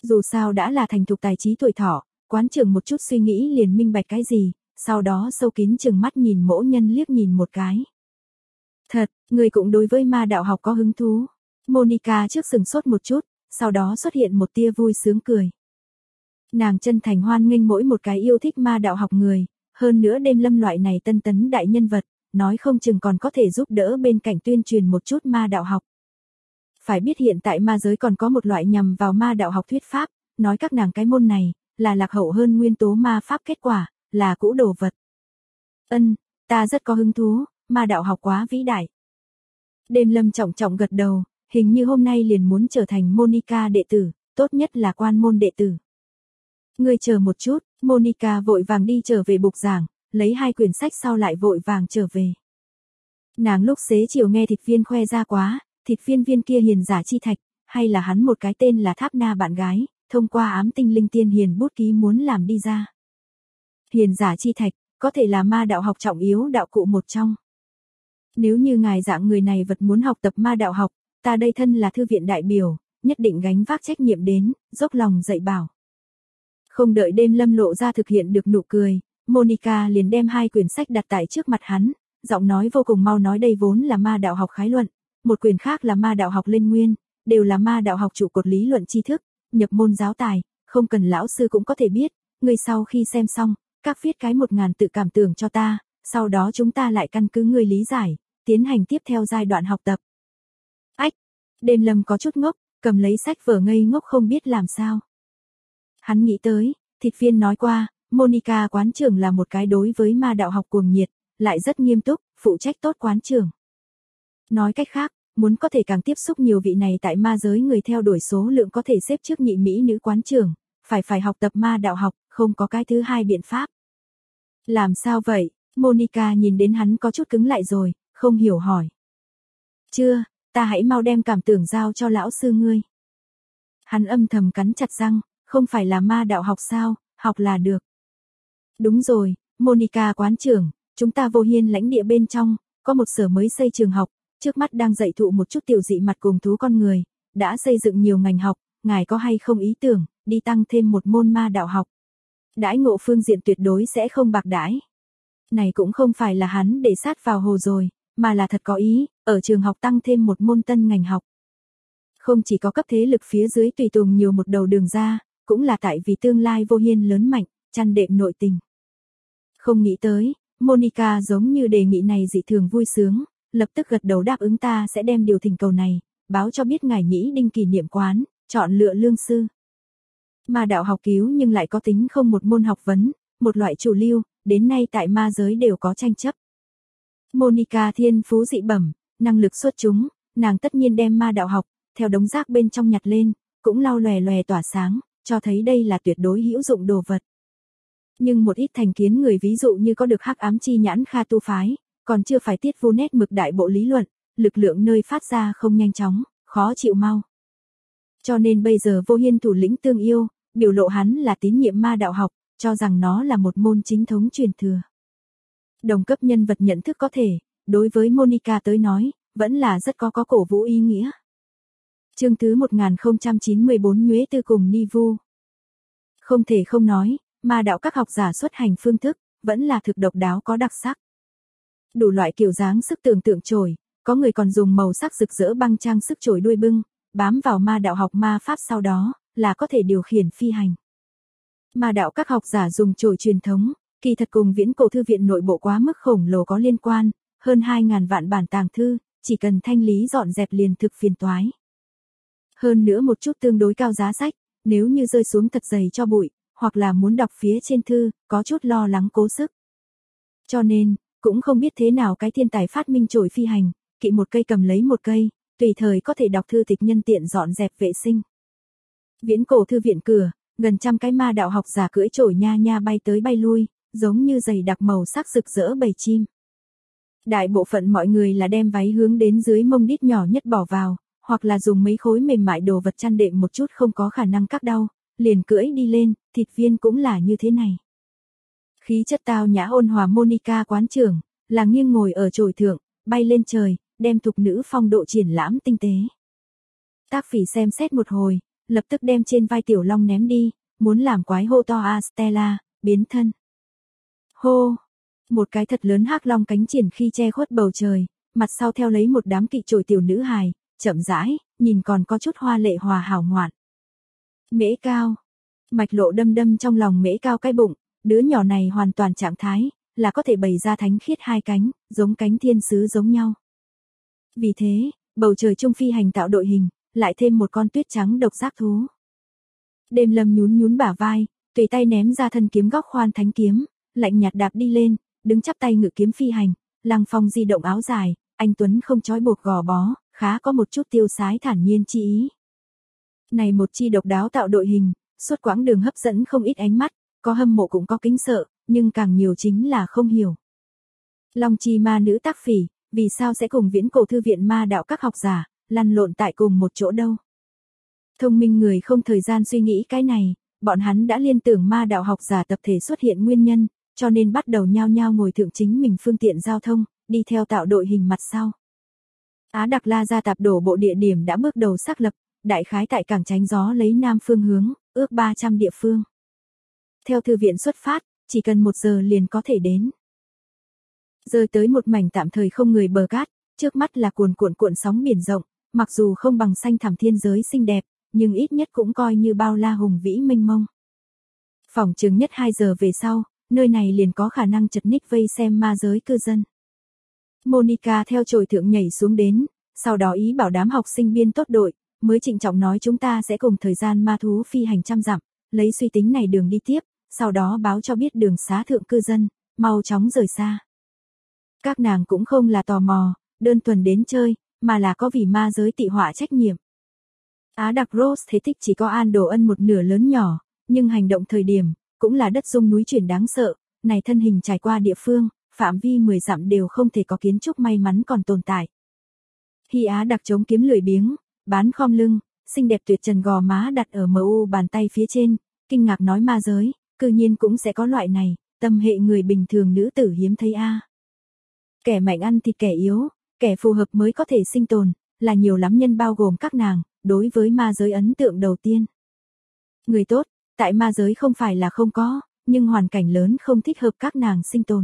Dù sao đã là thành thục tài trí tuổi thọ, quán trưởng một chút suy nghĩ liền minh bạch cái gì, sau đó sâu kín chừng mắt nhìn mỗ nhân liếc nhìn một cái. Thật, người cũng đối với ma đạo học có hứng thú. Monica trước sừng sốt một chút, sau đó xuất hiện một tia vui sướng cười. Nàng chân thành hoan nghênh mỗi một cái yêu thích ma đạo học người, hơn nữa đêm lâm loại này tân tấn đại nhân vật, nói không chừng còn có thể giúp đỡ bên cạnh tuyên truyền một chút ma đạo học. Phải biết hiện tại ma giới còn có một loại nhằm vào ma đạo học thuyết pháp, nói các nàng cái môn này, là lạc hậu hơn nguyên tố ma pháp kết quả, là cũ đồ vật. Ta rất có hứng thú, ma đạo học quá vĩ đại. Đêm lâm trọng trọng gật đầu, hình như hôm nay liền muốn trở thành Monica đệ tử, tốt nhất là quan môn đệ tử. Ngươi chờ một chút, Monica vội vàng đi trở về bục giảng, lấy 2 quyển sách sau lại vội vàng trở về. Nàng lúc xế chiều nghe thịt viên khoe ra quá, thịt viên kia hiền giả chi thạch, hay là hắn một cái tên là Tháp Na bạn gái, thông qua ám tinh linh tiên hiền bút ký muốn làm đi ra. Hiền giả chi thạch, có thể là ma đạo học trọng yếu đạo cụ một trong. Nếu như ngài dạng người này vật muốn học tập ma đạo học, ta đây thân là thư viện đại biểu, nhất định gánh vác trách nhiệm đến, dốc lòng dạy bảo. Không đợi đêm lâm lộ ra thực hiện được nụ cười, Monica liền đem 2 quyển sách đặt tại trước mặt hắn, giọng nói vô cùng mau nói đây vốn là ma đạo học khái luận, một quyển khác là ma đạo học lên nguyên, đều là ma đạo học trụ cột lý luận tri thức, nhập môn giáo tài, không cần lão sư cũng có thể biết, người sau khi xem xong, các viết cái 1000 tự cảm tưởng cho ta, sau đó chúng ta lại căn cứ người lý giải, tiến hành tiếp theo giai đoạn học tập. Ách, đêm lâm có chút ngốc, cầm lấy sách vở ngây ngốc không biết làm sao. Hắn nghĩ tới, thịt viên nói qua, Monica quán trưởng là một cái đối với ma đạo học cuồng nhiệt, lại rất nghiêm túc, phụ trách tốt quán trưởng. Nói cách khác, muốn có thể càng tiếp xúc nhiều vị này tại ma giới người theo đuổi số lượng có thể xếp trước nhị mỹ nữ quán trưởng, phải học tập ma đạo học, không có cái thứ hai biện pháp. Làm sao vậy? Monica nhìn đến hắn có chút cứng lại rồi, không hiểu hỏi. Chưa, ta hãy mau đem cảm tưởng giao cho lão sư ngươi. Hắn âm thầm cắn chặt răng, không phải là ma đạo học sao, học là được. Đúng rồi, Monica quán trưởng, chúng ta Vô Hiên lãnh địa bên trong, có một sở mới xây trường học, trước mắt đang dạy thụ một chút tiểu dị mặt cùng thú con người, đã xây dựng nhiều ngành học, ngài có hay không ý tưởng, đi tăng thêm một môn ma đạo học. Đãi ngộ phương diện tuyệt đối sẽ không bạc đãi. Này cũng không phải là hắn để sát vào hồ rồi, mà là thật có ý, ở trường học tăng thêm một môn tân ngành học. Không chỉ có cấp thế lực phía dưới tùy tùng nhiều một đầu đường ra, cũng là tại vì tương lai Vô Hiên lớn mạnh, chăn đệm nội tình. Không nghĩ tới, Monica giống như đề nghị này dị thường vui sướng, lập tức gật đầu đáp ứng ta sẽ đem điều thỉnh cầu này, báo cho biết ngài Nhĩ Đinh kỷ niệm quán, chọn lựa lương sư. Ma đạo học cứu nhưng lại có tính không một môn học vấn, một loại chủ lưu, đến nay tại ma giới đều có tranh chấp. Monica thiên phú dị bẩm, năng lực xuất chúng, nàng tất nhiên đem ma đạo học, theo đống rác bên trong nhặt lên, cũng lau lòe lòe tỏa sáng, cho thấy đây là tuyệt đối hữu dụng đồ vật. Nhưng một ít thành kiến người ví dụ như có được hắc ám chi nhãn Kha tu phái, còn chưa phải tiết vô nét mực đại bộ lý luận, lực lượng nơi phát ra không nhanh chóng, khó chịu mau. Cho nên bây giờ Vô Hiên thủ lĩnh Tương Yêu, biểu lộ hắn là tín nhiệm ma đạo học, cho rằng nó là một môn chính thống truyền thừa. Đồng cấp nhân vật nhận thức có thể, đối với Monica tới nói, vẫn là rất có cổ vũ ý nghĩa. Chương thứ 1094 Nhuế Tư cùng Ni Vu. Không thể không nói, ma đạo các học giả xuất hành phương thức, vẫn là thực độc đáo có đặc sắc. Đủ loại kiểu dáng sức tưởng tượng chổi, có người còn dùng màu sắc rực rỡ băng trang sức chổi đuôi bưng, bám vào ma đạo học ma pháp sau đó, là có thể điều khiển phi hành. Ma đạo các học giả dùng chổi truyền thống, kỳ thật cùng viễn cổ thư viện nội bộ quá mức khổng lồ có liên quan, hơn 2.000 vạn bản tàng thư, chỉ cần thanh lý dọn dẹp liền thực phiền toái. Hơn nữa một chút tương đối cao giá sách, nếu như rơi xuống thật dày cho bụi, hoặc là muốn đọc phía trên thư, có chút lo lắng cố sức. Cho nên, cũng không biết thế nào cái thiên tài phát minh chổi phi hành, kỵ một cây cầm lấy một cây, tùy thời có thể đọc thư tịch nhân tiện dọn dẹp vệ sinh. Viễn cổ thư viện cửa, gần trăm cái ma đạo học giả cưỡi chổi nha nha bay tới bay lui, giống như dày đặc màu sắc rực rỡ bầy chim. Đại bộ phận mọi người là đem váy hướng đến dưới mông đít nhỏ nhất bỏ vào, hoặc là dùng mấy khối mềm mại đồ vật chăn đệm một chút không có khả năng cắt đau, liền cưỡi đi lên, thịt viên cũng là như thế này. Khí chất tao nhã ôn hòa Monica quán trưởng, là nghiêng ngồi ở chổi thượng, bay lên trời, đem thục nữ phong độ triển lãm tinh tế. Tác Phỉ xem xét một hồi, lập tức đem trên vai Tiểu Long ném đi, muốn làm quái hô to a Stella, biến thân. Hô! Một cái thật lớn hắc long cánh triển khi che khuất bầu trời, mặt sau theo lấy một đám kỵ trồi tiểu nữ hài, chậm rãi, nhìn còn có chút hoa lệ hòa hảo ngoạn. Mễ Cao. Mạch Lộ đâm đâm trong lòng Mễ Cao cái bụng, đứa nhỏ này hoàn toàn trạng thái, là có thể bày ra thánh khiết hai cánh, giống cánh thiên sứ giống nhau. Vì thế, bầu trời trung phi hành tạo đội hình, lại thêm một con tuyết trắng độc giác thú. Đêm Lâm nhún nhún bả vai, tùy tay ném ra thân kiếm góc khoan thánh kiếm, lạnh nhạt đạp đi lên, đứng chắp tay ngự kiếm phi hành, lăng phong di động áo dài, anh tuấn không trói buộc gò bó, khá có một chút tiêu sái thản nhiên chi ý. Này một chi độc đáo tạo đội hình, suốt quãng đường hấp dẫn không ít ánh mắt, có hâm mộ cũng có kính sợ, nhưng càng nhiều chính là không hiểu. Long chi ma nữ tác phỉ, vì sao sẽ cùng viễn cổ thư viện ma đạo các học giả, lăn lộn tại cùng một chỗ đâu? Thông minh người không thời gian suy nghĩ cái này, bọn hắn đã liên tưởng ma đạo học giả tập thể xuất hiện nguyên nhân, cho nên bắt đầu nhao nhao ngồi thượng chính mình phương tiện giao thông, đi theo tạo đội hình mặt sau. Á Đặc La gia tạp đổ bộ địa điểm đã bước đầu xác lập, đại khái tại cảng tránh gió lấy nam phương hướng, ước 300 địa phương. Theo thư viện xuất phát, chỉ cần 1 giờ liền có thể đến. Rơi tới một mảnh tạm thời không người bờ cát, trước mắt là cuồn cuộn sóng biển rộng, mặc dù không bằng xanh thẳm thiên giới xinh đẹp, nhưng ít nhất cũng coi như bao la hùng vĩ mênh mông. Phỏng chừng nhất 2 giờ về sau, nơi này liền có khả năng chật ních vây xem ma giới cư dân. Monica theo chổi thượng nhảy xuống đến, sau đó ý bảo đám học sinh biên tốt đội, mới trịnh trọng nói chúng ta sẽ cùng thời gian ma thú phi hành trăm dặm, lấy suy tính này đường đi tiếp, sau đó báo cho biết đường xá thượng cư dân, mau chóng rời xa. Các nàng cũng không là tò mò, đơn thuần đến chơi, mà là có vì ma giới tị họa trách nhiệm. Á Đặc Rose thế tích chỉ có An Đồ Ân một nửa lớn nhỏ, nhưng hành động thời điểm, cũng là đất rung núi chuyển đáng sợ, này thân hình trải qua địa phương, phạm vi 10 dặm đều không thể có kiến trúc may mắn còn tồn tại. Khi Á Đặc chống kiếm lười biếng, bán khom lưng, xinh đẹp tuyệt trần gò má đặt ở MU bàn tay phía trên, kinh ngạc nói ma giới, cư nhiên cũng sẽ có loại này, tâm hệ người bình thường nữ tử hiếm thấy a. Kẻ mạnh ăn thịt kẻ yếu, kẻ phù hợp mới có thể sinh tồn, là nhiều lắm nhân bao gồm các nàng, đối với ma giới ấn tượng đầu tiên. Người tốt, tại ma giới không phải là không có, nhưng hoàn cảnh lớn không thích hợp các nàng sinh tồn.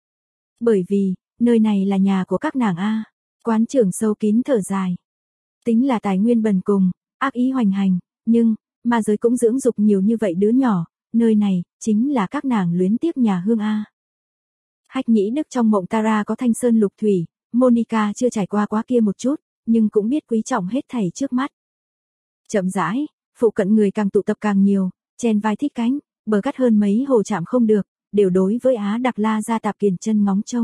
Bởi vì, nơi này là nhà của các nàng a. Quán trưởng sâu kín thở dài. Tính là tài nguyên bần cùng, ác ý hoành hành, nhưng, ma giới cũng dưỡng dục nhiều như vậy đứa nhỏ, nơi này, chính là các nàng luyến tiếc nhà hương a. Hách Nhĩ Đức trong mộng Tara có thanh sơn lục thủy, Monica chưa trải qua quá kia một chút, nhưng cũng biết quý trọng hết thảy trước mắt. Chậm rãi, phụ cận người càng tụ tập càng nhiều, chen vai thích cánh, bờ cắt hơn mấy hồ chạm không được, đều đối với Á Đặc La gia tạp kiền chân ngóng trông.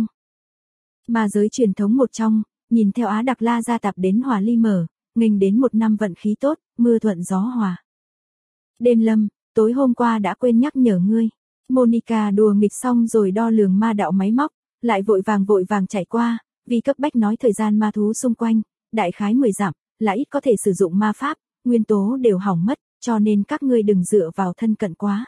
Ma giới truyền thống một trong, nhìn theo Á Đặc La gia tạp đến Hòa Ly mở, nghênh đến một năm vận khí tốt, mưa thuận gió hòa. Đêm Lâm, tối hôm qua đã quên nhắc nhở ngươi. Monica đùa nghịch xong rồi đo lường ma đạo máy móc, lại vội vàng chạy qua, vì cấp bách nói thời gian ma thú xung quanh, đại khái 10 dặm, là ít có thể sử dụng ma pháp, nguyên tố đều hỏng mất, cho nên các ngươi đừng dựa vào thân cận quá.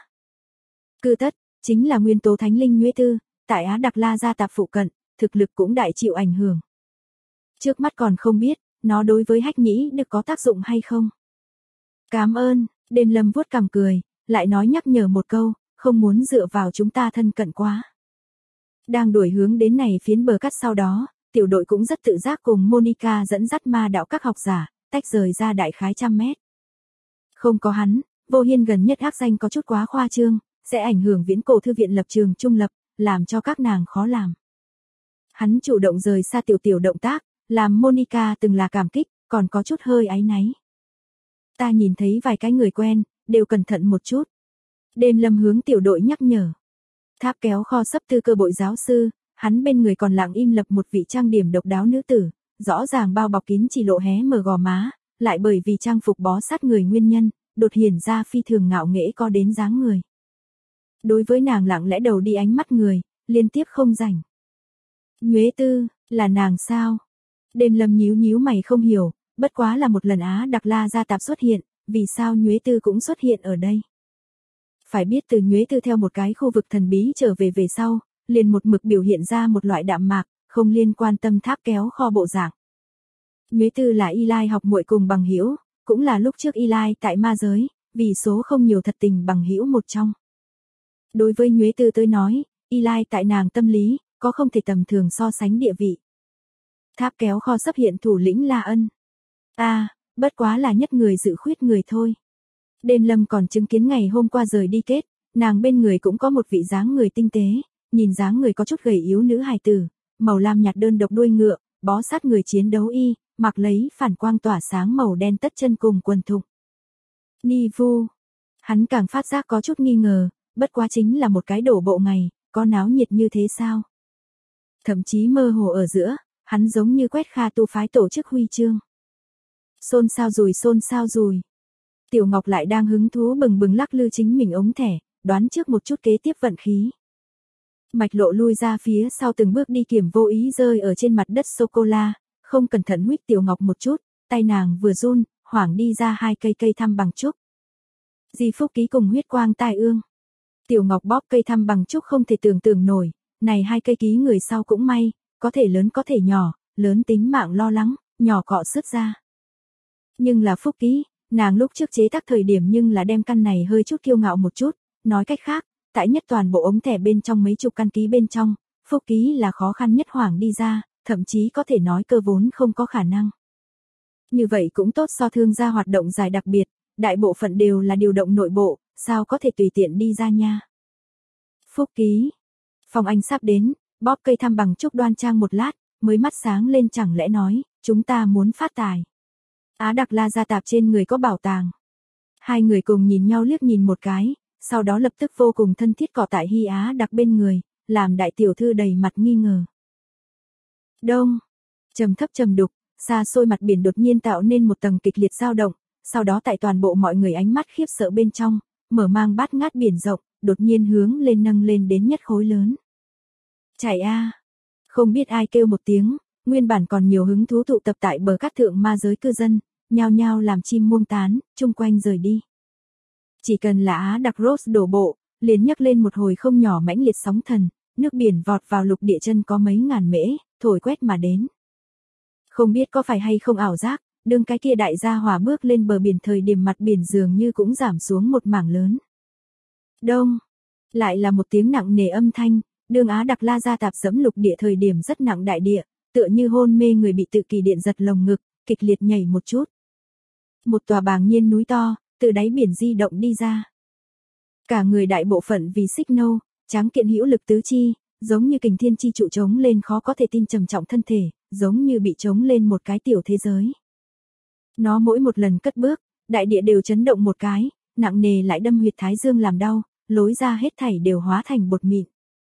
Cư tất, chính là nguyên tố thánh linh Nhuế Tư, tại Á Đặc La gia tạp phụ cận, thực lực cũng đại chịu ảnh hưởng. Trước mắt còn không biết, nó đối với Hách Nhĩ Đức có tác dụng hay không. Cảm ơn, Đêm Lâm vuốt cằm cười, lại nói nhắc nhở một câu, không muốn dựa vào chúng ta thân cận quá. Đang đuổi hướng đến này phiến bờ cắt sau đó, tiểu đội cũng rất tự giác cùng Monica dẫn dắt ma đạo các học giả, tách rời ra đại khái 100 mét. Không có hắn, Vô Hiên gần nhất ác danh có chút quá khoa trương, sẽ ảnh hưởng viễn cổ thư viện lập trường trung lập, làm cho các nàng khó làm. Hắn chủ động rời xa tiểu động tác, làm Monica từng là cảm kích, còn có chút hơi áy náy. Ta nhìn thấy vài cái người quen, đều cẩn thận một chút. Đêm Lâm hướng tiểu đội nhắc nhở. Tháp kéo kho sấp tư cơ bội giáo sư, hắn bên người còn lặng im lập một vị trang điểm độc đáo nữ tử, rõ ràng bao bọc kín chỉ lộ hé mở gò má, lại bởi vì trang phục bó sát người nguyên nhân, đột hiển ra phi thường ngạo nghễ có đến dáng người. Đối với nàng lặng lẽ đầu đi ánh mắt người, liên tiếp không rảnh. Nhuế Tư, là nàng sao? Đêm Lâm nhíu mày không hiểu, bất quá là một lần Á Đặc La gia tạp xuất hiện, vì sao Nhuế Tư cũng xuất hiện ở đây? Phải biết từ Nhuế Tư theo một cái khu vực thần bí trở về sau, liền một mực biểu hiện ra một loại đạm mạc, không liên quan tâm tháp kéo kho bộ dạng. Nhuế Tư là Y Lai học muội cùng bằng hữu, cũng là lúc trước Eli tại ma giới, vì số không nhiều thật tình bằng hữu một trong. Đối với Nhuế Tư tới nói, Eli tại nàng tâm lý, có không thể tầm thường so sánh địa vị. Tháp kéo kho sắp hiện thủ lĩnh La Ân. Bất quá là nhất người dự khuyết người thôi. Đêm Lâm còn chứng kiến ngày hôm qua rời đi kết, nàng bên người cũng có một vị dáng người tinh tế, nhìn dáng người có chút gầy yếu nữ hài tử, màu lam nhạt đơn độc đuôi ngựa, bó sát người chiến đấu y, mặc lấy phản quang tỏa sáng màu đen tất chân cùng quần thụng. Ni Vu. Hắn càng phát giác có chút nghi ngờ, bất quá chính là một cái đổ bộ ngày, có náo nhiệt như thế sao? Thậm chí mơ hồ ở giữa, hắn giống như quét Kha tu phái tổ chức huy chương. Xôn xao rùi. Tiểu Ngọc lại đang hứng thú bừng bừng lắc lư chính mình ống thẻ, đoán trước một chút kế tiếp vận khí. Mạch Lộ lui ra phía sau từng bước đi kiểm vô ý rơi ở trên mặt đất sô-cô-la, không cẩn thận huých Tiểu Ngọc một chút, tay nàng vừa run, hoảng đi ra 2 cây thăm bằng trúc. Di Phúc Ký cùng huyết quang tai ương. Tiểu Ngọc bóp cây thăm bằng trúc không thể tưởng tượng nổi, này 2 cây ký người sau cũng may, có thể lớn có thể nhỏ, lớn tính mạng lo lắng, nhỏ cọ sứt ra. Nhưng là Phúc Ký, nàng lúc trước chế tác thời điểm nhưng là đem căn này hơi chút kiêu ngạo một chút, nói cách khác, tại nhất toàn bộ ống thẻ bên trong mấy chục căn ký bên trong, Phúc Ký là khó khăn nhất hoảng đi ra, thậm chí có thể nói cơ vốn không có khả năng. Như vậy cũng tốt so thương gia hoạt động dài đặc biệt, đại bộ phận đều là điều động nội bộ, sao có thể tùy tiện đi ra nha. Phúc Ký. Phong Anh sắp đến, bóp cây thăm bằng trúc đoan trang một lát, mới mắt sáng lên chẳng lẽ nói, chúng ta muốn phát tài. Á Đặc La gia tạp trên người có bảo tàng. 2 người cùng nhìn nhau liếc nhìn một cái, sau đó lập tức vô cùng thân thiết cọ tại Hy Á Đặc bên người, làm đại tiểu thư đầy mặt nghi ngờ. Đông. Trầm thấp trầm đục, xa xôi mặt biển đột nhiên tạo nên một tầng kịch liệt dao động, sau đó tại toàn bộ mọi người ánh mắt khiếp sợ bên trong, mở mang bát ngát biển rộng, đột nhiên hướng lên nâng lên đến nhất khối lớn. Chạy a! Không biết ai kêu một tiếng, nguyên bản còn nhiều hứng thú tụ tập tại bờ cát thượng ma giới cư dân, nhao nhao làm chim muông tán, chung quanh rời đi. Chỉ cần là Á Đặc Rose đổ bộ, liền nhấc lên một hồi không nhỏ mãnh liệt sóng thần, nước biển vọt vào lục địa chân có mấy ngàn mễ, thổi quét mà đến. Không biết có phải hay không ảo giác, đương cái kia đại gia hỏa bước lên bờ biển thời điểm mặt biển dường như cũng giảm xuống một mảng lớn. Đông. Lại là một tiếng nặng nề âm thanh, đương Á Đặc La gia tạp dẫm lục địa thời điểm rất nặng đại địa, tựa như hôn mê người bị tự kỷ điện giật lồng ngực, kịch liệt nhảy một chút. Một tòa bàng nhiên núi to, từ đáy biển di động đi ra. Cả người đại bộ phận vì xích nâu, tráng kiện hữu lực tứ chi, giống như kình thiên chi trụ trống lên khó có thể tin trầm trọng thân thể, giống như bị trống lên một cái tiểu thế giới. Nó mỗi một lần cất bước, đại địa đều chấn động một cái, nặng nề lại đâm huyệt thái dương làm đau, lối ra hết thảy đều hóa thành bột mịn.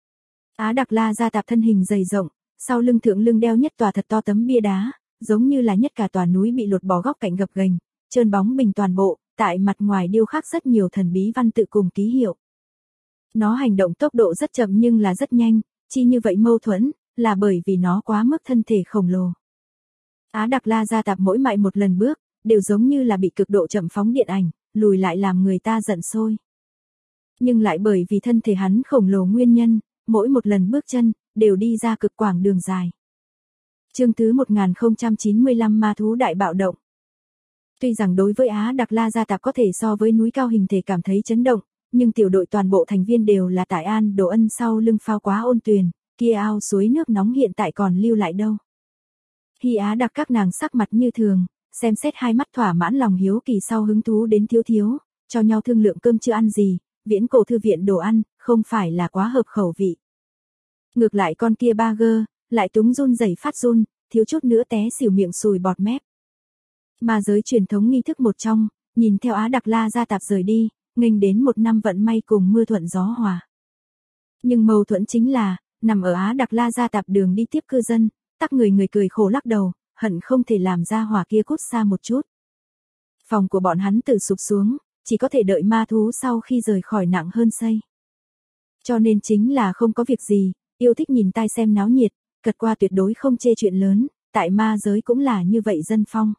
Á Đặc La gia tạp thân hình dày rộng, sau lưng thượng lưng đeo nhất tòa thật to tấm bia đá, giống như là nhất cả tòa núi bị lột bỏ góc cạnh gập ghềnh, trơn bóng bình toàn bộ, tại mặt ngoài điêu khắc rất nhiều thần bí văn tự cùng ký hiệu. Nó hành động tốc độ rất chậm nhưng là rất nhanh, chi như vậy mâu thuẫn, là bởi vì nó quá mức thân thể khổng lồ. Á Đặc La gia tạp mỗi mại một lần bước, đều giống như là bị cực độ chậm phóng điện ảnh, lùi lại làm người ta giận sôi. Nhưng lại bởi vì thân thể hắn khổng lồ nguyên nhân, mỗi một lần bước chân, đều đi ra cực quảng đường dài. Chương thứ 1095 Ma thú đại bạo động. Tuy rằng đối với Á Đặc La gia tạp có thể so với núi cao hình thể cảm thấy chấn động, nhưng tiểu đội toàn bộ thành viên đều là tại An Đồ Ân sau lưng phao quá ôn tuyền, kia ao suối nước nóng hiện tại còn lưu lại đâu. Hy Á Đặc các nàng sắc mặt như thường, xem xét hai mắt thỏa mãn lòng hiếu kỳ sau hứng thú đến thiếu, cho nhau thương lượng cơm chưa ăn gì, viễn cổ thư viện đồ ăn, không phải là quá hợp khẩu vị. Ngược lại con kia Bagger, lại túng run rẩy phát run, thiếu chút nữa té xỉu miệng sùi bọt mép. Ma giới truyền thống nghi thức một trong, nhìn theo Á Đặc La gia tạp rời đi, nghênh đến một năm vận may cùng mưa thuận gió hòa. Nhưng mâu thuẫn chính là, nằm ở Á Đặc La gia tạp đường đi tiếp cư dân, tắc người cười khổ lắc đầu, hận không thể làm ra hỏa kia cút xa một chút. Phòng của bọn hắn tự sụp xuống, chỉ có thể đợi ma thú sau khi rời khỏi nặng hơn xây. Cho nên chính là không có việc gì, yêu thích nhìn tai xem náo nhiệt, cật qua tuyệt đối không chê chuyện lớn, tại ma giới cũng là như vậy dân phong.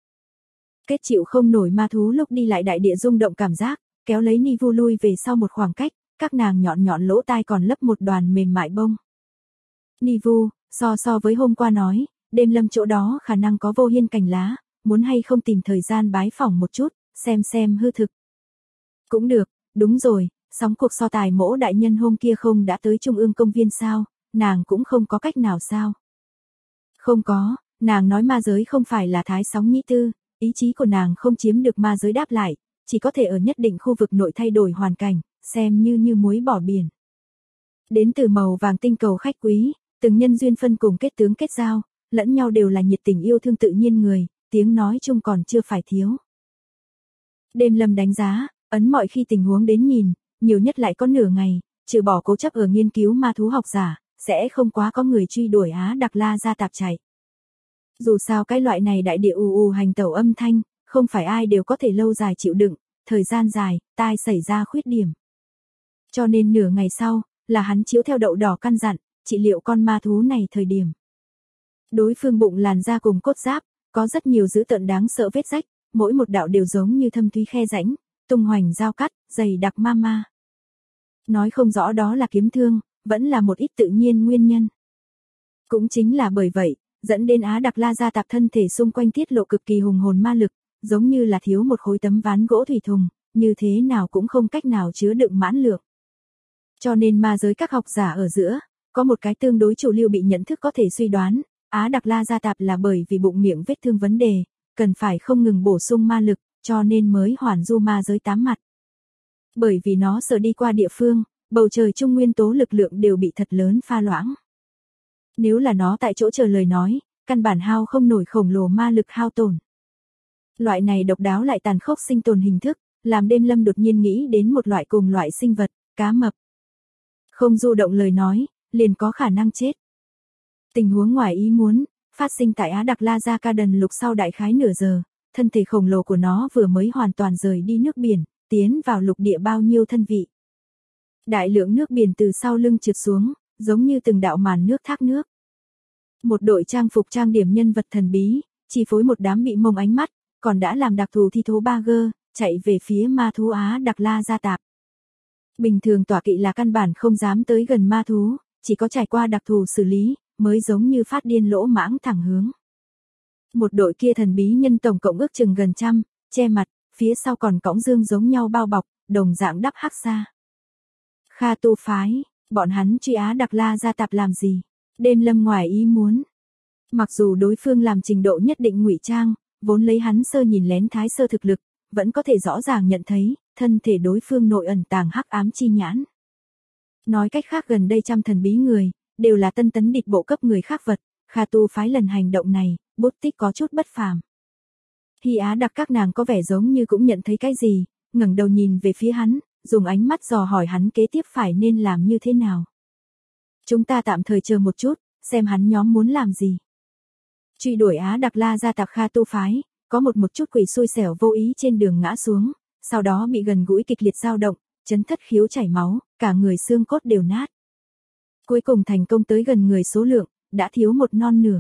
Kết chịu không nổi ma thú lúc đi lại đại địa rung động cảm giác, kéo lấy Ni Vu lui về sau một khoảng cách, các nàng nhọn lỗ tai còn lấp một đoàn mềm mại bông. Ni Vu, so với hôm qua nói, đêm lâm chỗ đó khả năng có vô hiên cành lá, muốn hay không tìm thời gian bái phỏng một chút, xem hư thực. Cũng được, đúng rồi, sóng cuộc so tài Mỗ đại nhân hôm kia không đã tới Trung ương công viên sao, nàng cũng không có cách nào sao. Không có, nàng nói ma giới không phải là thái sóng nhĩ tư, ý chí của nàng không chiếm được ma giới đáp lại, chỉ có thể ở nhất định khu vực nội thay đổi hoàn cảnh, xem như muối bỏ biển. Đến từ màu vàng tinh cầu khách quý, từng nhân duyên phân cùng kết tướng kết giao, lẫn nhau đều là nhiệt tình yêu thương tự nhiên người, tiếng nói chung còn chưa phải thiếu. Đêm Lâm đánh giá, ấn mọi khi tình huống đến nhìn, nhiều nhất lại có nửa ngày, trừ bỏ cố chấp ở nghiên cứu ma thú học giả, sẽ không quá có người truy đuổi Á Đặc La Gia Tạp chạy. Dù sao cái loại này đại địa ù hành tẩu âm thanh, không phải ai đều có thể lâu dài chịu đựng, thời gian dài, tai xảy ra khuyết điểm. Cho nên nửa ngày sau, là hắn chiếu theo đậu đỏ căn dặn, trị liệu con ma thú này thời điểm. Đối phương bụng làn da cùng cốt giáp, có rất nhiều dữ tợn đáng sợ vết rách, mỗi một đạo đều giống như thâm thúy khe rãnh, tung hoành dao cắt, dày đặc ma. Nói không rõ đó là kiếm thương, vẫn là một ít tự nhiên nguyên nhân. Cũng chính là bởi vậy, dẫn đến Á Đặc La Gia Tạp thân thể xung quanh tiết lộ cực kỳ hùng hồn ma lực, giống như là thiếu một khối tấm ván gỗ thủy thùng, như thế nào cũng không cách nào chứa đựng mãn lượng. Cho nên ma giới các học giả ở giữa, có một cái tương đối chủ lưu bị nhận thức có thể suy đoán, Á Đặc La Gia Tạp là bởi vì bụng miệng vết thương vấn đề, cần phải không ngừng bổ sung ma lực, cho nên mới hoàn du ma giới 8 mặt. Bởi vì nó sợ đi qua địa phương, bầu trời chung nguyên tố lực lượng đều bị thật lớn pha loãng. Nếu là nó tại chỗ chờ lời nói, căn bản hao không nổi khổng lồ ma lực hao tổn. Loại này độc đáo lại tàn khốc sinh tồn hình thức, làm Đêm Lâm đột nhiên nghĩ đến một loại cùng loại sinh vật, cá mập. Không du động lời nói, liền có khả năng chết. Tình huống ngoài ý muốn, phát sinh tại Á Đặc La Gia Ca Đần Lục sau đại khái nửa giờ, thân thể khổng lồ của nó vừa mới hoàn toàn rời đi nước biển, tiến vào lục địa bao nhiêu thân vị. Đại lượng nước biển từ sau lưng trượt xuống, giống như từng đạo màn nước thác nước. Một đội trang phục trang điểm nhân vật thần bí, chi phối một đám bị mông ánh mắt, còn đã làm đặc thù thi thố ba gơ, chạy về phía ma thú Á Đặc La Gia Tạp. Bình thường tọa kỵ là căn bản không dám tới gần ma thú, chỉ có trải qua đặc thù xử lý, mới giống như phát điên lỗ mãng thẳng hướng. Một đội kia thần bí nhân tổng cộng ước chừng gần trăm, che mặt, phía sau còn cõng dương giống nhau bao bọc, đồng dạng đắp hắc xa. Kha Tu phái, bọn hắn truy Á Đặc La Gia Tạp làm gì? Đêm Lâm ngoài ý muốn. Mặc dù đối phương làm trình độ nhất định ngụy trang, vốn lấy hắn sơ nhìn lén thái sơ thực lực, vẫn có thể rõ ràng nhận thấy, thân thể đối phương nội ẩn tàng hắc ám chi nhãn. Nói cách khác gần đây trăm thần bí người, đều là tân tấn địch bộ cấp người khác vật, Kha Tu phái lần hành động này, bút tích có chút bất phàm. Hy Á Đặc các nàng có vẻ giống như cũng nhận thấy cái gì, ngẩng đầu nhìn về phía hắn, dùng ánh mắt dò hỏi hắn kế tiếp phải nên làm như thế nào. Chúng ta tạm thời chờ một chút, xem hắn nhóm muốn làm gì. Truy đuổi Á Đặc La Gia Tạp Kha Tu phái, có một chút quỷ xui xẻo vô ý trên đường ngã xuống, sau đó bị gần gũi kịch liệt dao động, chấn thất khiếu chảy máu, cả người xương cốt đều nát. Cuối cùng thành công tới gần người số lượng, đã thiếu một non nửa.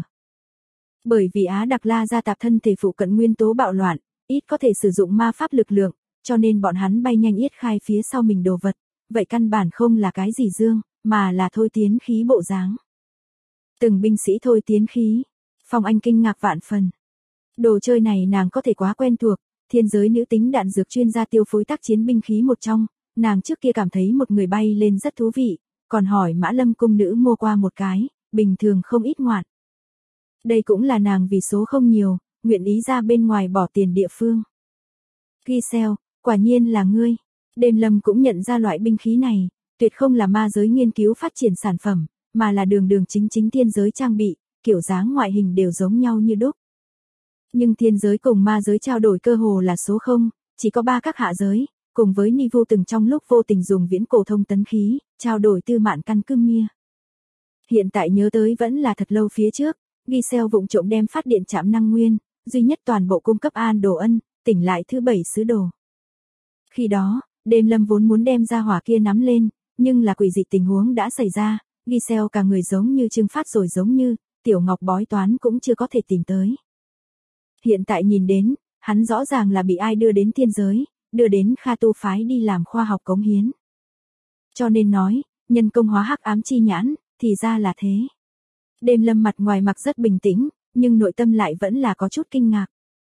Bởi vì Á Đặc La Gia Tạp thân thể phụ cận nguyên tố bạo loạn, ít có thể sử dụng ma pháp lực lượng, cho nên bọn hắn bay nhanh yết khai phía sau mình đồ vật, vậy căn bản không là cái gì dương, mà là thôi tiến khí bộ dáng. Từng binh sĩ thôi tiến khí, Phong Anh kinh ngạc vạn phần. Đồ chơi này nàng có thể quá quen thuộc, thiên giới nữ tính đạn dược chuyên gia tiêu phối tác chiến binh khí một trong, nàng trước kia cảm thấy một người bay lên rất thú vị, còn hỏi Mã Lâm cung nữ mua qua một cái, bình thường không ít ngoạn. Đây cũng là nàng vì số không nhiều, nguyện ý ra bên ngoài bỏ tiền địa phương. Giselle, quả nhiên là ngươi. Đêm Lâm cũng nhận ra loại binh khí này, tuyệt không là ma giới nghiên cứu phát triển sản phẩm, mà là đường chính thiên giới trang bị, kiểu dáng ngoại hình đều giống nhau như đúc. Nhưng thiên giới cùng ma giới trao đổi cơ hồ là số 0, chỉ có 3 các hạ giới, cùng với Ni Vu từng trong lúc vô tình dùng viễn cổ thông tấn khí, trao đổi tư mạn căn cương mia. Hiện tại nhớ tới vẫn là thật lâu phía trước, Giselle vụng trộm đem phát điện trạm năng nguyên, duy nhất toàn bộ cung cấp An Đồ Ân, tỉnh lại thứ 7 sứ đồ. Khi đó, Đêm Lâm vốn muốn đem ra hỏa kia nắm lên, nhưng là quỷ dị tình huống đã xảy ra, Giselle cả người giống như trưng phát rồi giống như, tiểu ngọc bói toán cũng chưa có thể tìm tới. Hiện tại nhìn đến, hắn rõ ràng là bị ai đưa đến thiên giới, đưa đến Kha Tu phái đi làm khoa học cống hiến. Cho nên nói, nhân công hóa hắc ám chi nhãn, thì ra là thế. Đêm Lâm mặt ngoài mặc rất bình tĩnh, nhưng nội tâm lại vẫn là có chút kinh ngạc.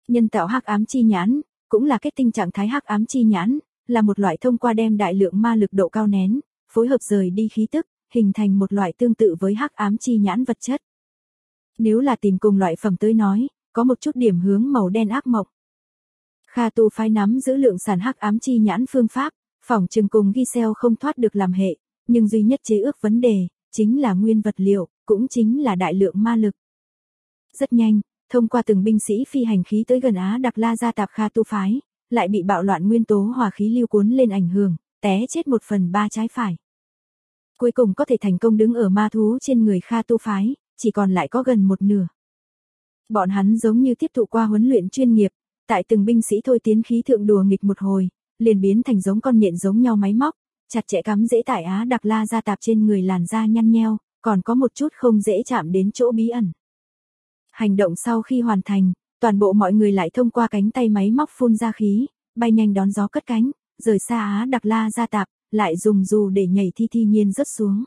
Nhân tạo hắc ám chi nhãn, cũng là kết tinh trạng thái hắc ám chi nhãn, là một loại thông qua đem đại lượng ma lực độ cao nén, phối hợp rời đi khí tức, hình thành một loại tương tự với hắc ám chi nhãn vật chất. Nếu là tìm cùng loại phẩm tới nói, có một chút điểm hướng màu đen ác mộng. Kha tu phái nắm giữ lượng sản hắc ám chi nhãn phương pháp, phỏng chừng cùng Giselle không thoát được làm hệ, nhưng duy nhất chế ước vấn đề, chính là nguyên vật liệu, cũng chính là đại lượng ma lực. Rất nhanh, thông qua từng binh sĩ phi hành khí tới gần Á Đặc La gia tạp Kha tu phái, lại bị bạo loạn nguyên tố hỏa khí lưu cuốn lên ảnh hưởng, té chết 1/3 trái phải. Cuối cùng có thể thành công đứng ở ma thú trên người Kha tu phái, chỉ còn lại có gần một nửa. Bọn hắn giống như tiếp thụ qua huấn luyện chuyên nghiệp, tại từng binh sĩ thôi tiến khí thượng đùa nghịch một hồi, liền biến thành giống con nhện giống nhau máy móc, chặt chẽ cắm dễ tại Á Đặc La gia tạp trên người làn da nhăn nheo, còn có một chút không dễ chạm đến chỗ bí ẩn. Hành động sau khi hoàn thành, toàn bộ mọi người lại thông qua cánh tay máy móc phun ra khí, bay nhanh đón gió cất cánh, rời xa Á Đặc La gia tạp, lại dùng dù để nhảy thi nhiên rớt xuống.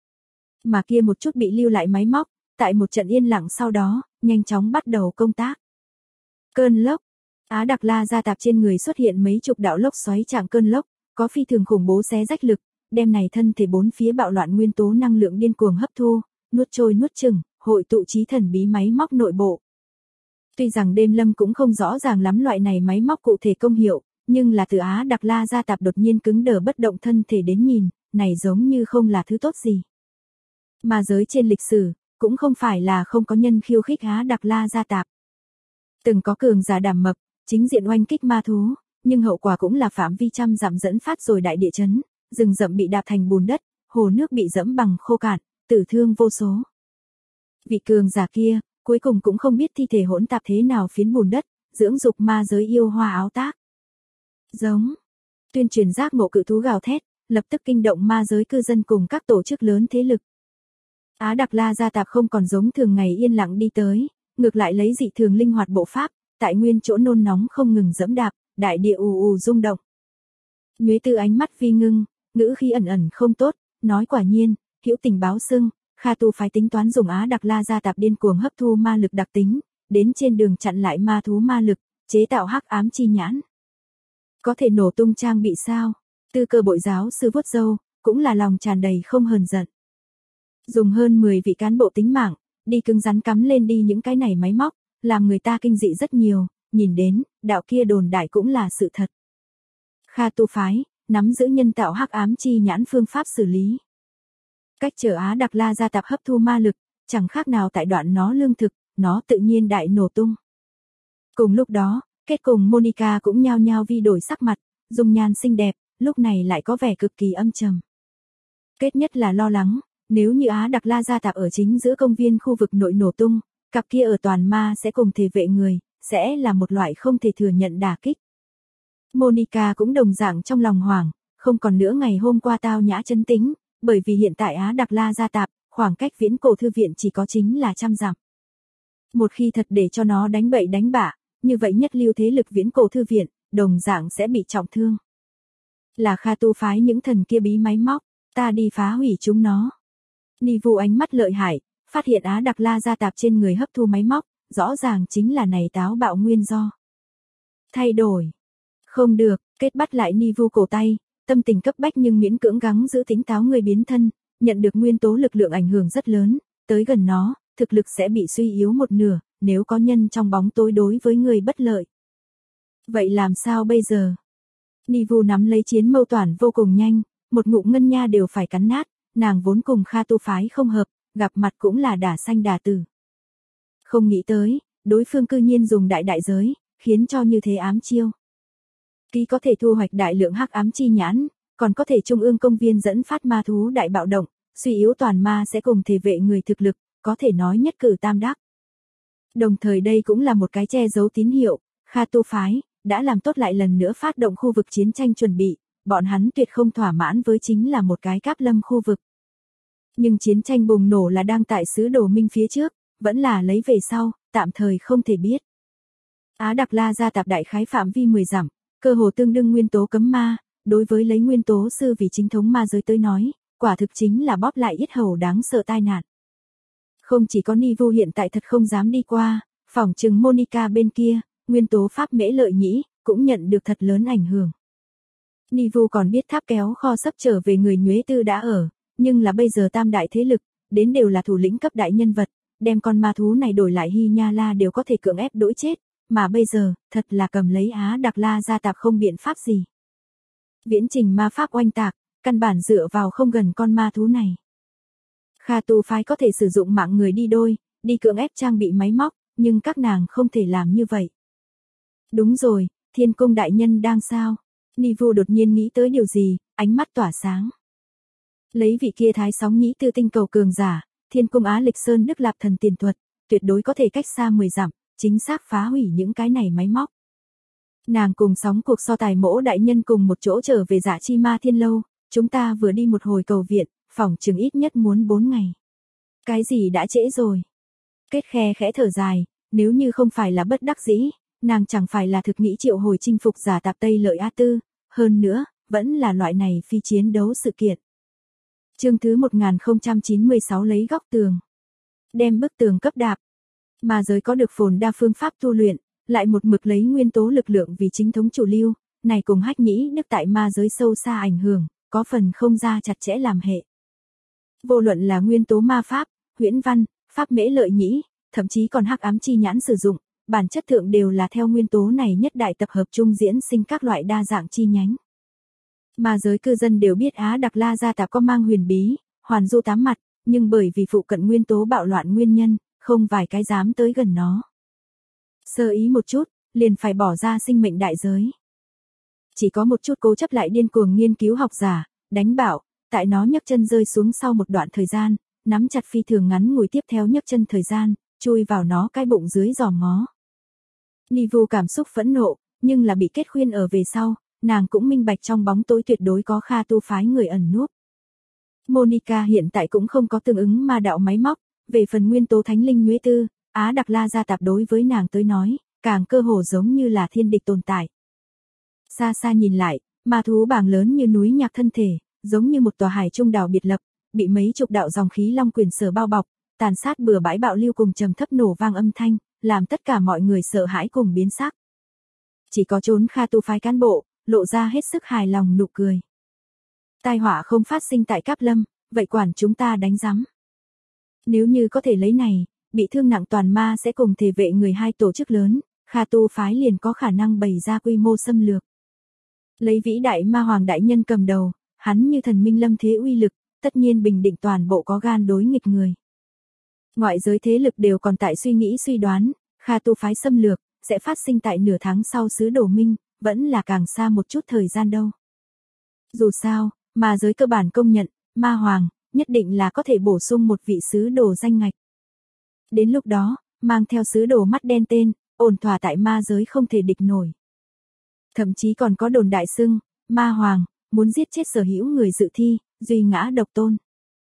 Mà kia một chút bị lưu lại máy móc, tại một trận yên lặng sau đó, nhanh chóng bắt đầu công tác. Cơn lốc. Á Đặc La gia tạp trên người xuất hiện mấy chục đạo lốc xoáy trạng cơn lốc, có phi thường khủng bố xé rách lực, đem này thân thể bốn phía bạo loạn nguyên tố năng lượng điên cuồng hấp thu, nuốt trôi nuốt chửng, hội tụ trí thần bí máy móc nội bộ. Tuy rằng đêm lâm cũng không rõ ràng lắm loại này máy móc cụ thể công hiệu, nhưng là từ Á Đặc La gia tạp đột nhiên cứng đờ bất động thân thể đến nhìn, này giống như không là thứ tốt gì. Mà giới trên lịch sử, cũng không phải là không có nhân khiêu khích Á Đặc La gia tạp. Từng có cường giả đảm mập, chính diện oanh kích ma thú, nhưng hậu quả cũng là phạm vi trăm dặm dẫn phát rồi đại địa chấn, rừng rậm bị đạp thành bùn đất, hồ nước bị dẫm bằng khô cạn, tử thương vô số. Vị cường giả kia, cuối cùng cũng không biết thi thể hỗn tạp thế nào phiến bùn đất, dưỡng dục ma giới yêu hoa áo tác. Giống. Tuyên truyền giác ngộ cự thú gào thét, lập tức kinh động ma giới cư dân cùng các tổ chức lớn thế lực. Á Đặc La gia tạp không còn giống thường ngày yên lặng đi tới, ngược lại lấy dị thường linh hoạt bộ pháp, tại nguyên chỗ nôn nóng không ngừng dẫm đạp, đại địa ù rung động. Nhuế Tư ánh mắt vi ngưng, ngữ khí ẩn ẩn không tốt, nói quả nhiên, hữu tình báo xưng, Kha tu phái tính toán dùng Á Đặc La gia tạp điên cuồng hấp thu ma lực đặc tính, đến trên đường chặn lại ma thú ma lực, chế tạo hắc ám chi nhãn. Có thể nổ tung trang bị sao? Tư Cơ bội giáo sư vuốt râu, cũng là lòng tràn đầy không hờn giận. Dùng hơn 10 vị cán bộ tính mạng, đi cứng rắn cắm lên đi những cái này máy móc, làm người ta kinh dị rất nhiều, nhìn đến, đạo kia đồn đại cũng là sự thật. Kha tu phái, nắm giữ nhân tạo hắc ám chi nhãn phương pháp xử lý. Cách trở Á Đặc La gia tạp hấp thu ma lực, chẳng khác nào tại đoạn nó lương thực, nó tự nhiên đại nổ tung. Cùng lúc đó, Kết cùng Monica cũng nhao nhao vi đổi sắc mặt, dung nhan xinh đẹp, lúc này lại có vẻ cực kỳ âm trầm. Kết nhất là lo lắng, nếu như Á Đặc La gia tạp ở chính giữa công viên khu vực nội nổ tung, cặp kia ở toàn ma sẽ cùng thể vệ người, sẽ là một loại không thể thừa nhận đả kích. Monica cũng đồng dạng trong lòng hoảng, không còn nữa ngày hôm qua tao nhã trấn tĩnh, bởi vì hiện tại Á Đặc La gia tạp, khoảng cách viễn cổ thư viện chỉ có chính là 100 dặm. Một khi thật để cho nó đánh bậy đánh bạ, như vậy nhất lưu thế lực viễn cổ thư viện, đồng dạng sẽ bị trọng thương. Là Kha tu phái những thần kia bí máy móc, ta đi phá hủy chúng nó. Ni Vu ánh mắt lợi hại, phát hiện Á Đặc La gia tạp trên người hấp thu máy móc, rõ ràng chính là này táo bạo nguyên do. Thay đổi. Không được, Kết bắt lại Ni Vu cổ tay, tâm tình cấp bách nhưng miễn cưỡng gắng giữ tính táo người biến thân, nhận được nguyên tố lực lượng ảnh hưởng rất lớn, tới gần nó, thực lực sẽ bị suy yếu một nửa, nếu có nhân trong bóng tối đối với người bất lợi. Vậy làm sao bây giờ? Ni Vu nắm lấy chiến mâu toản vô cùng nhanh, một ngụm ngân nha đều phải cắn nát, nàng vốn cùng Kha tu phái không hợp, gặp mặt cũng là đả sanh đả tử. Không nghĩ tới, đối phương cư nhiên dùng đại giới, khiến cho như thế ám chiêu. Ký có thể thu hoạch đại lượng hắc ám chi nhãn, còn có thể trung ương công viên dẫn phát ma thú đại bạo động, suy yếu toàn ma sẽ cùng thể vệ người thực lực, có thể nói nhất cử tam đắc. Đồng thời đây cũng là một cái che giấu tín hiệu, Kha tu phái, đã làm tốt lại lần nữa phát động khu vực chiến tranh chuẩn bị, bọn hắn tuyệt không thỏa mãn với chính là một cái cáp lâm khu vực. Nhưng chiến tranh bùng nổ là đang tại xứ Đồ Minh phía trước, vẫn là lấy về sau, tạm thời không thể biết. Á Đặc La gia tạp đại khái phạm vi 10 dặm, cơ hồ tương đương nguyên tố cấm ma, đối với lấy nguyên tố sư vì chính thống ma giới tới nói, quả thực chính là bóp lại yết hầu đáng sợ tai nạn. Không chỉ có Ni Vu hiện tại thật không dám đi qua, phỏng chừng Monica bên kia, nguyên tố pháp mễ lợi nhĩ, cũng nhận được thật lớn ảnh hưởng. Nivu còn biết tháp kéo kho sắp trở về người Nhuế Tư đã ở, nhưng là bây giờ tam đại thế lực, đến đều là thủ lĩnh cấp đại nhân vật, đem con ma thú này đổi lại Hy Nha La đều có thể cưỡng ép đỗi chết, mà bây giờ, thật là cầm lấy Á Đặc La gia tạp không biện pháp gì. Viễn trình ma pháp oanh tạc, căn bản dựa vào không gần con ma thú này. Kha tu phái có thể sử dụng mạng người đi đôi, đi cưỡng ép trang bị máy móc, nhưng các nàng không thể làm như vậy. Đúng rồi, Thiên Cung đại nhân đang sao? Nivu đột nhiên nghĩ tới điều gì, ánh mắt tỏa sáng. Lấy vị kia thái sóng nhĩ tư tinh cầu cường giả, Thiên Cung Á Lịch Sơn Đức Lạp thần tiền thuật, tuyệt đối có thể cách xa 10 dặm, chính xác phá hủy những cái này máy móc. Nàng cùng sóng cuộc so tài mỗ đại nhân cùng một chỗ trở về Dạ Chi Ma Thiên Lâu, chúng ta vừa đi một hồi cầu viện, phỏng chừng ít nhất muốn 4 ngày. Cái gì đã trễ rồi? Kết khe khẽ thở dài, nếu như không phải là bất đắc dĩ, nàng chẳng phải là thực nghĩ triệu hồi chinh phục giả tạp Tây Lợi A Tư, hơn nữa, vẫn là loại này phi chiến đấu sự kiện. Chương thứ 1096 lấy góc tường. Đem bức tường cấp đạp. Ma giới có được phồn đa phương pháp tu luyện, lại một mực lấy nguyên tố lực lượng vì chính thống chủ lưu, này cùng hách nhĩ đức tại ma giới sâu xa ảnh hưởng, có phần không ra chặt chẽ làm hệ. Vô luận là nguyên tố ma pháp, huyễn văn, pháp mễ lợi nhĩ, thậm chí còn hắc ám chi nhãn sử dụng, bản chất thượng đều là theo nguyên tố này nhất đại tập hợp trung diễn sinh các loại đa dạng chi nhánh. Ma giới cư dân đều biết Á Đặc La gia tạp có mang huyền bí, hoàn du 8 mặt, nhưng bởi vì phụ cận nguyên tố bạo loạn nguyên nhân, không vài cái dám tới gần nó. Sơ ý một chút, liền phải bỏ ra sinh mệnh đại giới. Chỉ có một chút cố chấp lại điên cuồng nghiên cứu học giả, đánh bảo, tại nó nhấc chân rơi xuống sau một đoạn thời gian, nắm chặt phi thường ngắn ngủi tiếp theo nhấc chân thời gian, chui vào nó cái bụng dưới giòm ngó. Nivu cảm xúc phẫn nộ, nhưng là bị kết khuyên ở về sau, nàng cũng minh bạch trong bóng tối tuyệt đối có Kha tu phái người ẩn núp. Monica hiện tại cũng không có tương ứng ma đạo máy móc, về phần nguyên tố thánh linh Nhuế Tư, Á Đặc La gia tạp đối với nàng tới nói, càng cơ hồ giống như là thiên địch tồn tại. Xa xa nhìn lại, ma thú bảng lớn như núi nhạc thân thể, giống như một tòa hải trung đảo biệt lập, bị mấy chục đạo dòng khí long quyền sở bao bọc, tàn sát bừa bãi bạo lưu cùng trầm thấp nổ vang âm thanh, làm tất cả mọi người sợ hãi cùng biến sắc. Chỉ có trốn Kha tu phái cán bộ, lộ ra hết sức hài lòng nụ cười. Tai họa không phát sinh tại Cáp Lâm, vậy quản chúng ta đánh rắm. Nếu như có thể lấy này, bị thương nặng toàn ma sẽ cùng thể vệ người hai tổ chức lớn, Kha tu phái liền có khả năng bày ra quy mô xâm lược. Lấy vĩ đại ma hoàng đại nhân cầm đầu, hắn như thần minh lâm thế uy lực, tất nhiên bình định toàn bộ có gan đối nghịch người. Ngoại giới thế lực đều còn tại suy nghĩ suy đoán, Kha tu phái xâm lược, sẽ phát sinh tại nửa tháng sau xứ Đồ Minh, vẫn là càng xa một chút thời gian đâu. Dù sao, ma giới cơ bản công nhận, ma hoàng, nhất định là có thể bổ sung một vị sứ đồ danh ngạch. Đến lúc đó, mang theo sứ đồ mắt đen tên, ổn thỏa tại ma giới không thể địch nổi. Thậm chí còn có đồn đại xưng, ma hoàng, muốn giết chết sở hữu người dự thi, duy ngã độc tôn.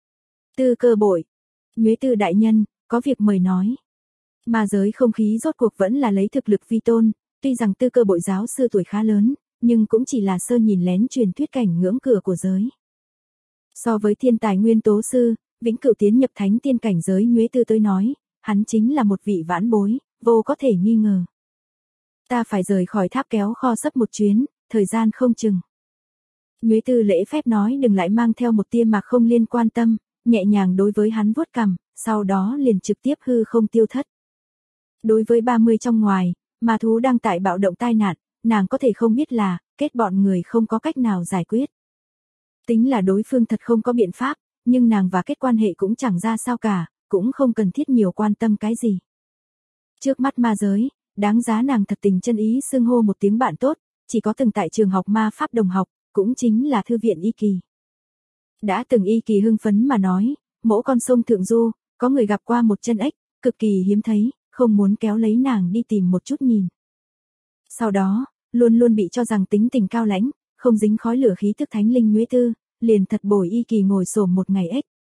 Tư Cơ bội. Nhuế Tư đại nhân, có việc mời nói. Ma giới không khí rốt cuộc vẫn là lấy thực lực vi tôn, tuy rằng Tư Cơ bội giáo sư tuổi khá lớn, nhưng cũng chỉ là sơ nhìn lén truyền thuyết cảnh ngưỡng cửa của giới. So với thiên tài nguyên tố sư, vĩnh cửu tiến nhập thánh tiên cảnh giới Nhuế Tư tới nói, hắn chính là một vị vãn bối, vô có thể nghi ngờ. Ta phải rời khỏi tháp kéo kho sấp một chuyến, thời gian không chừng. Nhuế Tư lễ phép nói đừng lại mang theo một tia mạc không liên quan tâm, nhẹ nhàng đối với hắn vuốt cằm, sau đó liền trực tiếp hư không tiêu thất. Đối với 30 trong ngoài, ma thú đang tại bạo động tai nạn, nàng có thể không biết là, kết bọn người không có cách nào giải quyết. Tính là đối phương thật không có biện pháp, nhưng nàng và kết quan hệ cũng chẳng ra sao cả, cũng không cần thiết nhiều quan tâm cái gì. Trước mắt ma giới, đáng giá nàng thật tình chân ý xưng hô một tiếng bạn tốt, chỉ có từng tại trường học ma pháp đồng học, cũng chính là thư viện Y Kỳ. Đã từng Y Kỳ hưng phấn mà nói, mỗi con sông Thượng Du, có người gặp qua một chân ếch, cực kỳ hiếm thấy, không muốn kéo lấy nàng đi tìm một chút nhìn. Sau đó, luôn luôn bị cho rằng tính tình cao lãnh, không dính khói lửa khí tức thánh linh Nhuế Tư, liền thật bồi Y Kỳ ngồi xổm một ngày ếch.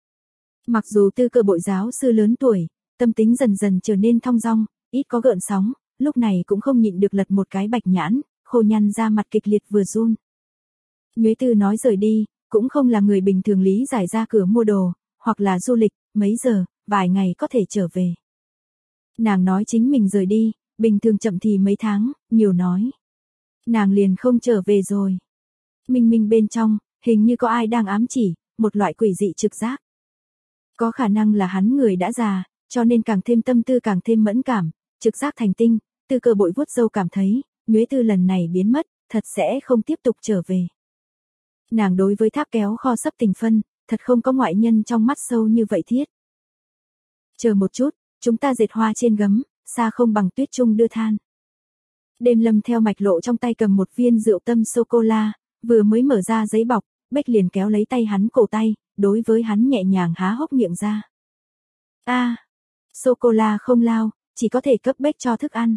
Mặc dù Tư Cơ bội giáo sư lớn tuổi, tâm tính dần dần trở nên thong dong, ít có gợn sóng, lúc này cũng không nhịn được lật một cái bạch nhãn, khô nhăn ra mặt kịch liệt vừa run. Nhuế Tư nói rời đi, cũng không là người bình thường lý giải ra cửa mua đồ, hoặc là du lịch, mấy giờ, vài ngày có thể trở về. Nàng nói chính mình rời đi, bình thường chậm thì mấy tháng, nhiều nói. Nàng liền không trở về rồi. Minh Minh bên trong, hình như có ai đang ám chỉ, một loại quỷ dị trực giác. Có khả năng là hắn người đã già, cho nên càng thêm tâm tư càng thêm mẫn cảm, trực giác thành tinh, Tư Cơ bội vuốt râu cảm thấy, Nhuế Tư lần này biến mất, thật sẽ không tiếp tục trở về. Nàng đối với tháp kéo kho sấp tình phân, thật không có ngoại nhân trong mắt sâu như vậy thiết. Chờ một chút, chúng ta dệt hoa trên gấm, xa không bằng tuyết trung đưa than. Đêm Lâm theo mạch lộ trong tay cầm một viên rượu tâm sô-cô-la, vừa mới mở ra giấy bọc, Bách liền kéo lấy tay hắn cổ tay, đối với hắn nhẹ nhàng há hốc miệng ra. Sô-cô-la không lao, chỉ có thể cấp Bách cho thức ăn.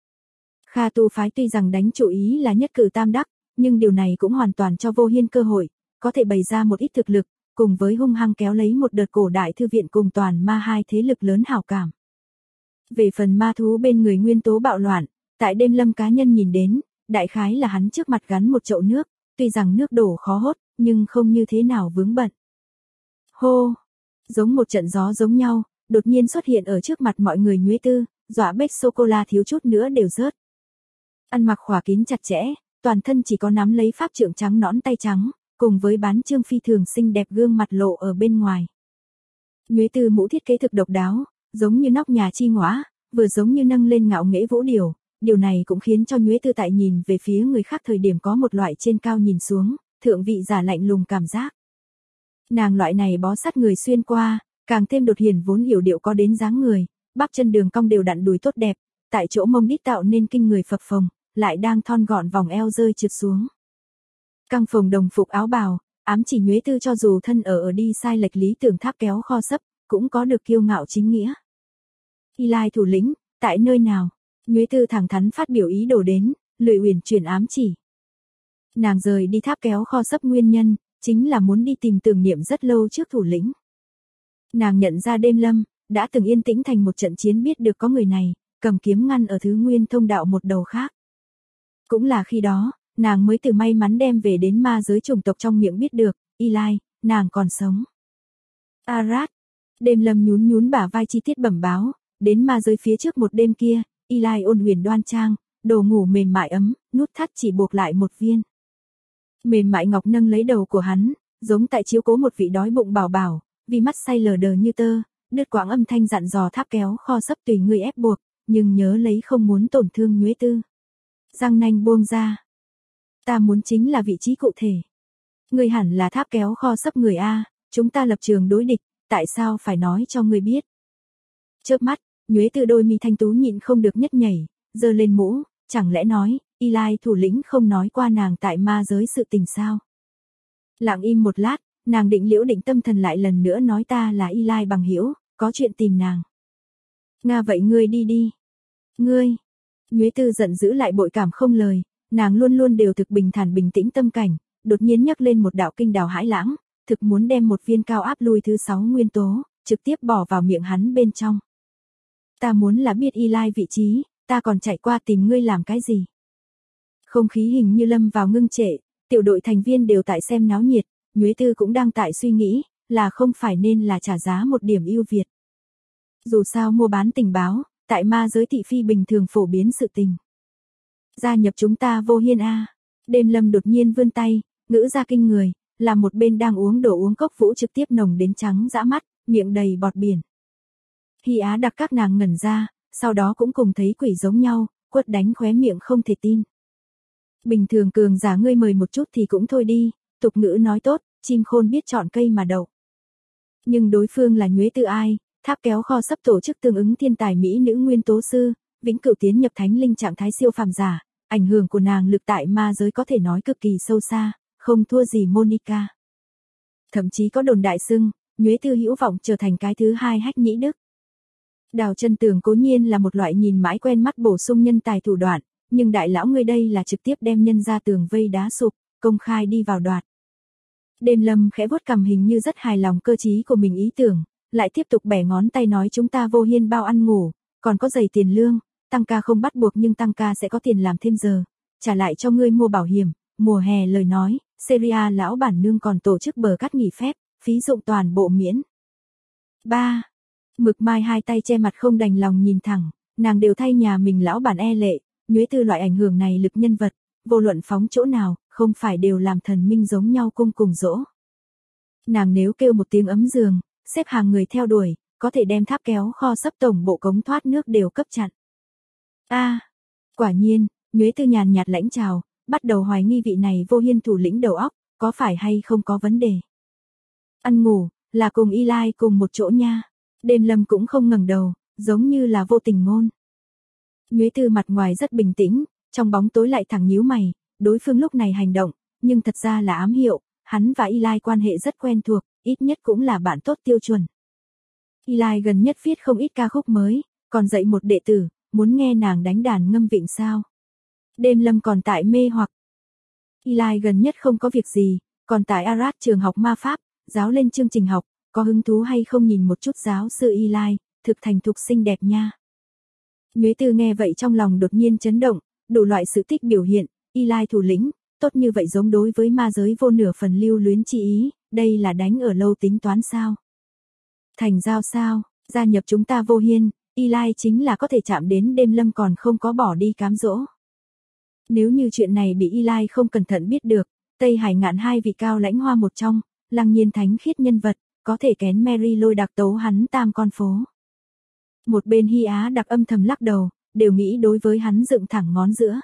Kha Tu phái tuy rằng đánh chủ ý là nhất cử tam đắc, nhưng điều này cũng hoàn toàn cho Vô Hiên cơ hội, có thể bày ra một ít thực lực, cùng với hung hăng kéo lấy một đợt cổ đại thư viện cùng toàn ma hai thế lực lớn hảo cảm. Về phần ma thú bên người nguyên tố bạo loạn, tại Đêm Lâm cá nhân nhìn đến, đại khái là hắn trước mặt gắn một chậu nước, tuy rằng nước đổ khó hốt, nhưng không như thế nào vướng bận. Hô! Giống một trận gió giống nhau, đột nhiên xuất hiện ở trước mặt mọi người Nhuế Tư, dọa Bách sô-cô-la thiếu chút nữa đều rớt. Ăn mặc khỏa kín chặt chẽ, toàn thân chỉ có nắm lấy pháp trượng trắng nõn tay trắng, cùng với bán trương phi thường xinh đẹp gương mặt lộ ở bên ngoài. Nhuế Tư mũ thiết kế thực độc đáo, giống như nóc nhà chi ngõa, vừa giống như nâng lên ngạo nghễ vũ điểu, điều này cũng khiến cho Nhuế Tư tại nhìn về phía người khác thời điểm có một loại trên cao nhìn xuống, thượng vị giả lạnh lùng cảm giác. Nàng loại này bó sát người xuyên qua, càng thêm đột hiển vốn hiểu điệu có đến dáng người, bắp chân đường cong đều đặn đùi tốt đẹp, tại chỗ mông đít tạo nên kinh người phập phồng, lại đang thon gọn vòng eo rơi trượt xuống. Căng phồng đồng phục áo bào, ám chỉ Nhuế Tư cho dù thân ở đi sai lệch lý tưởng tháp kéo kho sấp, cũng có được kiêu ngạo chính nghĩa. Y Lai thủ lĩnh, tại nơi nào? Nhuế Tư thẳng thắn phát biểu ý đồ đến, lười uyển chuyển ám chỉ. Nàng rời đi tháp kéo kho sấp nguyên nhân, chính là muốn đi tìm tưởng niệm rất lâu trước thủ lĩnh. Nàng nhận ra Đêm Lâm, đã từng yên tĩnh thành một trận chiến biết được có người này, cầm kiếm ngăn ở thứ nguyên thông đạo một đầu khác. Cũng là khi đó, nàng mới từ may mắn đem về đến ma giới chủng tộc trong miệng biết được, Y Lai, nàng còn sống. Arát, Đêm Lâm nhún nhún bả vai chi tiết bẩm báo, đến ma giới phía trước một đêm kia, Y Lai ôn huyền đoan trang, đồ ngủ mềm mại ấm, nút thắt chỉ buộc lại một viên. Mềm mại ngọc nâng lấy đầu của hắn, giống tại chiếu cố một vị đói bụng bảo bảo, vì mắt say lờ đờ như tơ, đứt quãng âm thanh dặn dò tháp kéo kho sấp tùy người ép buộc, nhưng nhớ lấy không muốn tổn thương Nhuế Tư. Răng nanh buông ra. Ta muốn chính là vị trí cụ thể. Ngươi hẳn là tháp kéo kho sấp người A, chúng ta lập trường đối địch, tại sao phải nói cho ngươi biết. Chớp mắt, Nhuế Tư đôi mi thanh tú nhịn không được nhất nhảy, giơ lên mũ, chẳng lẽ nói, Y Lai thủ lĩnh không nói qua nàng tại ma giới sự tình sao. Lặng im một lát, nàng định liễu định tâm thần lại lần nữa nói ta là Y Lai bằng hữu, có chuyện tìm nàng. Nga vậy ngươi đi đi. Ngươi. Nhuế Tư giận dữ lại bội cảm không lời, nàng luôn luôn đều thực bình thản bình tĩnh tâm cảnh, đột nhiên nhấc lên một đạo kinh đào hãi lãng, thực muốn đem một viên cao áp lui thứ 6 nguyên tố, trực tiếp bỏ vào miệng hắn bên trong. Ta muốn là biết Y Lai vị trí, ta còn chạy qua tìm ngươi làm cái gì. Không khí hình như lâm vào ngưng trệ, tiểu đội thành viên đều tại xem náo nhiệt, Nhuế Tư cũng đang tại suy nghĩ, là không phải nên là trả giá một điểm ưu việt. Dù sao mua bán tình báo, tại ma giới thị phi bình thường phổ biến sự tình. Gia nhập chúng ta Vô Hiên A. Đêm Lâm đột nhiên vươn tay, ngữ ra kinh người, là một bên đang uống đồ uống cốc vũ trực tiếp nồng đến trắng dã mắt, miệng đầy bọt biển. Hy Á đặc các nàng ngẩn ra, sau đó cũng cùng thấy quỷ giống nhau, quất đánh khóe miệng không thể tin. Bình thường cường giả ngươi mời một chút thì cũng thôi đi, tục ngữ nói tốt, chim khôn biết chọn cây mà đậu. Nhưng đối phương là Nhuế Tư ai, tháp kéo kho sắp tổ chức tương ứng thiên tài mỹ nữ nguyên tố sư, vĩnh cửu tiến nhập thánh linh trạng thái siêu phàm giả, ảnh hưởng của nàng lực tại ma giới có thể nói cực kỳ sâu xa, không thua gì Monica. Thậm chí có đồn đại xưng, Nhuế Tư hữu vọng trở thành cái thứ hai Hách Nhĩ Đức. Đào Chân Tường cố nhiên là một loại nhìn mãi quen mắt bổ sung nhân tài thủ đoạn, nhưng đại lão ngươi đây là trực tiếp đem nhân ra tường vây đá sụp, công khai đi vào đoạt. Đêm Lâm khẽ vuốt cằm hình như rất hài lòng cơ trí của mình ý tưởng, lại tiếp tục bẻ ngón tay nói chúng ta Vô Hiên bao ăn ngủ, còn có giày tiền lương, tăng ca không bắt buộc nhưng tăng ca sẽ có tiền làm thêm giờ, trả lại cho ngươi mua bảo hiểm, mùa hè lời nói, Seria lão bản nương còn tổ chức bờ cắt nghỉ phép, phí dụng toàn bộ miễn. 3. Mực Mai hai tay che mặt không đành lòng nhìn thẳng, nàng đều thay nhà mình lão bản e lệ, Nhuế Tư loại ảnh hưởng này lực nhân vật, vô luận phóng chỗ nào, không phải đều làm thần minh giống nhau cung cùng dỗ. Nàng nếu kêu một tiếng ấm giường, xếp hàng người theo đuổi, có thể đem tháp kéo kho sấp tổng bộ cống thoát nước đều cấp chặn. Quả nhiên, Nhuế Tư nhàn nhạt lãnh chào, bắt đầu hoài nghi vị này Vô Hiên thủ lĩnh đầu óc, có phải hay không có vấn đề. Ăn ngủ, là cùng Eli cùng một chỗ nha. Đêm Lâm cũng không ngẩng đầu, giống như là vô tình ngôn. Nhuế Tư mặt ngoài rất bình tĩnh, trong bóng tối lại thẳng nhíu mày, đối phương lúc này hành động, nhưng thật ra là ám hiệu, hắn và Eli quan hệ rất quen thuộc, ít nhất cũng là bạn tốt tiêu chuẩn. Eli gần nhất viết không ít ca khúc mới, còn dạy một đệ tử, muốn nghe nàng đánh đàn ngâm vịnh sao. Đêm Lâm còn tại mê hoặc. Eli gần nhất không có việc gì, còn tại Arad trường học ma pháp, giáo lên chương trình học, có hứng thú hay không nhìn một chút giáo sư Eli, thực thành thục xinh đẹp nha. Nhuế Tư nghe vậy trong lòng đột nhiên chấn động, đủ loại sự tích biểu hiện, Eli thủ lĩnh, tốt như vậy giống đối với ma giới vô nửa phần lưu luyến chi ý, đây là đánh ở lâu tính toán sao? Thành giao sao, gia nhập chúng ta Vô Hiên, Eli chính là có thể chạm đến Đêm Lâm còn không có bỏ đi cám dỗ. Nếu như chuyện này bị Eli không cẩn thận biết được, Tây Hải Ngạn hai vị cao lãnh hoa một trong, lăng nhiên thánh khiết nhân vật, có thể kén Mary lôi đặc tấu hắn tam con phố. Một bên Hy Á đặc âm thầm lắc đầu, đều nghĩ đối với hắn dựng thẳng ngón giữa.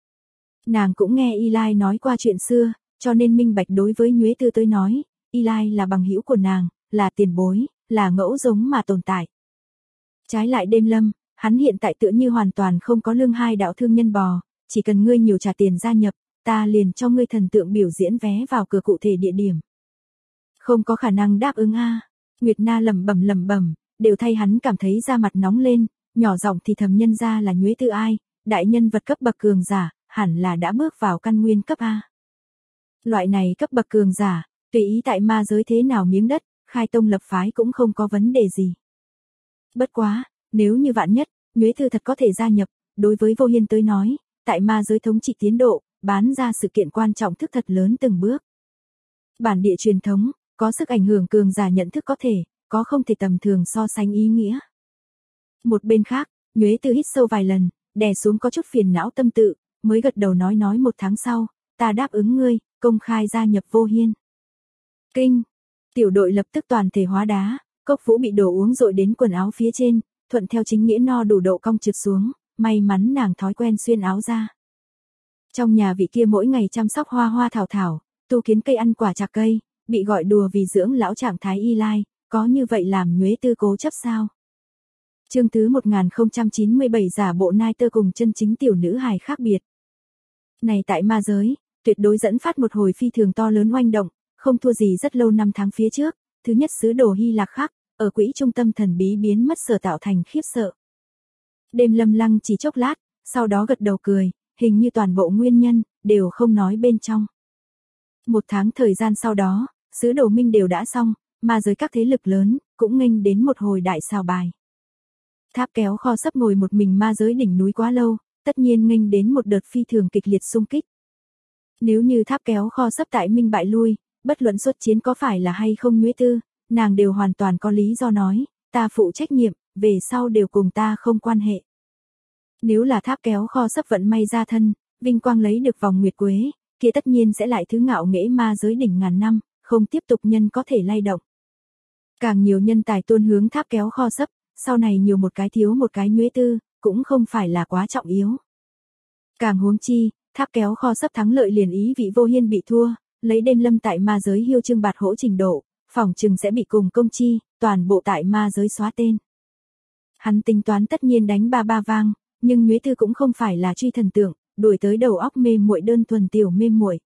Nàng cũng nghe Eli nói qua chuyện xưa, cho nên minh bạch đối với Nhuế Tư tới nói, Eli là bằng hữu của nàng, là tiền bối, là ngẫu giống mà tồn tại. Trái lại Đêm Lâm, hắn hiện tại tựa như hoàn toàn không có lương hai đạo thương nhân bò, chỉ cần ngươi nhiều trả tiền gia nhập, ta liền cho ngươi thần tượng biểu diễn vé vào cửa cụ thể địa điểm. Không có khả năng đáp ứng a. Nguyệt Na lẩm bẩm, đều thay hắn cảm thấy da mặt nóng lên, nhỏ giọng thì thầm nhân ra là Nhuế Tư ai, đại nhân vật cấp bậc cường giả, hẳn là đã bước vào căn nguyên cấp A. Loại này cấp bậc cường giả, tùy ý tại ma giới thế nào miếng đất, khai tông lập phái cũng không có vấn đề gì. Bất quá, nếu như vạn nhất, Nhuế Tư thật có thể gia nhập, đối với Vô Hiên tới nói, tại ma giới thống trị tiến độ, bán ra sự kiện quan trọng thức thật lớn từng bước. Bản địa truyền thống, có sức ảnh hưởng cường giả nhận thức có thể, có không thể tầm thường so sánh ý nghĩa. Một bên khác, Nhuế Tư hít sâu vài lần, đè xuống có chút phiền não tâm tự, mới gật đầu nói 1 tháng sau, ta đáp ứng ngươi, công khai gia nhập Vô Hiên. Kinh, tiểu đội lập tức toàn thể hóa đá, cốc vũ bị đổ uống dội đến quần áo phía trên, thuận theo chính nghĩa no đủ độ cong trượt xuống, may mắn nàng thói quen xuyên áo ra. Trong nhà vị kia mỗi ngày chăm sóc hoa hoa thảo thảo, tu kiến cây ăn quả trà cây, bị gọi đùa vì dưỡng lão trạng thái Eli, có như vậy làm Nhuế Tư cố chấp sao? Chương thứ 1097 giả bộ nai tơ cùng chân chính tiểu nữ hài khác biệt. Này tại ma giới, tuyệt đối dẫn phát một hồi phi thường to lớn oanh động, không thua gì rất lâu năm tháng phía trước, thứ nhất sứ đồ Hy Lạc khắc, ở quỹ trung tâm thần bí biến mất sở tạo thành khiếp sợ. Đêm Lâm lăng chỉ chốc lát, sau đó gật đầu cười, hình như toàn bộ nguyên nhân, đều không nói bên trong. 1 tháng thời gian sau đó, sứ đồ minh đều đã xong, ma giới các thế lực lớn, cũng nghênh đến một hồi đại xào bài. Tháp kéo kho sấp ngồi một mình ma giới đỉnh núi quá lâu, tất nhiên nghênh đến một đợt phi thường kịch liệt xung kích. Nếu như tháp kéo kho sấp tại minh bại lui, bất luận xuất chiến có phải là hay không Nhuế Tư, nàng đều hoàn toàn có lý do nói, ta phụ trách nhiệm, về sau đều cùng ta không quan hệ. Nếu là tháp kéo kho sấp vận may ra thân, vinh quang lấy được vòng nguyệt quế, kia tất nhiên sẽ lại thứ ngạo nghễ ma giới đỉnh ngàn năm, không tiếp tục nhân có thể lay động. Càng nhiều nhân tài tuôn hướng tháp kéo kho sấp, sau này nhiều một cái thiếu một cái Nhuế Tư, cũng không phải là quá trọng yếu. Càng huống chi, tháp kéo kho sấp thắng lợi liền ý vị Vô Hiên bị thua, lấy Đêm Lâm tại ma giới hiêu trương bạt hỗ trình độ, phỏng chừng sẽ bị cùng công chi, toàn bộ tại ma giới xóa tên. Hắn tính toán tất nhiên đánh ba vang, nhưng Nhuế Tư cũng không phải là truy thần tượng, đuổi tới đầu óc mê muội đơn thuần tiểu mê muội.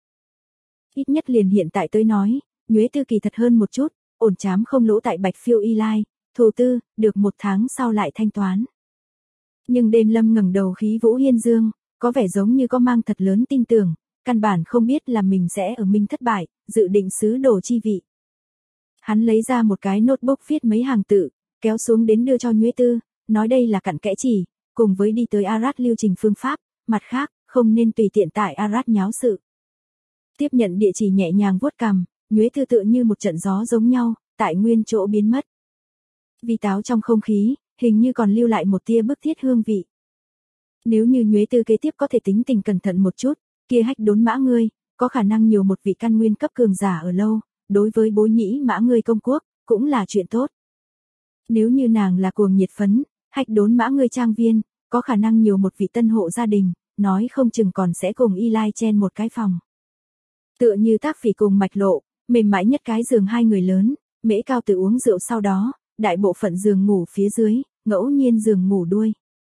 Ít nhất liền hiện tại tới nói, Nhuế Tư kỳ thật hơn một chút, ổn chám không lỗ tại Bạch Phiêu Eli, thù tư, được 1 tháng sau lại thanh toán. Nhưng Đêm Lâm ngẩng đầu khí vũ hiên dương, có vẻ giống như có mang thật lớn tin tưởng, căn bản không biết là mình sẽ ở minh thất bại, dự định sứ đồ chi vị. Hắn lấy ra một cái notebook viết mấy hàng tự, kéo xuống đến đưa cho Nhuế Tư, nói đây là cặn kẽ chỉ, cùng với đi tới Arad lưu trình phương pháp, mặt khác, không nên tùy tiện tại Arad nháo sự. Tiếp nhận địa chỉ nhẹ nhàng vuốt cằm, Nhuế Tư tựa như một trận gió giống nhau, tại nguyên chỗ biến mất. Vi táo trong không khí, hình như còn lưu lại một tia bức thiết hương vị. Nếu như Nhuế Tư kế tiếp có thể tính tình cẩn thận một chút, kia Hách Đốn Mã ngươi, có khả năng nhiều một vị căn nguyên cấp cường giả ở lâu, đối với Bối Nhĩ Mã ngươi công quốc, cũng là chuyện tốt. Nếu như nàng là cuồng nhiệt phấn, Hách Đốn Mã ngươi trang viên, có khả năng nhiều một vị tân hộ gia đình, nói không chừng còn sẽ cùng Y Lai chen một cái phòng. Tựa như Tác Phỉ cùng Mạch Lộ, mềm mại nhất cái giường hai người lớn, Mễ Cao Tử uống rượu sau đó, đại bộ phận giường ngủ phía dưới, ngẫu nhiên giường ngủ đuôi.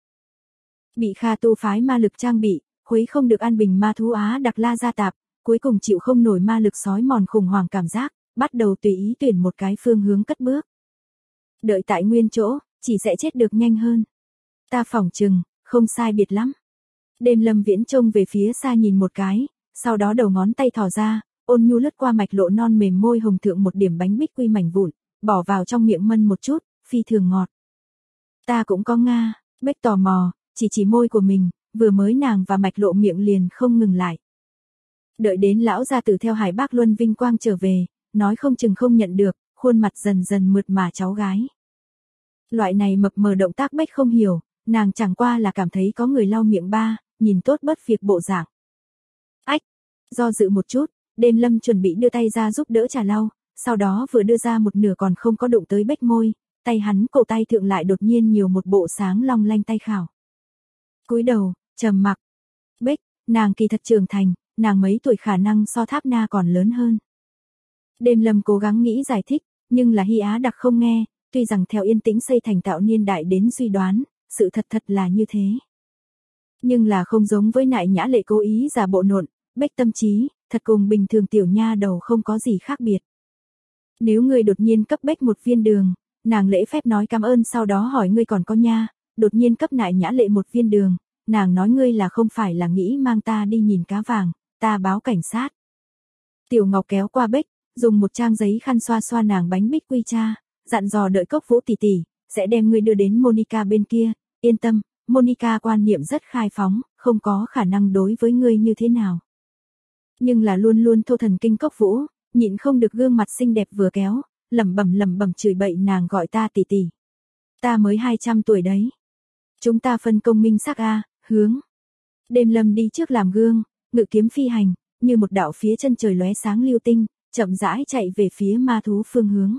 Bị Kha Tu phái ma lực trang bị, khuấy không được an bình ma thú Á Đặc La gia tạp, cuối cùng chịu không nổi ma lực sói mòn khủng hoảng cảm giác, bắt đầu tùy ý tuyển một cái phương hướng cất bước. Đợi tại nguyên chỗ, chỉ sẽ chết được nhanh hơn. Ta phỏng chừng, không sai biệt lắm. Đêm Lâm Viễn trông về phía xa nhìn một cái, sau đó đầu ngón tay thò ra, ôn nhu lướt qua Mạch Lộ non mềm môi hồng thượng một điểm bánh bích quy mảnh vụn, bỏ vào trong miệng mân một chút, phi thường ngọt. Ta cũng có Nga, Bách tò mò, chỉ môi của mình, vừa mới nàng và Mạch Lộ miệng liền không ngừng lại. Đợi đến lão gia tử theo Hải Bác Luân vinh quang trở về, nói không chừng không nhận được, khuôn mặt dần dần mượt mà cháu gái. Loại này mập mờ động tác Bách không hiểu, nàng chẳng qua là cảm thấy có người lau miệng ba, nhìn tốt bất việc bộ dạng. Ách, do dự một chút, Đêm Lâm chuẩn bị đưa tay ra giúp đỡ trà lau, sau đó vừa đưa ra một nửa còn không có đụng tới Bách môi, tay hắn cổ tay thượng lại đột nhiên nhiều một bộ sáng long lanh tay khảo. Cúi đầu, trầm mặc. Bách, nàng kỳ thật trưởng thành, nàng mấy tuổi khả năng so Tháp Na còn lớn hơn. Đêm Lâm cố gắng nghĩ giải thích, nhưng là Hy Á Đặc không nghe, tuy rằng theo yên tĩnh xây thành tạo niên đại đến suy đoán, sự thật là như thế. Nhưng là không giống với Nại Nhã Lệ cố ý giả bộ nộn, Bách tâm trí, thật cùng bình thường tiểu nha đầu không có gì khác biệt. Nếu ngươi đột nhiên cấp Bách một viên đường, nàng lễ phép nói cảm ơn sau đó hỏi ngươi còn có nha, đột nhiên cấp Nại Nhã Lệ một viên đường, nàng nói ngươi là không phải là nghĩ mang ta đi nhìn cá vàng, ta báo cảnh sát. Tiểu Ngọc kéo qua Bách, dùng một trang giấy khăn xoa xoa nàng bánh bích quy cha, dặn dò đợi Cốc Vũ tỷ tỷ, sẽ đem ngươi đưa đến Monica bên kia, yên tâm, Monica quan niệm rất khai phóng, không có khả năng đối với ngươi như thế nào. Nhưng là luôn luôn thô thần kinh Cốc Vũ, nhịn không được gương mặt xinh đẹp vừa kéo, lẩm bẩm chửi bậy nàng gọi ta tỷ tỷ. Ta mới 200 tuổi đấy. Chúng ta phân công minh xác a, hướng. Đêm Lâm đi trước làm gương, ngự kiếm phi hành, như một đạo phía chân trời lóe sáng lưu tinh, chậm rãi chạy về phía ma thú phương hướng.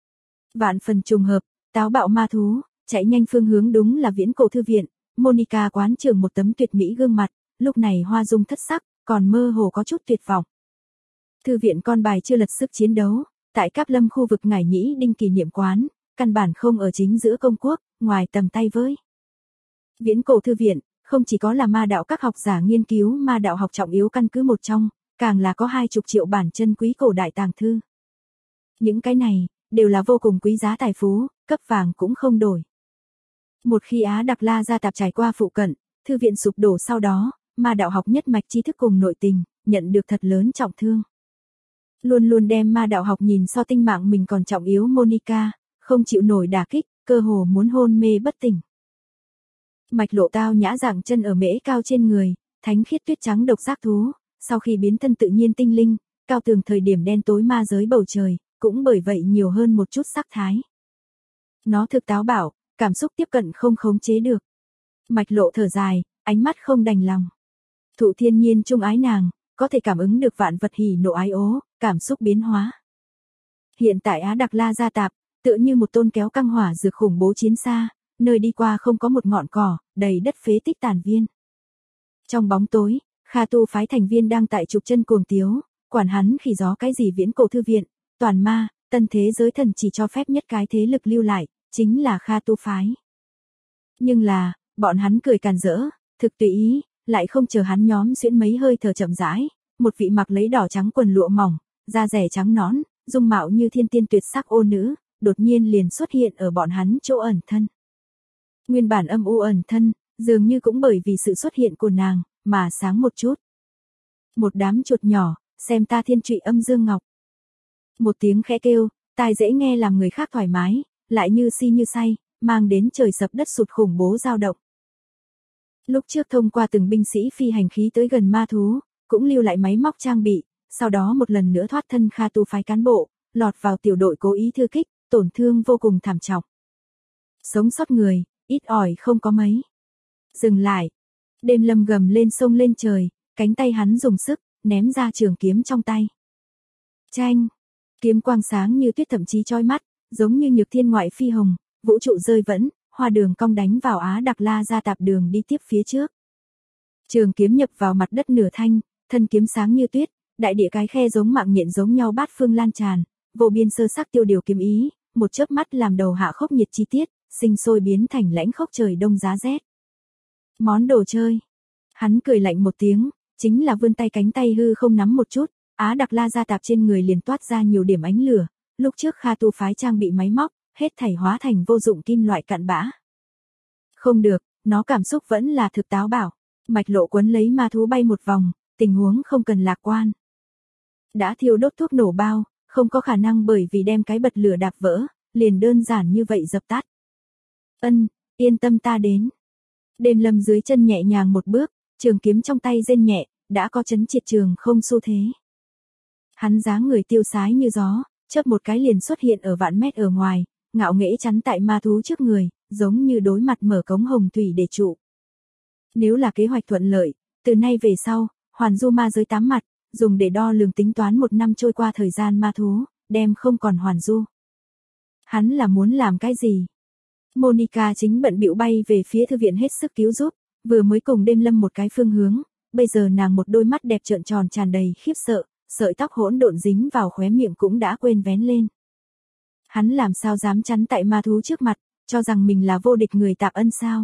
Vạn phần trùng hợp, táo bạo ma thú, chạy nhanh phương hướng đúng là Viễn Cổ thư viện, Monica quán trưởng một tấm tuyệt mỹ gương mặt, lúc này hoa dung thất sắc, còn mơ hồ có chút tuyệt vọng. Thư viện con bài chưa lật sức chiến đấu, tại Cáp Lâm khu vực Ngải Nhĩ Đinh kỷ niệm quán, căn bản không ở chính giữa công quốc, ngoài tầm tay với. Viễn Cổ thư viện, không chỉ có là ma đạo các học giả nghiên cứu ma đạo học trọng yếu căn cứ một trong, càng là có 20 triệu bản chân quý cổ đại tàng thư. Những cái này, đều là vô cùng quý giá tài phú, cấp vàng cũng không đổi. Một khi Á Đặc La gia tạp trải qua phụ cận, thư viện sụp đổ sau đó, ma đạo học nhất mạch tri thức cùng nội tình, nhận được thật lớn trọng thương. Luôn luôn đem ma đạo học nhìn so tinh mạng mình còn trọng yếu Monica, không chịu nổi đả kích, cơ hồ muốn hôn mê bất tỉnh. Mạch Lộ tao nhã dạng chân ở Mễ Cao trên người, thánh khiết tuyết trắng độc giác thú, sau khi biến thân tự nhiên tinh linh, cao tường thời điểm đen tối ma giới bầu trời, cũng bởi vậy nhiều hơn một chút sắc thái. Nó thực táo bạo, cảm xúc tiếp cận không khống chế được. Mạch Lộ thở dài, ánh mắt không đành lòng. Thụ thiên nhiên trung ái nàng, có thể cảm ứng được vạn vật hỉ nộ ái ố, cảm xúc biến hóa. Hiện tại Á Đặc La gia tạp, tựa như một tôn kéo căng hỏa dược khủng bố chiến xa, nơi đi qua không có một ngọn cỏ, đầy đất phế tích tàn viên. Trong bóng tối, Kha Tu phái thành viên đang tại trục chân cuồng tiếu, quản hắn khỉ gió cái gì Viễn Cổ thư viện, toàn ma, tân thế giới thần chỉ cho phép nhất cái thế lực lưu lại, chính là Kha Tu phái. Nhưng là, bọn hắn cười càn rỡ, thực tùy ý, lại không chờ hắn nhóm xuyễn mấy hơi thở chậm rãi, một vị mặc lấy đỏ trắng quần lụa mỏng, da rẻ trắng nõn, dung mạo như thiên tiên tuyệt sắc ô nữ, đột nhiên liền xuất hiện ở bọn hắn chỗ ẩn thân. Nguyên bản âm u ẩn thân, dường như cũng bởi vì sự xuất hiện của nàng, mà sáng một chút. Một đám chuột nhỏ, xem ta thiên trụy âm dương ngọc. Một tiếng khẽ kêu, tai dễ nghe làm người khác thoải mái, lại như si như say, mang đến trời sập đất sụt khủng bố dao động. Lúc trước thông qua từng binh sĩ phi hành khí tới gần ma thú, cũng lưu lại máy móc trang bị, sau đó một lần nữa thoát thân Kha Tu phái cán bộ, lọt vào tiểu đội cố ý thư kích, tổn thương vô cùng thảm trọng. sống sót người, ít ỏi không có mấy. Dừng lại. Đêm Lâm gầm lên xông lên trời, cánh tay hắn dùng sức, ném ra trường kiếm trong tay. Chanh. Kiếm quang sáng như tuyết thậm chí chói mắt, giống như nhược thiên ngoại phi hồng, vũ trụ rơi vẫn, hoa đường cong đánh vào Á Đặc La Gia Tạp đường đi tiếp phía trước. Trường kiếm nhập vào mặt đất nửa thanh, thân kiếm sáng như tuyết, đại địa cái khe giống mạng nhện giống nhau bát phương lan tràn, vô biên sơ sắc tiêu điều kiếm ý, một chớp mắt làm đầu hạ khốc nhiệt chi tiết, sinh sôi biến thành lãnh khốc trời đông giá rét. Món đồ chơi. Hắn cười lạnh một tiếng, chính là vươn tay cánh tay hư không nắm một chút, Á Đặc La Gia Tạp trên người liền toát ra nhiều điểm ánh lửa, lúc trước Kha Tu phái trang bị máy móc, hết thảy hóa thành vô dụng kim loại cặn bã. Không được, nó cảm xúc vẫn là thực táo bảo, mạch lộ quấn lấy ma thú bay một vòng, tình huống không cần lạc quan. Đã thiêu đốt thuốc nổ bao, không có khả năng bởi vì đem cái bật lửa đạp vỡ, liền đơn giản như vậy dập tắt. Yên tâm ta đến. Đêm Lâm dưới chân nhẹ nhàng một bước, trường kiếm trong tay rên nhẹ, đã có chấn triệt trường không xu thế. Hắn dáng người tiêu sái như gió, chớp một cái liền xuất hiện ở vạn mét ở ngoài, ngạo nghễ chắn tại ma thú trước người, giống như đối mặt mở cống hồng thủy để trụ. Nếu là kế hoạch thuận lợi, từ nay về sau, hoàn du ma giới 8 mặt, dùng để đo lường tính toán 1 năm trôi qua thời gian ma thú, đem không còn hoàn du. Hắn là muốn làm cái gì? Monica chính bận bịu bay về phía thư viện hết sức cứu giúp, vừa mới cùng Đêm Lâm một cái phương hướng, bây giờ nàng một đôi mắt đẹp trợn tròn tràn đầy khiếp sợ, sợi tóc hỗn độn dính vào khóe miệng cũng đã quên vén lên. Hắn làm sao dám chắn tại ma thú trước mặt, cho rằng mình là vô địch người Tạp Ân sao?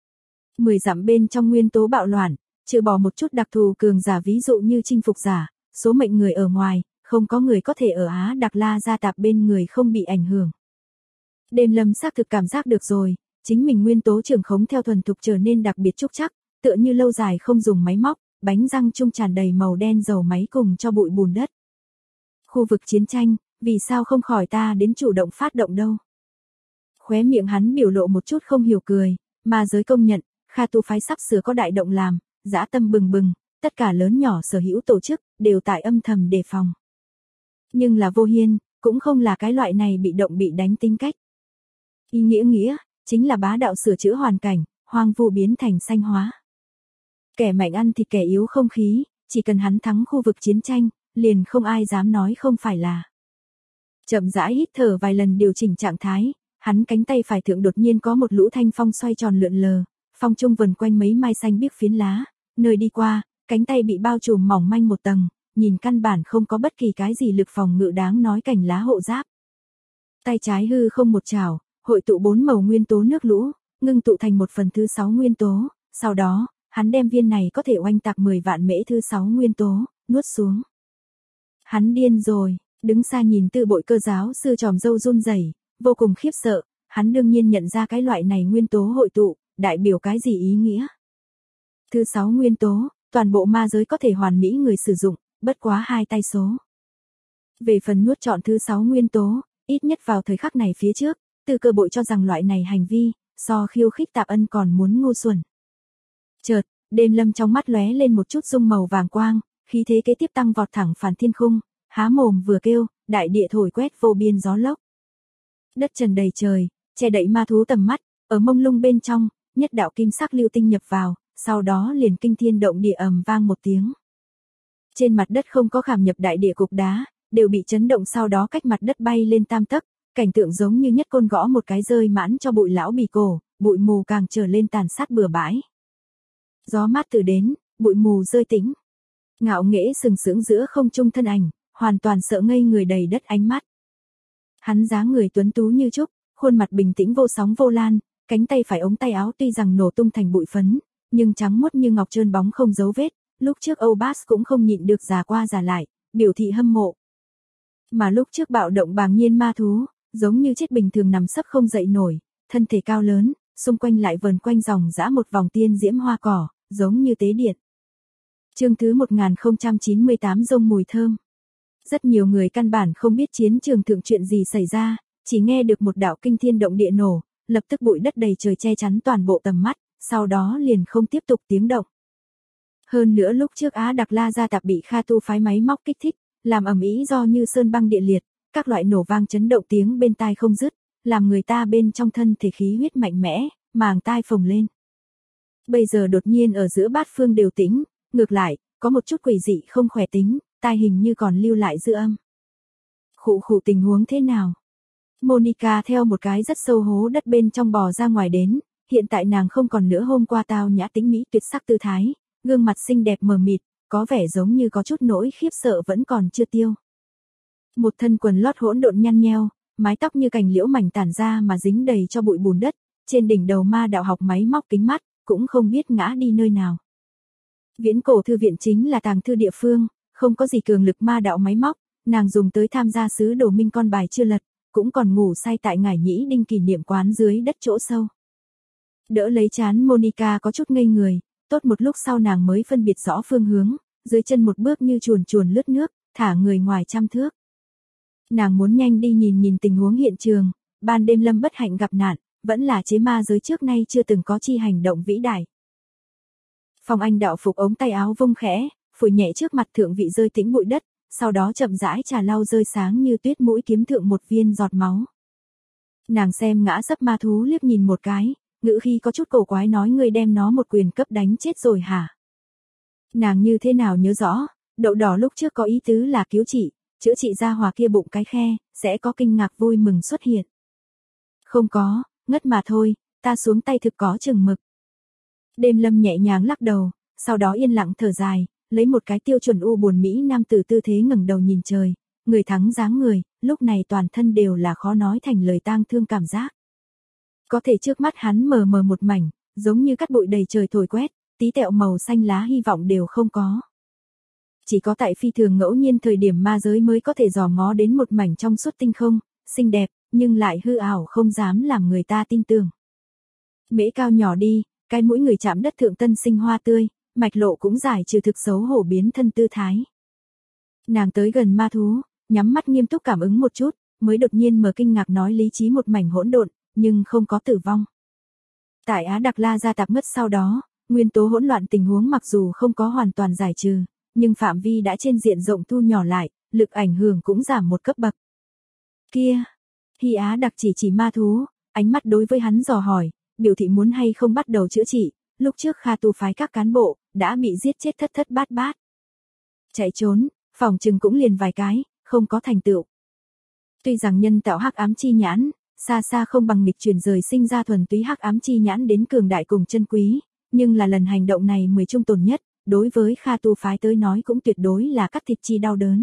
10 dặm bên trong nguyên tố bạo loạn, trừ bỏ một chút đặc thù cường giả ví dụ như chinh phục giả, số mệnh người ở ngoài, không có người có thể ở Á Đặc La Gia Tạp bên người không bị ảnh hưởng. Đêm Lâm xác thực cảm giác được rồi, chính mình nguyên tố trường khống theo thuần thục trở nên đặc biệt trúc chắc, tựa như lâu dài không dùng máy móc, bánh răng chung tràn đầy màu đen dầu máy cùng cho bụi bùn đất. Khu vực chiến tranh, vì sao không khỏi ta đến chủ động phát động đâu? Khóe miệng hắn biểu lộ một chút không hiểu cười, mà giới công nhận, Kha Tu phái sắp sửa có đại động làm, dã tâm bừng bừng, tất cả lớn nhỏ sở hữu tổ chức, đều tại âm thầm đề phòng. Nhưng là Vô Hiên, cũng không là cái loại này bị động bị đánh tính cách. Ý nghĩa, chính là bá đạo sửa chữa hoàn cảnh, hoang vu biến thành xanh hóa. Kẻ mạnh ăn thịt kẻ yếu không khí, chỉ cần hắn thắng khu vực chiến tranh, liền không ai dám nói không phải là. Chậm rãi hít thở vài lần điều chỉnh trạng thái, hắn cánh tay phải thượng đột nhiên có một lũ thanh phong xoay tròn lượn lờ, phong trung vần quanh mấy mai xanh biếc phiến lá, nơi đi qua, cánh tay bị bao trùm mỏng manh một tầng, nhìn căn bản không có bất kỳ cái gì lực phòng ngự đáng nói cảnh lá hộ giáp. Tay trái hư không một chảo, hội tụ 4 màu nguyên tố nước lũ, ngưng tụ thành 1/6 nguyên tố, sau đó, hắn đem viên này có thể oanh tạc 10 vạn mễ thứ 6 nguyên tố, nuốt xuống. Hắn điên rồi, đứng xa nhìn Tư Bội Cơ giáo sư tròm râu run rẩy, vô cùng khiếp sợ, hắn đương nhiên nhận ra cái loại này nguyên tố hội tụ, đại biểu cái gì ý nghĩa. Thứ 6 nguyên tố, toàn bộ ma giới có thể hoàn mỹ người sử dụng, bất quá 2 tay số. Về phần nuốt chọn thứ 6 nguyên tố, ít nhất vào thời khắc này phía trước, Tư Cơ Bội cho rằng loại này hành vi, so khiêu khích Tạp Ân còn muốn ngu xuẩn. Chợt, Đêm Lâm trong mắt lóe lên một chút dung màu vàng quang, khí thế kế tiếp tăng vọt thẳng phản thiên khung, há mồm vừa kêu, đại địa thổi quét vô biên gió lốc. Đất trần đầy trời, che đậy ma thú tầm mắt, ở mông lung bên trong, nhất đạo kim sắc lưu tinh nhập vào, sau đó liền kinh thiên động địa ầm vang một tiếng. Trên mặt đất không có khảm nhập đại địa cục đá, đều bị chấn động sau đó cách mặt đất bay lên tam tấc, cảnh tượng giống như nhất côn gõ một cái rơi mãn cho bụi lão bì cổ, bụi mù càng trở lên tàn sát bừa bãi. Gió mát từ đến, bụi mù rơi tĩnh. Ngạo nghễ sừng sững giữa không trung thân ảnh, hoàn toàn sợ ngây người đầy đất ánh mắt. Hắn dáng người tuấn tú như trúc, khuôn mặt bình tĩnh vô sóng vô lan, cánh tay phải ống tay áo tuy rằng nổ tung thành bụi phấn, nhưng trắng muốt như ngọc trơn bóng không dấu vết, lúc trước Âu Bass cũng không nhịn được già qua già lại, biểu thị hâm mộ. Mà lúc trước bạo động bàng nhiên ma thú, giống như chết bình thường nằm sấp không dậy nổi, thân thể cao lớn, xung quanh lại vần quanh dòng dã một vòng tiên diễm hoa cỏ, giống như tế điện. Chương thứ 1098 rông mùi thơm. Rất nhiều người căn bản không biết chiến trường thượng chuyện gì xảy ra, chỉ nghe được một đạo kinh thiên động địa nổ, lập tức bụi đất đầy trời che chắn toàn bộ tầm mắt, sau đó liền không tiếp tục tiếng động. Hơn nữa lúc trước Á Đặc La Gia Tạp bị Kha Tu phái máy móc kích thích, làm ầm ĩ do như sơn băng địa liệt, các loại nổ vang chấn động tiếng bên tai không dứt, làm người ta bên trong thân thể khí huyết mạnh mẽ, màng tai phồng lên. Bây giờ đột nhiên ở giữa bát phương đều tĩnh, ngược lại, có một chút quỷ dị không khỏe tính, tai hình như còn lưu lại dư âm. Khụ khụ, tình huống thế nào? Monica theo một cái rất sâu hố đất bên trong bò ra ngoài đến, hiện tại nàng không còn nữa hôm qua tao nhã tính mỹ tuyệt sắc tư thái, gương mặt xinh đẹp mờ mịt, có vẻ giống như có chút nỗi khiếp sợ vẫn còn chưa tiêu. Một thân quần lót hỗn độn nhăn nheo, mái tóc như cành liễu mảnh tản ra mà dính đầy cho bụi bùn đất, trên đỉnh đầu ma đạo học máy móc kính mắt, cũng không biết ngã đi nơi nào. Viễn cổ thư viện chính là tàng thư địa phương, không có gì cường lực ma đạo máy móc, nàng dùng tới tham gia sứ đồ minh con bài chưa lật, cũng còn ngủ say tại ngải nhĩ đinh kỷ niệm quán dưới đất chỗ sâu. Đỡ lấy chán Monica có chút ngây người, tốt một lúc sau nàng mới phân biệt rõ phương hướng, dưới chân một bước như chuồn chuồn lướt nước, thả người ngoài trăm thước. Nàng muốn nhanh đi nhìn tình huống hiện trường, ban đêm Lâm bất hạnh gặp nạn, vẫn là chế ma giới trước nay chưa từng có chi hành động vĩ đại. Phong Anh đạo phục ống tay áo vung khẽ, phủi nhẹ trước mặt thượng vị rơi tĩnh bụi đất, sau đó chậm rãi trà lau rơi sáng như tuyết mũi kiếm thượng một viên giọt máu. Nàng xem ngã sấp ma thú liếc nhìn một cái, ngữ khi có chút cổ quái nói ngươi đem nó một quyền cấp đánh chết rồi hả? Nàng như thế nào nhớ rõ, đậu đỏ lúc trước có ý tứ là cứu trị, chữa trị ra hòa kia bụng cái khe, sẽ có kinh ngạc vui mừng xuất hiện. Không có, ngất mà thôi, ta xuống tay thực có chừng mực. Đêm Lâm nhẹ nhàng lắc đầu, sau đó yên lặng thở dài, lấy một cái tiêu chuẩn u buồn Mỹ nam tử tư thế ngẩng đầu nhìn trời, người thắng dáng người, lúc này toàn thân đều là khó nói thành lời tang thương cảm giác. Có thể trước mắt hắn mờ mờ một mảnh, giống như cát bụi đầy trời thổi quét, tí tẹo màu xanh lá hy vọng đều không có. Chỉ có tại phi thường ngẫu nhiên thời điểm ma giới mới có thể dò ngó đến một mảnh trong suốt tinh không, xinh đẹp, nhưng lại hư ảo không dám làm người ta tin tưởng. Mễ cao nhỏ đi, cái mũi người chạm đất thượng tân sinh hoa tươi, mạch lộ cũng giải trừ thực xấu hổ biến thân tư thái. Nàng tới gần ma thú, nhắm mắt nghiêm túc cảm ứng một chút, mới đột nhiên mở kinh ngạc nói lý trí một mảnh hỗn độn, nhưng không có tử vong. Tại Á Đặc La gia tạp ngất sau đó, nguyên tố hỗn loạn tình huống mặc dù không có hoàn toàn giải trừ, nhưng phạm vi đã trên diện rộng thu nhỏ lại, lực ảnh hưởng cũng giảm một cấp bậc. Kia, Hy Á Đặc chỉ ma thú, ánh mắt đối với hắn dò hỏi, biểu thị muốn hay không bắt đầu chữa trị, lúc trước Kha tu phái các cán bộ, đã bị giết chết thất thất bát bát. Chạy trốn, phòng trừng cũng liền vài cái, không có thành tựu. Tuy rằng nhân tạo hắc ám chi nhãn, xa xa không bằng nghịch chuyển rời sinh ra thuần túy hắc ám chi nhãn đến cường đại cùng chân quý, nhưng là lần hành động này 10 trung tồn nhất, đối với Kha tu phái tới nói cũng tuyệt đối là cắt thịt chi đau đớn.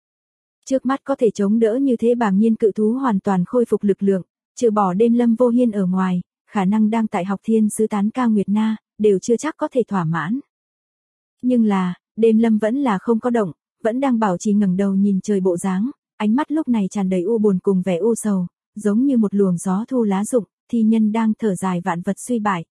Trước mắt có thể chống đỡ như thế bàng nhiên cự thú hoàn toàn khôi phục lực lượng, trừ bỏ đêm Lâm Vô Hiên ở ngoài, khả năng đang tại học thiên sứ tán ca Nguyệt Na, đều chưa chắc có thể thỏa mãn. Nhưng là, đêm Lâm vẫn là không có động, vẫn đang bảo trì ngẩng đầu nhìn trời bộ dáng, ánh mắt lúc này tràn đầy u buồn cùng vẻ u sầu, giống như một luồng gió thu lá rụng, thi nhân đang thở dài vạn vật suy bại.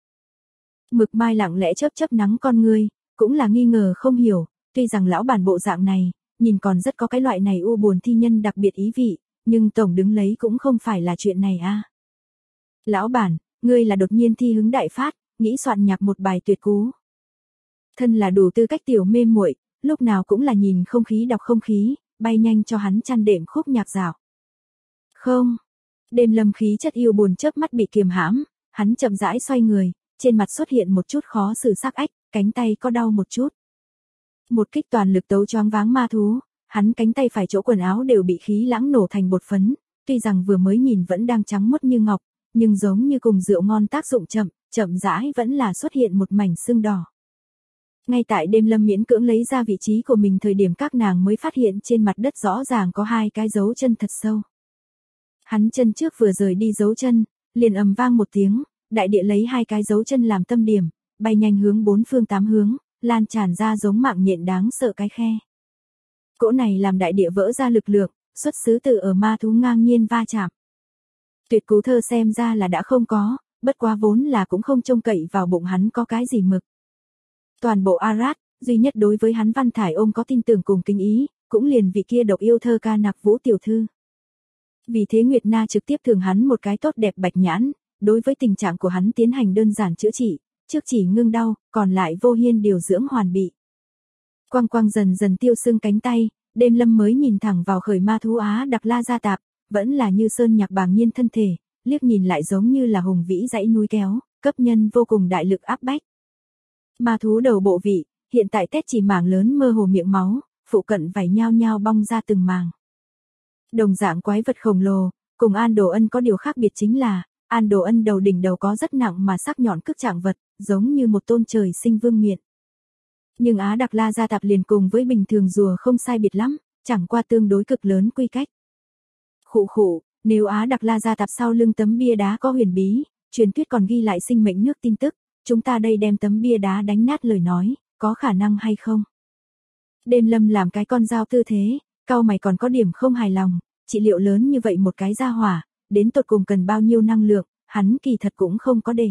Mực mai lặng lẽ chớp chớp nắng con ngươi, cũng là nghi ngờ không hiểu, tuy rằng lão bản bộ dạng này, nhìn còn rất có cái loại này u buồn thi nhân đặc biệt ý vị, nhưng tổng đứng lấy cũng không phải là chuyện này a. Lão bản, ngươi là đột nhiên thi hứng đại phát, nghĩ soạn nhạc một bài tuyệt cú. Thân là đủ tư cách tiểu mê muội, lúc nào cũng là nhìn không khí đọc không khí, bay nhanh cho hắn chăn đệm khúc nhạc dạo. Không, đêm Lâm khí chất yêu buồn chớp mắt bị kiềm hãm, hắn chậm rãi xoay người, trên mặt xuất hiện một chút khó xử sắc ách, cánh tay có đau một chút. Một kích toàn lực tấu choáng váng ma thú, hắn cánh tay phải chỗ quần áo đều bị khí lãng nổ thành bột phấn, tuy rằng vừa mới nhìn vẫn đang trắng muốt như ngọc, nhưng giống như cùng rượu ngon tác dụng chậm rãi vẫn là xuất hiện một mảnh sưng đỏ. Ngay tại đêm Lâm miễn cưỡng lấy ra vị trí của mình thời điểm các nàng mới phát hiện trên mặt đất rõ ràng có hai cái dấu chân thật sâu. Hắn chân trước vừa rời đi dấu chân, liền ầm vang một tiếng, đại địa lấy hai cái dấu chân làm tâm điểm, bay nhanh hướng bốn phương tám hướng, lan tràn ra giống mạng nhện đáng sợ cái khe. Cỗ này làm đại địa vỡ ra lực lượng, xuất xứ từ ở ma thú ngang nhiên va chạm. Tuyệt cú thơ xem ra là đã không có, bất quá vốn là cũng không trông cậy vào bụng hắn có cái gì mực. Toàn bộ Arad, duy nhất đối với hắn Văn Thải Ôm có tin tưởng cùng kính ý, cũng liền vị kia độc yêu thơ ca Nặc Vũ tiểu thư. Vì thế Nguyệt Na trực tiếp thưởng hắn một cái tốt đẹp bạch nhãn, đối với tình trạng của hắn tiến hành đơn giản chữa trị, trước chỉ ngưng đau, còn lại Vô Hiên điều dưỡng hoàn bị. Quang quang dần dần tiêu sưng cánh tay, đêm Lâm mới nhìn thẳng vào khởi ma thú Á Đặc La gia tạp, vẫn là như sơn nhạc bàng nhiên thân thể, liếc nhìn lại giống như là hùng vĩ dãy núi kéo, cấp nhân vô cùng đại lực áp bách. Ma thú đầu bộ vị, hiện tại tét chỉ mảng lớn mơ hồ miệng máu, phụ cận vảy nhao nhao bong ra từng màng. Đồng dạng quái vật khổng lồ, cùng An Đồ Ân có điều khác biệt chính là, An Đồ Ân đầu đỉnh đầu có rất nặng mà sắc nhọn cức trạng vật, giống như một tôn trời sinh vương miện. Nhưng Á Đặc La Gia Tạp liền cùng với bình thường rùa không sai biệt lắm, chẳng qua tương đối cực lớn quy cách. Khụ khụ, nếu Á Đặc La Gia Tạp sau lưng tấm bia đá có huyền bí, truyền thuyết còn ghi lại sinh mệnh nước tin tức, chúng ta đây đem tấm bia đá đánh nát lời nói, có khả năng hay không? Đêm Lâm làm cái con dao tư thế, cau mày còn có điểm không hài lòng, trị liệu lớn như vậy một cái gia hỏa, đến tột cùng cần bao nhiêu năng lượng, hắn kỳ thật cũng không có để.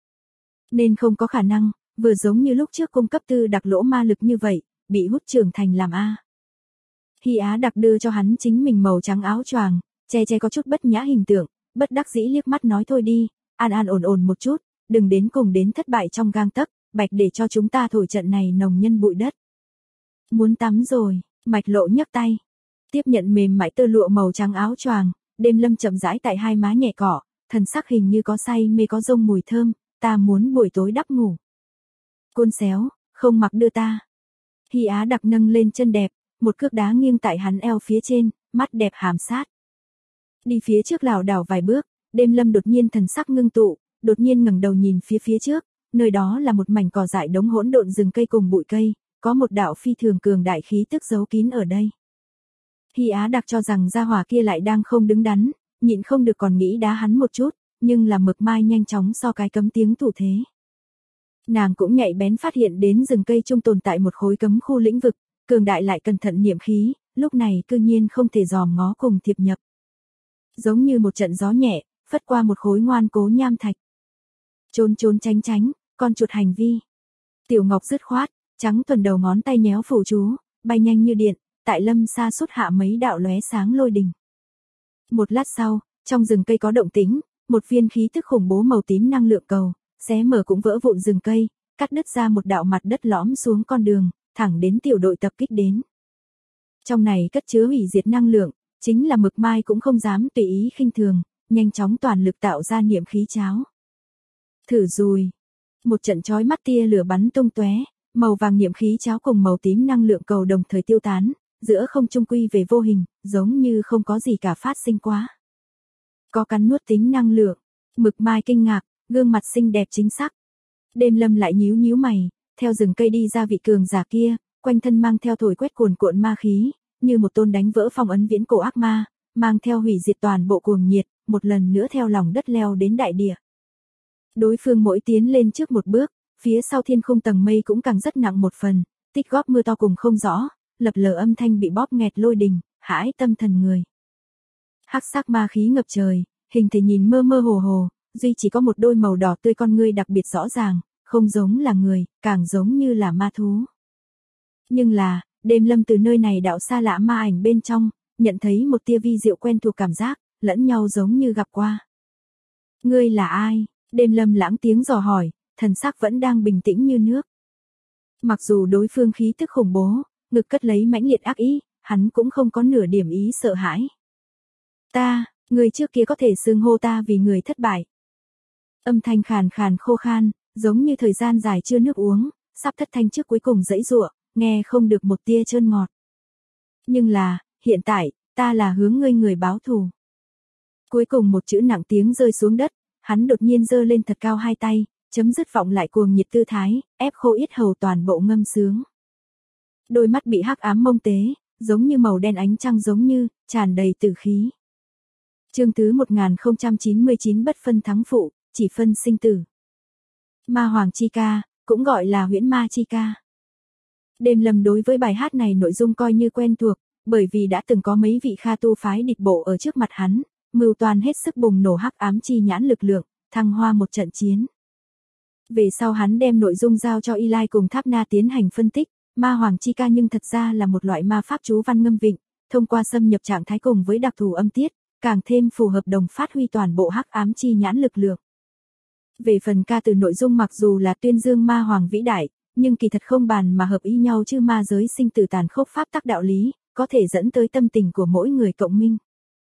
Nên không có khả năng, vừa giống như lúc trước cung cấp tư đặc lỗ ma lực như vậy, bị hút trưởng thành làm A. Khi Á Đặc đưa cho hắn chính mình màu trắng áo choàng, che che có chút bất nhã hình tượng, bất đắc dĩ liếc mắt nói thôi đi, an an ổn ổn một chút, đừng đến cùng đến thất bại trong gang tấc, bạch để cho chúng ta thổi trận này nồng nhân bụi đất. Muốn tắm rồi, Mạch Lộ nhấc tay, tiếp nhận mềm mại tơ lụa màu trắng áo choàng, Đêm Lâm chậm rãi tại hai má nhẹ cỏ, thần sắc hình như có say mê có rông mùi thơm, ta muốn buổi tối đắp ngủ. Côn xéo, không mặc đưa ta. Khi Á Đặc nâng lên chân đẹp, một cước đá nghiêng tại hắn eo phía trên, mắt đẹp hàm sát. Đi phía trước lảo đảo vài bước, Đêm Lâm đột nhiên thần sắc ngưng tụ, đột nhiên ngẩng đầu nhìn phía trước, nơi đó là một mảnh cỏ dại đống hỗn độn rừng cây cùng bụi cây, có một đạo phi thường cường đại khí tức giấu kín ở đây. Khi Á Đặc cho rằng gia hỏa kia lại đang không đứng đắn, nhịn không được còn nghĩ đá hắn một chút, nhưng là Mực Mai nhanh chóng so cái cấm tiếng thủ thế. Nàng cũng nhạy bén phát hiện đến rừng cây trung tồn tại một khối cấm khu lĩnh vực, cường đại lại cẩn thận niệm khí, lúc này cư nhiên không thể dòm ngó cùng thiệp nhập. Giống như một trận gió nhẹ, phất qua một khối ngoan cố nham thạch. Trốn trốn tránh tránh, con chuột hành vi. Tiểu Ngọc dứt khoát, trắng thuần đầu ngón tay nhéo phù chú, bay nhanh như điện, tại Lâm xa sút hạ mấy đạo lóe sáng lôi đình. Một lát sau, trong rừng cây có động tĩnh, một viên khí tức khủng bố màu tím năng lượng cầu, xé mở cũng vỡ vụn rừng cây, cắt đứt ra một đạo mặt đất lõm xuống con đường, thẳng đến tiểu đội tập kích đến. Trong này cất chứa hủy diệt năng lượng, chính là Mực Mai cũng không dám tùy ý khinh thường, nhanh chóng toàn lực tạo ra niệm khí cháo. Thử rồi. Một trận chói mắt tia lửa bắn tung tóe, màu vàng niệm khí cháo cùng màu tím năng lượng cầu đồng thời tiêu tán, giữa không trung quy về vô hình, giống như không có gì cả phát sinh quá. Có cắn nuốt tính năng lượng, Mực Mai kinh ngạc, gương mặt xinh đẹp chính xác. Đêm Lâm lại nhíu nhíu mày, theo rừng cây đi ra vị cường giả kia, quanh thân mang theo thổi quét cuồn cuộn ma khí, như một tôn đánh vỡ phong ấn viễn cổ ác ma, mang theo hủy diệt toàn bộ cuồng nhiệt, một lần nữa theo lòng đất leo đến đại địa. Đối phương mỗi tiến lên trước một bước, phía sau thiên khung tầng mây cũng càng rất nặng một phần, tích góp mưa to cùng không rõ, lập lờ âm thanh bị bóp nghẹt lôi đình, hãi tâm thần người. Hắc sắc ma khí ngập trời, hình thể nhìn mơ mơ hồ hồ, duy chỉ có một đôi màu đỏ tươi con ngươi đặc biệt rõ ràng, không giống là người, càng giống như là ma thú. Nhưng là, Đêm Lâm từ nơi này đạo xa lạ ma ảnh bên trong, nhận thấy một tia vi diệu quen thuộc cảm giác, lẫn nhau giống như gặp qua. Ngươi là ai? Đêm Lâm lãng tiếng dò hỏi, thần sắc vẫn đang bình tĩnh như nước. Mặc dù đối phương khí tức khủng bố, ngực cất lấy mãnh liệt ác ý, hắn cũng không có nửa điểm ý sợ hãi. Ta, người trước kia có thể xưng hô ta vì người thất bại. Âm thanh khàn khàn khô khan, giống như thời gian dài chưa nước uống, sắp thất thanh trước cuối cùng dãy giụa, nghe không được một tia trơn ngọt. Nhưng là, hiện tại, ta là hướng ngươi người báo thù. Cuối cùng một chữ nặng tiếng rơi xuống đất, hắn đột nhiên giơ lên thật cao hai tay, chấm dứt vọng lại cuồng nhiệt tư thái, ép khô yết hầu toàn bộ ngâm sướng. Đôi mắt bị hắc ám mông tế, giống như màu đen ánh trăng giống như, tràn đầy tử khí. Chương thứ 1099 bất phân thắng phụ, chỉ phân sinh tử. Ma Hoàng chi ca, cũng gọi là huyễn ma chi ca. Đêm Lâm đối với bài hát này nội dung coi như quen thuộc, bởi vì đã từng có mấy vị Kha tu phái địch bộ ở trước mặt hắn, mưu toàn hết sức bùng nổ hắc ám chi nhãn lực lượng, thăng hoa một trận chiến. Về sau hắn đem nội dung giao cho Y Lai cùng Tháp Na tiến hành phân tích, Ma Hoàng chi ca nhưng thật ra là một loại ma pháp chú văn ngâm vịnh, thông qua xâm nhập trạng thái cùng với đặc thù âm tiết, càng thêm phù hợp đồng phát huy toàn bộ hắc ám chi nhãn lực lượng. Về phần ca từ nội dung mặc dù là tuyên dương Ma Hoàng vĩ đại, nhưng kỳ thật không bàn mà hợp ý nhau chứ ma giới sinh tử tàn khốc pháp tắc đạo lý, có thể dẫn tới tâm tình của mỗi người cộng minh.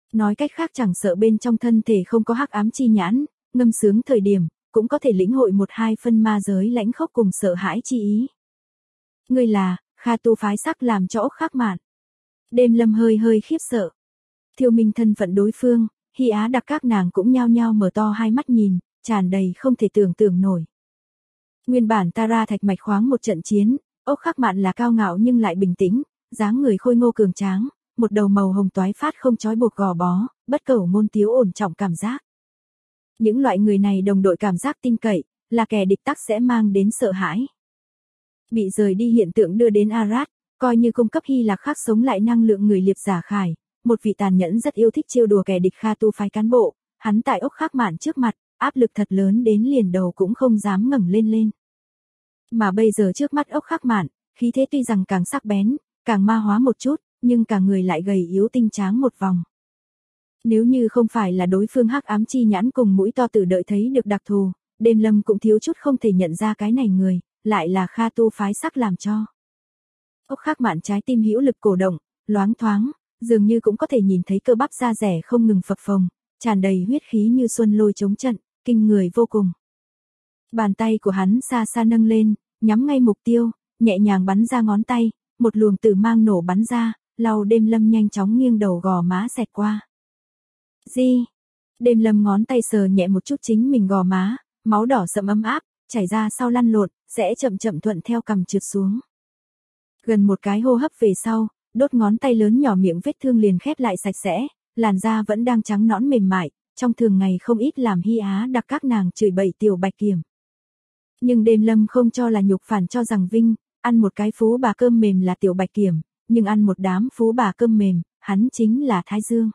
Nói cách khác chẳng sợ bên trong thân thể không có hắc ám chi nhãn, ngâm sướng thời điểm, cũng có thể lĩnh hội một hai phân ma giới lãnh khốc cùng sợ hãi chi ý. Ngươi là, Kha Tu phái sắc làm cho Ốc Khắc Mạn. Đêm Lâm hơi hơi khiếp sợ. Thiêu minh thân phận đối phương, Hy Á Đặc các nàng cũng nhao nhao mở to hai mắt nhìn, tràn đầy không thể tưởng tượng nổi. Nguyên bản Tara Thạch Mạch khoáng một trận chiến, Ốc Khắc Mạn là cao ngạo nhưng lại bình tĩnh, dáng người khôi ngô cường tráng, một đầu màu hồng toái phát không trói buộc gò bó, bất cẩu ngôn tiếu ổn trọng cảm giác. Những loại người này đồng đội cảm giác tin cậy, là kẻ địch tắc sẽ mang đến sợ hãi. Bị rời đi hiện tượng đưa đến Arad, coi như cung cấp Hy Lạc khác sống lại năng lượng người liệp giả khải, một vị tàn nhẫn rất yêu thích trêu đùa kẻ địch Kha Tu phái cán bộ, hắn tại Ốc Khắc Mạn trước mặt, áp lực thật lớn đến liền đầu cũng không dám ngẩng lên. Mà bây giờ trước mắt Ốc Khắc Mạn, khí thế tuy rằng càng sắc bén, càng ma hóa một chút, nhưng cả người lại gầy yếu tinh tráng một vòng. Nếu như không phải là đối phương hắc ám chi nhãn cùng mũi to tử đợi thấy được đặc thù, Đêm Lâm cũng thiếu chút không thể nhận ra cái này người, lại là Kha Tu phái sắc làm cho. Ốc Khắc Mạn trái tim hữu lực cổ động, loáng thoáng, dường như cũng có thể nhìn thấy cơ bắp da rẻ không ngừng phập phồng, tràn đầy huyết khí như xuân lôi chống trận, kinh người vô cùng. Bàn tay của hắn xa xa nâng lên, nhắm ngay mục tiêu, nhẹ nhàng bắn ra ngón tay, một luồng tử mang nổ bắn ra, lau Đêm Lâm nhanh chóng nghiêng đầu gò má xẹt qua. Gì? Đêm Lâm ngón tay sờ nhẹ một chút chính mình gò má, máu đỏ sậm ấm áp, chảy ra sau lăn lộn, sẽ chậm chậm thuận theo cằm trượt xuống. Gần một cái hô hấp về sau, đốt ngón tay lớn nhỏ miệng vết thương liền khép lại sạch sẽ, làn da vẫn đang trắng nõn mềm mại, trong thường ngày không ít làm Hy Á Đặc các nàng chửi bậy tiểu Bạch Kiểm. Nhưng Đêm Lâm không cho là nhục, phản cho rằng vinh, ăn một cái phú bà cơm mềm là tiểu Bạch Kiểm, nhưng ăn một đám phú bà cơm mềm, hắn chính là Thái Dương.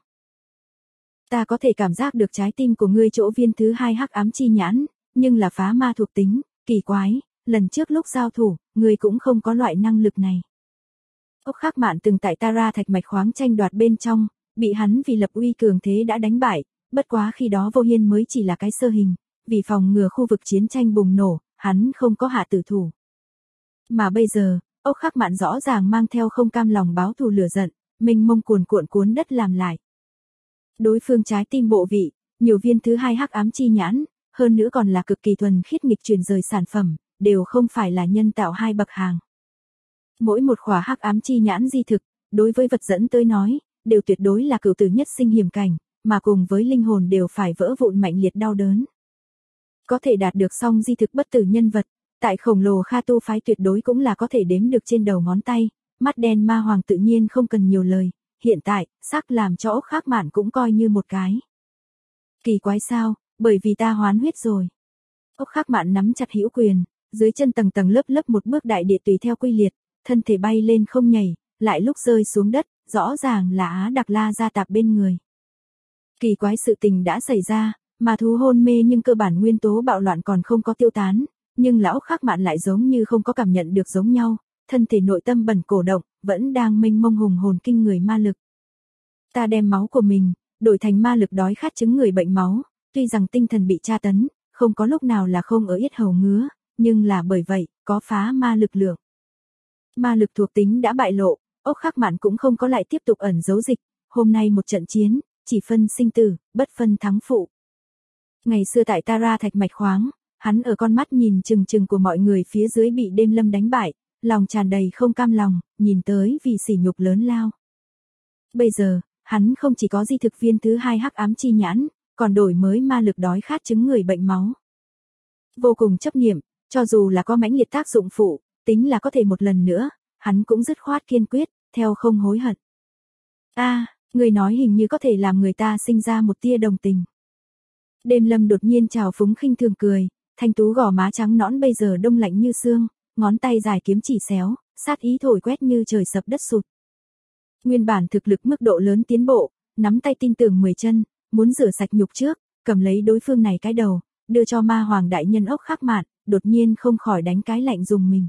Ta có thể cảm giác được trái tim của ngươi chỗ viên thứ hai hắc ám chi nhãn, nhưng là phá ma thuộc tính, kỳ quái, lần trước lúc giao thủ, ngươi cũng không có loại năng lực này. Ốc Khắc Mạn từng tại Tara Thạch Mạch khoáng tranh đoạt bên trong, bị hắn vì lập uy cường thế đã đánh bại, bất quá khi đó Vô Hiên mới chỉ là cái sơ hình, vì phòng ngừa khu vực chiến tranh bùng nổ, hắn không có hạ tử thủ. Mà bây giờ, Ốc Khắc Mạn rõ ràng mang theo không cam lòng báo thù lửa giận, mênh mông cuồn cuộn cuốn đất làm lại. Đối phương trái tim bộ vị, nhiều viên thứ hai hắc ám chi nhãn, hơn nữa còn là cực kỳ thuần khiết nghịch truyền rời sản phẩm, đều không phải là nhân tạo hai bậc hàng. Mỗi một khỏa hắc ám chi nhãn di thực, đối với vật dẫn tới nói, đều tuyệt đối là cửu tử nhất sinh hiểm cảnh, mà cùng với linh hồn đều phải vỡ vụn mạnh liệt đau đớn. Có thể đạt được song di thực bất tử nhân vật, tại khổng lồ Kha Tu phái tuyệt đối cũng là có thể đếm được trên đầu ngón tay, mắt đen ma hoàng tự nhiên không cần nhiều lời, hiện tại, sắc làm cho Ốc Khắc Mạn cũng coi như một cái. Kỳ quái sao, bởi vì ta hoán huyết rồi. Ốc Khắc Mạn nắm chặt hữu quyền, dưới chân tầng tầng lớp lớp một bước đại địa tùy theo quy liệt, thân thể bay lên không nhảy, lại lúc rơi xuống đất, rõ ràng là Á Đặc La gia tạp bên người. Kỳ quái sự tình đã xảy ra, mà thú hôn mê nhưng cơ bản nguyên tố bạo loạn còn không có tiêu tán, nhưng là Ốc Khắc Mạn lại giống như không có cảm nhận được giống nhau, thân thể nội tâm bẩn cổ động, vẫn đang mênh mông hùng hồn kinh người ma lực. Ta đem máu của mình, đổi thành ma lực đói khát chứng người bệnh máu, tuy rằng tinh thần bị tra tấn, không có lúc nào là không ở yết hầu ngứa, nhưng là bởi vậy, có phá ma lực lượng. Ma lực thuộc tính đã bại lộ, Ốc Khắc Mạn cũng không có lại tiếp tục ẩn giấu dịch, hôm nay một trận chiến, chỉ phân sinh tử, bất phân thắng phụ. Ngày xưa tại Tara Thạch Mạch khoáng, hắn ở con mắt nhìn chừng chừng của mọi người phía dưới bị Đêm Lâm đánh bại, lòng tràn đầy không cam lòng, nhìn tới vì sỉ nhục lớn lao. Bây giờ, hắn không chỉ có di thực viên thứ hai hắc ám chi nhãn, còn đổi mới ma lực đói khát chứng người bệnh máu. Vô cùng chấp niệm, cho dù là có mãnh liệt tác dụng phụ, tính là có thể một lần nữa, hắn cũng dứt khoát kiên quyết, theo không hối hận. Người nói hình như có thể làm người ta sinh ra một tia đồng tình. Đêm Lâm đột nhiên trào phúng khinh thường cười, thanh tú gò má trắng nõn bây giờ đông lạnh như xương, ngón tay dài kiếm chỉ xéo, sát ý thổi quét như trời sập đất sụt. Nguyên bản thực lực mức độ lớn tiến bộ, nắm tay tin tưởng 10 chân, muốn rửa sạch nhục trước, cầm lấy đối phương này cái đầu, đưa cho ma hoàng đại nhân Ốc Khắc Mạn, đột nhiên không khỏi đánh cái lạnh dùng mình.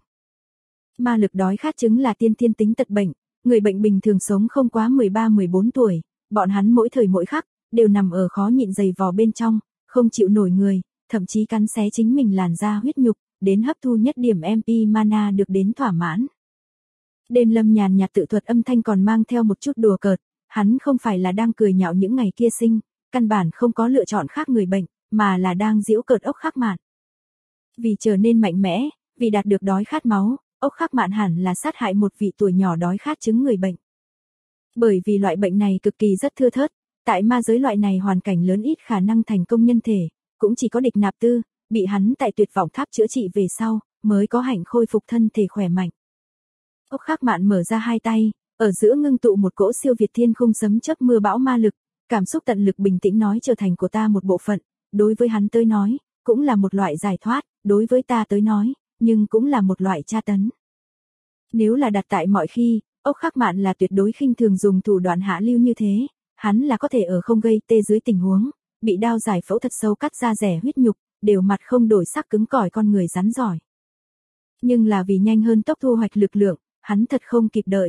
Ma lực đói khát chứng là tiên thiên tính tật bệnh, người bệnh bình thường sống không quá 13-14 tuổi, bọn hắn mỗi thời mỗi khắc, đều nằm ở khó nhịn dày vò bên trong, không chịu nổi người, thậm chí cắn xé chính mình làn da huyết nhục, đến hấp thu nhất điểm MP mana được đến thỏa mãn. Đêm Lâm nhàn nhạt tự thuật âm thanh còn mang theo một chút đùa cợt, Hắn không phải là đang cười nhạo những ngày kia sinh, căn bản không có lựa chọn khác người bệnh, mà là đang giễu cợt Ốc Khắc Mạn. Vì trở nên mạnh mẽ, vì đạt được đói khát máu, Ốc Khắc Mạn hẳn là sát hại một vị tuổi nhỏ đói khát chứng người bệnh. Bởi vì loại bệnh này cực kỳ rất thưa thớt, tại ma giới loại này hoàn cảnh lớn ít khả năng thành công nhân thể, cũng chỉ có Địch Nạp Tư, bị hắn tại Tuyệt Vọng Tháp chữa trị về sau, mới có hạnh khôi phục thân thể khỏe mạnh. Ốc Khắc Mạn mở ra hai tay, ở giữa ngưng tụ một cỗ siêu việt thiên khung sấm chớp mưa bão ma lực, cảm xúc tận lực bình tĩnh nói trở thành của ta một bộ phận, đối với hắn tới nói, cũng là một loại giải thoát, đối với ta tới nói, nhưng cũng là một loại tra tấn. Nếu là đặt tại mọi khi, Ốc Khắc Mạn là tuyệt đối khinh thường dùng thủ đoạn hạ lưu như thế, hắn là có thể ở không gây tê dưới tình huống, bị đao giải phẫu thật sâu cắt ra rẻ huyết nhục, đều mặt không đổi sắc cứng cỏi con người rắn giỏi. Nhưng là vì nhanh hơn tốc thu hoạch lực lượng, hắn thật không kịp đợi.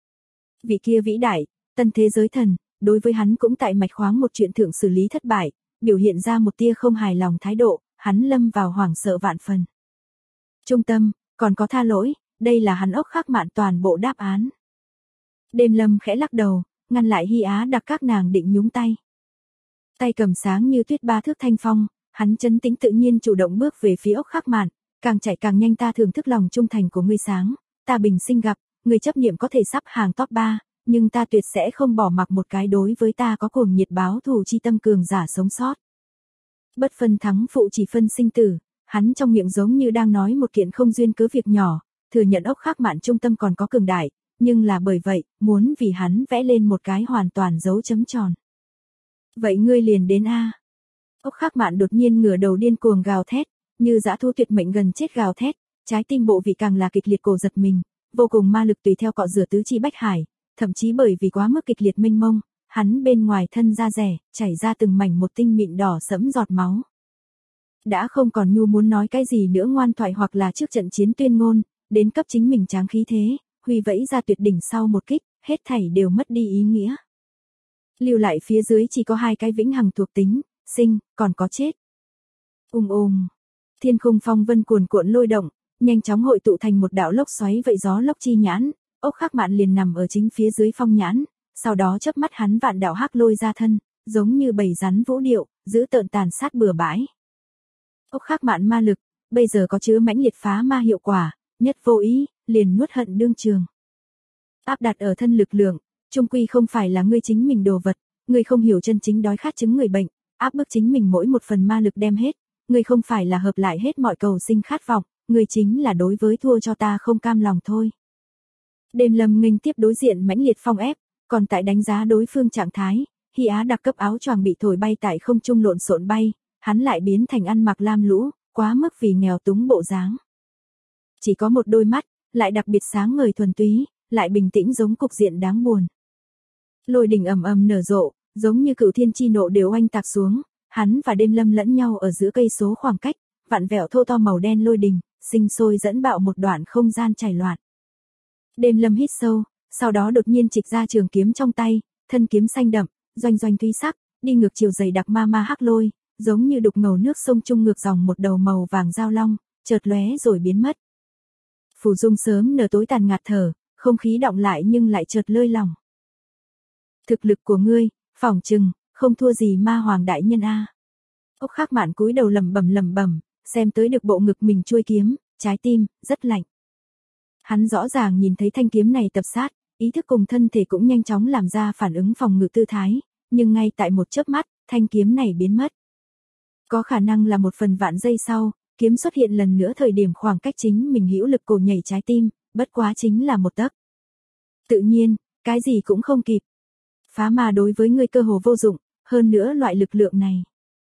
Vị kia vĩ đại, tân thế giới thần, đối với hắn cũng tại mạch khoáng một chuyện thượng xử lý thất bại, biểu hiện ra một tia không hài lòng thái độ, hắn lâm vào hoảng sợ vạn phần. Trung tâm, còn có tha lỗi, đây là hắn Ốc Khắc Mạn toàn bộ đáp án. Đêm Lâm khẽ lắc đầu, ngăn lại Hy Á Đặc các nàng định nhúng tay. Tay cầm sáng như tuyết ba thước thanh phong, hắn trấn tĩnh tự nhiên chủ động bước về phía Ốc Khắc Mạn, càng chạy càng nhanh ta thưởng thức lòng trung thành của ngươi sáng, ta bình sinh gặp, người chấp niệm có thể sắp hàng top 3, nhưng ta tuyệt sẽ không bỏ mặc một cái đối với ta có cuồng nhiệt báo thù chi tâm cường giả sống sót. Bất phân thắng phụ chỉ phân sinh tử, hắn trong miệng giống như đang nói một kiện không duyên cớ việc nhỏ, thừa nhận Ốc Khắc Mạn trung tâm còn có cường đại, nhưng là bởi vậy, muốn vì hắn vẽ lên một cái hoàn toàn dấu chấm tròn. Vậy ngươi liền đến a. Ốc Khắc Mạn đột nhiên ngửa đầu điên cuồng gào thét, như dã thú tuyệt mệnh gần chết gào thét, trái tim bộ vị càng là kịch liệt cổ giật mình, vô cùng ma lực tùy theo cọ rửa tứ chi bách hải, thậm chí bởi vì quá mức kịch liệt mênh mông, hắn bên ngoài thân da rẻ, chảy ra từng mảnh một tinh mịn đỏ sẫm giọt máu. Đã không còn nhu muốn nói cái gì nữa ngoan thoại hoặc là trước trận chiến tuyên ngôn, đến cấp chính mình tráng khí thế, huy vẫy ra tuyệt đỉnh sau một kích, hết thảy đều mất đi ý nghĩa. Lưu lại phía dưới chỉ có hai cái vĩnh hằng thuộc tính, sinh, còn có chết. Thiên khung phong vân cuồn cuộn lôi động, nhanh chóng hội tụ thành một đạo lốc xoáy vậy gió lốc chi nhãn, Ốc Khắc Mạn liền nằm ở chính phía dưới phong nhãn, sau đó chớp mắt hắn vạn đạo hắc lôi ra thân, giống như bầy rắn vũ điệu, giữ tợn tàn sát bừa bãi. Ốc Khắc Mạn ma lực, bây giờ có chứa mãnh liệt phá ma hiệu quả, nhất vô ý, liền nuốt hận đương trường. Áp đặt ở thân lực lượng, chung quy không phải là ngươi chính mình đồ vật, ngươi không hiểu chân chính đói khát chứng người bệnh, áp bức chính mình mỗi một phần ma lực đem hết, ngươi không phải là hợp lại hết mọi cầu sinh khát vọng, ngươi chính là đối với thua cho ta không cam lòng thôi. Đêm Lâm nghênh tiếp đối diện mãnh liệt phong ép, còn tại đánh giá đối phương trạng thái, Hy Á Đặc cấp áo choàng bị thổi bay tại không trung lộn xộn bay, hắn lại biến thành ăn mặc lam lũ, quá mức vì nghèo túng bộ dáng. Chỉ có một đôi mắt, lại đặc biệt sáng ngời thuần túy, lại bình tĩnh giống cục diện đáng buồn. Lôi đỉnh ầm ầm nở rộ, giống như cửu thiên chi nộ đều oanh tạc xuống, hắn và Đêm Lâm lẫn nhau ở giữa cây số khoảng cách, vặn vẹo thô to màu đen lôi đỉnh, sinh sôi dẫn bạo một đoạn không gian chảy loạn. Đêm Lâm hít sâu, sau đó đột nhiên chịch ra trường kiếm trong tay, thân kiếm xanh đậm, doanh doanh thúy sắc, đi ngược chiều dày đặc ma ma hắc lôi, giống như đục ngầu nước sông trung ngược dòng một đầu màu vàng giao long, chợt lóe rồi biến mất. Phủ dung sớm nở tối tàn ngạt thở, không khí đọng lại nhưng lại chợt lơi lỏng. Thực lực của ngươi, phỏng chừng, không thua gì ma hoàng đại nhân a. Ốc Khắc Mạn cúi đầu lẩm bẩm, xem tới được bộ ngực mình chuôi kiếm, trái tim rất lạnh. Hắn rõ ràng nhìn thấy thanh kiếm này tập sát, ý thức cùng thân thể cũng nhanh chóng làm ra phản ứng phòng ngự tư thái, nhưng ngay tại một chớp mắt, thanh kiếm này biến mất. Có khả năng là một phần vạn giây sau, kiếm xuất hiện lần nữa thời điểm khoảng cách chính mình hữu lực cổ nhảy trái tim, bất quá chính là một tấc. Tự nhiên, cái gì cũng không kịp. Phá ma đối với ngươi cơ hồ vô dụng, hơn nữa loại lực lượng này.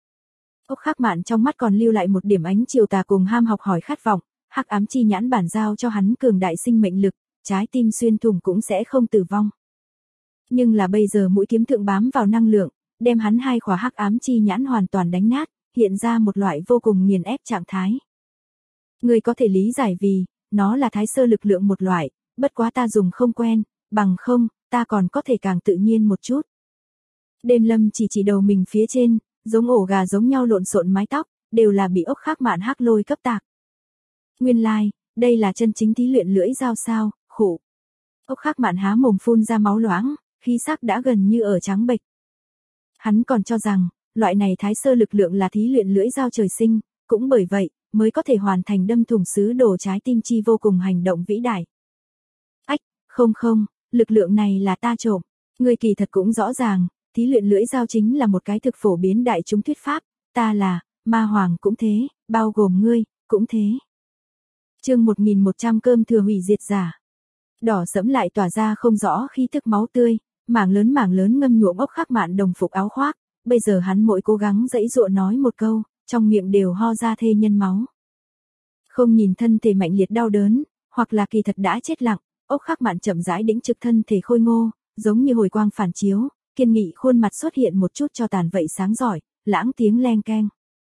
Ốc Khắc Mạn trong mắt còn lưu lại một điểm ánh chiều tà cùng ham học hỏi khát vọng, hắc ám chi nhãn bản giao cho hắn cường đại sinh mệnh lực, trái tim xuyên thủng cũng sẽ không tử vong. Nhưng là bây giờ mũi kiếm thượng bám vào năng lượng, đem hắn hai khóa hắc ám chi nhãn hoàn toàn đánh nát, hiện ra một loại vô cùng nghiền ép trạng thái. Người có thể lý giải vì, nó là thái sơ lực lượng một loại, bất quá ta dùng không quen, bằng không, ta còn có thể càng tự nhiên một chút. Đêm Lâm chỉ đầu mình phía trên, giống ổ gà giống nhau lộn xộn mái tóc, đều là bị Ốc Khắc Mạn hắc lôi cấp tạc. Nguyên lai, đây là chân chính thí luyện lưỡi dao sao, khổ. Ốc Khắc Mạn há mồm phun ra máu loãng, khí sắc đã gần như ở trắng bệch. Hắn còn cho rằng, loại này thái sơ lực lượng là thí luyện lưỡi dao trời sinh, cũng bởi vậy, mới có thể hoàn thành đâm thủng sứ đồ trái tim chi vô cùng hành động vĩ đại. Ách, không, lực lượng này là ta trộm. Ngươi kỳ thật cũng rõ ràng, thí luyện lưỡi dao chính là một cái thực phổ biến đại chúng thuyết pháp, ta là, ma hoàng cũng thế, bao gồm ngươi, cũng thế. Chương 1100 cơm thừa hủy diệt giả. Đỏ sẫm lại tỏa ra không rõ khí thức máu tươi, mảng lớn ngâm nhuộm ốc khắc mạn đồng phục áo khoác, bây giờ hắn mỗi cố gắng giãy giụa nói một câu, trong miệng đều ho ra thê nhân máu. Không nhìn thân thể mạnh liệt đau đớn, hoặc là kỳ thật đã chết lặng, ốc khắc mạn chậm rãi đĩnh trực thân thể khôi ngô, giống như hồi quang phản chiếu, kiên nghị khuôn mặt xuất hiện một chút cho tàn vậy sáng giỏi, lãng tiếng leng keng.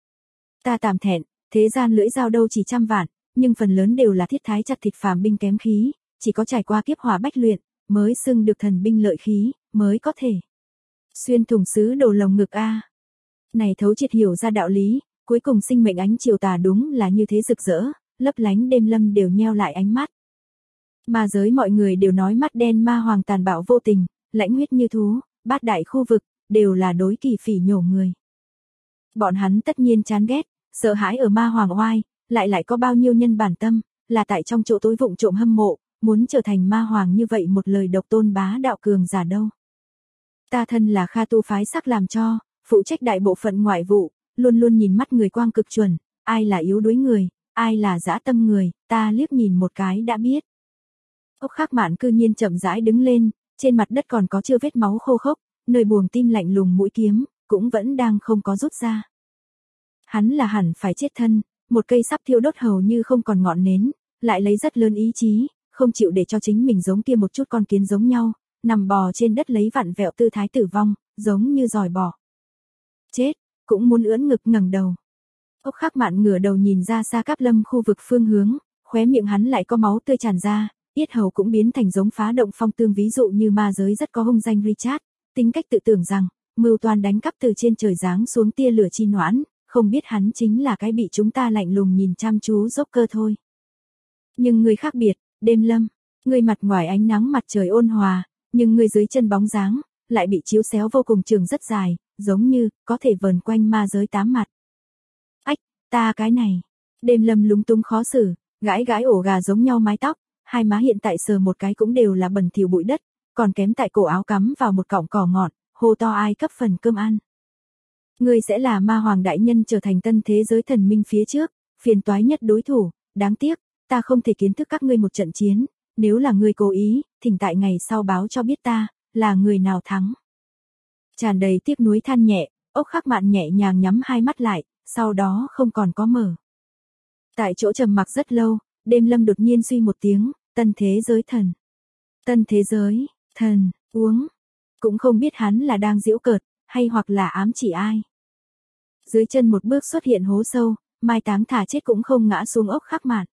Ta tạm thẹn, thế gian lưỡi dao đâu chỉ trăm vạn, nhưng phần lớn đều là thiết thái chặt thịt phàm binh kém khí, chỉ có trải qua kiếp hỏa bách luyện, mới xưng được thần binh lợi khí, mới có thể xuyên thủng sứ đồ lồng ngực a. Này thấu triệt hiểu ra đạo lý, cuối cùng sinh mệnh ánh chiều tà đúng là như thế rực rỡ, lấp lánh đêm lâm đều nheo lại ánh mắt. Ma giới mọi người đều nói mắt đen ma hoàng tàn bạo vô tình, lãnh huyết như thú, bát đại khu vực, đều là đối kỳ phỉ nhổ người. Bọn hắn tất nhiên chán ghét, sợ hãi ở ma hoàng oai, lại có bao nhiêu nhân bản tâm, là tại trong chỗ tối vụng trộm hâm mộ, muốn trở thành ma hoàng như vậy một lời độc tôn bá đạo cường giả đâu. Ta thân là Kha tu phái sắc làm cho, phụ trách đại bộ phận ngoại vụ, luôn luôn nhìn mắt người quang cực chuẩn, ai là yếu đuối người, ai là dã tâm người, ta liếc nhìn một cái đã biết. Ốc khắc mạn cư nhiên chậm rãi đứng lên, trên mặt đất còn có chưa vết máu khô khốc, nơi buồng tim lạnh lùng mũi kiếm, cũng vẫn đang không có rút ra. Hắn là hẳn phải chết thân, một cây sắp thiêu đốt hầu như không còn ngọn nến, lại lấy rất lớn ý chí, không chịu để cho chính mình giống kia một chút con kiến giống nhau, nằm bò trên đất lấy vặn vẹo tư thái tử vong, giống như giòi bò. Chết, cũng muốn ưỡn ngực ngẩng đầu. Ốc khắc mạn ngửa đầu nhìn ra xa Cáp Lâm khu vực phương hướng, khóe miệng hắn lại có máu tươi tràn ra, yết hầu cũng biến thành giống phá động phong tương, ví dụ như ma giới rất có hung danh Richard, tính cách tự tưởng rằng, mưu toan đánh cắp từ trên trời giáng xuống tia lửa chi noãn, không biết hắn chính là cái bị chúng ta lạnh lùng nhìn chăm chú Joker thôi. Nhưng người khác biệt, đêm lâm, người mặt ngoài ánh nắng mặt trời ôn hòa, nhưng người dưới chân bóng dáng, lại bị chiếu xéo vô cùng trường rất dài, giống như, có thể vờn quanh ma giới tám mặt. Ách, ta cái này. Đêm lâm lúng túng khó xử, gãi ổ gà giống nhau mái tóc, hai má hiện tại sờ một cái cũng đều là bẩn thỉu bụi đất, còn kém tại cổ áo cắm vào một cọng cỏ ngọt, hô to ai cấp phần cơm ăn. Ngươi sẽ là ma hoàng đại nhân trở thành tân thế giới thần minh phía trước, phiền toái nhất đối thủ, đáng tiếc, ta không thể kiến thức các ngươi một trận chiến, nếu là ngươi cố ý, thỉnh tại ngày sau báo cho biết ta, là người nào thắng. Tràn đầy tiếc nuối than nhẹ, ốc khắc mạn nhẹ nhàng nhắm hai mắt lại, sau đó không còn có mở. Tại chỗ trầm mặc rất lâu, đêm lâm đột nhiên suy một tiếng, tân thế giới thần. Tân thế giới, thần, uống. Cũng không biết hắn là đang giễu cợt, hay hoặc là ám chỉ ai. Dưới chân một bước xuất hiện hố sâu, mai táng thả chết cũng không ngã xuống ốc khắc mạn.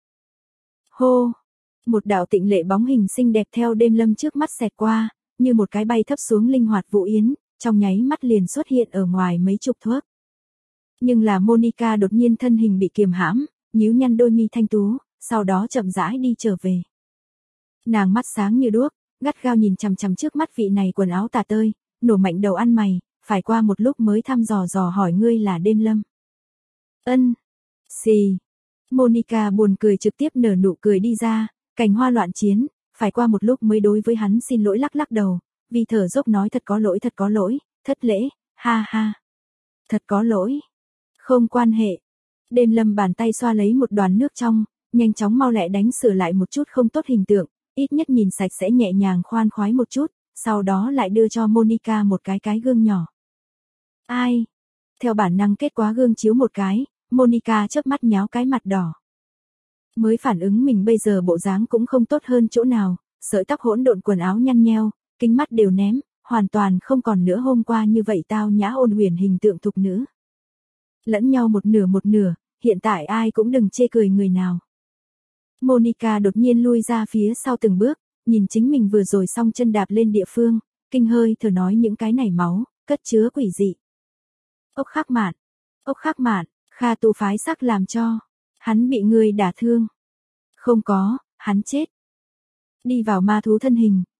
Hô! Một đạo tịnh lệ bóng hình xinh đẹp theo đêm lâm trước mắt xẹt qua, như một cái bay thấp xuống linh hoạt vũ yến, trong nháy mắt liền xuất hiện ở ngoài mấy chục thước. Nhưng là Monica đột nhiên thân hình bị kiềm hãm, nhíu nhăn đôi mi thanh tú, sau đó chậm rãi đi trở về. Nàng mắt sáng như đuốc, gắt gao nhìn chằm chằm trước mắt vị này quần áo tà tơi, nổ mạnh đầu ăn mày, phải qua một lúc mới thăm dò hỏi ngươi là đêm lâm. Ân. Xì. Monica buồn cười trực tiếp nở nụ cười đi ra, cành hoa loạn chiến, phải qua một lúc mới đối với hắn xin lỗi lắc đầu, vì thở dốc nói thật có lỗi, thất lễ, ha ha. Thật có lỗi. Không quan hệ. Đêm lâm bàn tay xoa lấy một đoàn nước trong, nhanh chóng mau lẹ đánh sửa lại một chút không tốt hình tượng, ít nhất nhìn sạch sẽ nhẹ nhàng khoan khoái một chút, sau đó lại đưa cho Monica một cái gương nhỏ. Ai? Theo bản năng kết quả gương chiếu một cái, Monica chớp mắt nháo cái mặt đỏ. Mới phản ứng mình bây giờ bộ dáng cũng không tốt hơn chỗ nào, sợi tóc hỗn độn, quần áo nhăn nheo, kính mắt đều ném, hoàn toàn không còn nữa hôm qua như vậy tao nhã ôn huyền hình tượng thục nữ. Lẫn nhau một nửa, hiện tại ai cũng đừng chê cười người nào. Monica đột nhiên lui ra phía sau từng bước, nhìn chính mình vừa rồi xong chân đạp lên địa phương, kinh hơi thở nói những cái này máu, cất chứa quỷ dị. Ốc khắc mạn, Kha tu phái sắc làm cho. Hắn bị người đả thương. Không có, hắn chết. Đi vào ma thú thân hình,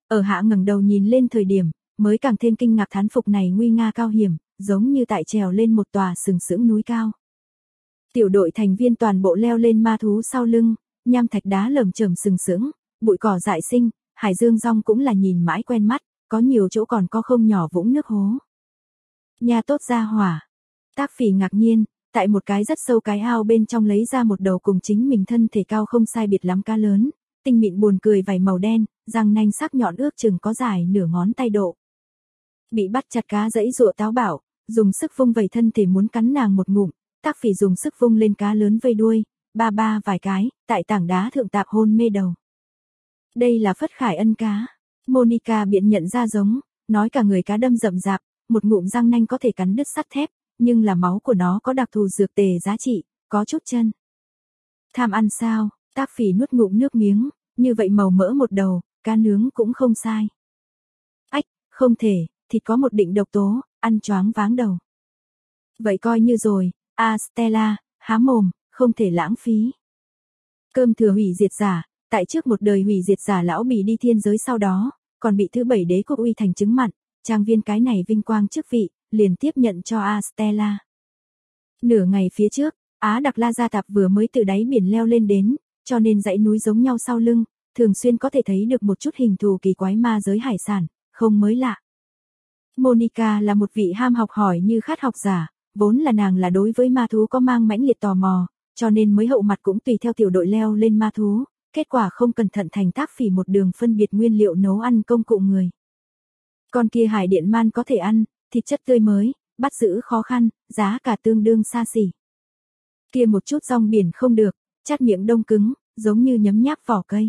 Ở Hạ ngẩng đầu nhìn lên thời điểm, mới càng thêm kinh ngạc thán phục này nguy nga cao hiểm, giống như tại trèo lên một tòa sừng sững núi cao. Tiểu đội thành viên toàn bộ leo lên ma thú sau lưng, nham thạch đá lởm chởm sừng sững, bụi cỏ dại sinh, hải dương rong cũng là nhìn mãi quen mắt, có nhiều chỗ còn có không nhỏ vũng nước hố. Nha tốt ra hỏa. Tác Phỉ ngạc nhiên, tại một cái rất sâu cái ao bên trong lấy ra một đầu cùng chính mình thân thể cao không sai biệt lắm cá lớn, tinh mịn buồn cười vảy màu đen, răng nanh sắc nhọn ước chừng có dài nửa ngón tay độ. Bị bắt chặt cá dãy dụa táo bạo, dùng sức vung vẩy thân thể muốn cắn nàng một ngụm, Tác Phỉ dùng sức vung lên cá lớn vây đuôi, ba ba vài cái, tại tảng đá thượng tạp hôn mê đầu. Đây là Phất Khải Ân cá. Monica biện nhận ra giống, nói cả người cá đâm rậm rạp, một ngụm răng nanh có thể cắn đứt sắt thép, nhưng là máu của nó có đặc thù dược tề giá trị, có chút chân. Tham ăn sao? Tác Phỉ nuốt ngụm nước miếng, như vậy màu mỡ một đầu, cá nướng cũng không sai. Ách, không thể, thịt có một định độc tố, ăn choáng váng đầu. Vậy coi như rồi, Stella, há mồm, không thể lãng phí. Cơm thừa hủy diệt giả, tại trước một đời hủy diệt giả lão bị đi thiên giới sau đó, còn bị thứ 7 đế quốc uy thành chứng mặn, trang viên cái này vinh quang chức vị, liền tiếp nhận cho Stella. Nửa ngày phía trước, Á Đặc La Gia Tạp vừa mới từ đáy biển leo lên đến, cho nên dãy núi giống nhau sau lưng, thường xuyên có thể thấy được một chút hình thù kỳ quái ma giới hải sản, không mới lạ. Monica là một vị ham học hỏi như khát học giả, vốn là nàng là đối với ma thú có mang mãnh liệt tò mò, cho nên mới hậu mặt cũng tùy theo tiểu đội leo lên ma thú, kết quả không cẩn thận thành Tác Phỉ một đường phân biệt nguyên liệu nấu ăn công cụ người. Con kia hải điện man có thể ăn, thịt chất tươi mới, bắt giữ khó khăn, giá cả tương đương xa xỉ. Kia một chút rong biển không được, chát miệng đông cứng, giống như nhấm nháp vỏ cây.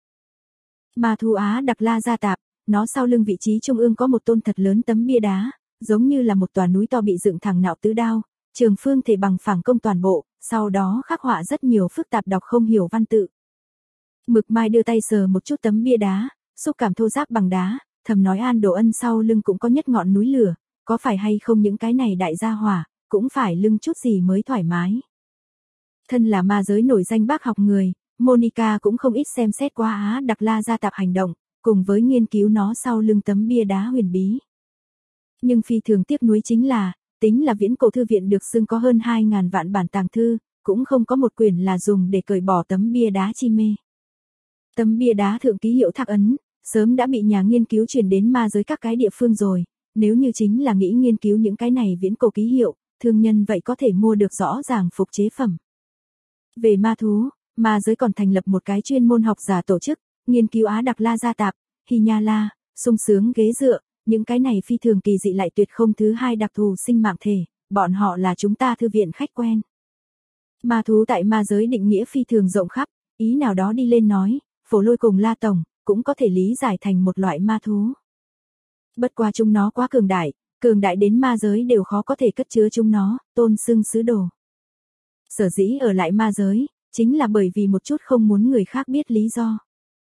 Ma thú Á Đặc La Gia Tạp, nó sau lưng vị trí trung ương có một tôn thật lớn tấm bia đá, giống như là một tòa núi to bị dựng thẳng nạo tứ đao, trường phương thể bằng phẳng công toàn bộ, sau đó khắc họa rất nhiều phức tạp đọc không hiểu văn tự. Mực Mai đưa tay sờ một chút tấm bia đá, xúc cảm thô ráp bằng đá, thầm nói An Đồ Ân sau lưng cũng có nhất ngọn núi lửa, có phải hay không những cái này đại gia hỏa, cũng phải lưng chút gì mới thoải mái. Thân là ma giới nổi danh bác học người, Monica cũng không ít xem xét qua Á Đặc La Gia Tạp hành động, cùng với nghiên cứu nó sau lưng tấm bia đá huyền bí. Nhưng phi thường tiếc nuối chính là, tính là viễn cổ thư viện được xưng có hơn 2.000 vạn bản tàng thư, cũng không có một quyển là dùng để cởi bỏ tấm bia đá chi mê. Tấm bia đá thượng ký hiệu thác ấn, sớm đã bị nhà nghiên cứu truyền đến ma giới các cái địa phương rồi, nếu như chính là nghĩ nghiên cứu những cái này viễn cổ ký hiệu, thương nhân vậy có thể mua được rõ ràng phục chế phẩm. Về ma thú, ma giới còn thành lập một cái chuyên môn học giả tổ chức, nghiên cứu Á Đặc La Gia Tạp, Hy Nha La, sung sướng ghế dựa, những cái này phi thường kỳ dị lại tuyệt không thứ hai đặc thù sinh mạng thể, bọn họ là chúng ta thư viện khách quen. Ma thú tại ma giới định nghĩa phi thường rộng khắp, ý nào đó đi lên nói, Phổ Lôi cùng La Tổng, cũng có thể lý giải thành một loại ma thú. Bất qua chúng nó quá cường đại đến ma giới đều khó có thể cất chứa chúng nó, tôn xưng sứ đồ. Sở dĩ ở lại ma giới, chính là bởi vì một chút không muốn người khác biết lý do.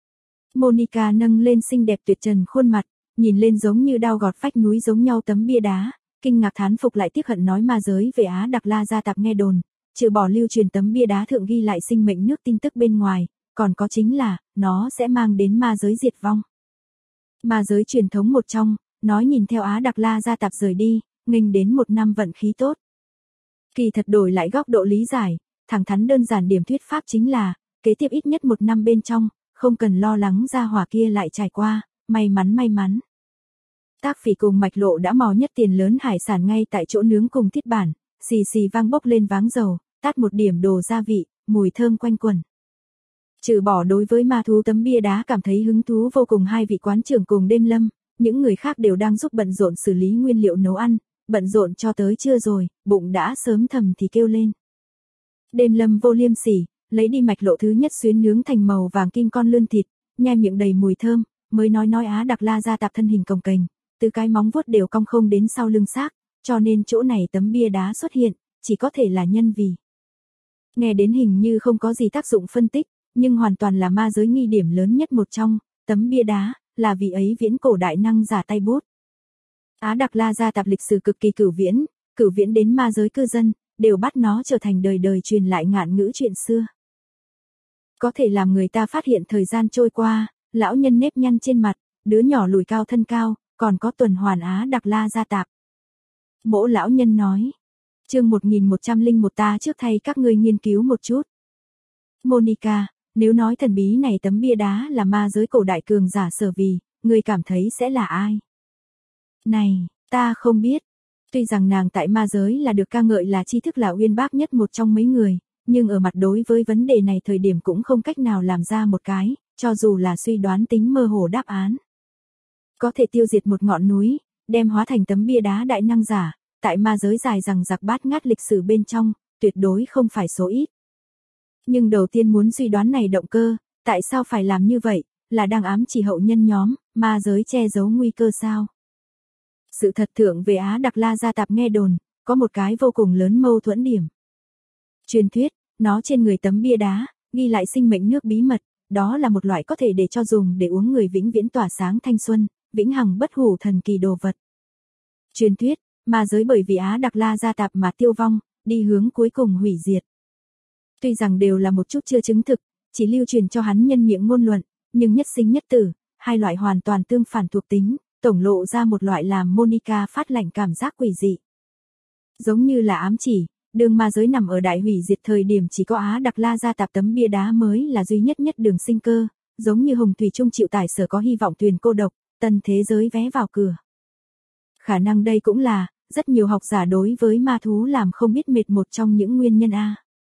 Monica nâng lên xinh đẹp tuyệt trần khuôn mặt, nhìn lên giống như đao gọt vách núi giống nhau tấm bia đá, kinh ngạc thán phục lại tiếc hận nói ma giới về Á Đặc La Gia Tạp nghe đồn, trừ bỏ lưu truyền tấm bia đá thượng ghi lại sinh mệnh nước tin tức bên ngoài, còn có chính là, nó sẽ mang đến ma giới diệt vong. Ma giới truyền thống một trong, nói nhìn theo Á Đặc La Gia Tạp rời đi, nghênh đến một năm vận khí tốt. Kỳ thật đổi lại góc độ lý giải, thẳng thắn đơn giản điểm thuyết pháp chính là, kế tiếp ít nhất một năm bên trong, không cần lo lắng gia hỏa kia lại trải qua, may mắn. Tác Phỉ cùng Mạch Lộ đã mò nhất tiền lớn hải sản ngay tại chỗ nướng cùng thiết bản, xì xì vang bốc lên váng dầu, tát một điểm đồ gia vị, mùi thơm quanh quẩn. Trừ bỏ đối với ma thú tấm bia đá cảm thấy hứng thú vô cùng hai vị quán trưởng cùng Đêm Lâm, những người khác đều đang giúp bận rộn xử lý nguyên liệu nấu ăn, bận rộn cho tới trưa rồi, bụng đã sớm thầm thì kêu lên. Đêm Lâm vô liêm sỉ, lấy đi Mạch Lộ thứ nhất xuyến nướng thành màu vàng kim con lươn thịt, nhai miệng đầy mùi thơm, mới nói Á Đặc La Gia Tạp thân hình cồng kềnh, từ cái móng vuốt đều cong không đến sau lưng xác, cho nên chỗ này tấm bia đá xuất hiện, chỉ có thể là nhân vì. Nghe đến hình như không có gì tác dụng phân tích, nhưng hoàn toàn là ma giới nghi điểm lớn nhất một trong, tấm bia đá, là vì ấy viễn cổ đại năng giả tay bút. Á Đặc La Gia Tạp lịch sử cực kỳ cửu viễn đến ma giới cư dân, đều bắt nó trở thành đời đời truyền lại ngạn ngữ chuyện xưa. Có thể làm người ta phát hiện thời gian trôi qua, lão nhân nếp nhăn trên mặt, đứa nhỏ lùi cao thân cao, còn có tuần hoàn Á Đặc La gia tạp. Mỗ lão nhân nói. Chương 1101 ta trước thay các ngươi nghiên cứu một chút. Monica, nếu nói thần bí này tấm bia đá là ma giới cổ đại cường giả sở vì, ngươi cảm thấy sẽ là ai? Này, ta không biết. Tuy rằng nàng tại ma giới là được ca ngợi là tri thức là uyên bác nhất một trong mấy người, nhưng ở mặt đối với vấn đề này thời điểm cũng không cách nào làm ra một cái, cho dù là suy đoán tính mơ hồ đáp án. Có thể tiêu diệt một ngọn núi, đem hóa thành tấm bia đá đại năng giả, tại ma giới dài rằng giặc bát ngát lịch sử bên trong, tuyệt đối không phải số ít. Nhưng đầu tiên muốn suy đoán này động cơ, tại sao phải làm như vậy, là đang ám chỉ hậu nhân nhóm, ma giới che giấu nguy cơ sao? Sự thật thượng về Á Đặc La gia tạp nghe đồn, có một cái vô cùng lớn mâu thuẫn điểm. Truyền thuyết, nó trên người tấm bia đá, ghi lại sinh mệnh nước bí mật, đó là một loại có thể để cho dùng để uống người vĩnh viễn tỏa sáng thanh xuân, vĩnh hằng bất hủ thần kỳ đồ vật. Truyền thuyết, ma giới bởi vì Á Đặc La gia tạp mà tiêu vong, đi hướng cuối cùng hủy diệt. Tuy rằng đều là một chút chưa chứng thực, chỉ lưu truyền cho hắn nhân miệng ngôn luận, nhưng nhất sinh nhất tử, hai loại hoàn toàn tương phản thuộc tính, tổng lộ ra một loại làm Monica phát lạnh cảm giác quỷ dị. Giống như là ám chỉ, đường ma giới nằm ở đại hủy diệt thời điểm chỉ có Á Đặc La gia tạp tấm bia đá mới là duy nhất nhất đường sinh cơ, giống như hồng thủy trung chịu tải sở có hy vọng thuyền cô độc, tân thế giới vé vào cửa. Khả năng đây cũng là, rất nhiều học giả đối với ma thú làm không biết mệt một trong những nguyên nhân A.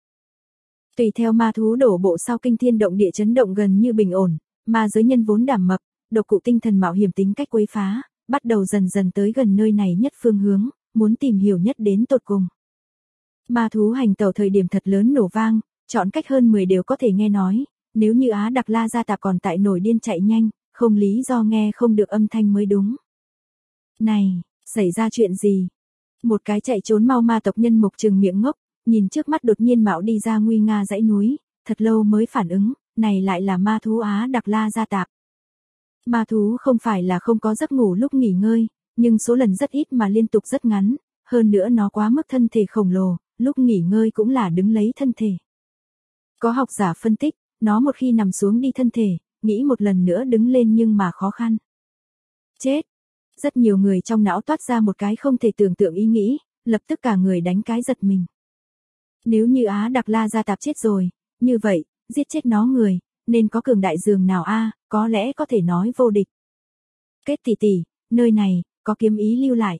Tùy theo ma thú đổ bộ sau kinh thiên động địa chấn động gần như bình ổn, ma giới nhân vốn đảm mập, độc cụ tinh thần mạo hiểm tính cách quấy phá, bắt đầu dần dần tới gần nơi này nhất phương hướng, muốn tìm hiểu nhất đến tột cùng. Ma thú hành tẩu thời điểm thật lớn nổ vang, chọn cách hơn 10 đều có thể nghe nói, nếu như Á Đặc La gia tạp còn tại nổi điên chạy nhanh, không lý do nghe không được âm thanh mới đúng. Này, xảy ra chuyện gì? Một cái chạy trốn mau ma tộc nhân mục trừng miệng ngốc, nhìn trước mắt đột nhiên mạo đi ra nguy nga dãy núi, thật lâu mới phản ứng, này lại là ma thú Á Đặc La gia tạp. Ma thú không phải là không có giấc ngủ lúc nghỉ ngơi, nhưng số lần rất ít mà liên tục rất ngắn, hơn nữa nó quá mức thân thể khổng lồ, lúc nghỉ ngơi cũng là đứng lấy thân thể. Có học giả phân tích, nó một khi nằm xuống đi thân thể, nghĩ một lần nữa đứng lên nhưng mà khó khăn. Chết! Rất nhiều người trong não toát ra một cái không thể tưởng tượng ý nghĩ, lập tức cả người đánh cái giật mình. Nếu như Á Đặc La gia tạp chết rồi, như vậy, giết chết nó người, nên có cường đại dường nào a, có lẽ có thể nói vô địch. Kết tỷ tỷ, nơi này, có kiếm ý lưu lại.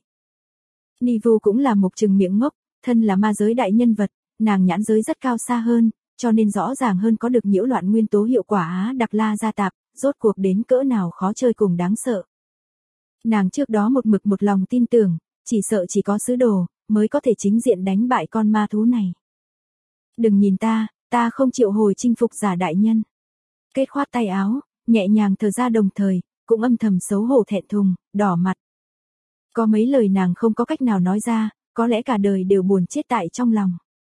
Nivu cũng là một trừng miệng ngốc, thân là ma giới đại nhân vật, nàng nhãn giới rất cao xa hơn, cho nên rõ ràng hơn có được nhiễu loạn nguyên tố hiệu quả Á Đặc La gia tạp, rốt cuộc đến cỡ nào khó chơi cùng đáng sợ. Nàng trước đó một mực một lòng tin tưởng, chỉ sợ chỉ có sứ đồ, mới có thể chính diện đánh bại con ma thú này. Đừng nhìn ta không chịu hồi chinh phục giả đại nhân. Kết khoát tay áo, nhẹ nhàng thở ra đồng thời, cũng âm thầm xấu hổ thẹn thùng, đỏ mặt. Có mấy lời nàng không có cách nào nói ra, có lẽ cả đời đều buồn chết tại trong lòng.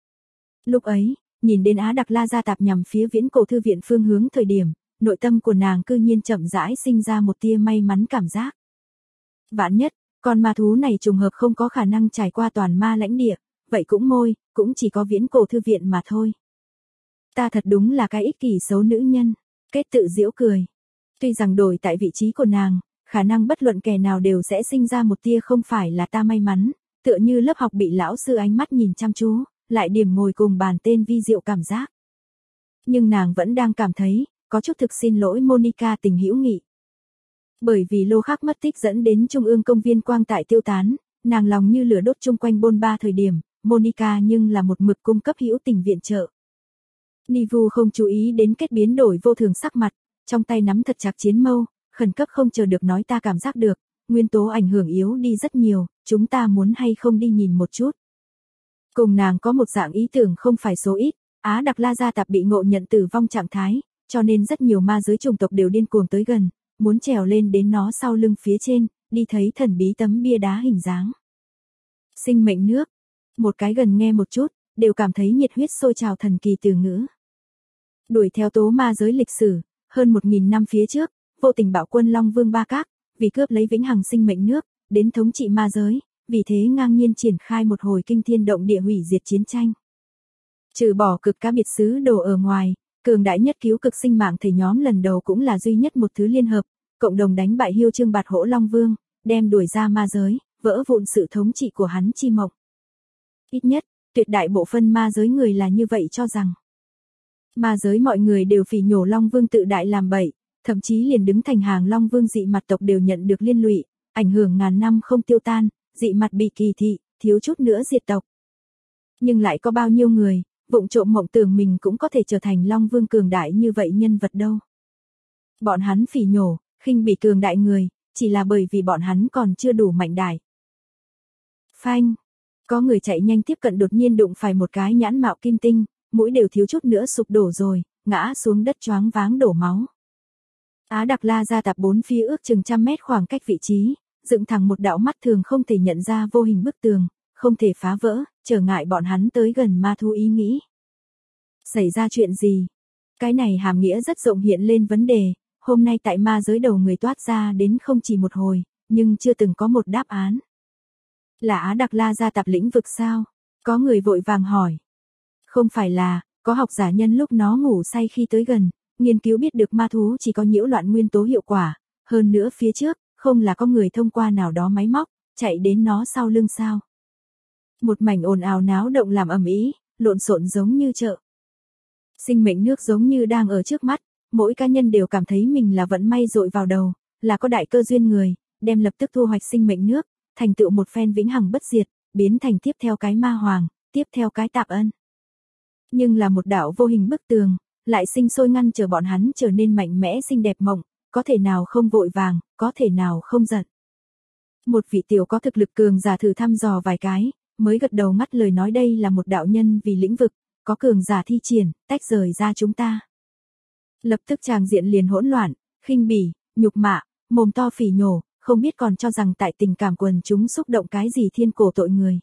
Lúc ấy, nhìn đến Á Đặc La gia tạp nhằm phía viễn cổ thư viện phương hướng thời điểm, nội tâm của nàng cư nhiên chậm rãi sinh ra một tia may mắn cảm giác. Vạn nhất, con ma thú này trùng hợp không có khả năng trải qua toàn ma lãnh địa, vậy cũng chỉ có viễn cổ thư viện mà thôi. Ta thật đúng là cái ích kỷ xấu nữ nhân, Kết tự giễu cười. Tuy rằng đổi tại vị trí của nàng, khả năng bất luận kẻ nào đều sẽ sinh ra một tia không phải là ta may mắn, tựa như lớp học bị lão sư ánh mắt nhìn chăm chú, lại điểm ngồi cùng bàn tên vi diệu cảm giác. Nhưng nàng vẫn đang cảm thấy, có chút thực xin lỗi Monica tình hữu nghị. Bởi vì lô khắc mất tích dẫn đến trung ương công viên quang tại tiêu tán, nàng lòng như lửa đốt chung quanh bôn ba thời điểm, Monica nhưng là một mực cung cấp hữu tình viện trợ. Nivu không chú ý đến Kết biến đổi vô thường sắc mặt, trong tay nắm thật chặt chiến mâu, khẩn cấp không chờ được nói ta cảm giác được, nguyên tố ảnh hưởng yếu đi rất nhiều, chúng ta muốn hay không đi nhìn một chút. Cùng nàng có một dạng ý tưởng không phải số ít, Á Đặc La gia tạp bị ngộ nhận tử vong trạng thái, cho nên rất nhiều ma giới chủng tộc đều điên cuồng tới gần, muốn trèo lên đến nó sau lưng phía trên, đi thấy thần bí tấm bia đá hình dáng. Sinh mệnh nước, một cái gần nghe một chút, đều cảm thấy nhiệt huyết sôi trào thần kỳ từ ngữ. Đuổi theo tố ma giới lịch sử, hơn 1000 năm phía trước, vô tình bạo quân Long Vương Ba Các, vì cướp lấy vĩnh hằng sinh mệnh nước, đến thống trị ma giới, vì thế ngang nhiên triển khai một hồi kinh thiên động địa hủy diệt chiến tranh. Trừ bỏ cực cá biệt sứ đồ ở ngoài, cường đại nhất cứu cực sinh mạng thể nhóm lần đầu cũng là duy nhất một thứ liên hợp, cộng đồng đánh bại Hiêu Trương Bạt Hỗ Long Vương, đem đuổi ra ma giới, vỡ vụn sự thống trị của hắn chi mộng. Ít nhất, tuyệt đại bộ phân ma giới người là như vậy cho rằng. Ma giới mọi người đều phỉ nhổ Long Vương tự đại làm bậy, thậm chí liền đứng thành hàng Long Vương dị mặt tộc đều nhận được liên lụy, ảnh hưởng ngàn năm không tiêu tan, dị mặt bị kỳ thị, thiếu chút nữa diệt tộc. Nhưng lại có bao nhiêu người, vụng trộm mộng tưởng mình cũng có thể trở thành Long Vương cường đại như vậy nhân vật đâu. Bọn hắn phỉ nhổ, khinh bỉ cường đại người, chỉ là bởi vì bọn hắn còn chưa đủ mạnh đại. Phanh, có người chạy nhanh tiếp cận đột nhiên đụng phải một cái nhãn mạo kim tinh, mũi đều thiếu chút nữa sụp đổ rồi, ngã xuống đất choáng váng đổ máu. Á Đặc La Gia Tạp bốn phía ước chừng 100 mét khoảng cách vị trí, dựng thẳng một đạo mắt thường không thể nhận ra vô hình bức tường, không thể phá vỡ, trở ngại bọn hắn tới gần ma thú ý nghĩ. Xảy ra chuyện gì? Cái này hàm nghĩa rất rộng hiện lên vấn đề, hôm nay tại ma giới đầu người toát ra đến không chỉ một hồi, nhưng chưa từng có một đáp án. Là Á Đặc La Gia Tạp lĩnh vực sao? Có người vội vàng hỏi. Không phải là, có học giả nhân lúc nó ngủ say khi tới gần, nghiên cứu biết được ma thú chỉ có nhiễu loạn nguyên tố hiệu quả, hơn nữa phía trước, không là có người thông qua nào đó máy móc, chạy đến nó sau lưng sao. Một mảnh ồn ào náo động làm ầm ĩ, lộn xộn giống như chợ. Sinh mệnh nước giống như đang ở trước mắt, mỗi cá nhân đều cảm thấy mình là vận may dội vào đầu, là có đại cơ duyên người, đem lập tức thu hoạch sinh mệnh nước, thành tựu một phen vĩnh hằng bất diệt, biến thành tiếp theo cái ma hoàng, tiếp theo cái tạp ân. Nhưng là một đạo vô hình bức tường, lại sinh sôi ngăn chờ bọn hắn trở nên mạnh mẽ xinh đẹp mộng, có thể nào không vội vàng, có thể nào không giận. Một vị tiểu có thực lực cường giả thử thăm dò vài cái, mới gật đầu ngắt lời nói đây là một đạo nhân vì lĩnh vực, có cường giả thi triển, tách rời ra chúng ta. Lập tức tràng diện liền hỗn loạn, khinh bỉ, nhục mạ, mồm to phỉ nhổ, không biết còn cho rằng tại tình cảm quần chúng xúc động cái gì thiên cổ tội người.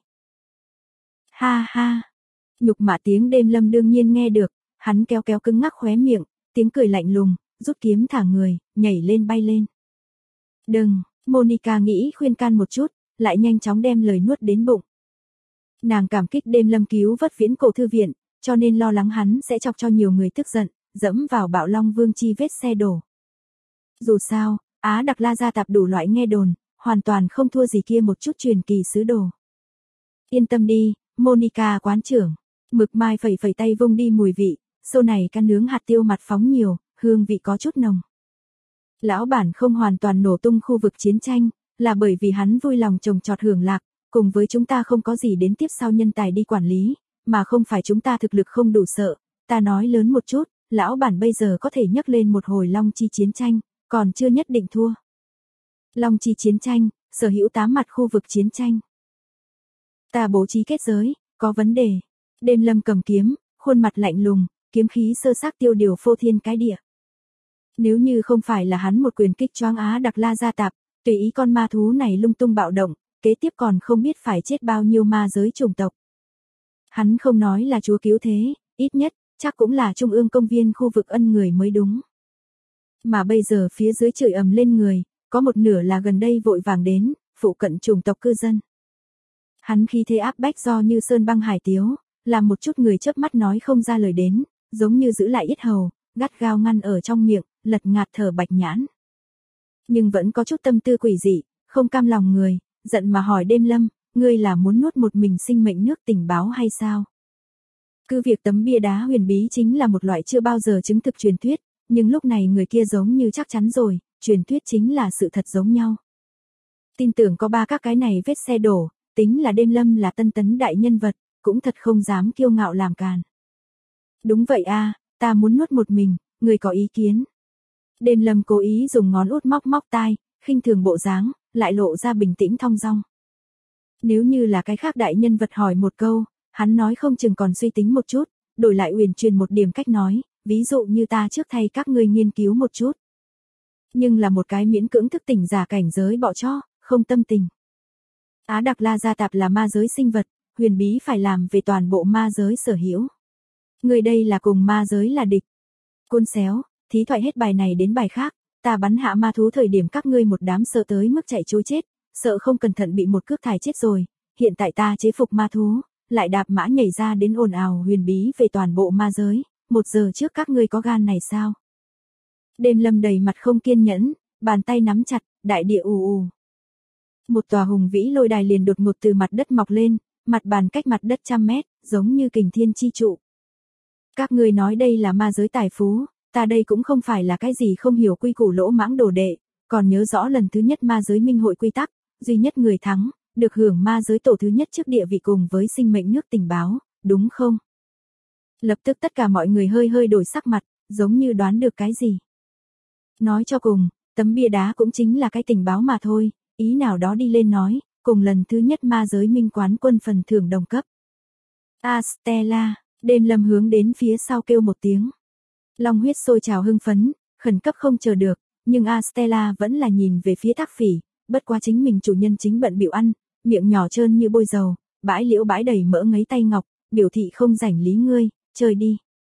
Ha ha, nhục mạ tiếng Đêm Lâm đương nhiên nghe được, hắn kéo kéo cứng ngắc khóe miệng, tiếng cười lạnh lùng, rút kiếm thả người, nhảy lên bay lên. Đừng, Monica nghĩ khuyên can một chút, lại nhanh chóng đem lời nuốt đến bụng. Nàng cảm kích Đêm Lâm cứu vớt Viễn Cổ Thư Viện, cho nên lo lắng hắn sẽ chọc cho nhiều người tức giận, dẫm vào Bạo Long Vương chi vết xe đổ. Dù sao, Á Đặc La Gia Tạp đủ loại nghe đồn, hoàn toàn không thua gì kia một chút truyền kỳ sứ đồ. Yên tâm đi, Monica quán trưởng. Mực Mai phẩy phẩy tay vung đi mùi vị, sâu này cá nướng hạt tiêu mặt phóng nhiều, hương vị có chút nồng. Lão bản không hoàn toàn nổ tung khu vực chiến tranh, là bởi vì hắn vui lòng trồng trọt hưởng lạc, cùng với chúng ta không có gì đến tiếp sau nhân tài đi quản lý, mà không phải chúng ta thực lực không đủ sợ. Ta nói lớn một chút, lão bản bây giờ có thể nhấc lên một hồi Long Chi chiến tranh, còn chưa nhất định thua. Long Chi chiến tranh, sở hữu 8 mặt khu vực chiến tranh. Ta bố trí kết giới, có vấn đề. Đêm Lâm cầm kiếm, khuôn mặt lạnh lùng, kiếm khí sơ xác tiêu điều phô thiên cái địa. Nếu như không phải là hắn một quyền kích choáng Á Đặc La Gia Tạp, tùy ý con ma thú này lung tung bạo động, kế tiếp còn không biết phải chết bao nhiêu ma giới chủng tộc. Hắn không nói là chúa cứu thế, ít nhất, chắc cũng là trung ương công viên khu vực ân người mới đúng. Mà bây giờ phía dưới chửi ầm lên người, có một nửa là gần đây vội vàng đến, phụ cận chủng tộc cư dân. Hắn khí thế áp bách do như sơn băng hải tiếu, làm một chút người chớp mắt nói không ra lời đến, giống như giữ lại yết hầu, gắt gao ngăn ở trong miệng, lật ngạt thở bạch nhãn. Nhưng vẫn có chút tâm tư quỷ dị, không cam lòng người, giận mà hỏi Đêm Lâm, ngươi là muốn nuốt một mình sinh mệnh nước tình báo hay sao? Cứ việc tấm bia đá huyền bí chính là một loại chưa bao giờ chứng thực truyền thuyết, nhưng lúc này người kia giống như chắc chắn rồi, truyền thuyết chính là sự thật giống nhau. Tin tưởng có ba các cái này vết xe đổ, tính là Đêm Lâm là tân tấn đại nhân vật, cũng thật không dám kiêu ngạo làm càn. Đúng vậy a, ta muốn nuốt một mình, người có ý kiến. Đêm Lâm cố ý dùng ngón út móc móc tai, khinh thường bộ dáng, lại lộ ra bình tĩnh thong dong. Nếu như là cái khác đại nhân vật hỏi một câu, hắn nói không chừng còn suy tính một chút, đổi lại uyển truyền một điểm cách nói, ví dụ như ta trước thay các ngươi nghiên cứu một chút. Nhưng là một cái miễn cưỡng thức tỉnh giả cảnh giới bọ cho, không tâm tình. Á Đặc La Gia Tạp là ma giới sinh vật, huyền bí phải làm về toàn bộ ma giới sở hữu. Người đây là cùng ma giới là địch. Côn xéo, thí thoại hết bài này đến bài khác, ta bắn hạ ma thú thời điểm các ngươi một đám sợ tới mức chạy trối chết, sợ không cẩn thận bị một cước thải chết rồi, hiện tại ta chế phục ma thú, lại đạp mã nhảy ra đến ồn ào huyền bí về toàn bộ ma giới, 1 giờ trước các ngươi có gan này sao? Đêm Lâm đầy mặt không kiên nhẫn, bàn tay nắm chặt, đại địa ù ù. Một tòa hùng vĩ lôi đài liền đột ngột từ mặt đất mọc lên, mặt bàn cách mặt đất 100 mét, giống như kình thiên chi trụ. Các ngươi nói đây là ma giới tài phú, ta đây cũng không phải là cái gì không hiểu quy củ lỗ mãng đồ đệ, còn nhớ rõ lần thứ nhất ma giới minh hội quy tắc, duy nhất người thắng, được hưởng ma giới tổ thứ nhất trước địa vị cùng với sinh mệnh nước tình báo, đúng không? Lập tức tất cả mọi người hơi hơi đổi sắc mặt, giống như đoán được cái gì. Nói cho cùng, tấm bia đá cũng chính là cái tình báo mà thôi, ý nào đó đi lên nói, cùng lần thứ nhất ma giới minh quán quân phần thưởng đồng cấp. Stella, đêm lâm hướng đến phía sau kêu một tiếng. Long huyết sôi trào hưng phấn, khẩn cấp không chờ được, nhưng Stella vẫn là nhìn về phía Tác Phỉ, bất quá chính mình chủ nhân chính bận bịu ăn, miệng nhỏ trơn như bôi dầu, bãi liễu bãi đầy mỡ ngấy tay ngọc, biểu thị không rảnh lý ngươi, chơi đi.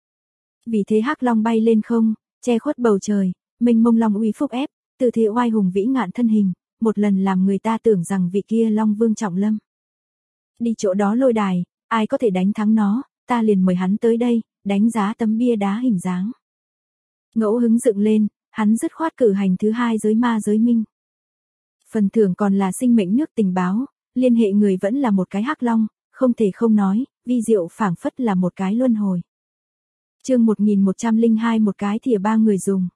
Vì thế hắc long bay lên không, che khuất bầu trời, mênh mông long uy phúc ép, tư thế oai hùng vĩ ngạn thân hình, một lần làm người ta tưởng rằng vị kia long vương trọng lâm. Đi chỗ đó lôi đài, ai có thể đánh thắng nó, ta liền mời hắn tới đây, đánh giá tấm bia đá hình dáng. Ngẫu hứng dựng lên, hắn dứt khoát cử hành thứ hai giới ma giới minh. Phần thưởng còn là sinh mệnh nước tình báo, liên hệ người vẫn là một cái hắc long, không thể không nói, vi diệu phảng phất là một cái luân hồi. Chương 1102 một cái thìa ba người dùng.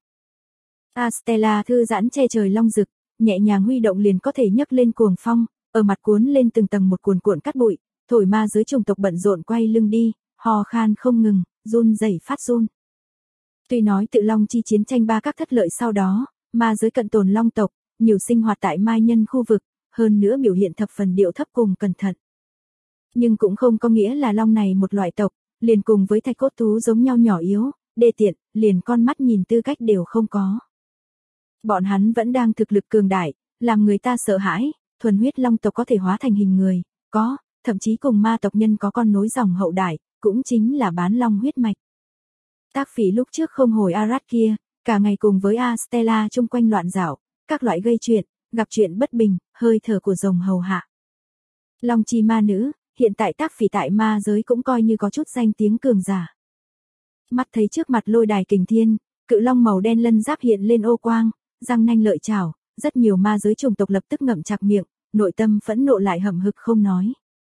Stella thư giãn che trời long rực, nhẹ nhàng huy động liền có thể nhấc lên cuồng phong, ở mặt cuốn lên từng tầng một cuồn cuộn cát bụi, thổi ma giới chủng tộc bận rộn quay lưng đi, hò khan không ngừng, run rẩy phát run. Tuy nói tự long chi chiến tranh ba các thất lợi sau đó, ma giới cận tồn long tộc, nhiều sinh hoạt tại mai nhân khu vực, hơn nữa biểu hiện thập phần điệu thấp cùng cẩn thận. Nhưng cũng không có nghĩa là long này một loại tộc, liền cùng với thạch cốt thú giống nhau nhỏ yếu, đê tiện, liền con mắt nhìn tư cách đều không có. Bọn hắn vẫn đang thực lực cường đại, làm người ta sợ hãi, thuần huyết long tộc có thể hóa thành hình người, có, thậm chí cùng ma tộc nhân có con nối dòng hậu đại, cũng chính là bán long huyết mạch. Tác Phỉ lúc trước không hồi Arad kia, cả ngày cùng với Stella chung quanh loạn dạo, các loại gây chuyện, gặp chuyện bất bình, hơi thở của rồng hầu hạ. Long chi ma nữ, hiện tại Tác Phỉ tại ma giới cũng coi như có chút danh tiếng cường giả. Mắt thấy trước mặt lôi đài kình thiên, cự long màu đen lân giáp hiện lên ô quang, răng nanh lợi chảo, rất nhiều ma giới chủng tộc lập tức ngậm chặt miệng, nội tâm phẫn nộ lại hậm hực không nói.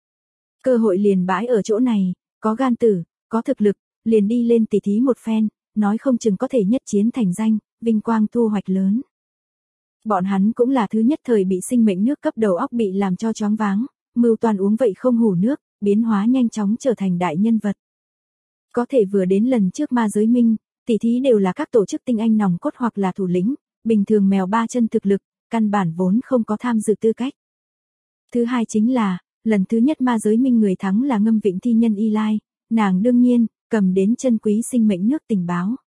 Cơ hội liền bãi ở chỗ này, có gan tử, có thực lực, liền đi lên tỉ thí một phen, nói không chừng có thể nhất chiến thành danh, vinh quang thu hoạch lớn. Bọn hắn cũng là thứ nhất thời bị sinh mệnh nước cấp đầu óc bị làm cho choáng váng, mưu toàn uống vậy không hủ nước, biến hóa nhanh chóng trở thành đại nhân vật. Có thể vừa đến lần trước ma giới minh, tỉ thí đều là các tổ chức tinh anh nòng cốt hoặc là thủ lĩnh, bình thường mèo ba chân thực lực, căn bản vốn không có tham dự tư cách. Thứ hai chính là, lần thứ nhất ma giới minh người thắng là Ngâm Vịnh thi nhân Y Lai, nàng đương nhiên, cầm đến chân quý sinh mệnh nước tình báo.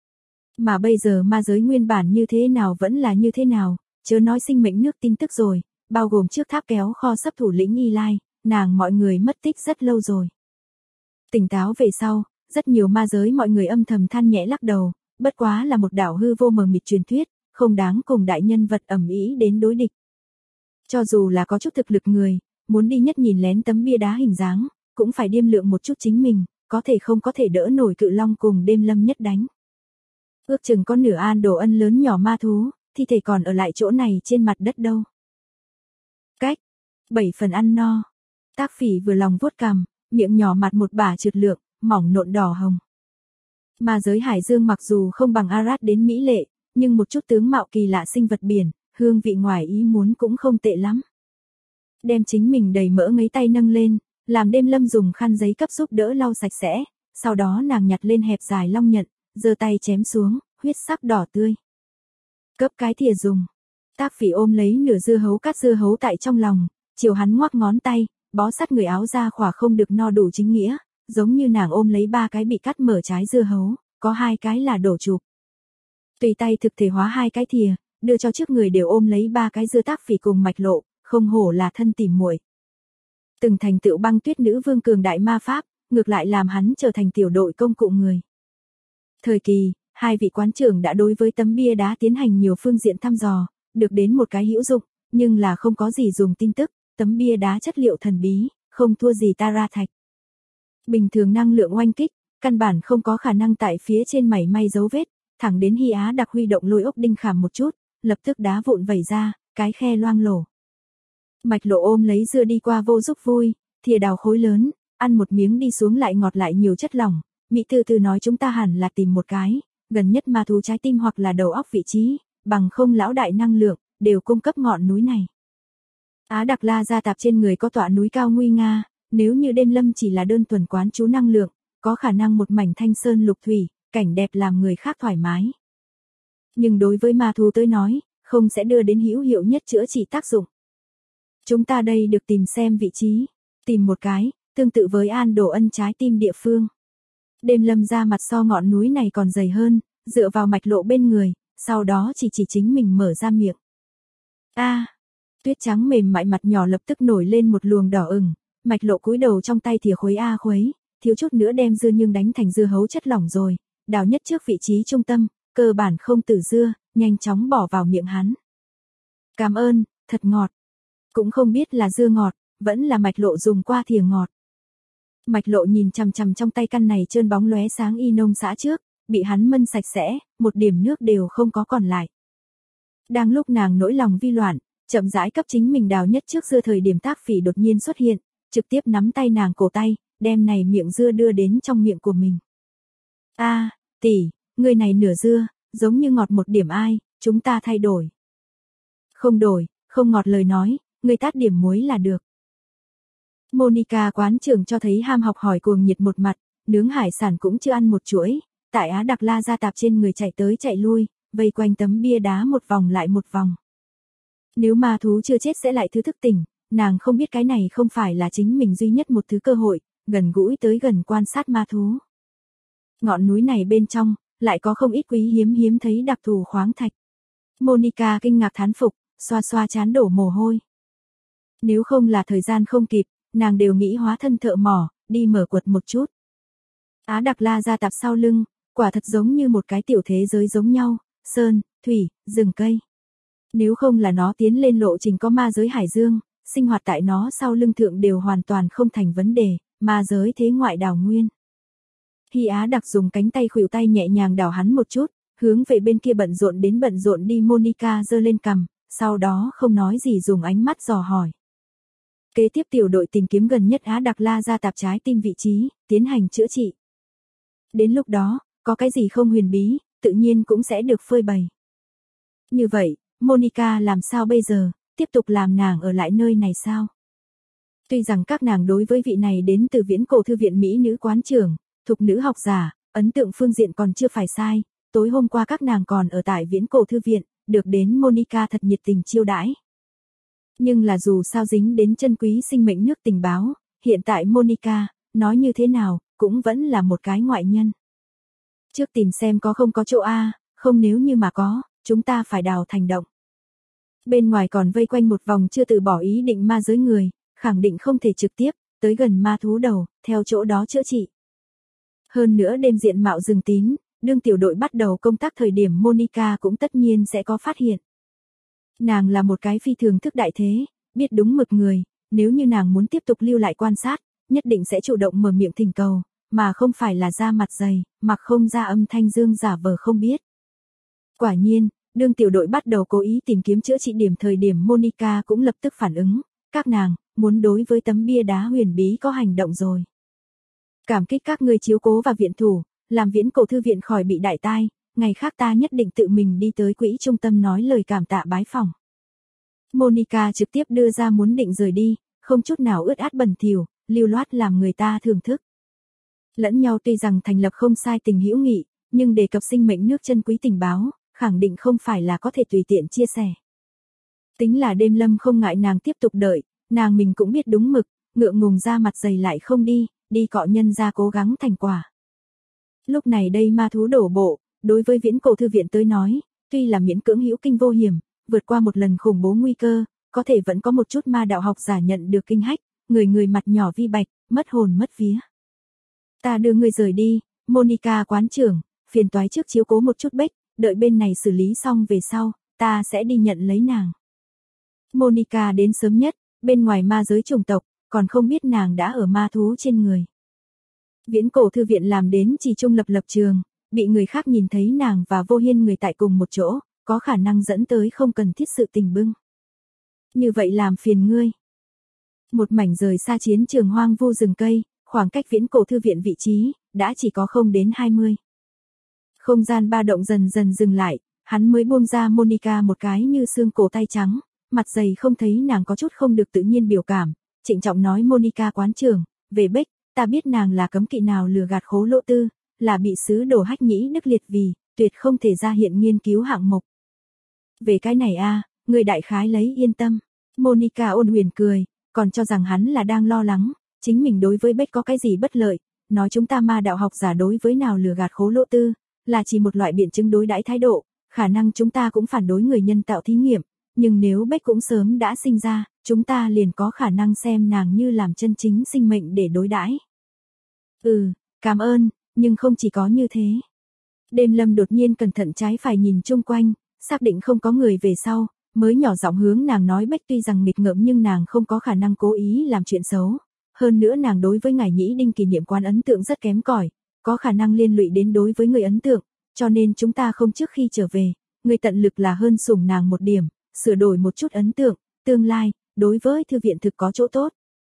Mà bây giờ ma giới nguyên bản như thế nào vẫn là như thế nào, chớ nói sinh mệnh nước tin tức rồi, bao gồm trước tháp kéo kho sắp thủ lĩnh Y Lai, nàng mọi người mất tích rất lâu rồi. Tỉnh táo về sau, rất nhiều ma giới mọi người âm thầm than nhẹ lắc đầu, bất quá là một đảo hư vô mờ mịt truyền thuyết, không đáng cùng đại nhân vật ầm ĩ đến đối địch. Cho dù là có chút thực lực người, muốn đi nhất nhìn lén tấm bia đá hình dáng, cũng phải điềm lượng một chút chính mình, có thể không có thể đỡ nổi cự long cùng đêm lâm nhất đánh. Ước chừng có nửa an đồ ân lớn nhỏ ma thú, thi thể còn ở lại chỗ này trên mặt đất đâu. Cách 7 phần ăn no. Tác Phỉ vừa lòng vuốt cằm, miệng nhỏ mặt một bả trượt lượng, mỏng nộn đỏ hồng. Ma giới hải dương mặc dù không bằng Arad đến mỹ lệ, nhưng một chút tướng mạo kỳ lạ sinh vật biển, hương vị ngoài ý muốn cũng không tệ lắm. Đem chính mình đầy mỡ ngấy tay nâng lên, làm đêm lâm dùng khăn giấy cấp giúp đỡ lau sạch sẽ, sau đó nàng nhặt lên hẹp dài long nhận, giơ tay chém xuống, huyết sắc đỏ tươi. Cấp cái thìa dùng. Tác Phỉ ôm lấy nửa dưa hấu cắt dưa hấu tại trong lòng, chiều hắn ngoắc ngón tay, bó sát người áo ra khỏa không được no đủ chính nghĩa, giống như nàng ôm lấy 3 cái bị cắt mở trái dưa hấu, có 2 cái là đổ chụp. Tùy tay thực thể hóa 2 cái thìa, đưa cho trước người đều ôm lấy 3 cái dưa. Tác Phỉ cùng mạch lộ, không hổ là thân tỉ muội. Từng thành tựu băng tuyết nữ vương cường đại ma pháp, ngược lại làm hắn trở thành tiểu đội công cụ người. Thời kỳ, 2 vị quán trưởng đã đối với tấm bia đá tiến hành nhiều phương diện thăm dò, được đến một cái hữu dụng, nhưng là không có gì dùng tin tức, tấm bia đá chất liệu thần bí, không thua gì Tara thạch. Bình thường năng lượng oanh kích, căn bản không có khả năng tại phía trên mảy may dấu vết, thẳng đến Hy Á đặc huy động lôi ốc đinh khảm một chút, lập tức đá vụn vẩy ra, cái khe loang lổ. Mạch Lộ ôm lấy dưa đi qua vô giúp vui, thìa đào khối lớn, ăn một miếng đi xuống lại ngọt lại nhiều chất lỏng. Mỹ từ từ nói chúng ta hẳn là tìm một cái, gần nhất ma thú trái tim hoặc là đầu óc vị trí, bằng không lão đại năng lượng, đều cung cấp ngọn núi này. Á Đặc La gia tạp trên người có tọa núi cao nguy nga, nếu như đêm lâm chỉ là đơn thuần quán trú năng lượng, có khả năng một mảnh thanh sơn lục thủy, cảnh đẹp làm người khác thoải mái. Nhưng đối với ma thú tới nói, không sẽ đưa đến hữu hiệu nhất chữa trị tác dụng. Chúng ta đây được tìm xem vị trí, tìm một cái, tương tự với An Đồ Ân trái tim địa phương. Đêm lâm ra mặt so ngọn núi này còn dày hơn, dựa vào Mạch Lộ bên người, sau đó chỉ chính mình mở ra miệng. Tuyết trắng mềm mại mặt nhỏ lập tức nổi lên một luồng đỏ ửng, Mạch Lộ cúi đầu trong tay thìa khuấy khuấy, thiếu chút nữa đem dưa nhưng đánh thành dưa hấu chất lỏng rồi, đào nhất trước vị trí trung tâm, cơ bản không tử dưa, nhanh chóng bỏ vào miệng hắn. Cảm ơn, thật ngọt. Cũng không biết là dưa ngọt, vẫn là Mạch Lộ dùng qua thìa ngọt. Mạch Lộ nhìn chằm chằm trong tay căn này trơn bóng lóe sáng y nông xã trước, bị hắn mân sạch sẽ, một điểm nước đều không có còn lại. Đang lúc nàng nỗi lòng vi loạn, chậm rãi cấp chính mình đào nhất trước dưa thời điểm Tác Phỉ đột nhiên xuất hiện, trực tiếp nắm tay nàng cổ tay, đem này miệng dưa đưa đến trong miệng của mình. Tỷ, người này nửa dưa, giống như ngọt một điểm ai, chúng ta thay đổi. Không đổi, không ngọt lời nói, người tát điểm muối là được. Monica quán trưởng cho thấy ham học hỏi cuồng nhiệt một mặt, nướng hải sản cũng chưa ăn một chuỗi, tại Á Đặc La gia tạp trên người chạy tới chạy lui, vây quanh tấm bia đá một vòng lại một vòng. Nếu ma thú chưa chết sẽ lại thứ thức tỉnh, nàng không biết cái này không phải là chính mình duy nhất một thứ cơ hội, gần gũi tới gần quan sát ma thú. Ngọn núi này bên trong, lại có không ít quý hiếm thấy đặc thù khoáng thạch. Monica kinh ngạc thán phục, xoa xoa trán đổ mồ hôi. Nếu không là thời gian không kịp, nàng đều nghĩ hóa thân thợ mỏ, đi mở quật một chút. Á Đặc La gia tạp sau lưng, quả thật giống như một cái tiểu thế giới giống nhau, sơn, thủy, rừng cây. Nếu không là nó tiến lên lộ trình có ma giới hải dương, sinh hoạt tại nó sau lưng thượng đều hoàn toàn không thành vấn đề, ma giới thế ngoại đào nguyên. Khi Á Đặc dùng cánh tay khuỷu tay nhẹ nhàng đảo hắn một chút, hướng về bên kia bận rộn đi Monica giơ lên cằm, sau đó không nói gì dùng ánh mắt dò hỏi. Kế tiếp tiểu đội tìm kiếm gần nhất Á Đặc La gia tạp trái tim vị trí, tiến hành chữa trị. Đến lúc đó, có cái gì không huyền bí, tự nhiên cũng sẽ được phơi bày. Như vậy, Monica làm sao bây giờ, tiếp tục làm nàng ở lại nơi này sao? Tuy rằng các nàng đối với vị này đến từ Viễn Cổ Thư viện Mỹ nữ quán trưởng, thục nữ học giả, ấn tượng phương diện còn chưa phải sai, tối hôm qua các nàng còn ở tại Viễn Cổ Thư viện, được đến Monica thật nhiệt tình chiêu đãi. Nhưng là dù sao dính đến chân quý sinh mệnh nước tình báo, hiện tại Monica, nói như thế nào, cũng vẫn là một cái ngoại nhân. Trước tìm xem có không có chỗ không nếu như mà có, chúng ta phải đào thành động. Bên ngoài còn vây quanh một vòng chưa từ bỏ ý định ma giới người, khẳng định không thể trực tiếp, tới gần ma thú đầu, theo chỗ đó chữa trị. Hơn nữa đêm diện mạo rừng tín, đương tiểu đội bắt đầu công tác thời điểm Monica cũng tất nhiên sẽ có phát hiện. Nàng là một cái phi thường thức đại thế, biết đúng mực người, nếu như nàng muốn tiếp tục lưu lại quan sát, nhất định sẽ chủ động mở miệng thỉnh cầu, mà không phải là ra mặt dày, mặc không ra âm thanh dương giả vờ không biết. Quả nhiên, đương tiểu đội bắt đầu cố ý tìm kiếm chữa trị điểm thời điểm Monica cũng lập tức phản ứng, các nàng, muốn đối với tấm bia đá huyền bí có hành động rồi. Cảm kích các ngươi chiếu cố và viện thủ, làm Viễn Cổ Thư viện khỏi bị đại tai, ngày khác ta nhất định tự mình đi tới quỹ trung tâm nói lời cảm tạ bái phỏng. Monica trực tiếp đưa ra muốn định rời đi, không chút nào ướt át bẩn thỉu, lưu loát làm người ta thưởng thức. Lẫn nhau tuy rằng thành lập không sai tình hữu nghị, nhưng đề cập sinh mệnh nước chân quý tình báo, khẳng định không phải là có thể tùy tiện chia sẻ. Tính là đêm lâm không ngại nàng tiếp tục đợi, nàng mình cũng biết đúng mực, ngượng ngùng ra mặt dày lại không đi cọ nhân ra cố gắng thành quả. Lúc này đây ma thú đổ bộ, đối với Viễn Cổ Thư viện tới nói, tuy là miễn cưỡng hữu kinh vô hiểm, vượt qua một lần khủng bố nguy cơ, có thể vẫn có một chút ma đạo học giả nhận được kinh hách, người mặt nhỏ vi bạch, mất hồn mất vía. Ta đưa người rời đi, Monica quán trưởng, phiền toái trước chiếu cố một chút Bách, đợi bên này xử lý xong về sau, ta sẽ đi nhận lấy nàng. Monica đến sớm nhất, bên ngoài ma giới chủng tộc, còn không biết nàng đã ở ma thú trên người. Viễn Cổ Thư viện làm đến chỉ trung lập trường, bị người khác nhìn thấy nàng và Vô Hiên người tại cùng một chỗ, có khả năng dẫn tới không cần thiết sự tình bưng. Như vậy làm phiền ngươi. Một mảnh rời xa chiến trường hoang vu rừng cây, khoảng cách viễn cổ thư viện vị trí, đã chỉ có không đến 20. Không gian ba động dần dần dừng lại, hắn mới buông ra Monica một cái như xương cổ tay trắng, mặt dày không thấy nàng có chút không được tự nhiên biểu cảm, trịnh trọng nói Monica quán trưởng, về Bích, ta biết nàng là cấm kỵ nào lừa gạt Khố Lỗ Tư, là bị sứ đồ Hách Nhĩ Đức liệt vì, tuyệt không thể ra hiện nghiên cứu hạng mục. Về cái này người đại khái lấy yên tâm. Monica ôn huyền cười, còn cho rằng hắn là đang lo lắng, chính mình đối với Bích có cái gì bất lợi, nói chúng ta ma đạo học giả đối với nào lừa gạt Khố Lỗ Tư, là chỉ một loại biện chứng đối đãi thái độ, khả năng chúng ta cũng phản đối người nhân tạo thí nghiệm, nhưng nếu Bích cũng sớm đã sinh ra, chúng ta liền có khả năng xem nàng như làm chân chính sinh mệnh để đối đãi. Cảm ơn, nhưng không chỉ có như thế. Đêm Lâm đột nhiên cẩn thận trái phải nhìn chung quanh, xác định không có người về sau, mới nhỏ giọng hướng nàng nói Bích tuy rằng nghịch ngợm nhưng nàng không có khả năng cố ý làm chuyện xấu. Hơn nữa nàng đối với ngài Nhĩ Đinh kỷ niệm quán ấn tượng rất kém cỏi, có khả năng liên lụy đến đối với người ấn tượng, cho nên chúng ta không trước khi trở về, người tận lực là hơn sủng nàng một điểm, sửa đổi một chút ấn tượng, tương lai, đối với thư viện thực có chỗ tốt.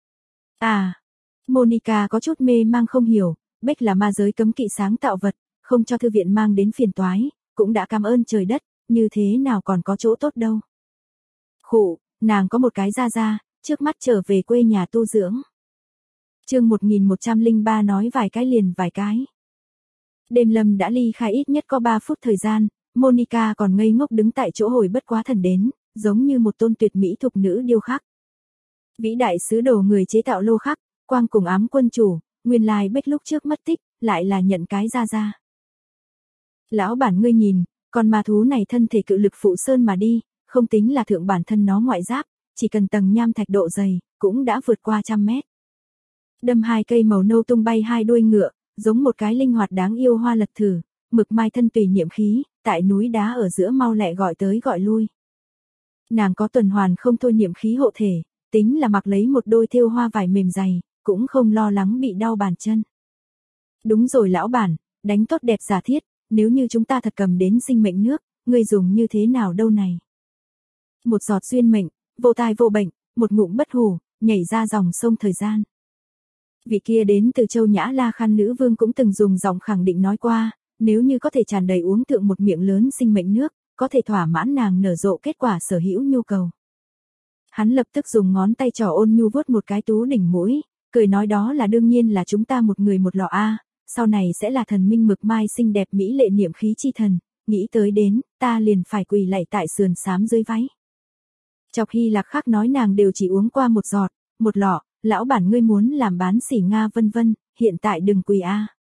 Monica có chút mê mang không hiểu, Bích là ma giới cấm kỵ sáng tạo vật, không cho thư viện mang đến phiền toái, cũng đã cảm ơn trời đất, như thế nào còn có chỗ tốt đâu. Khụ, nàng có một cái gia, trước mắt trở về quê nhà tu dưỡng. Chương 1103 nói vài cái liền vài cái. Đêm Lâm đã ly khai ít nhất có 3 phút thời gian, Monica còn ngây ngốc đứng tại chỗ hồi bất quá thần đến, giống như một tôn tuyệt mỹ thục nữ điêu khắc. Vĩ đại sứ đồ người chế tạo lô khắc, quang cùng ám quân chủ, nguyên lai Bích lúc trước mất tích, lại là nhận cái gia. Lão bản ngươi nhìn, con ma thú này thân thể cự lực phụ sơn mà đi, không tính là thượng bản thân nó ngoại giáp, chỉ cần tầng nham thạch độ dày, cũng đã vượt qua 100 mét. Đâm 2 cây màu nâu tung bay 2 đuôi ngựa, giống một cái linh hoạt đáng yêu hoa lật thử, mực mai thân tùy niệm khí, tại núi đá ở giữa mau lẹ gọi tới gọi lui. Nàng có tuần hoàn không thôi niệm khí hộ thể, tính là mặc lấy một đôi thêu hoa vải mềm dày, cũng không lo lắng bị đau bàn chân. Đúng rồi lão bản, đánh tốt đẹp giả thiết, nếu như chúng ta thật cầm đến sinh mệnh nước, ngươi dùng như thế nào đâu này? Một giọt duyên mệnh, vô tai vô bệnh, một ngụm bất hủ, nhảy ra dòng sông thời gian. Vị kia đến từ Châu Nhã La Khan nữ vương cũng từng dùng giọng khẳng định nói qua, nếu như có thể tràn đầy uống thượng một miệng lớn sinh mệnh nước, có thể thỏa mãn nàng nở rộ kết quả sở hữu nhu cầu. Hắn lập tức dùng ngón tay trỏ ôn nhu vuốt một cái tú đỉnh mũi, cười nói đó là đương nhiên là chúng ta một người một lọ sau này sẽ là thần minh mực mai xinh đẹp mỹ lệ niệm khí chi thần, nghĩ tới đến, ta liền phải quỳ lạy tại sườn xám dưới váy. Chọc Hy Lạc khác nói nàng đều chỉ uống qua một giọt, một lọ, lão bản ngươi muốn làm bán xỉ Nga vân vân, hiện tại đừng quỳ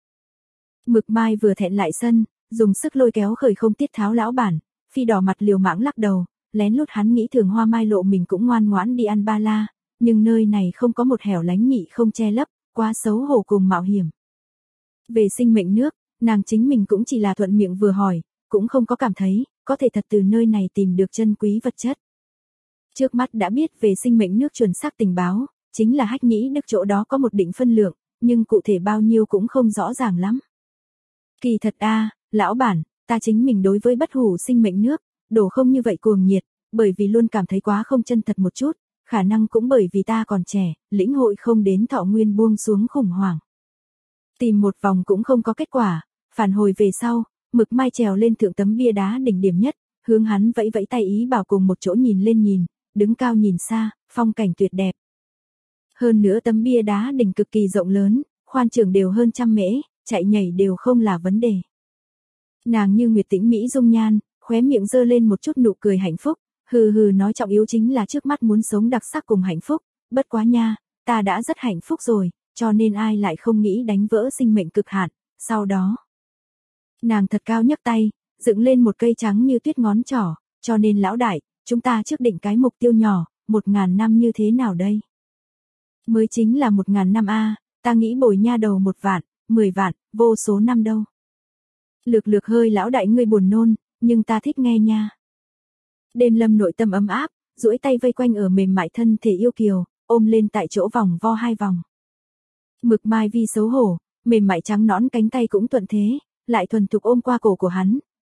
Mực mai vừa thẹn lại sân, dùng sức lôi kéo khởi không tiết tháo lão bản, phi đỏ mặt liều mãng lắc đầu, lén lút hắn nghĩ thường Hoa Mai lộ mình cũng ngoan ngoãn đi ăn ba la, nhưng nơi này không có một hẻo lánh nhị không che lấp, quá xấu hổ cùng mạo hiểm. Về sinh mệnh nước, nàng chính mình cũng chỉ là thuận miệng vừa hỏi, cũng không có cảm thấy, có thể thật từ nơi này tìm được chân quý vật chất. Trước mắt đã biết về sinh mệnh nước chuẩn xác tình báo, chính là Hách Nhĩ Đức chỗ đó có một định phân lượng, nhưng cụ thể bao nhiêu cũng không rõ ràng lắm. Kỳ thật lão bản, ta chính mình đối với bất hủ sinh mệnh nước, đổ không như vậy cuồng nhiệt, bởi vì luôn cảm thấy quá không chân thật một chút, khả năng cũng bởi vì ta còn trẻ, lĩnh hội không đến thọ nguyên buông xuống khủng hoảng. Tìm một vòng cũng không có kết quả, phản hồi về sau, Mực Mai trèo lên thượng tấm bia đá đỉnh điểm nhất, hướng hắn vẫy vẫy tay ý bảo cùng một chỗ nhìn lên nhìn, đứng cao nhìn xa, phong cảnh tuyệt đẹp. Hơn nữa tấm bia đá đỉnh cực kỳ rộng lớn, khoan trường đều hơn 100 mễ, chạy nhảy đều không là vấn đề. Nàng như nguyệt tĩnh mỹ dung nhan, khóe miệng giơ lên một chút nụ cười hạnh phúc, hừ hừ nói trọng yếu chính là trước mắt muốn sống đặc sắc cùng hạnh phúc, bất quá nha, ta đã rất hạnh phúc rồi, cho nên ai lại không nghĩ đánh vỡ sinh mệnh cực hạn, sau đó. Nàng thật cao nhấc tay, dựng lên một cây trắng như tuyết ngón trỏ, cho nên lão đại, chúng ta trước định cái mục tiêu nhỏ, 1000 năm như thế nào đây? Mới chính là 1000 năm ta nghĩ bồi nha đầu 1 vạn, 10 vạn, vô số năm đâu. Lược hơi lão đại ngươi buồn nôn, nhưng ta thích nghe nha. Đêm Lâm nội tâm ấm áp, duỗi tay vây quanh ở mềm mại thân thể yêu kiều, ôm lên tại chỗ vòng vo 2 vòng. Mực Mai vì xấu hổ, mềm mại trắng nõn cánh tay cũng thuận thế, lại thuần thục ôm qua cổ của hắn,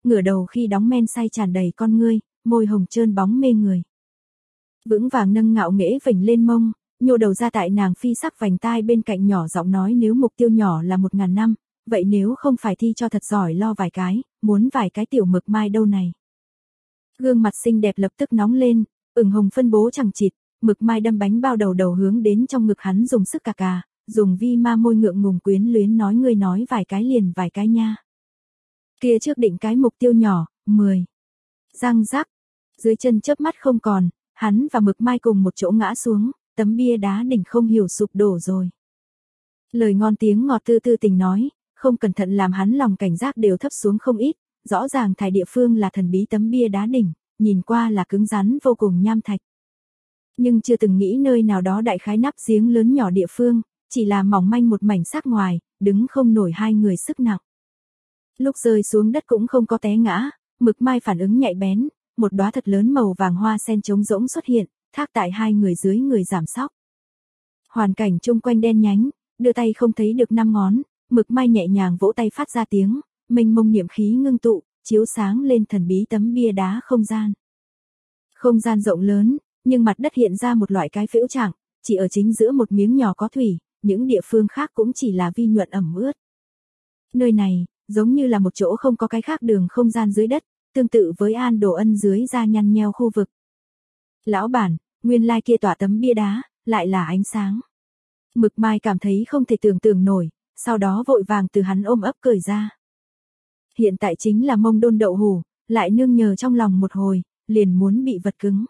ngửa đầu khi đóng men say tràn đầy con ngươi, môi hồng trơn bóng mê người. Vững vàng nâng ngạo nghễ vểnh lên mông, nhô đầu ra tại nàng phi sắc vành tai bên cạnh nhỏ giọng nói nếu mục tiêu nhỏ là 1000 năm, vậy nếu không phải thi cho thật giỏi lo vài cái, muốn vài cái tiểu mực mai đâu này. Gương mặt xinh đẹp lập tức nóng lên, ửng hồng phân bố chẳng chịt, mực mai đâm bánh bao đầu hướng đến trong ngực hắn dùng sức cà, dùng vi ma môi ngượng ngùng quyến luyến nói ngươi nói vài cái liền vài cái nha. Kia trước định cái mục tiêu nhỏ, 10. Răng rắc, dưới chân chớp mắt không còn, hắn và mực mai cùng một chỗ ngã xuống, tấm bia đá đỉnh không hiểu sụp đổ rồi. Lời ngon tiếng ngọt tư tư tình nói, không cẩn thận làm hắn lòng cảnh giác đều thấp xuống không ít, rõ ràng thải địa phương là thần bí tấm bia đá đỉnh, nhìn qua là cứng rắn vô cùng nham thạch. Nhưng chưa từng nghĩ nơi nào đó đại khái nắp giếng lớn nhỏ địa phương, chỉ là mỏng manh một mảnh xác ngoài, đứng không nổi hai người sức nặng. Lúc rơi xuống đất cũng không có té ngã, mực mai phản ứng nhạy bén, một đóa thật lớn màu vàng hoa sen trống rỗng xuất hiện, thác tại hai người dưới người giảm sóc. Hoàn cảnh chung quanh đen nhánh, đưa tay không thấy được 5 ngón, mực mai nhẹ nhàng vỗ tay phát ra tiếng, mênh mông niệm khí ngưng tụ, chiếu sáng lên thần bí tấm bia đá không gian. Không gian rộng lớn, nhưng mặt đất hiện ra một loại cái phễu trạng, chỉ ở chính giữa một miếng nhỏ có thủy, những địa phương khác cũng chỉ là vi nhuận ẩm ướt. Nơi này, giống như là một chỗ không có cái khác đường không gian dưới đất, tương tự với An Đồ Ân dưới da nhăn nheo khu vực. Lão bản, nguyên lai kia tỏa tấm bia đá, lại là ánh sáng. Mực mai cảm thấy không thể tưởng tượng nổi, sau đó vội vàng từ hắn ôm ấp cởi ra. Hiện tại chính là mông đôn đậu hủ, lại nương nhờ trong lòng một hồi, liền muốn bị vật cứng.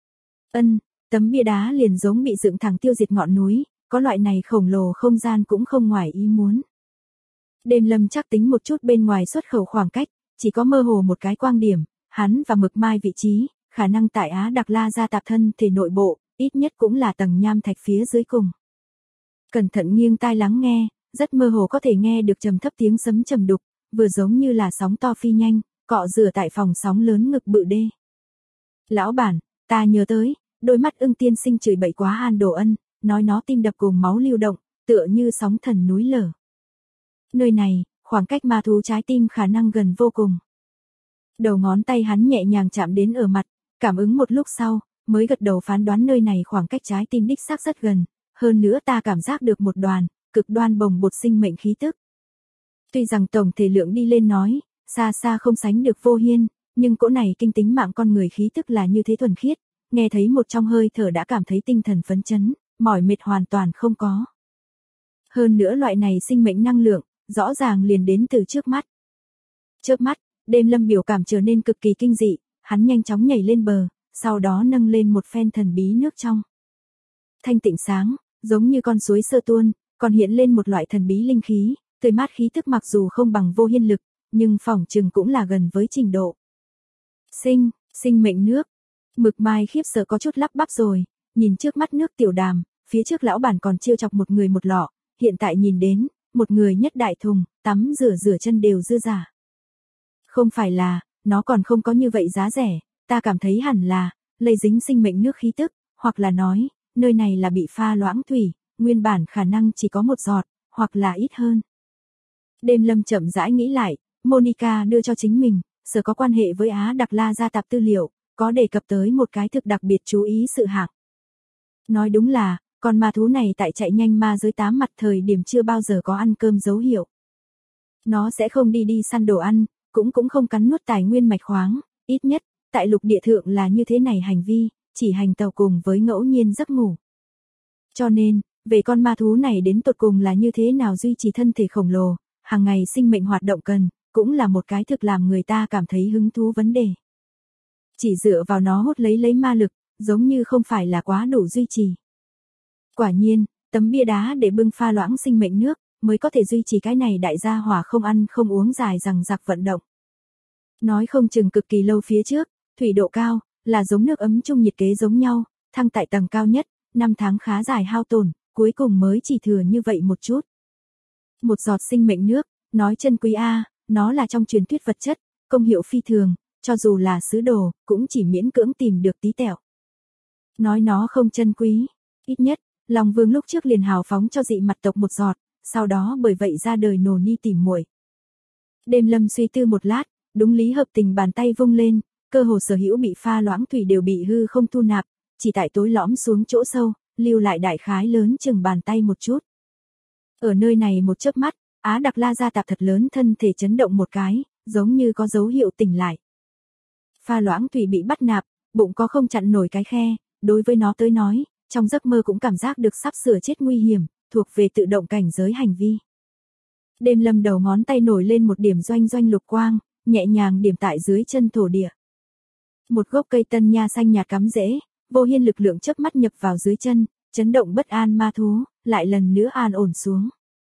Tấm bia đá liền giống bị dựng thẳng tiêu diệt ngọn núi, có loại này khổng lồ không gian cũng không ngoài ý muốn. Đêm Lâm chắc tính một chút bên ngoài xuất khẩu khoảng cách, chỉ có mơ hồ một cái quang điểm, hắn và mực mai vị trí, khả năng tại Á Đặc La gia tạp thân thể nội bộ, ít nhất cũng là tầng nham thạch phía dưới cùng. Cẩn thận nghiêng tai lắng nghe, rất mơ hồ có thể nghe được trầm thấp tiếng sấm trầm đục, vừa giống như là sóng to phi nhanh, cọ rửa tại phòng sóng lớn ngực bự đê. Lão bản, ta nhớ tới, đôi mắt Ưng tiên sinh chửi bậy quá An Đồ Ân, nói nó tim đập cùng máu lưu động, tựa như sóng thần núi lở. Nơi này, khoảng cách ma thú trái tim khả năng gần vô cùng. Đầu ngón tay hắn nhẹ nhàng chạm đến ở mặt, cảm ứng một lúc sau, mới gật đầu phán đoán nơi này khoảng cách trái tim đích xác rất gần, hơn nữa ta cảm giác được một đoàn, cực đoan bồng bột sinh mệnh khí tức. Tuy rằng tổng thể lượng đi lên nói, xa xa không sánh được Vô Hiên, nhưng cỗ này kinh tính mạng con người khí tức là như thế thuần khiết, nghe thấy một trong hơi thở đã cảm thấy tinh thần phấn chấn, mỏi mệt hoàn toàn không có. Hơn nữa loại này sinh mệnh năng lượng, rõ ràng liền đến từ trước mắt. Chớp mắt, Đêm Lâm biểu cảm trở nên cực kỳ kinh dị, hắn nhanh chóng nhảy lên bờ, sau đó nâng lên một phen thần bí nước trong. Thanh tịnh sáng, giống như con suối sơ tuôn, còn hiện lên một loại thần bí linh khí, tươi mát khí tức mặc dù không bằng Vô Hiên lực, nhưng phỏng chừng cũng là gần với trình độ. Sinh mệnh nước. Mực mai khiếp sợ có chút lắp bắp rồi, nhìn trước mắt nước tiểu đàm, phía trước lão bản còn trêu chọc một người một lọ, hiện tại nhìn đến, một người nhất đại thùng, tắm rửa chân đều dư giả. Không phải là, nó còn không có như vậy giá rẻ, ta cảm thấy hẳn là, lây dính sinh mệnh nước khí tức, hoặc là nói, nơi này là bị pha loãng thủy, nguyên bản khả năng chỉ có một giọt, hoặc là ít hơn. Đêm Lâm chậm rãi nghĩ lại, Monica đưa cho chính mình, sở có quan hệ với Á Đặc La gia tạp tư liệu, có đề cập tới một cái thực đặc biệt chú ý sự hạng. Nói đúng là, con ma thú này tại chạy nhanh ma giới 8 mặt thời điểm chưa bao giờ có ăn cơm dấu hiệu. Nó sẽ không đi săn đồ ăn, cũng không cắn nuốt tài nguyên mạch khoáng, ít nhất, tại lục địa thượng là như thế này hành vi, chỉ hành tàu cùng với ngẫu nhiên giấc ngủ. Cho nên, về con ma thú này đến tột cùng là như thế nào duy trì thân thể khổng lồ, hàng ngày sinh mệnh hoạt động cần, cũng là một cái thực làm người ta cảm thấy hứng thú vấn đề. Chỉ dựa vào nó hút lấy ma lực, giống như không phải là quá đủ duy trì. Quả nhiên, tấm bia đá để bưng pha loãng sinh mệnh nước, mới có thể duy trì cái này đại gia hỏa không ăn không uống dài rằng giặc vận động. Nói không chừng cực kỳ lâu phía trước, thủy độ cao, là giống nước ấm chung nhiệt kế giống nhau, thăng tại tầng cao nhất, 5 tháng khá dài hao tổn, cuối cùng mới chỉ thừa như vậy một chút. Một giọt sinh mệnh nước, nói chân quý a, nó là trong truyền thuyết vật chất, công hiệu phi thường, cho dù là sứ đồ, cũng chỉ miễn cưỡng tìm được tí tẹo. Nói nó không chân quý, ít nhất, Long Vương lúc trước liền hào phóng cho dị mặt tộc một giọt, sau đó bởi vậy ra đời nồ ni tìm muội. Đêm Lâm suy tư một lát, đúng lý hợp tình bàn tay vung lên, cơ hồ sở hữu bị pha loãng thủy đều bị hư không thu nạp, chỉ tại tối lõm xuống chỗ sâu, lưu lại đại khái lớn chừng bàn tay một chút. Ở nơi này một chớp mắt, Á Đặc La Gia Tạp thật lớn thân thể chấn động một cái, giống như có dấu hiệu tỉnh lại. Pha loãng thủy bị bắt nạp, bụng có không chặn nổi cái khe, đối với nó tới nói, trong giấc mơ cũng cảm giác được sắp sửa chết nguy hiểm, thuộc về tự động cảnh giới hành vi. Đêm Lâm đầu ngón tay nổi lên một điểm doanh doanh lục quang, nhẹ nhàng điểm tại dưới chân thổ địa. Một gốc cây tân nha xanh nhạt cắm rễ, vô hiên lực lượng chớp mắt nhập vào dưới chân, chấn động bất an ma thú, lại lần nữa an ổn xuống.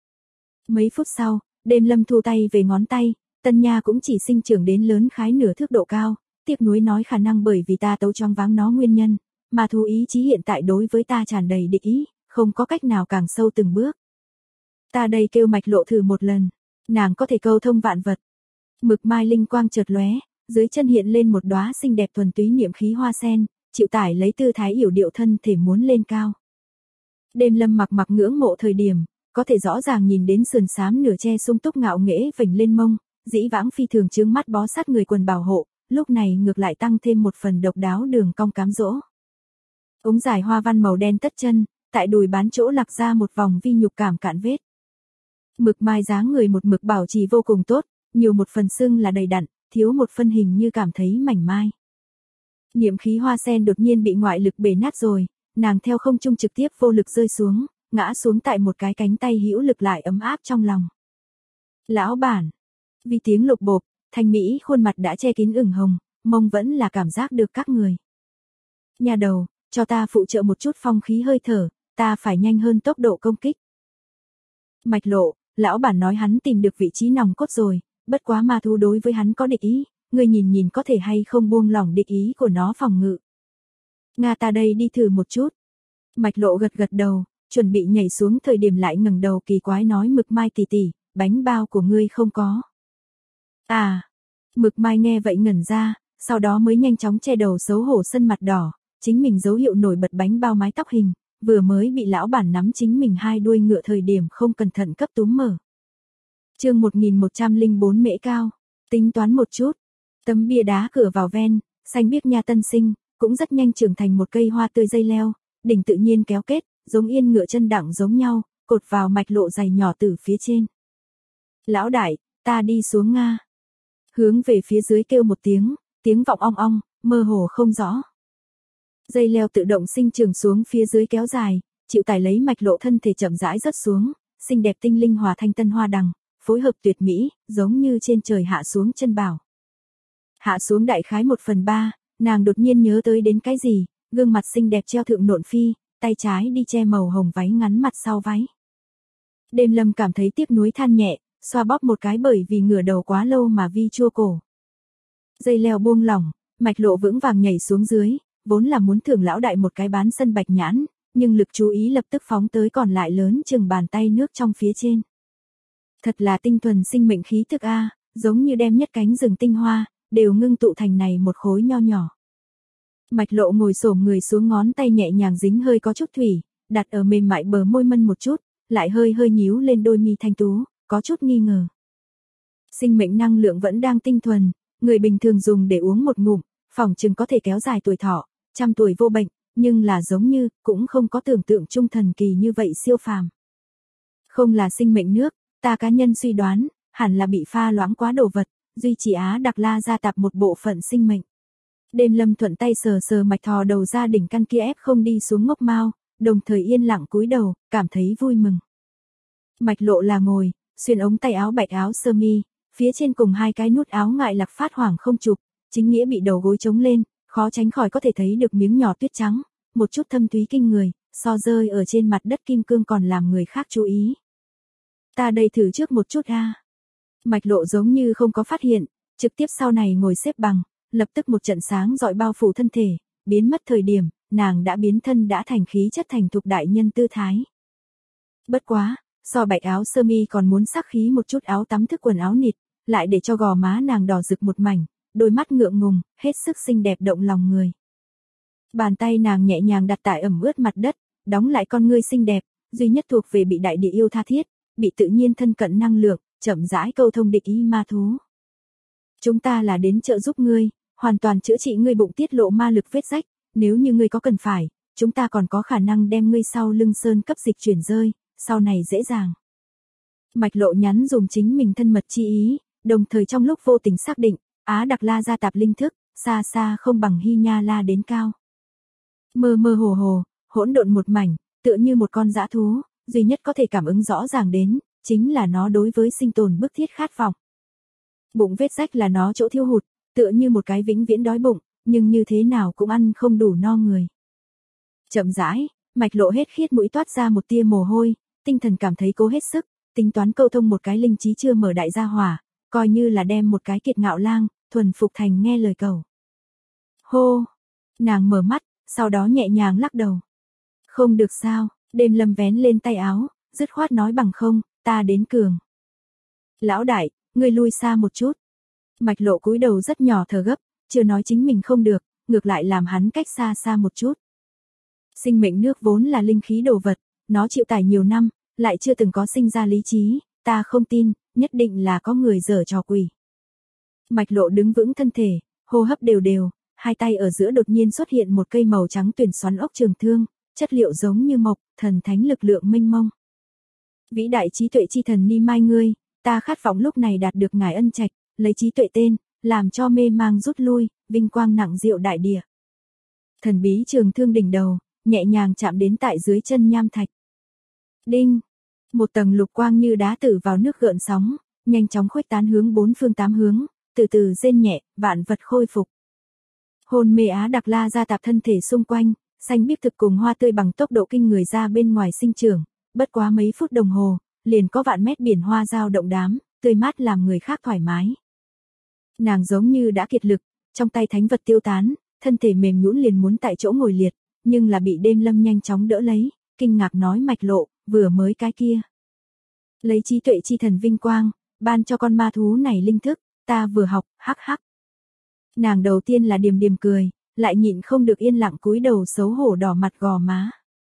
Mấy phút sau, Đêm Lâm thu tay về ngón tay, tân nha cũng chỉ sinh trưởng đến lớn khái nửa thước độ cao, tiếc nuối nói khả năng bởi vì ta tấu choáng váng nó nguyên nhân, mà thú ý chí hiện tại đối với ta tràn đầy địch ý, không có cách nào càng sâu từng bước. Ta đây kêu Mạch Lộ thử một lần, nàng có thể câu thông vạn vật. Mực mai linh quang chợt lóe, dưới chân hiện lên một đóa xinh đẹp thuần túy niệm khí hoa sen, chịu tải lấy tư thái yểu điệu thân thể muốn lên cao. Đêm Lâm mặc ngưỡng mộ thời điểm, có thể rõ ràng nhìn đến sườn xám nửa che sung túc ngạo nghễ vểnh lên mông, dĩ vãng phi thường chướng mắt bó sát người quần bảo hộ, lúc này ngược lại tăng thêm một phần độc đáo đường cong cám dỗ. Ống dài hoa văn màu đen tất chân, tại đùi bán chỗ lạc ra một vòng vi nhục cảm cạn vết. Mực mai dáng người một mực bảo trì vô cùng tốt, nhiều một phần xương là đầy đặn, thiếu một phân hình như cảm thấy mảnh mai. Niệm khí hoa sen đột nhiên bị ngoại lực bể nát rồi, nàng theo không trung trực tiếp vô lực rơi xuống, ngã xuống tại một cái cánh tay hữu lực lại ấm áp trong lòng. Lão bản, vì tiếng lục bộp, thanh mỹ khuôn mặt đã che kín ửng hồng, mông vẫn là cảm giác được các người. Nhà đầu, cho ta phụ trợ một chút phong khí hơi thở, ta phải nhanh hơn tốc độ công kích. Mạch Lộ, lão bản nói hắn tìm được vị trí nòng cốt rồi, bất quá ma thú đối với hắn có địch ý, ngươi nhìn nhìn có thể hay không buông lỏng địch ý của nó phòng ngự. Nga ta đây đi thử một chút. Mạch Lộ gật gật đầu, chuẩn bị nhảy xuống thời điểm lại ngẩng đầu kỳ quái nói Mực Mai tỷ tỷ, bánh bao của ngươi không có. À, Mực Mai nghe vậy ngẩn ra, sau đó mới nhanh chóng che đầu xấu hổ sân mặt đỏ, chính mình dấu hiệu nổi bật bánh bao mái tóc hình, vừa mới bị lão bản nắm chính mình hai đuôi ngựa thời điểm không cẩn thận cấp túm mở. Chương 1104 mễ cao, tính toán một chút, tấm bia đá cửa vào ven, xanh biếc nha tân sinh, cũng rất nhanh trưởng thành một cây hoa tươi dây leo, đỉnh tự nhiên kéo kết, giống yên ngựa chân đặng giống nhau, cột vào Mạch Lộ dày nhỏ từ phía trên. Lão đại, ta đi xuống Nga. Hướng về phía dưới kêu một tiếng vọng ong ong, mơ hồ không rõ. Dây leo tự động sinh trưởng xuống phía dưới kéo dài, chịu tải lấy Mạch Lộ thân thể chậm rãi rớt xuống, xinh đẹp tinh linh hòa thanh tân hoa đằng, phối hợp tuyệt mỹ, giống như trên trời hạ xuống chân bảo. Hạ xuống đại khái 1/3, nàng đột nhiên nhớ tới đến cái gì, gương mặt xinh đẹp treo thượng nộn phi, tay trái đi che màu hồng váy ngắn mặt sau váy. Đêm Lâm cảm thấy tiếc nuối than nhẹ, xoa bóp một cái bởi vì ngửa đầu quá lâu mà vi chua cổ. Dây leo buông lỏng, Mạch Lộ vững vàng nhảy xuống dưới, vốn là muốn thưởng lão đại một cái bán sân bạch nhãn, nhưng lực chú ý lập tức phóng tới còn lại lớn chừng bàn tay nước trong phía trên. Thật là tinh thuần sinh mệnh khí tức a, giống như đem nhất cánh rừng tinh hoa, đều ngưng tụ thành này một khối nho nhỏ. Mạch Lộ ngồi xổm người xuống ngón tay nhẹ nhàng dính hơi có chút thủy, đặt ở mềm mại bờ môi mân một chút, lại hơi nhíu lên đôi mi thanh tú, có chút nghi ngờ. Sinh mệnh năng lượng vẫn đang tinh thuần, người bình thường dùng để uống một ngụm, phỏng chừng có thể kéo dài tuổi thọ, 100 tuổi vô bệnh, nhưng là giống như, cũng không có tưởng tượng trung thần kỳ như vậy siêu phàm. Không là sinh mệnh nước, ta cá nhân suy đoán, hẳn là bị pha loãng quá đồ vật, duy trì Á Đặc La Gia Tạp một bộ phận sinh mệnh. Đêm Lâm thuận tay sờ mạch thò đầu ra đỉnh căn kia ép không đi xuống ngốc mao, đồng thời yên lặng cúi đầu, cảm thấy vui mừng. Mạch Lộ là ngồi, xuyên ống tay áo bạch áo sơ mi, phía trên cùng hai cái nút áo ngại lạc phát hoảng không chụp, chính nghĩa bị đầu gối chống lên, khó tránh khỏi có thể thấy được miếng nhỏ tuyết trắng, một chút thâm thúy kinh người, so rơi ở trên mặt đất kim cương còn làm người khác chú ý. Ta đây thử trước một chút a. Mạch Lộ giống như không có phát hiện, trực tiếp sau này ngồi xếp bằng, lập tức một trận sáng rọi bao phủ thân thể, biến mất thời điểm, nàng đã biến thân đã thành khí chất thành thục đại nhân tư thái. Bất quá, so bạch áo sơ mi còn muốn sắc khí một chút áo tắm thức quần áo nịt, lại để cho gò má nàng đỏ rực một mảnh, đôi mắt ngượng ngùng, hết sức xinh đẹp động lòng người. Bàn tay nàng nhẹ nhàng đặt tại ẩm ướt mặt đất, đóng lại con ngươi xinh đẹp, duy nhất thuộc về bị đại địa yêu tha thiết, bị tự nhiên thân cận năng lượng, chậm rãi câu thông địch ý ma thú. Chúng ta là đến trợ giúp ngươi, hoàn toàn chữa trị ngươi bụng tiết lộ ma lực vết rách, nếu như ngươi có cần phải, chúng ta còn có khả năng đem ngươi sau lưng sơn cấp dịch chuyển rơi, sau này dễ dàng. Mạch Lộ nhắn dùng chính mình thân mật chi ý, đồng thời trong lúc vô tình xác định, Á Đặc La gia tạp linh thức, xa xa không bằng Hy Nha La đến cao. Mơ mơ hồ hồ, hỗn độn một mảnh, tựa như một con dã thú, duy nhất có thể cảm ứng rõ ràng đến, chính là nó đối với sinh tồn bức thiết khát vọng. Bụng vết rách là nó chỗ thiếu hụt, tựa như một cái vĩnh viễn đói bụng, nhưng như thế nào cũng ăn không đủ no người. Chậm rãi, Mạch Lộ hết khiết mũi toát ra một tia mồ hôi, tinh thần cảm thấy cố hết sức, tính toán câu thông một cái linh trí chưa mở đại gia hỏa, coi như là đem một cái kiệt ngạo lang, thuần phục thành nghe lời cầu. Hô! Nàng mở mắt, sau đó nhẹ nhàng lắc đầu. Không được sao, Đêm Lâm vén lên tay áo, dứt khoát nói bằng không, ta đến cường. Lão đại, ngươi lui xa một chút. Mạch Lộ cúi đầu rất nhỏ thở gấp, chưa nói chính mình không được, ngược lại làm hắn cách xa xa một chút. Sinh mệnh nước vốn là linh khí đồ vật, nó chịu tải nhiều năm, lại chưa từng có sinh ra lý trí, ta không tin, nhất định là có người giở trò quỷ. Mạch Lộ đứng vững thân thể, hô hấp đều đều, hai tay ở giữa đột nhiên xuất hiện một cây màu trắng tuyển xoắn ốc trường thương, chất liệu giống như mộc, thần thánh lực lượng mênh mông. Vĩ đại trí tuệ chi thần Ni Mai ngươi, ta khát vọng lúc này đạt được ngài ân trạch, lấy trí tuệ tên, làm cho mê mang rút lui, vinh quang nặng diệu đại địa. Thần bí trường thương đỉnh đầu, nhẹ nhàng chạm đến tại dưới chân nham thạch. Đinh! Một tầng lục quang như đá tử vào nước gợn sóng, nhanh chóng khuếch tán hướng bốn phương tám hướng, từ từ rên nhẹ, vạn vật khôi phục. Hôn mê Á Đặc La gia tạp thân thể xung quanh, xanh biếc thực cùng hoa tươi bằng tốc độ kinh người ra bên ngoài sinh trưởng, bất quá mấy phút đồng hồ, liền có vạn mét biển hoa dao động đám, tươi mát làm người khác thoải mái. Nàng giống như đã kiệt lực, trong tay thánh vật tiêu tán, thân thể mềm nhũn liền muốn tại chỗ ngồi liệt, nhưng là bị Đêm Lâm nhanh chóng đỡ lấy, kinh ngạc nói Mạch Lộ, vừa mới cái kia. Lấy trí tuệ chi thần vinh quang, ban cho con ma thú này linh thức, ta vừa học, hắc hắc. Nàng đầu tiên là điềm điềm cười, lại nhịn không được yên lặng cúi đầu xấu hổ đỏ mặt gò má.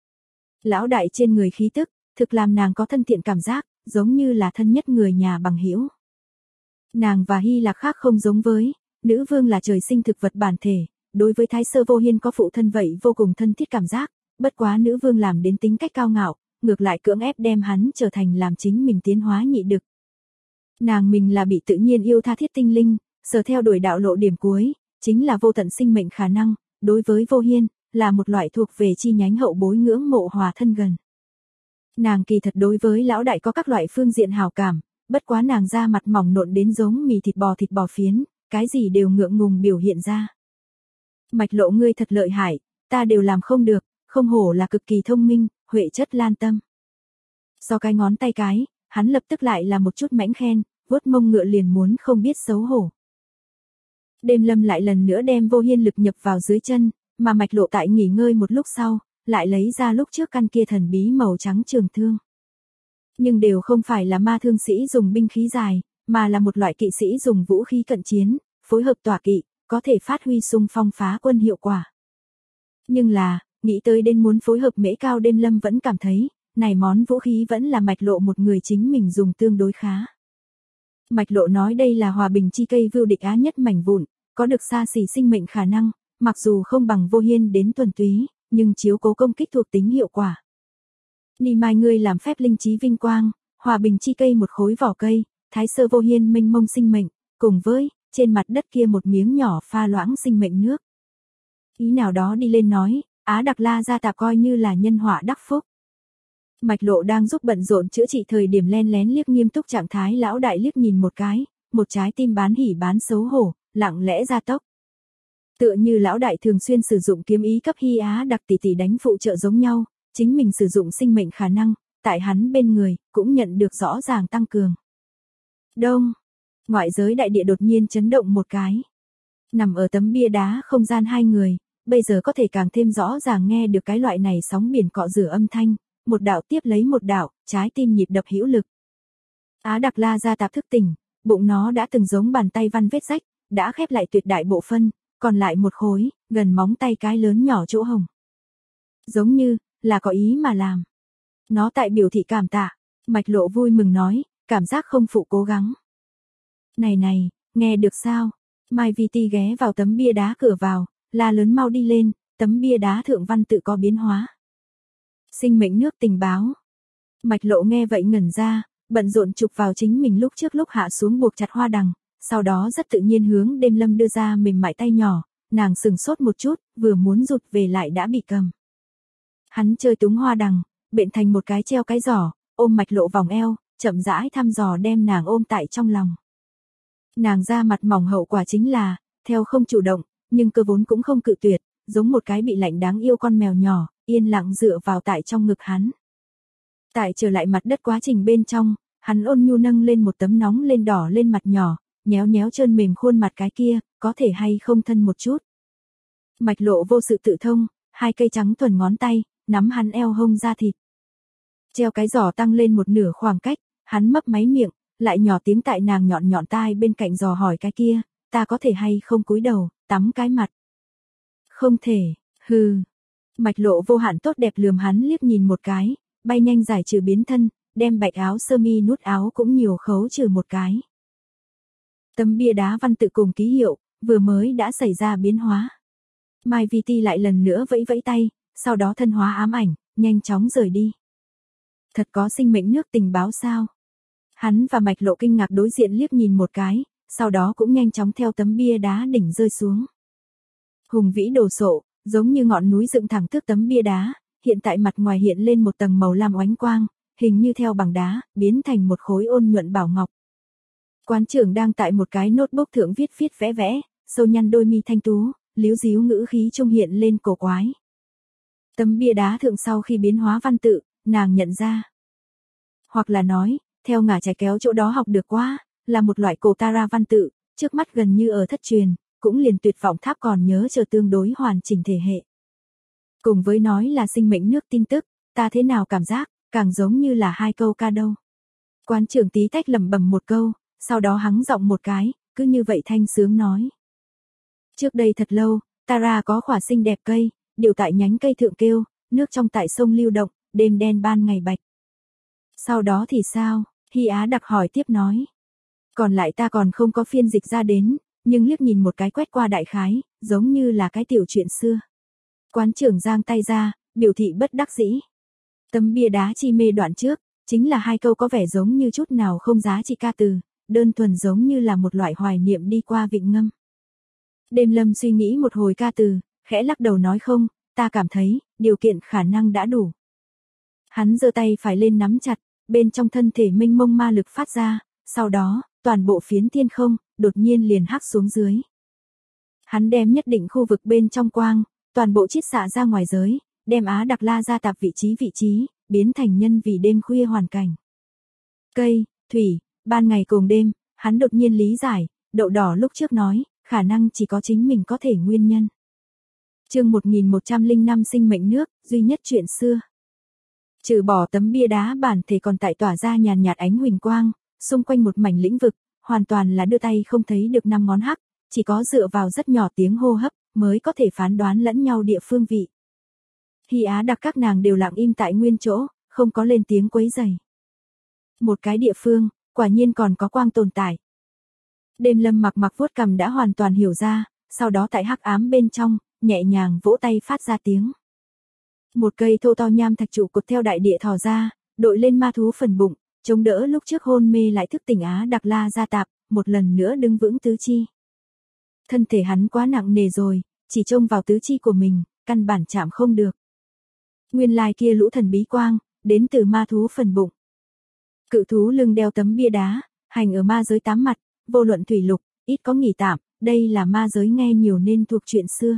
Lão đại trên người khí tức, thực làm nàng có thân thiện cảm giác, giống như là thân nhất người nhà bằng hữu. Nàng và Hy Lạc khác không giống với, nữ vương là trời sinh thực vật bản thể, đối với Thái Sơ Vô Hiên có phụ thân vậy vô cùng thân thiết cảm giác, bất quá nữ vương làm đến tính cách cao ngạo, ngược lại cưỡng ép đem hắn trở thành làm chính mình tiến hóa nhị đực. Nàng mình là bị tự nhiên yêu tha thiết tinh linh, sở theo đuổi đạo lộ điểm cuối, chính là vô tận sinh mệnh khả năng, đối với Vô Hiên, là một loại thuộc về chi nhánh hậu bối ngưỡng mộ hòa thân gần. Nàng kỳ thật đối với lão đại có các loại phương diện hào cảm, bất quá nàng da mặt mỏng nộn đến giống mì thịt bò phiến, cái gì đều ngượng ngùng biểu hiện ra. Mạch Lộ ngươi thật lợi hại, ta đều làm không được, không hổ là cực kỳ thông minh, huệ chất lan tâm. Sau cái ngón tay cái, hắn lập tức lại là một chút mãnh khen, vuốt mông ngựa liền muốn không biết xấu hổ. Đêm Lâm lại lần nữa đem Vô Hiên lực nhập vào dưới chân, mà Mạch Lộ tại nghỉ ngơi một lúc sau, lại lấy ra lúc trước căn kia thần bí màu trắng trường thương. Nhưng đều không phải là ma thương sĩ dùng binh khí dài, mà là một loại kỵ sĩ dùng vũ khí cận chiến, phối hợp tỏa kỵ, có thể phát huy xung phong phá quân hiệu quả. Nhưng là, nghĩ tới đến muốn phối hợp Mễ Cao, Đêm Lâm vẫn cảm thấy, này món vũ khí vẫn là Mạch Lộ một người chính mình dùng tương đối khá. Mạch Lộ nói đây là hòa bình chi cây vưu địch á nhất mảnh vụn, có được xa xỉ sinh mệnh khả năng, mặc dù không bằng Vô Hiên đến thuần túy, nhưng chiếu cố công kích thuộc tính hiệu quả. Ni Mai ngươi làm phép linh trí vinh quang, hòa bình chi cây một khối vỏ cây, Thái Sơ Vô Hiên mênh mông sinh mệnh, cùng với trên mặt đất kia một miếng nhỏ pha loãng sinh mệnh nước. Ý nào đó đi lên nói, Á Đặc La gia tạp coi như là nhân họa đắc phúc. Mạch Lộ đang giúp bận rộn chữa trị thời điểm len lén liếc nghiêm túc trạng thái lão đại liếc nhìn một cái, một trái tim bán hỉ bán xấu hổ, lặng lẽ gia tốc. Tựa như lão đại thường xuyên sử dụng kiếm ý cấp Hy Á Đặc tỷ tỷ đánh phụ trợ giống nhau, chính mình sử dụng sinh mệnh khả năng, tại hắn bên người, cũng nhận được rõ ràng tăng cường. Đông, ngoại giới đại địa đột nhiên chấn động một cái. Nằm ở tấm bia đá không gian hai người, bây giờ có thể càng thêm rõ ràng nghe được cái loại này sóng biển cọ rửa âm thanh, một đạo tiếp lấy một đạo, trái tim nhịp đập hữu lực. Á Đặc La gia tạp thức tỉnh, bụng nó đã từng giống bàn tay văn vết rách, đã khép lại tuyệt đại bộ phân, còn lại một khối, gần móng tay cái lớn nhỏ chỗ hồng. Giống như, là có ý mà làm. Nó tại biểu thị cảm tạ, Mạch Lộ vui mừng nói, cảm giác không phụ cố gắng. Này, Nghe được sao? Mai Vi Ti ghé vào tấm bia đá cửa vào, la lớn mau đi lên, tấm bia đá thượng văn tự có biến hóa. Sinh mệnh nước tình báo. Mạch Lộ nghe vậy ngẩn ra, bận rộn chụp vào chính mình lúc trước lúc hạ xuống buộc chặt hoa đằng, sau đó rất tự nhiên hướng Đêm Lâm đưa ra mềm mại tay nhỏ, nàng sừng sốt một chút, vừa muốn rụt về lại đã bị cầm. Hắn chơi túng hoa đằng, bện thành một cái treo cái giỏ, ôm Mạch Lộ vòng eo, chậm rãi thăm dò đem nàng ôm tại trong lòng. Nàng ra mặt mỏng hậu quả chính là, theo không chủ động, nhưng cơ vốn cũng không cự tuyệt, giống một cái bị lạnh đáng yêu con mèo nhỏ, yên lặng dựa vào tại trong ngực hắn. Tại trở lại mặt đất quá trình bên trong, hắn ôn nhu nâng lên một tấm nóng lên đỏ lên mặt nhỏ, nhéo nhéo trơn mềm khuôn mặt cái kia, có thể hay không thân một chút. Mạch Lộ vô sự tự thông, hai cây trắng thuần ngón tay, nắm hắn eo hông ra thịt. Treo cái giỏ tăng lên một nửa khoảng cách, hắn mấp máy miệng, lại nhỏ tiếng tại nàng nhọn nhọn tai bên cạnh giò hỏi cái kia, ta có thể hay không cúi đầu, tắm cái mặt. Không thể, hừ. Mạch Lộ vô hạn tốt đẹp lườm hắn liếc nhìn một cái, bay nhanh giải trừ biến thân, đem bạch áo sơ mi nút áo cũng nhiều khấu trừ một cái. Tấm bia đá văn tự cùng ký hiệu, vừa mới đã xảy ra biến hóa. Mai Vi Ti lại lần nữa vẫy vẫy tay, sau đó thân hóa ám ảnh, nhanh chóng rời đi. Thật có sinh mệnh nước tình báo sao? Hắn và Mạch Lộ kinh ngạc đối diện liếc nhìn một cái, sau đó cũng nhanh chóng theo tấm bia đá đỉnh rơi xuống. Hùng vĩ đồ sộ, giống như ngọn núi dựng thẳng trước tấm bia đá, hiện tại mặt ngoài hiện lên một tầng màu lam oánh quang, hình như theo bằng đá, biến thành một khối ôn nhuận bảo ngọc. Quán trưởng đang tại một cái notebook thượng viết vẽ vẽ, sâu nhăn đôi mi thanh tú, líu díu ngữ khí trung hiện lên cổ quái. Tấm bia đá thượng sau khi biến hóa văn tự, nàng nhận ra. Hoặc là nói, theo ngả trái kéo chỗ đó học được qua, là một loại cổ Tara văn tự, trước mắt gần như ở thất truyền, cũng liền tuyệt vọng tháp còn nhớ chờ tương đối hoàn chỉnh thể hệ. Cùng với nói là sinh mệnh nước tin tức, ta thế nào cảm giác, càng giống như là hai câu ca đâu. Quán trưởng tí tách lẩm bẩm một câu, sau đó hắng giọng một cái, cứ như vậy thanh sướng nói. Trước đây thật lâu, Tara có khỏa xinh đẹp cây, điều tại nhánh cây thượng kêu, nước trong tại sông lưu động, đêm đen ban ngày bạch. Sau đó thì sao? Hy Á đặc hỏi tiếp nói. Còn lại ta còn không có phiên dịch ra đến, nhưng liếc nhìn một cái quét qua đại khái, giống như là cái tiểu chuyện xưa. Quán trưởng giang tay ra, biểu thị bất đắc dĩ. Tấm bia đá chi mê đoạn trước, chính là hai câu có vẻ giống như chút nào không giá trị ca từ, đơn thuần giống như là một loại hoài niệm đi qua vịnh ngâm. Đêm Lâm suy nghĩ một hồi ca từ, khẽ lắc đầu nói không, ta cảm thấy, điều kiện khả năng đã đủ. Hắn giơ tay phải lên nắm chặt, bên trong thân thể mênh mông ma lực phát ra, sau đó, toàn bộ phiến thiên không, đột nhiên liền hắc xuống dưới. Hắn đem nhất định khu vực bên trong quang, toàn bộ chiết xạ ra ngoài giới, đem Á Đặc La ra tạp vị trí, biến thành nhân vì đêm khuya hoàn cảnh. Cây, thủy, ban ngày cùng đêm, hắn đột nhiên lý giải, đậu đỏ lúc trước nói, khả năng chỉ có chính mình có thể nguyên nhân. Chương 1105 sinh mệnh nước, duy nhất chuyện xưa. Trừ bỏ tấm bia đá bản thể còn tại tỏa ra nhàn nhạt ánh huỳnh quang, xung quanh một mảnh lĩnh vực, hoàn toàn là đưa tay không thấy được năm ngón hắc, chỉ có dựa vào rất nhỏ tiếng hô hấp, mới có thể phán đoán lẫn nhau địa phương vị. Hy Á đặc các nàng đều lặng im tại nguyên chỗ, không có lên tiếng quấy rầy. Một cái địa phương, quả nhiên còn có quang tồn tại. Đêm Lâm mặc vuốt cằm đã hoàn toàn hiểu ra, sau đó tại hắc ám bên trong, nhẹ nhàng vỗ tay phát ra tiếng. Một cây thô to nham thạch trụ cột theo đại địa thò ra, đội lên ma thú phần bụng, chống đỡ lúc trước hôn mê lại thức tỉnh Á Đặc La gia tạp, một lần nữa đứng vững tứ chi. Thân thể hắn quá nặng nề rồi, chỉ trông vào tứ chi của mình, căn bản chạm không được. Nguyên lai kia lũ thần bí quang, đến từ ma thú phần bụng. Cự thú lưng đeo tấm bia đá, hành ở ma giới 8 mặt, vô luận thủy lục, ít có nghỉ tạm, đây là ma giới nghe nhiều nên thuộc chuyện xưa.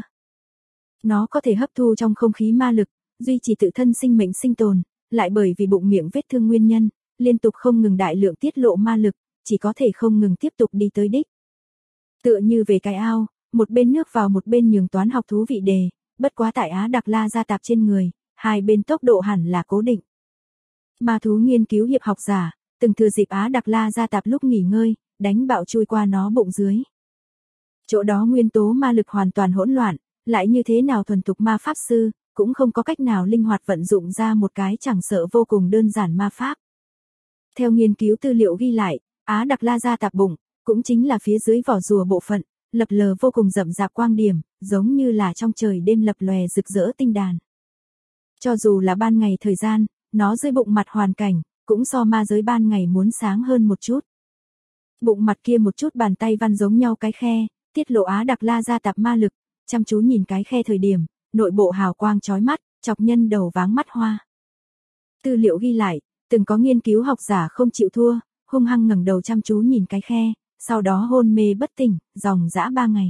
Nó có thể hấp thu trong không khí ma lực, duy trì tự thân sinh mệnh sinh tồn, lại bởi vì bụng miệng vết thương nguyên nhân, liên tục không ngừng đại lượng tiết lộ ma lực, chỉ có thể không ngừng tiếp tục đi tới đích. Tựa như về cái ao, một bên nước vào một bên nhường toán học thú vị đề, bất quá tại Á Đặc La gia tạp trên người, hai bên tốc độ hẳn là cố định. Ma thú nghiên cứu hiệp học giả, từng thừa dịp Á Đặc La gia tạp lúc nghỉ ngơi, đánh bạo chui qua nó bụng dưới. Chỗ đó nguyên tố ma lực hoàn toàn hỗn loạn, lại như thế nào thuần thục ma pháp sư, cũng không có cách nào linh hoạt vận dụng ra một cái chẳng sợ vô cùng đơn giản ma pháp. Theo nghiên cứu tư liệu ghi lại, Á Đặc La gia tạp bụng, cũng chính là phía dưới vỏ rùa bộ phận, lập lờ vô cùng rậm rạp quang điểm, giống như là trong trời đêm lập lòe rực rỡ tinh đàn. Cho dù là ban ngày thời gian, nó dưới bụng mặt hoàn cảnh, cũng so ma giới ban ngày muốn sáng hơn một chút. Bụng mặt kia một chút bàn tay văn giống nhau cái khe, tiết lộ Á Đặc La gia tạp ma lực, chăm chú nhìn cái khe thời điểm, nội bộ hào quang chói mắt, chọc nhân đầu váng mắt hoa. Tư liệu ghi lại, từng có nghiên cứu học giả không chịu thua, hung hăng ngẩng đầu chăm chú nhìn cái khe, sau đó hôn mê bất tỉnh, dòng dã 3 ngày.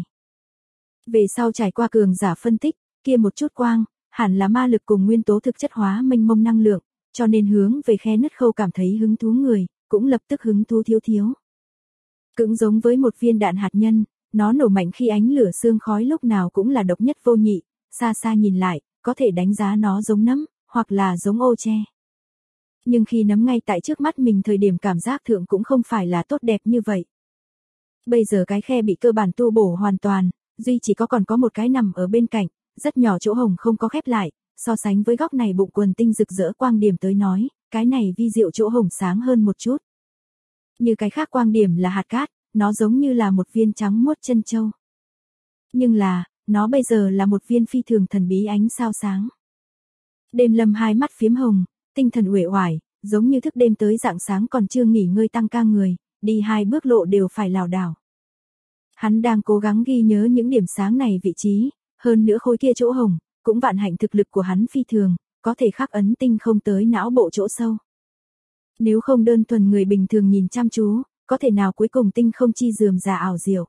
Về sau trải qua cường giả phân tích, kia một chút quang, hẳn là ma lực cùng nguyên tố thực chất hóa mênh mông năng lượng, cho nên hướng về khe nứt khâu cảm thấy hứng thú người, cũng lập tức hứng thú thiếu thiếu. Cũng giống với một viên đạn hạt nhân, nó nổ mạnh khi ánh lửa sương khói lúc nào cũng là độc nhất vô nhị, xa xa nhìn lại, có thể đánh giá nó giống nấm, hoặc là giống ô tre. Nhưng khi nấm ngay tại trước mắt mình thời điểm cảm giác thượng cũng không phải là tốt đẹp như vậy. Bây giờ cái khe bị cơ bản tu bổ hoàn toàn, duy chỉ còn có một cái nằm ở bên cạnh, rất nhỏ chỗ hồng không có khép lại, so sánh với góc này bụng quần tinh rực rỡ quang điểm tới nói, cái này vi diệu chỗ hồng sáng hơn một chút. Như cái khác quang điểm là hạt cát, nó giống như là một viên trắng muốt chân châu. Nhưng là, nó bây giờ là một viên phi thường thần bí ánh sao sáng. Đêm Lâm hai mắt phiếm hồng, tinh thần uể oải, giống như thức đêm tới rạng sáng còn chưa nghỉ ngơi tăng ca người, đi 2 bước lộ đều phải lảo đảo. Hắn đang cố gắng ghi nhớ những điểm sáng này vị trí, hơn nữa khối kia chỗ hồng, cũng vạn hạnh thực lực của hắn phi thường, có thể khắc ấn tinh không tới não bộ chỗ sâu. Nếu không đơn thuần người bình thường nhìn chăm chú, có thể nào cuối cùng tinh không chi dườm già ảo diệu.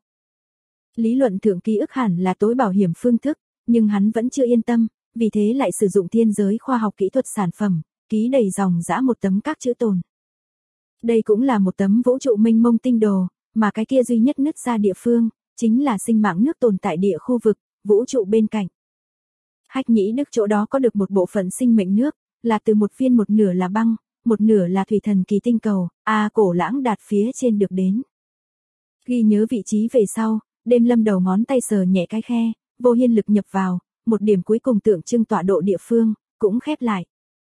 Lý luận thượng ký ức hẳn là tối bảo hiểm phương thức, nhưng hắn vẫn chưa yên tâm, vì thế lại sử dụng thiên giới khoa học kỹ thuật sản phẩm, ký đầy dòng dã một tấm các chữ tồn. Đây cũng là một tấm vũ trụ mênh mông tinh đồ, mà cái kia duy nhất nứt ra địa phương, chính là sinh mạng nước tồn tại địa khu vực, vũ trụ bên cạnh. Hách Nhĩ Đức chỗ đó có được một bộ phận sinh mệnh nước, là từ một viên một nửa là băng, một nửa là thủy thần kỳ tinh cầu, Cổ Lãng Đạt phía trên được đến. Ghi nhớ vị trí về sau, Đêm Lâm đầu ngón tay sờ nhẹ cái khe, vô hiên lực nhập vào, một điểm cuối cùng tượng trưng tọa độ địa phương, cũng khép lại.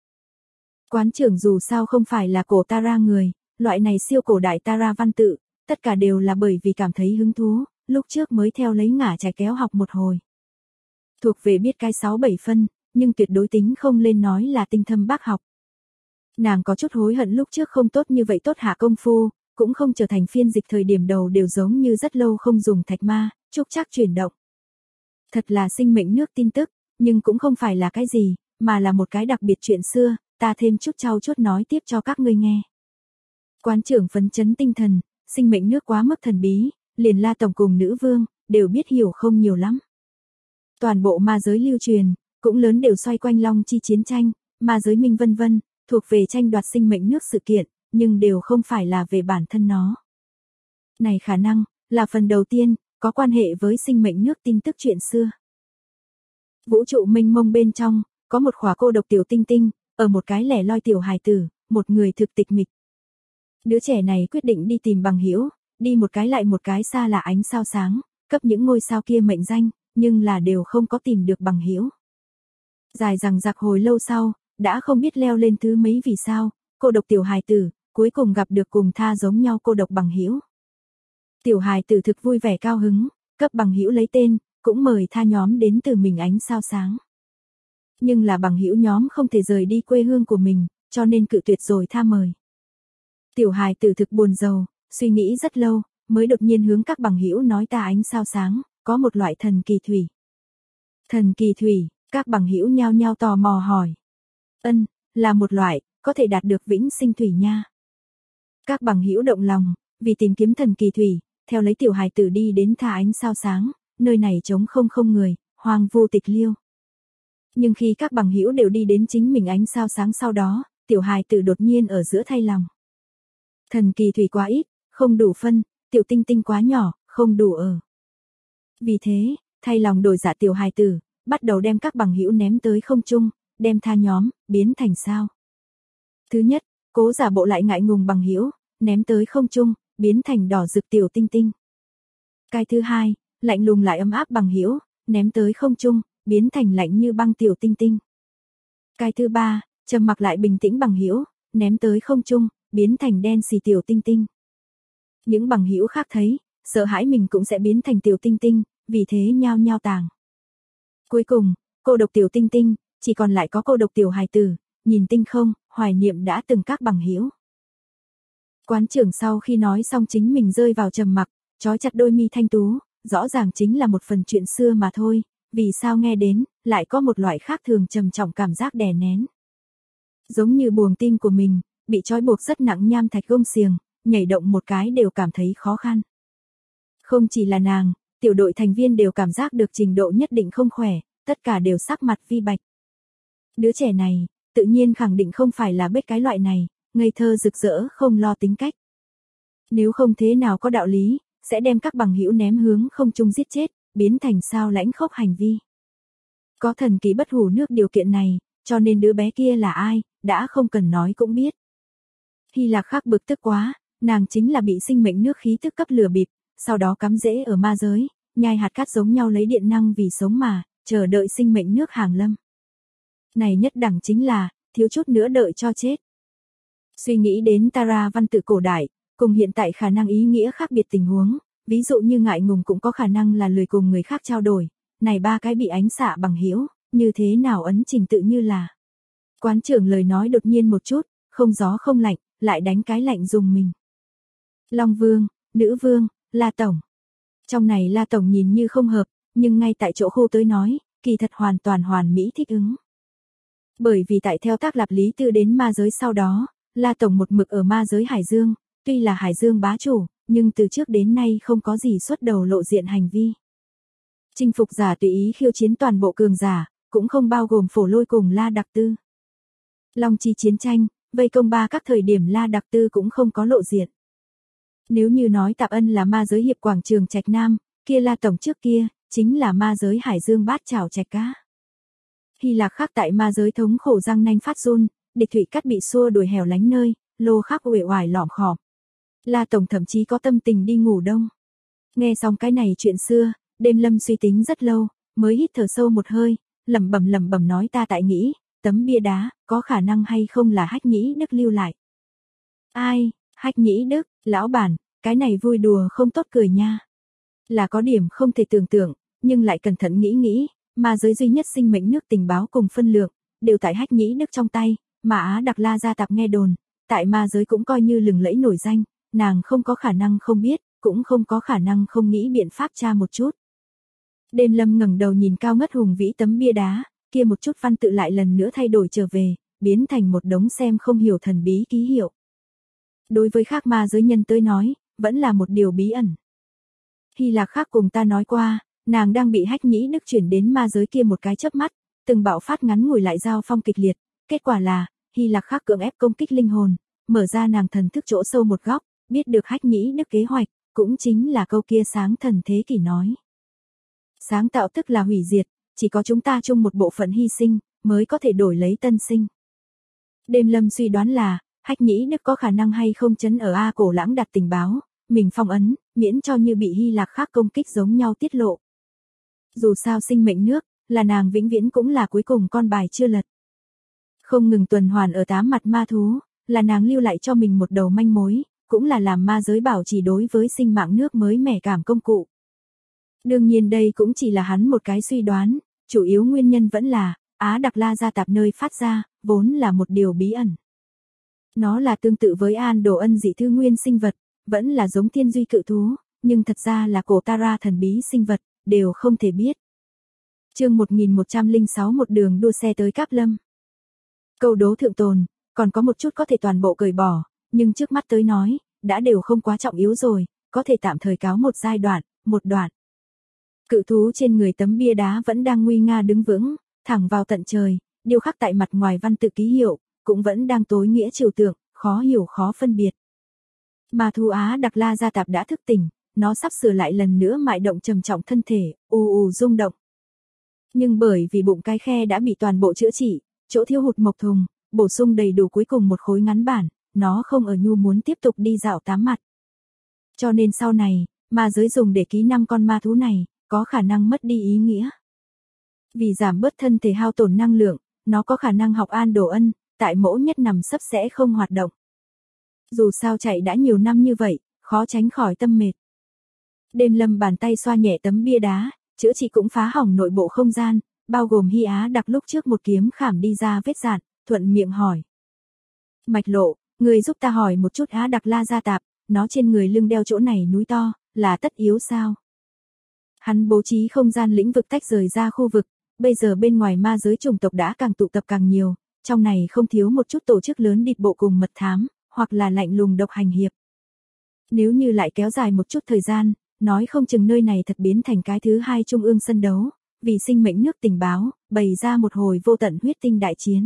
Quán trưởng dù sao không phải là cổ Tara người, loại này siêu cổ đại Tara văn tự, tất cả đều là bởi vì cảm thấy hứng thú, lúc trước mới theo lấy ngả trái kéo học một hồi. Thuộc về biết cái 6-7 phân, nhưng tuyệt đối tính không lên nói là tinh thâm bác học. Nàng có chút hối hận lúc trước không tốt như vậy tốt hạ công phu, cũng không trở thành phiên dịch thời điểm đầu đều giống như rất lâu không dùng thạch ma, trúc trắc chuyển động. Thật là sinh mệnh nước tin tức, nhưng cũng không phải là cái gì, mà là một cái đặc biệt chuyện xưa, ta thêm chút trau chuốt nói tiếp cho các ngươi nghe. Quán trưởng phấn chấn tinh thần, sinh mệnh nước quá mức thần bí, liền La tổng cùng nữ vương, đều biết hiểu không nhiều lắm. Toàn bộ ma giới lưu truyền, cũng lớn đều xoay quanh Long Chi chiến tranh, ma giới minh vân vân, thuộc về tranh đoạt sinh mệnh nước sự kiện, nhưng đều không phải là về bản thân nó. Này khả năng, là phần đầu tiên, có quan hệ với sinh mệnh nước tin tức chuyện xưa. Vũ trụ mênh mông bên trong, có một khỏa cô độc tiểu tinh tinh, ở một cái lẻ loi tiểu hài tử, một người thực tịch mịch. Đứa trẻ này quyết định đi tìm bằng hữu, đi một cái lại một cái xa là ánh sao sáng, cấp những ngôi sao kia mệnh danh, nhưng là đều không có tìm được bằng hữu. Dài dằng dặc hồi lâu sau, đã không biết leo lên thứ mấy vì sao, cô độc tiểu hài tử, cuối cùng gặp được cùng tha giống nhau cô độc bằng hữu. Tiểu hài tử thực vui vẻ cao hứng, cấp bằng hữu lấy tên, cũng mời tha nhóm đến từ mình ánh sao sáng. Nhưng là bằng hữu nhóm không thể rời đi quê hương của mình, cho nên cự tuyệt rồi tha mời. Tiểu hài tử thực buồn rầu, suy nghĩ rất lâu, mới đột nhiên hướng các bằng hữu nói ta ánh sao sáng, có một loại thần kỳ thủy. Thần kỳ thủy, các bằng hữu nhao nhao tò mò hỏi. Là một loại, có thể đạt được vĩnh sinh thủy nha. Các bằng hữu động lòng, vì tìm kiếm thần kỳ thủy, theo lấy tiểu hài tử đi đến tha ánh sao sáng, nơi này trống không người, hoang vu tịch liêu. Nhưng khi các bằng hữu đều đi đến chính mình ánh sao sáng sau đó, tiểu hài tử đột nhiên ở giữa thay lòng. Thần kỳ thủy quá ít, không đủ phân, tiểu tinh tinh quá nhỏ, không đủ ở. Vì thế, thay lòng đổi dạ tiểu hài tử, bắt đầu đem các bằng hữu ném tới không trung, đem tha nhóm, biến thành sao. Thứ nhất, cố giả bộ lại ngại ngùng bằng hữu, ném tới không trung, biến thành đỏ rực tiểu tinh tinh. Cái thứ hai, lạnh lùng lại ấm áp bằng hữu, ném tới không trung, biến thành lạnh như băng tiểu tinh tinh. Cái thứ ba, trầm mặc lại bình tĩnh bằng hữu, ném tới không trung, biến thành đen xì tiểu tinh tinh. Những bằng hữu khác thấy, sợ hãi mình cũng sẽ biến thành tiểu tinh tinh, vì thế nhao nhao tàng. Cuối cùng, cô độc tiểu tinh tinh, chỉ còn lại có cô độc tiểu hài tử, nhìn tinh không, hoài niệm đã từng các bằng hữu. Quán trưởng sau khi nói xong chính mình rơi vào trầm mặc, trói chặt đôi mi thanh tú, rõ ràng chính là một phần chuyện xưa mà thôi, vì sao nghe đến, lại có một loại khác thường trầm trọng cảm giác đè nén. Giống như buồng tim của mình, bị trói buộc rất nặng nham thạch gông xiềng, nhảy động một cái đều cảm thấy khó khăn. Không chỉ là nàng, tiểu đội thành viên đều cảm giác được trình độ nhất định không khỏe, tất cả đều sắc mặt vi bạch. Đứa trẻ này, tự nhiên khẳng định không phải là bết cái loại này, ngây thơ rực rỡ không lo tính cách. Nếu không thế nào có đạo lý, sẽ đem các bằng hữu ném hướng không trung giết chết, biến thành sao lãnh khốc hành vi. Có thần kỳ bất hủ nước điều kiện này, cho nên đứa bé kia là ai, đã không cần nói cũng biết. Hy Lạc Khắc bực tức quá, nàng chính là bị sinh mệnh nước khí tức cấp lừa bịp, sau đó cắm rễ ở ma giới, nhai hạt cát giống nhau lấy điện năng vì sống mà, chờ đợi sinh mệnh nước hàng lâm. Này nhất đẳng chính là, thiếu chút nữa đợi cho chết. Suy nghĩ đến Tara văn tự cổ đại, cùng hiện tại khả năng ý nghĩa khác biệt tình huống, ví dụ như ngại ngùng cũng có khả năng là lười cùng người khác trao đổi, này ba cái bị ánh xạ bằng hữu, như thế nào ấn trình tự như là. Quán trưởng lời nói đột nhiên một chút, không gió không lạnh, lại đánh cái lạnh dùng mình. Long Vương, Nữ Vương, La Tổng. Trong này La Tổng nhìn như không hợp, nhưng ngay tại chỗ khô tới nói, kỳ thật hoàn toàn hoàn mỹ thích ứng. Bởi vì tại theo tác lập lý tư đến ma giới sau đó, La Tổng một mực ở ma giới Hải Dương, tuy là Hải Dương bá chủ, nhưng từ trước đến nay không có gì xuất đầu lộ diện hành vi. Chinh phục giả tùy ý khiêu chiến toàn bộ cường giả, cũng không bao gồm Phổ Lôi cùng La Đặc Tư. Long Chi chiến tranh, vây công ba các thời điểm La Đặc Tư cũng không có lộ diện. Nếu như nói Tạp Ân là ma giới hiệp quảng trường Trạch Nam, kia La Tổng trước kia, chính là ma giới Hải Dương bát chảo Trạch Cá. Hy Lạc Khắc tại ma giới thống khổ răng nanh phát run, địch thủy cắt bị xua đuổi hẻo lánh nơi, Lô Khắc uể oải lỏm khòm. La Tổng thậm chí có tâm tình đi ngủ đông. Nghe xong cái này chuyện xưa, Đêm Lâm suy tính rất lâu, mới hít thở sâu một hơi, lẩm bẩm nói ta tại nghĩ, tấm bia đá, có khả năng hay không là Hách Nhĩ Đức lưu lại. Ai, Hách Nhĩ Đức, lão bản, cái này vui đùa không tốt cười nha. Là có điểm không thể tưởng tượng, nhưng lại cẩn thận nghĩ, mà giới duy nhất sinh mệnh nước tình báo cùng phân lượng, đều tại Hách Nhĩ Đức trong tay, mà Á Đặc La gia tạp nghe đồn, tại ma giới cũng coi như lừng lẫy nổi danh, nàng không có khả năng không biết, cũng không có khả năng không nghĩ biện pháp tra một chút. Đêm Lâm ngẩng đầu nhìn cao ngất hùng vĩ tấm bia đá, kia một chút văn tự lại lần nữa thay đổi trở về, biến thành một đống xem không hiểu thần bí ký hiệu. Đối với khác ma giới nhân tới nói, vẫn là một điều bí ẩn. Hy Lạc Khắc cùng ta nói qua, nàng đang bị Hách Nhĩ Đức chuyển đến ma giới kia một cái chớp mắt, từng bạo phát ngắn ngủi lại giao phong kịch liệt, kết quả là, Hy Lạc Khắc cưỡng ép công kích linh hồn, mở ra nàng thần thức chỗ sâu một góc, biết được Hách Nhĩ Đức kế hoạch, cũng chính là câu kia sáng thần thế kỷ nói. Sáng tạo tức là hủy diệt, chỉ có chúng ta chung một bộ phận hy sinh, mới có thể đổi lấy tân sinh. Đêm Lâm suy đoán là, Hách Nhĩ Đức có khả năng hay không chấn ở A Cổ Lãng đặt tình báo, mình phong ấn, miễn cho như bị Hy Lạc Khắc công kích giống nhau tiết lộ. Dù sao sinh mệnh nước, là nàng vĩnh viễn cũng là cuối cùng con bài chưa lật. Không ngừng tuần hoàn ở 8 mặt ma thú, là nàng lưu lại cho mình một đầu manh mối, cũng là làm ma giới bảo trì đối với sinh mạng nước mới mẻ cảm công cụ. Đương nhiên đây cũng chỉ là hắn một cái suy đoán, chủ yếu nguyên nhân vẫn là, Á Đặc La gia tạp nơi phát ra, vốn là một điều bí ẩn. Nó là tương tự với An Đồ Ân dị thư nguyên sinh vật, vẫn là giống thiên duy cự thú, nhưng thật ra là cổ Tara thần bí sinh vật, đều không thể biết. Chương 1106 một đường đua xe tới Cáp Lâm. Câu đố thượng tồn, còn có một chút có thể toàn bộ cởi bỏ, nhưng trước mắt tới nói, đã đều không quá trọng yếu rồi, có thể tạm thời cáo một giai đoạn, một đoạn. Cự thú trên người tấm bia đá vẫn đang nguy nga đứng vững, thẳng vào tận trời, điêu khắc tại mặt ngoài văn tự ký hiệu, cũng vẫn đang tối nghĩa trừu tượng, khó hiểu khó phân biệt. Mà thú Á Đặc La gia tạp đã thức tỉnh, nó sắp sửa lại lần nữa mại động trầm trọng thân thể, ù rung động. Nhưng bởi vì bụng cái khe đã bị toàn bộ chữa trị, chỗ thiếu hụt mộc thùng, bổ sung đầy đủ cuối cùng một khối ngắn bản, nó không ở nhu muốn tiếp tục đi dạo 8 mặt. Cho nên sau này, ma giới dùng để ký 5 con ma thú này, có khả năng mất đi ý nghĩa. Vì giảm bớt thân thể hao tổn năng lượng, nó có khả năng học An Đồ Ân, tại mỗ nhất nằm sấp sẽ không hoạt động. Dù sao chạy đã nhiều năm như vậy, khó tránh khỏi tâm mệt. Đêm Lâm bàn tay xoa nhẹ tấm bia đá, chữa trị cũng phá hỏng nội bộ không gian, bao gồm Hy Á Đặc lúc trước một kiếm khảm đi ra vết dạn, thuận miệng hỏi. Mạch Lộ, người giúp ta hỏi một chút Á Đặc La Gia Tạp, nó trên người lưng đeo chỗ này núi to, là tất yếu sao? Hắn bố trí không gian lĩnh vực tách rời ra khu vực, bây giờ bên ngoài ma giới chủng tộc đã càng tụ tập càng nhiều, trong này không thiếu một chút tổ chức lớn địch bộ cùng mật thám, hoặc là lạnh lùng độc hành hiệp. Nếu như lại kéo dài một chút thời gian, nói không chừng nơi này thật biến thành cái thứ hai trung ương sân đấu, vì sinh mệnh nước tình báo, bày ra một hồi vô tận huyết tinh đại chiến.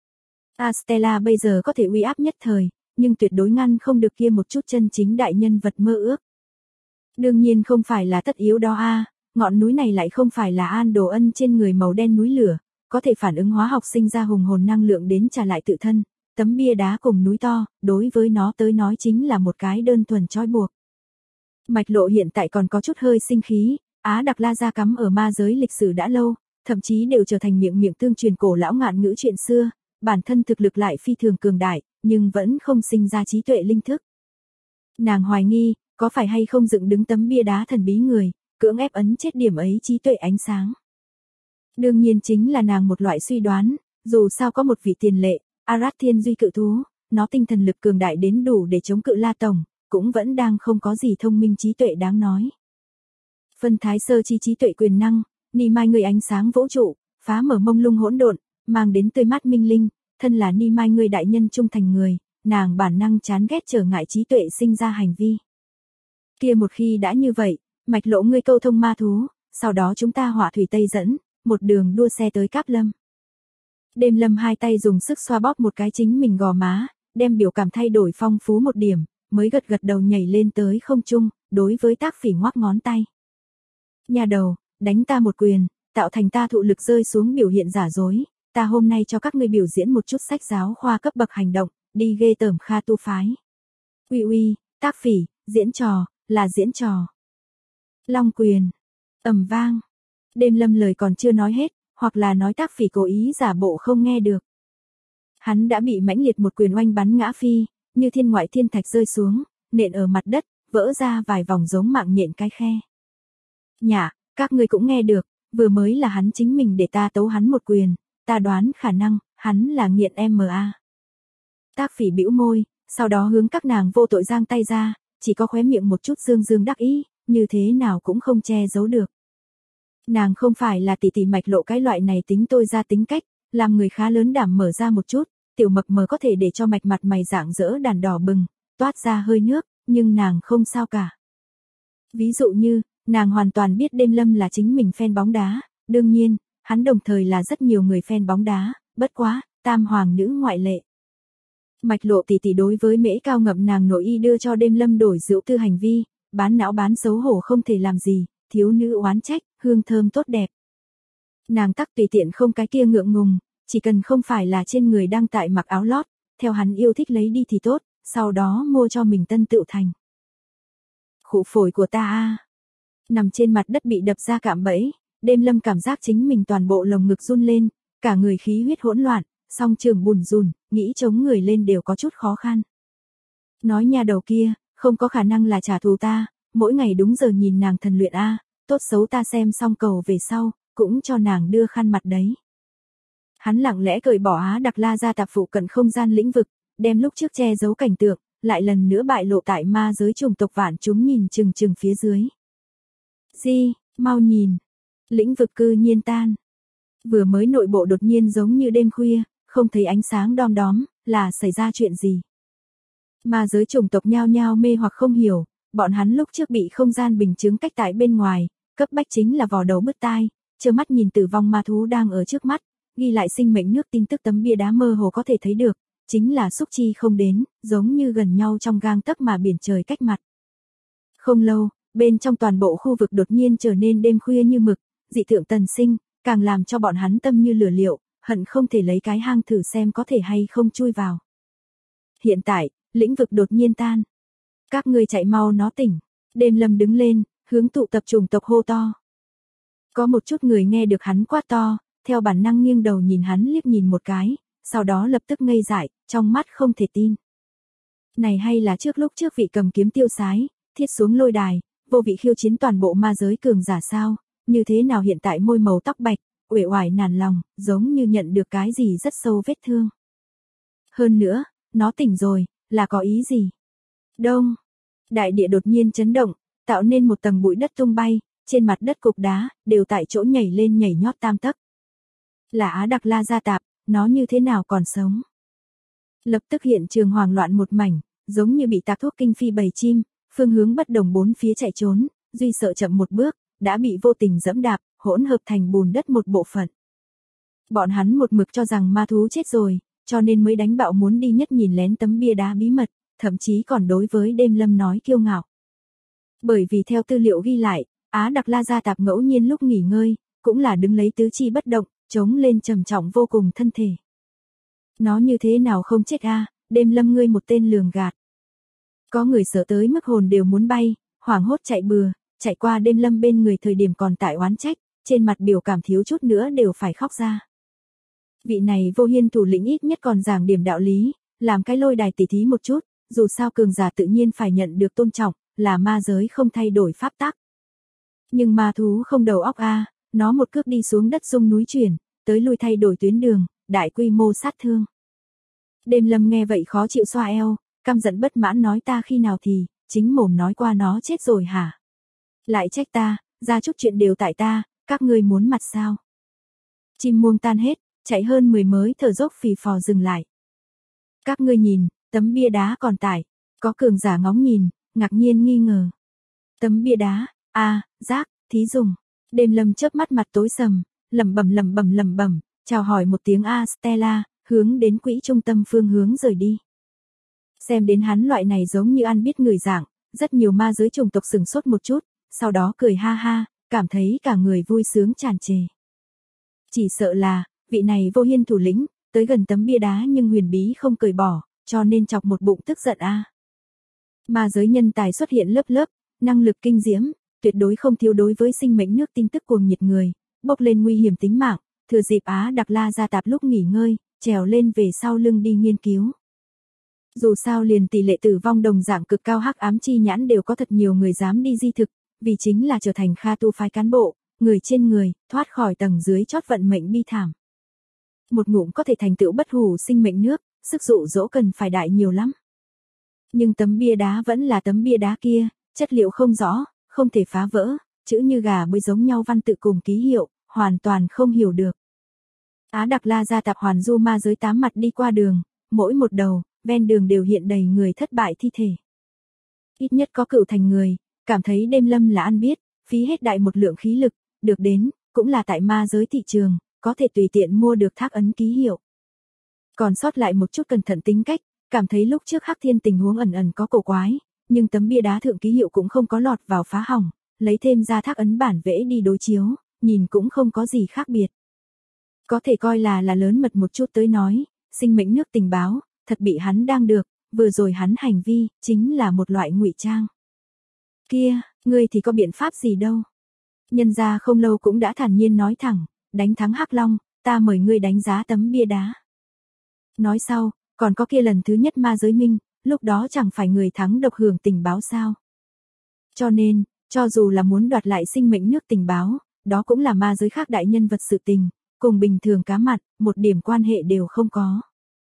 Astella bây giờ có thể uy áp nhất thời, nhưng tuyệt đối ngăn không được kia một chút chân chính đại nhân vật mơ ước. Đương nhiên không phải là tất yếu đó a, ngọn núi này lại không phải là An Đồ Ân trên người màu đen núi lửa, có thể phản ứng hóa học sinh ra hùng hồn năng lượng đến trả lại tự thân, tấm bia đá cùng núi to, đối với nó tới nói chính là một cái đơn thuần trói buộc. Mạch Lộ hiện tại còn có chút hơi sinh khí, Á Đặc La Gia cắm ở ma giới lịch sử đã lâu, thậm chí đều trở thành miệng miệng tương truyền cổ lão ngạn ngữ chuyện xưa, bản thân thực lực lại phi thường cường đại, nhưng vẫn không sinh ra trí tuệ linh thức. Nàng hoài nghi, có phải hay không dựng đứng tấm bia đá thần bí người, cưỡng ép ấn chết điểm ấy trí tuệ ánh sáng. Đương nhiên chính là nàng một loại suy đoán, dù sao có một vị tiền lệ, Arat Thiên Duy cự thú, nó tinh thần lực cường đại đến đủ để chống cự La Tổng, cũng vẫn đang không có gì thông minh trí tuệ đáng nói. Phân thái sơ chi trí tuệ quyền năng, ni mai người ánh sáng vũ trụ, phá mở mông lung hỗn độn, mang đến tươi mát minh linh, thân là ni mai người đại nhân trung thành người, nàng bản năng chán ghét trở ngại trí tuệ sinh ra hành vi. Kia một khi đã như vậy, Mạch Lộ ngươi câu thông ma thú, sau đó chúng ta hỏa thủy tây dẫn, một đường đua xe tới Cáp Lâm. Đêm Lâm hai tay dùng sức xoa bóp một cái chính mình gò má, đem biểu cảm thay đổi phong phú một điểm, mới gật gật đầu nhảy lên tới không trung, đối với Tác Phỉ ngoắc ngón tay. Nhà đầu, đánh ta một quyền, tạo thành ta thụ lực rơi xuống biểu hiện giả dối, ta hôm nay cho các ngươi biểu diễn một chút sách giáo khoa cấp bậc hành động, đi ghê tởm Kha tu phái. Uy uy, Tác Phỉ, diễn trò, là diễn trò. Long quyền, ầm vang. Đêm Lâm lời còn chưa nói hết, hoặc là nói Tác Phỉ cố ý giả bộ không nghe được. Hắn đã bị mãnh liệt một quyền oanh bắn ngã phi, như thiên ngoại thiên thạch rơi xuống, nện ở mặt đất, vỡ ra vài vòng giống mạng nhện cái khe. Nhả, các ngươi cũng nghe được, vừa mới là hắn chính mình để ta tấu hắn một quyền, ta đoán khả năng, hắn là nghiện MA. Tác Phỉ bĩu môi, sau đó hướng các nàng vô tội giang tay ra, chỉ có khóe miệng một chút dương dương đắc ý, như thế nào cũng không che giấu được. Nàng không phải là tỷ tỷ Mạch Lộ cái loại này tính tôi ra tính cách, làm người khá lớn đảm mở ra một chút, tiểu mập mờ có thể để cho mạch mặt mày rạng rỡ đàn đỏ bừng, toát ra hơi nước, nhưng nàng không sao cả. Ví dụ như, nàng hoàn toàn biết Đêm Lâm là chính mình fan bóng đá, đương nhiên, hắn đồng thời là rất nhiều người fan bóng đá, bất quá, tam hoàng nữ ngoại lệ. Mạch Lộ tỷ tỷ đối với mễ cao ngậm nàng nội y đưa cho Đêm Lâm đổi rượu tư hành vi, bán não bán xấu hổ không thể làm gì, thiếu nữ oán trách, hương thơm tốt đẹp. Nàng tắc tùy tiện không cái kia ngượng ngùng, chỉ cần không phải là trên người đang tại mặc áo lót, theo hắn yêu thích lấy đi thì tốt, sau đó mua cho mình tân tựu thành. Khụ phổi của ta a. Nằm trên mặt đất bị đập ra cạm bẫy, Đêm Lâm cảm giác chính mình toàn bộ lồng ngực run lên, cả người khí huyết hỗn loạn, song trường bùn rùn, nghĩ chống người lên đều có chút khó khăn. Nói nhà đầu kia, không có khả năng là trả thù ta, mỗi ngày đúng giờ nhìn nàng thần luyện a, tốt xấu ta xem xong cầu về sau, cũng cho nàng đưa khăn mặt đấy. Hắn lặng lẽ cởi bỏ Á Đặc La Gia Tạp phụ cận không gian lĩnh vực, đem lúc trước che giấu cảnh tượng, lại lần nữa bại lộ tại ma giới chủng tộc vạn chúng nhìn chừng chừng phía dưới. Di, mau nhìn. Lĩnh vực cư nhiên tan. Vừa mới nội bộ đột nhiên giống như đêm khuya, không thấy ánh sáng đom đóm, là xảy ra chuyện gì? Ma giới chủng tộc nhao nhao mê hoặc không hiểu, bọn hắn lúc trước bị không gian bình chứng cách tại bên ngoài, cấp bách chính là vò đầu bứt tai, trơ mắt nhìn tử vong ma thú đang ở trước mắt, ghi lại sinh mệnh nước tin tức tấm bia đá mơ hồ có thể thấy được, chính là xúc chi không đến, giống như gần nhau trong gang tấc mà biển trời cách mặt. Không lâu, bên trong toàn bộ khu vực đột nhiên trở nên đêm khuya như mực, dị tượng tần sinh, càng làm cho bọn hắn tâm như lửa liệu, hận không thể lấy cái hang thử xem có thể hay không chui vào. Hiện tại, lĩnh vực đột nhiên tan. Các ngươi chạy mau nó tỉnh. Đêm Lâm đứng lên, hướng tụ tập chủng tộc hô to. Có một chút người nghe được hắn quát to, theo bản năng nghiêng đầu nhìn hắn liếc nhìn một cái, sau đó lập tức ngây dại, trong mắt không thể tin. Này hay là lúc trước vị cầm kiếm tiêu sái, thiết xuống lôi đài, vô vị khiêu chiến toàn bộ ma giới cường giả sao, như thế nào hiện tại môi màu tóc bạch, uể oải nản lòng, giống như nhận được cái gì rất sâu vết thương. Hơn nữa, nó tỉnh rồi, là có ý gì? Đông, đại địa đột nhiên chấn động, tạo nên một tầng bụi đất tung bay, trên mặt đất cục đá, đều tại chỗ nhảy lên nhảy nhót tam tấc. Là Á Đặc La Gia Tạp, nó như thế nào còn sống? Lập tức hiện trường hoảng loạn một mảnh, giống như bị tạc thuốc kinh phi bầy chim, phương hướng bất đồng bốn phía chạy trốn, duy sợ chậm một bước, đã bị vô tình dẫm đạp, hỗn hợp thành bùn đất một bộ phận. Bọn hắn một mực cho rằng ma thú chết rồi, cho nên mới đánh bạo muốn đi nhất nhìn lén tấm bia đá bí mật, thậm chí còn đối với Đêm Lâm nói kiêu ngạo. Bởi vì theo tư liệu ghi lại, Á Đặc La Gia Tạp ngẫu nhiên lúc nghỉ ngơi, cũng là đứng lấy tứ chi bất động, chống lên trầm trọng vô cùng thân thể. Nó như thế nào không chết a? Đêm Lâm ngươi một tên lường gạt. Có người sợ tới mức hồn đều muốn bay, hoảng hốt chạy bừa, chạy qua Đêm Lâm bên người thời điểm còn tại oán trách, trên mặt biểu cảm thiếu chút nữa đều phải khóc ra. Vị này Vô Hiên thủ lĩnh ít nhất còn giảng điểm đạo lý, làm cái lôi đài tỉ thí một chút, dù sao cường giả tự nhiên phải nhận được tôn trọng, là ma giới không thay đổi pháp tắc. Nhưng ma thú không đầu óc a, nó một cước đi xuống đất rung núi chuyển, tới lui thay đổi tuyến đường, đại quy mô sát thương. Đêm Lâm nghe vậy khó chịu xoa eo, căm giận bất mãn nói ta khi nào thì, chính mồm nói qua nó chết rồi hả? Lại trách ta, ra chút chuyện đều tại ta, các ngươi muốn mặt sao? Chim muông tan hết, chạy hơn 10 mới thở dốc phì phò dừng lại. Các ngươi nhìn, tấm bia đá còn tải, có cường giả ngóng nhìn, ngạc nhiên nghi ngờ. Tấm bia đá, rác, thí dùng. Đêm Lâm chớp mắt mặt tối sầm, lẩm bẩm, chào hỏi một tiếng Stella, hướng đến quỹ trung tâm phương hướng rời đi. Xem đến hắn loại này giống như ăn biết người dạng, rất nhiều ma giới chủng tộc sừng sốt một chút, sau đó cười ha ha, cảm thấy cả người vui sướng tràn trề. Chỉ sợ là, vị này Vô Hiên thủ lĩnh, tới gần tấm bia đá nhưng huyền bí không cởi bỏ, cho nên chọc một bụng tức giận a. Ma giới nhân tài xuất hiện lớp lớp, năng lực kinh diễm, tuyệt đối không thiếu đối với sinh mệnh nước tin tức cuồng nhiệt người, bốc lên nguy hiểm tính mạng, thừa dịp Á Đặc La Gia Tạp lúc nghỉ ngơi, trèo lên về sau lưng đi nghiên cứu. Dù sao liền tỷ lệ tử vong đồng dạng cực cao hắc ám chi nhãn đều có thật nhiều người dám đi di thực, vì chính là trở thành Kha tu phái cán bộ, người trên người, thoát khỏi tầng dưới chót vận mệnh bi thảm. Một ngụm có thể thành tựu bất hủ sinh mệnh nước, sức dụ dỗ cần phải đại nhiều lắm. Nhưng tấm bia đá vẫn là tấm bia đá kia, chất liệu không rõ, không thể phá vỡ, chữ như gà bới giống nhau văn tự cùng ký hiệu, hoàn toàn không hiểu được. Á Đặc La Gia Tạp hoàn du ma giới 8 mặt đi qua đường, mỗi một đầu, ven đường đều hiện đầy người thất bại thi thể. Ít nhất có cựu thành người, cảm thấy Đêm Lâm là ăn biết, phí hết đại một lượng khí lực, được đến, cũng là tại ma giới thị trường, có thể tùy tiện mua được thác ấn ký hiệu. Còn sót lại một chút cẩn thận tính cách, cảm thấy lúc trước Hắc Thiên tình huống ẩn ẩn có cổ quái, nhưng tấm bia đá thượng ký hiệu cũng không có lọt vào phá hỏng, lấy thêm ra thác ấn bản vẽ đi đối chiếu, nhìn cũng không có gì khác biệt. Có thể coi là lớn mật một chút tới nói, sinh mệnh nước tình báo, thật bị hắn đang được, vừa rồi hắn hành vi, chính là một loại ngụy trang. Kia, ngươi thì có biện pháp gì đâu. Nhân gia không lâu cũng đã thản nhiên nói thẳng, đánh thắng Hắc Long, ta mời ngươi đánh giá tấm bia đá. Nói sau, còn có kia lần thứ nhất ma giới minh, lúc đó chẳng phải người thắng độc hưởng tình báo sao. Cho nên, cho dù là muốn đoạt lại sinh mệnh nước tình báo, đó cũng là ma giới khác đại nhân vật sự tình, cùng bình thường cá mặn, một điểm quan hệ đều không có.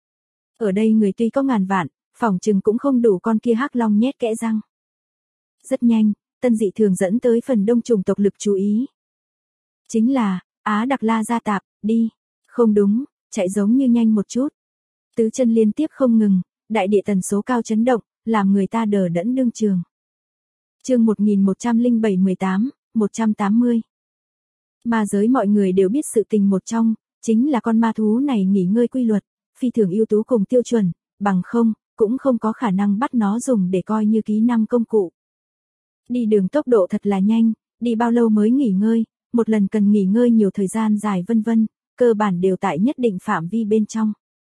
Ở đây người tuy có ngàn vạn, phỏng chừng cũng không đủ con kia Hắc Long nhét kẽ răng. Rất nhanh, tân dị thường dẫn tới phần đông chủng tộc lực chú ý. Chính là, Á Đặc La Gia Tạp, đi. Không đúng, chạy giống như nhanh một chút. Tứ chân liên tiếp không ngừng, đại địa tần số cao chấn động, làm người ta đờ đẫn đương trường. Chương 1107-18, 180. Ma giới mọi người đều biết sự tình một trong, chính là con ma thú này nghỉ ngơi quy luật, phi thường ưu tú cùng tiêu chuẩn, bằng không, cũng không có khả năng bắt nó dùng để coi như kỹ năng công cụ. Đi đường tốc độ thật là nhanh, đi bao lâu mới nghỉ ngơi, một lần cần nghỉ ngơi nhiều thời gian dài vân vân, cơ bản đều tại nhất định phạm vi bên trong.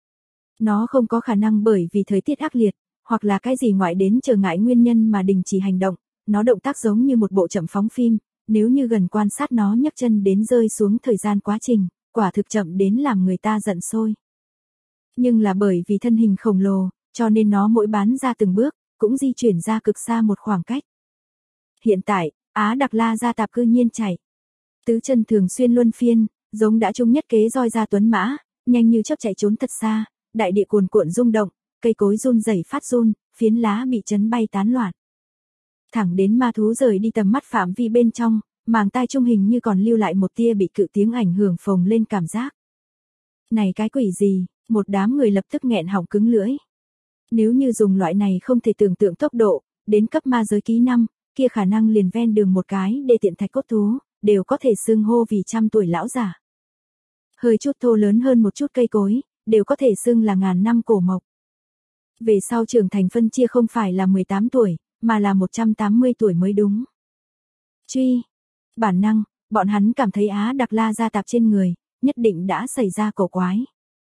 Nó không có khả năng bởi vì thời tiết ác liệt, hoặc là cái gì ngoại đến trở ngại nguyên nhân mà đình chỉ hành động, nó động tác giống như một bộ chậm phóng phim, nếu như gần quan sát nó nhấc chân đến rơi xuống thời gian quá trình, quả thực chậm đến làm người ta giận sôi. Nhưng là bởi vì thân hình khổng lồ, cho nên nó mỗi bán ra từng bước, cũng di chuyển ra cực xa một khoảng cách. Hiện tại, Á Đặc La Gia Tạp cư nhiên chạy. Tứ chân thường xuyên luân phiên, giống đã chung nhất kế roi ra tuấn mã, nhanh như chớp chạy trốn thật xa, đại địa cuồn cuộn rung động, cây cối run rẩy phát run, phiến lá bị chấn bay tán loạn. Thẳng đến ma thú rời đi tầm mắt phạm vi bên trong, màng tai trung hình như còn lưu lại một tia bị cự tiếng ảnh hưởng phồng lên cảm giác. Này cái quỷ gì, một đám người lập tức nghẹn họng cứng lưỡi. Nếu như dùng loại này không thể tưởng tượng tốc độ, đến cấp ma giới ký 5, kia khả năng liền ven đường một cái để tiện thạch cốt thú, đều có thể xưng hô vì 100 tuổi lão giả. Hơi chút thô lớn hơn một chút cây cối, đều có thể xưng là ngàn năm cổ mộc. Về sau trưởng thành phân chia không phải là 18 tuổi, mà là 180 tuổi mới đúng. Truy. Bản năng, bọn hắn cảm thấy Á Đặc La Gia Tạp trên người, nhất định đã xảy ra cổ quái.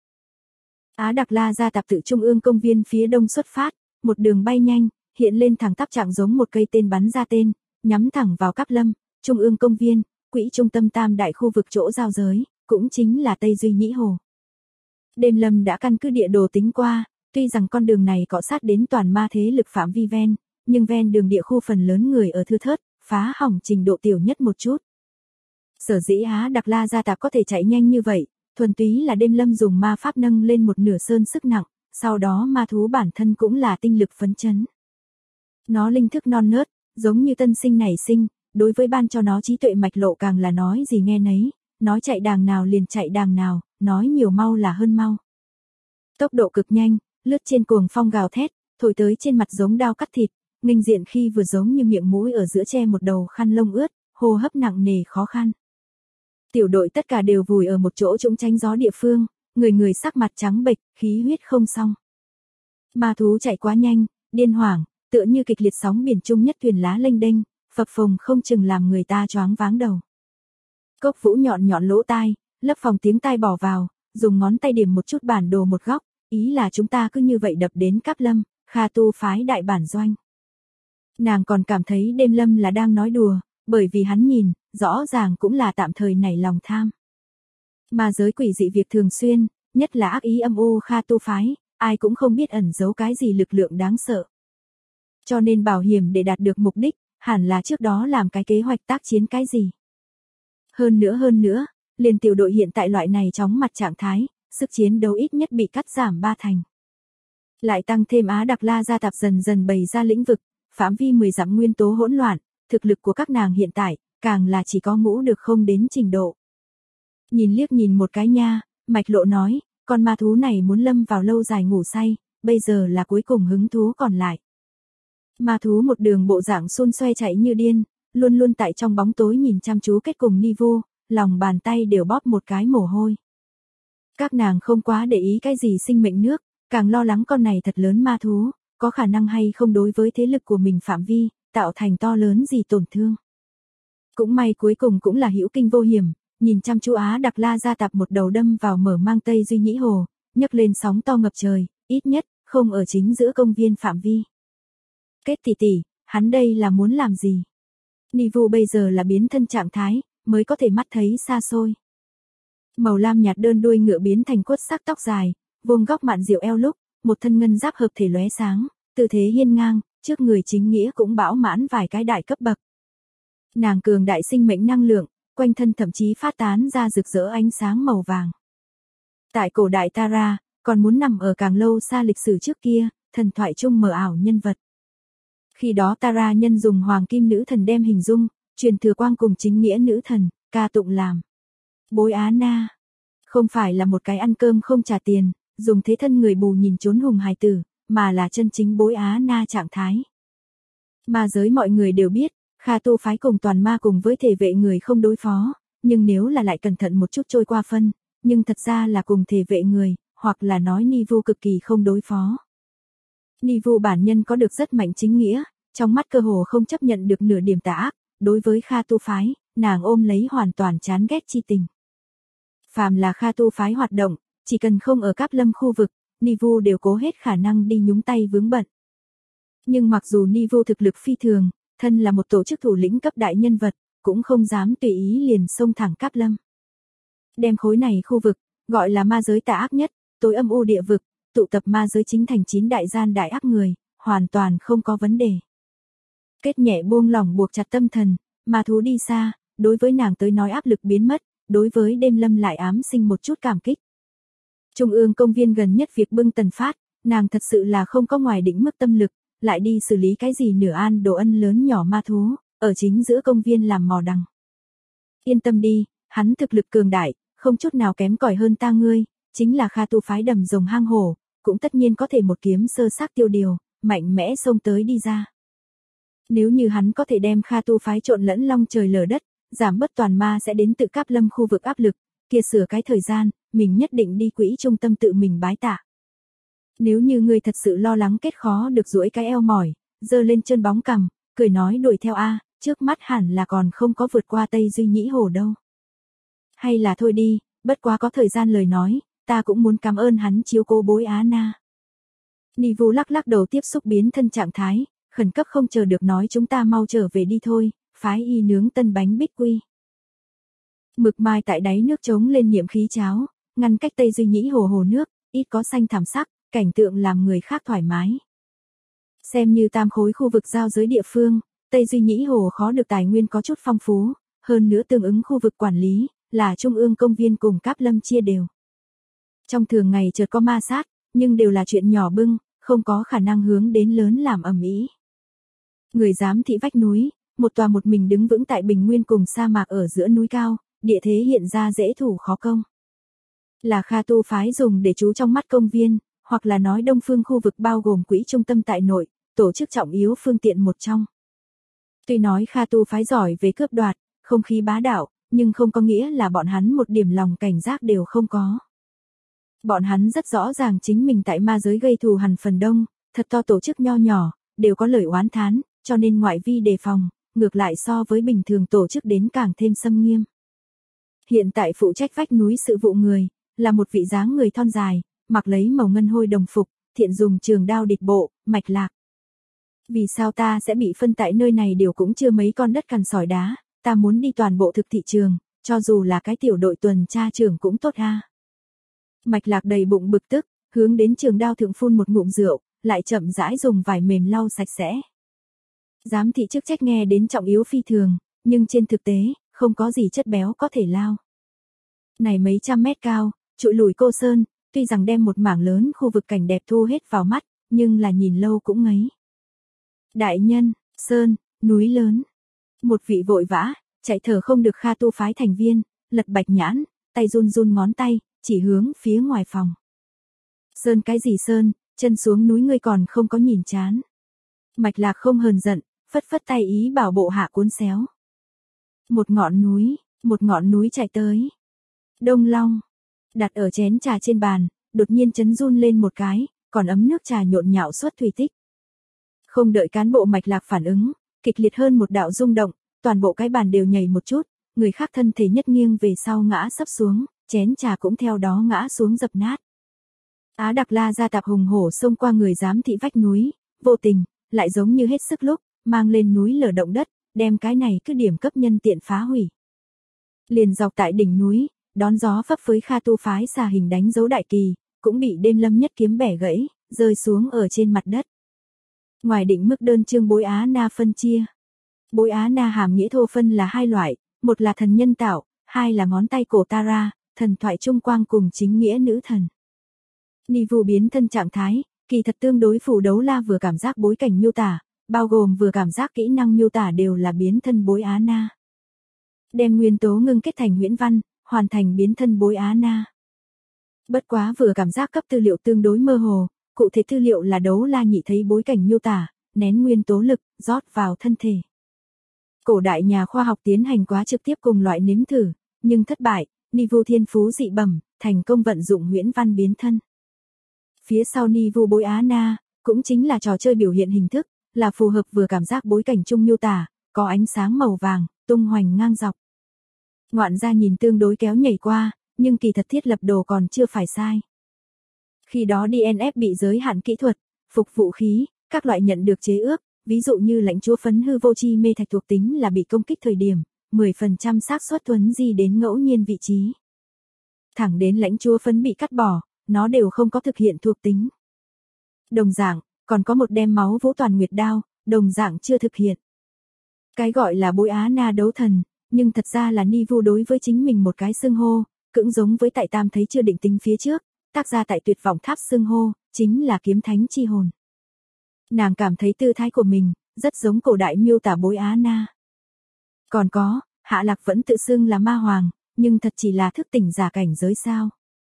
Á Đặc La Gia Tạp tự trung ương công viên phía đông xuất phát, một đường bay nhanh, hiện lên thẳng tắp trạng giống một cây tên bắn ra tên, nhắm thẳng vào Cáp Lâm, trung ương công viên, quỹ trung tâm tam đại khu vực chỗ giao giới, cũng chính là Tây Duy Nhĩ Hồ. Đêm Lâm đã căn cứ địa đồ tính qua, tuy rằng con đường này cọ sát đến toàn ma thế lực phạm vi ven, nhưng ven đường địa khu phần lớn người ở thưa thớt, phá hỏng trình độ tiểu nhất một chút. Sở dĩ Á Đặc La Gia Tạp có thể chạy nhanh như vậy, thuần túy là Đêm Lâm dùng ma pháp nâng lên một nửa sơn sức nặng, sau đó ma thú bản thân cũng là tinh lực phấn chấn. Nó linh thức non nớt, giống như tân sinh nảy sinh, đối với ban cho nó trí tuệ mạch lộ càng là nói gì nghe nấy, nói chạy đàng nào liền chạy đàng nào, nói nhiều mau là hơn mau. Tốc độ cực nhanh, lướt trên cuồng phong gào thét, thổi tới trên mặt giống đao cắt thịt, nghênh diện khi vừa giống như miệng mũi ở giữa che một đầu khăn lông ướt, hô hấp nặng nề khó khăn. Tiểu đội tất cả đều vùi ở một chỗ trũng tránh gió địa phương, người người sắc mặt trắng bệch, khí huyết không xong. Ma thú chạy quá nhanh, điên hoảng, tựa như kịch liệt sóng biển chung nhất thuyền lá lênh đênh, phập phồng không chừng làm người ta choáng váng đầu. Cốc Vũ nhọn nhọn lỗ tai, lấp phòng tiếng tai bỏ vào, dùng ngón tay điểm một chút bản đồ một góc, ý là chúng ta cứ như vậy đập đến Cáp Lâm, Kha Tu phái đại bản doanh. Nàng còn cảm thấy Đêm Lâm là đang nói đùa, bởi vì hắn nhìn, rõ ràng cũng là tạm thời nảy lòng tham. Mà giới quỷ dị việc thường xuyên, nhất là ác ý âm u Kha Tu phái, ai cũng không biết ẩn giấu cái gì lực lượng đáng sợ. Cho nên bảo hiểm để đạt được mục đích, hẳn là trước đó làm cái kế hoạch tác chiến cái gì. Hơn nữa, liền tiểu đội hiện tại loại này chóng mặt trạng thái, sức chiến đấu ít nhất bị cắt giảm 3 thành. Lại tăng thêm Á Đặc La Gia Tạp dần dần bày ra lĩnh vực, phạm vi 10 dặm nguyên tố hỗn loạn, thực lực của các nàng hiện tại, càng là chỉ có ngũ được không đến trình độ. Nhìn liếc nhìn một cái nha, Mạch Lộ nói, con ma thú này muốn lâm vào lâu dài ngủ say, bây giờ là cuối cùng hứng thú còn lại. Ma thú một đường bộ dạng xôn xoe chạy như điên, luôn luôn tại trong bóng tối nhìn chăm chú kết cùng Nivu, lòng bàn tay đều bóp một cái mồ hôi. Các nàng không quá để ý cái gì sinh mệnh nước, càng lo lắng con này thật lớn ma thú, có khả năng hay không đối với thế lực của mình phạm vi, tạo thành to lớn gì tổn thương. Cũng may cuối cùng cũng là hữu kinh vô hiểm, nhìn chăm chú Á Đặc La Gia Tạp một đầu đâm vào mở mang Tây Duy Nhĩ Hồ, nhấc lên sóng to ngập trời, ít nhất, không ở chính giữa công viên phạm vi. Kết tỷ, hắn đây là muốn làm gì? Nivu bây giờ là biến thân trạng thái, mới có thể mắt thấy xa xôi. Màu lam nhạt đơn đuôi ngựa biến thành quất sắc tóc dài, vuông góc mạn diệu eo lúc, một thân ngân giáp hợp thể lóe sáng, tư thế hiên ngang, trước người chính nghĩa cũng bão mãn vài cái đại cấp bậc. Nàng cường đại sinh mệnh năng lượng, quanh thân thậm chí phát tán ra rực rỡ ánh sáng màu vàng. Tại cổ đại Tara, còn muốn nằm ở càng lâu xa lịch sử trước kia, thần thoại chung mờ ảo nhân vật. Khi đó Tara nhân dùng hoàng kim nữ thần đem hình dung, truyền thừa quang cùng chính nghĩa nữ thần, ca tụng làm. Bối Á Na. Không phải là một cái ăn cơm không trả tiền, dùng thế thân người bù nhìn trốn hùng hài tử, mà là chân chính Bối Á Na trạng thái. Ma giới mọi người đều biết, Kha Tu phái cùng toàn ma cùng với thể vệ người không đối phó, nhưng nếu là lại cẩn thận một chút trôi qua phân, nhưng thật ra là cùng thể vệ người, hoặc là nói Nivu cực kỳ không đối phó. Nivu bản nhân có được rất mạnh chính nghĩa, trong mắt cơ hồ không chấp nhận được nửa điểm tà ác, đối với Kha Tu phái, nàng ôm lấy hoàn toàn chán ghét chi tình. Phàm là Kha Tu phái hoạt động, chỉ cần không ở Cáp Lâm khu vực, Nivu đều cố hết khả năng đi nhúng tay vướng bận. Nhưng mặc dù Nivu thực lực phi thường, thân là một tổ chức thủ lĩnh cấp đại nhân vật, cũng không dám tùy ý liền xông thẳng Cáp Lâm. Đem khối này khu vực, gọi là ma giới tà ác nhất, tối âm u địa vực, tụ tập ma giới chính thành 9 đại gian đại ác người, hoàn toàn không có vấn đề. Kết nhẹ buông lỏng buộc chặt tâm thần, ma thú đi xa, đối với nàng tới nói áp lực biến mất, đối với đêm lâm lại ám sinh một chút cảm kích. Trung ương công viên gần nhất việc bưng tần phát, nàng thật sự là không có ngoài định mức tâm lực, lại đi xử lý cái gì nửa an đồ ân lớn nhỏ ma thú, ở chính giữa công viên làm mò đằng. Yên tâm đi, hắn thực lực cường đại, không chút nào kém cỏi hơn ta ngươi, chính là Kha Tu phái đầm rồng hang hổ, cũng tất nhiên có thể một kiếm sơ xác tiêu điều, mạnh mẽ xông tới đi ra. Nếu như hắn có thể đem Kha Tu phái trộn lẫn long trời lở đất, giảm bớt toàn ma sẽ đến tự Cáp Lâm khu vực áp lực, kia sửa cái thời gian, mình nhất định đi quỹ trung tâm tự mình bái tạ. Nếu như ngươi thật sự lo lắng kết khó được duỗi cái eo mỏi, giơ lên chân bóng cằm, cười nói đuổi theo a, trước mắt hẳn là còn không có vượt qua Tây Duy Nhĩ Hồ đâu. Hay là thôi đi, bất quá có thời gian lời nói, ta cũng muốn cảm ơn hắn chiếu cố Bối Á Na. Ni Vu lắc lắc đầu tiếp xúc biến thân trạng thái, khẩn cấp không chờ được nói chúng ta mau trở về đi thôi, phái y nướng tân bánh bích quy. Mực mai tại đáy nước trống lên niệm khí cháo, ngăn cách Tây Duy Nhĩ Hồ hồ nước, ít có xanh thảm sắc, cảnh tượng làm người khác thoải mái. Xem như tam khối khu vực giao giới địa phương, Tây Duy Nhĩ Hồ khó được tài nguyên có chút phong phú, hơn nữa tương ứng khu vực quản lý, là Trung ương công viên cùng Cáp Lâm chia đều. Trong thường ngày chợt có ma sát, nhưng đều là chuyện nhỏ bưng, không có khả năng hướng đến lớn làm ầm ĩ. Người giám thị vách núi, một tòa một mình đứng vững tại bình nguyên cùng sa mạc ở giữa núi cao, địa thế hiện ra dễ thủ khó công. Là Kha Tu phái dùng để trú trong mắt công viên, hoặc là nói đông phương khu vực bao gồm quỹ trung tâm tại nội, tổ chức trọng yếu phương tiện một trong. Tuy nói Kha Tu phái giỏi về cướp đoạt, không khí bá đạo, nhưng không có nghĩa là bọn hắn một điểm lòng cảnh giác đều không có. Bọn hắn rất rõ ràng chính mình tại ma giới gây thù hằn phần đông, thật to tổ chức nho nhỏ, đều có lời oán thán, cho nên ngoại vi đề phòng, ngược lại so với bình thường tổ chức đến càng thêm xâm nghiêm. Hiện tại phụ trách vách núi sự vụ người, là một vị dáng người thon dài, mặc lấy màu ngân hôi đồng phục, thiện dùng trường đao địch bộ, Mạch Lạc. Vì sao ta sẽ bị phân tại nơi này đều cũng chưa mấy con đất cằn sỏi đá, ta muốn đi toàn bộ thực thị trường, cho dù là cái tiểu đội tuần tra trưởng cũng tốt ha. Mạch Lạc đầy bụng bực tức, hướng đến trường đao thượng phun một ngụm rượu, lại chậm rãi dùng vải mềm lau sạch sẽ. Giám thị chức trách nghe đến trọng yếu phi thường, nhưng trên thực tế, không có gì chất béo có thể lao. Này mấy trăm mét cao, trụi lùi cô sơn, tuy rằng đem một mảng lớn khu vực cảnh đẹp thu hết vào mắt, nhưng là nhìn lâu cũng ngấy. Đại nhân, sơn, núi lớn. Một vị vội vã, chạy thở không được Kha Tu phái thành viên, lật bạch nhãn, tay run run ngón tay, chỉ hướng phía ngoài phòng. Sơn cái gì sơn, chân xuống núi ngươi còn không có nhìn chán. Mạch Lạc không hờn giận, phất phất tay ý bảo bộ hạ cuốn xéo. Một ngọn núi chạy tới. Đông Long, đặt ở chén trà trên bàn, đột nhiên chấn run lên một cái, còn ấm nước trà nhộn nhạo suốt thủy tích. Không đợi cán bộ Mạch Lạc phản ứng, kịch liệt hơn một đạo rung động, toàn bộ cái bàn đều nhảy một chút, người khác thân thể nhất nghiêng về sau ngã sấp xuống, chén trà cũng theo đó ngã xuống dập nát. Á Đặc La gia tạp hùng hổ xông qua người giám thị vách núi, vô tình, lại giống như hết sức lúc, mang lên núi lở động đất, đem cái này cứ điểm cấp nhân tiện phá hủy. Liền dọc tại đỉnh núi, đón gió phấp phới Kha Tu phái xà hình đánh dấu đại kỳ, cũng bị đêm lâm nhất kiếm bẻ gãy, rơi xuống ở trên mặt đất. Ngoài định mức đơn chương Bối Á Na phân chia. Bối Á Na hàm nghĩa thô phân là hai loại, một là thần nhân tạo, hai là ngón tay cổ Tara, thần thoại trung quang cùng chính nghĩa nữ thần. Ni Vu biến thân trạng thái, kỳ thật tương đối phủ đấu la vừa cảm giác bối cảnh miêu tả, bao gồm vừa cảm giác kỹ năng miêu tả đều là biến thân Bối Á Na. Đem nguyên tố ngưng kết thành huyễn văn, hoàn thành biến thân Bối Á Na. Bất quá vừa cảm giác cấp tư liệu tương đối mơ hồ, cụ thể tư liệu là đấu la nhị thấy bối cảnh miêu tả, nén nguyên tố lực, rót vào thân thể. Cổ đại nhà khoa học tiến hành quá trực tiếp cùng loại nếm thử, nhưng thất bại, Ni Vu thiên phú dị bẩm, thành công vận dụng huyễn văn biến thân. Phía sau Ni Vu Bối Á Na, cũng chính là trò chơi biểu hiện hình thức, là phù hợp vừa cảm giác bối cảnh chung miêu tả, có ánh sáng màu vàng, tung hoành ngang dọc. Ngoạn gia nhìn tương đối kéo nhảy qua, nhưng kỳ thật thiết lập đồ còn chưa phải sai. Khi đó DNF bị giới hạn kỹ thuật, phục vũ khí, các loại nhận được chế ước, ví dụ như lãnh chúa phấn hư vô chi mê thạch thuộc tính là bị công kích thời điểm, 10% xác suất thuấn di đến ngẫu nhiên vị trí. Thẳng đến lãnh chúa phấn bị cắt bỏ, nó đều không có thực hiện thuộc tính. Đồng dạng, còn có một đem máu vũ toàn nguyệt đao, đồng dạng chưa thực hiện. Cái gọi là bối Á Na đấu thần, nhưng thật ra là Ni Vu đối với chính mình một cái xưng hô, cũng giống với tại Tam thấy chưa định tính phía trước, tác ra tại Tuyệt Vọng Tháp xưng hô, chính là kiếm thánh chi hồn. Nàng cảm thấy tư thái của mình, rất giống cổ đại miêu tả bối Á Na. Còn có, Hạ Lạc vẫn tự xưng là ma hoàng, nhưng thật chỉ là thức tỉnh giả cảnh giới sao.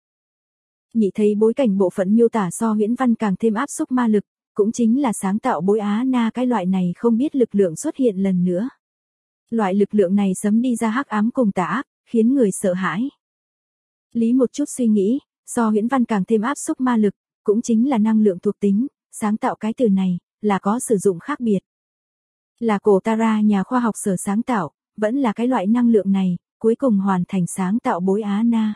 Nhị thấy bối cảnh bộ phận miêu tả so huyễn văn càng thêm áp xúc ma lực, cũng chính là sáng tạo bối Á Na cái loại này không biết lực lượng xuất hiện lần nữa. Loại lực lượng này sấm đi ra hắc ám cùng tà ác, khiến người sợ hãi. Lý một chút suy nghĩ, so huyễn văn càng thêm áp xúc ma lực, cũng chính là năng lượng thuộc tính, sáng tạo cái từ này, là có sử dụng khác biệt. Là cổ Tara nhà khoa học sở sáng tạo, vẫn là cái loại năng lượng này, cuối cùng hoàn thành sáng tạo bối Á Na.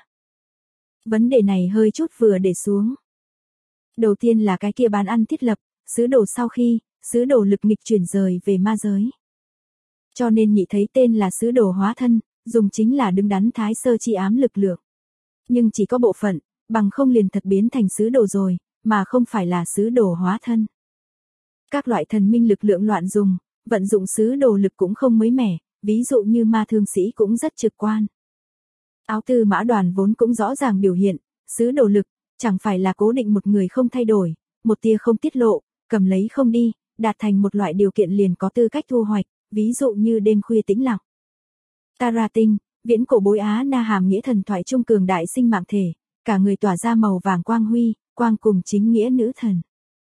Vấn đề này hơi chút vừa để xuống. Đầu tiên là cái kia bán ăn thiết lập, sứ đồ sau khi, sứ đồ lực nghịch chuyển rời về ma giới. Cho nên nhị thấy tên là sứ đồ hóa thân, dùng chính là đứng đắn thái sơ chi ám lực lượng. Nhưng chỉ có bộ phận, bằng không liền thật biến thành sứ đồ rồi, mà không phải là sứ đồ hóa thân. Các loại thần minh lực lượng loạn dùng, vận dụng sứ đồ lực cũng không mới mẻ, ví dụ như ma thương sĩ cũng rất trực quan. Áo tư mã đoàn vốn cũng rõ ràng biểu hiện, sứ đồ lực, chẳng phải là cố định một người không thay đổi, một tia không tiết lộ, cầm lấy không đi, đạt thành một loại điều kiện liền có tư cách thu hoạch, ví dụ như đêm khuya tĩnh lặng. Tara tinh, viễn cổ bối Á Na hàm nghĩa thần thoại trung cường đại sinh mạng thể, cả người tỏa ra màu vàng quang huy, quang cùng chính nghĩa nữ thần.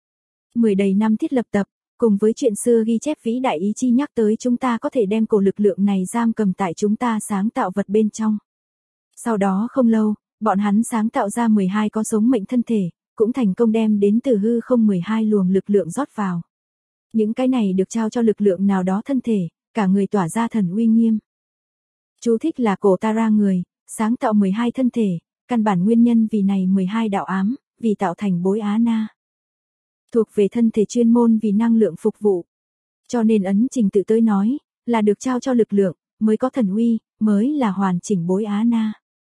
10 đầy năm thiết lập tập, cùng với chuyện xưa ghi chép vĩ đại ý chi nhắc tới chúng ta có thể đem cổ lực lượng này giam cầm tại chúng ta sáng tạo vật bên trong. Sau đó không lâu, bọn hắn sáng tạo ra 12 có sống mệnh thân thể, cũng thành công đem đến từ hư không 12 luồng lực lượng rót vào. Những cái này được trao cho lực lượng nào đó thân thể, cả người tỏa ra thần uy nghiêm. Chú thích là cổ Tara người, sáng tạo 12 thân thể, căn bản nguyên nhân vì này 12 đạo ám, vì tạo thành bối Á Na. Thuộc về thân thể chuyên môn vì năng lượng phục vụ. Cho nên ấn trình tự tới nói, là được trao cho lực lượng, mới có thần uy, mới là hoàn chỉnh bối Á Na.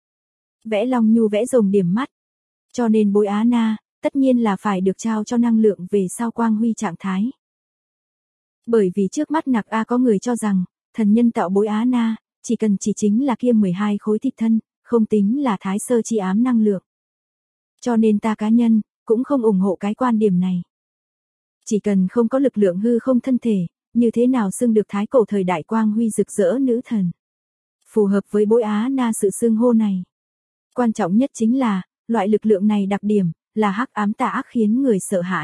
Vẽ long nhu vẽ rồng điểm mắt. Cho nên bối Á Na, tất nhiên là phải được trao cho năng lượng về sao quang huy trạng thái. Bởi vì trước mắt nặc A có người cho rằng, thần nhân tạo bối Á Na, chỉ cần chỉ chính là kia 12 khối thịt thân, không tính là thái sơ chi ám năng lượng. Cho nên ta cá nhân, cũng không ủng hộ cái quan điểm này. Chỉ cần không có lực lượng hư không thân thể, như thế nào xưng được thái cổ thời đại quang huy rực rỡ nữ thần. Phù hợp với bối Á Na sự xưng hô này. Quan trọng nhất chính là, loại lực lượng này đặc điểm, là hắc ám tà ác khiến người sợ hãi.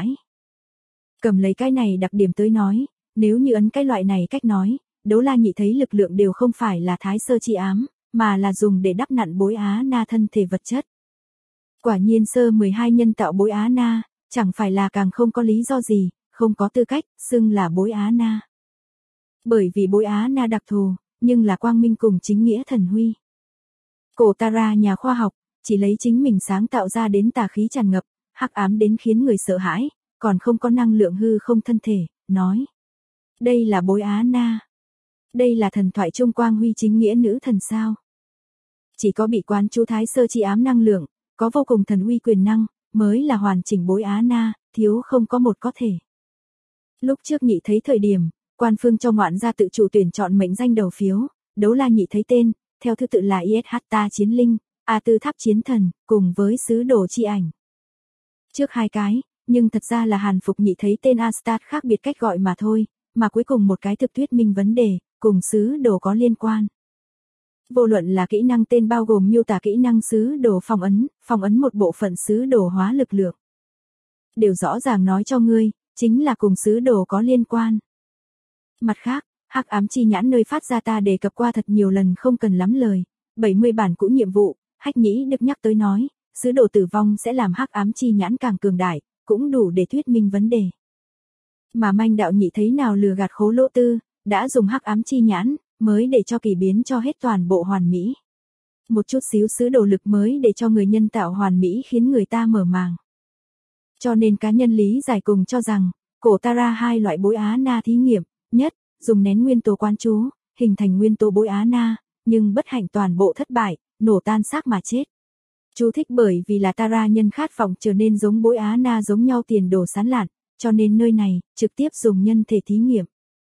Cầm lấy cái này đặc điểm tới nói, nếu như ấn cái loại này cách nói, Đấu La Nhị thấy lực lượng đều không phải là thái sơ chi ám, mà là dùng để đắp nặn bối Á Na thân thể vật chất. Quả nhiên sơ 12 nhân tạo bối Á Na, chẳng phải là càng không có lý do gì, không có tư cách, xưng là bối Á Na. Bởi vì bối Á Na đặc thù, nhưng là quang minh cùng chính nghĩa thần huy. Cổ Tara nhà khoa học, chỉ lấy chính mình sáng tạo ra đến tà khí tràn ngập, hắc ám đến khiến người sợ hãi, còn không có năng lượng hư không thân thể, nói. Đây là bối Á Na. Đây là thần thoại trung quang huy chính nghĩa nữ thần sao. Chỉ có bị quán chú thái sơ chi ám năng lượng, có vô cùng thần uy quyền năng, mới là hoàn chỉnh bối Á Na, thiếu không có một có thể. Lúc trước nhị thấy thời điểm, quan phương cho ngoạn gia tự chủ tuyển chọn mệnh danh đầu phiếu, Đấu La nhị thấy tên, theo thứ tự là Ishta chiến linh, A Tư tháp chiến thần, cùng với sứ đồ chi ảnh. Trước hai cái, nhưng thật ra là Hàn Phục nhị thấy tên Astat khác biệt cách gọi mà thôi, mà cuối cùng một cái thực thuyết minh vấn đề, cùng sứ đồ có liên quan. Vô luận là kỹ năng tên bao gồm miêu tả kỹ năng sứ đồ phong ấn một bộ phận sứ đồ hóa lực lượng. Đều rõ ràng nói cho ngươi, chính là cùng sứ đồ có liên quan. Mặt khác, hắc ám chi nhãn nơi phát ra ta đề cập qua thật nhiều lần không cần lắm lời, 70 bản cũ nhiệm vụ, Hách Nhĩ được nhắc tới nói, sứ đồ tử vong sẽ làm hắc ám chi nhãn càng cường đại, cũng đủ để thuyết minh vấn đề. Mà manh đạo nhị thấy nào lừa gạt khố lỗ tư, đã dùng hắc ám chi nhãn, mới để cho kỳ biến cho hết toàn bộ hoàn mỹ. Một chút xíu sứ đồ lực mới để cho người nhân tạo hoàn mỹ khiến người ta mở màng. Cho nên cá nhân lý giải cùng cho rằng, cổ Tara hai loại bối Á Na thí nghiệm, nhất, dùng nén nguyên tố quán chú, hình thành nguyên tố bối Á Na, nhưng bất hạnh toàn bộ thất bại, nổ tan xác mà chết. Chú thích bởi vì là Tara nhân khát vọng trở nên giống bối Á Na giống nhau tiền đồ sán lạn, cho nên nơi này, trực tiếp dùng nhân thể thí nghiệm.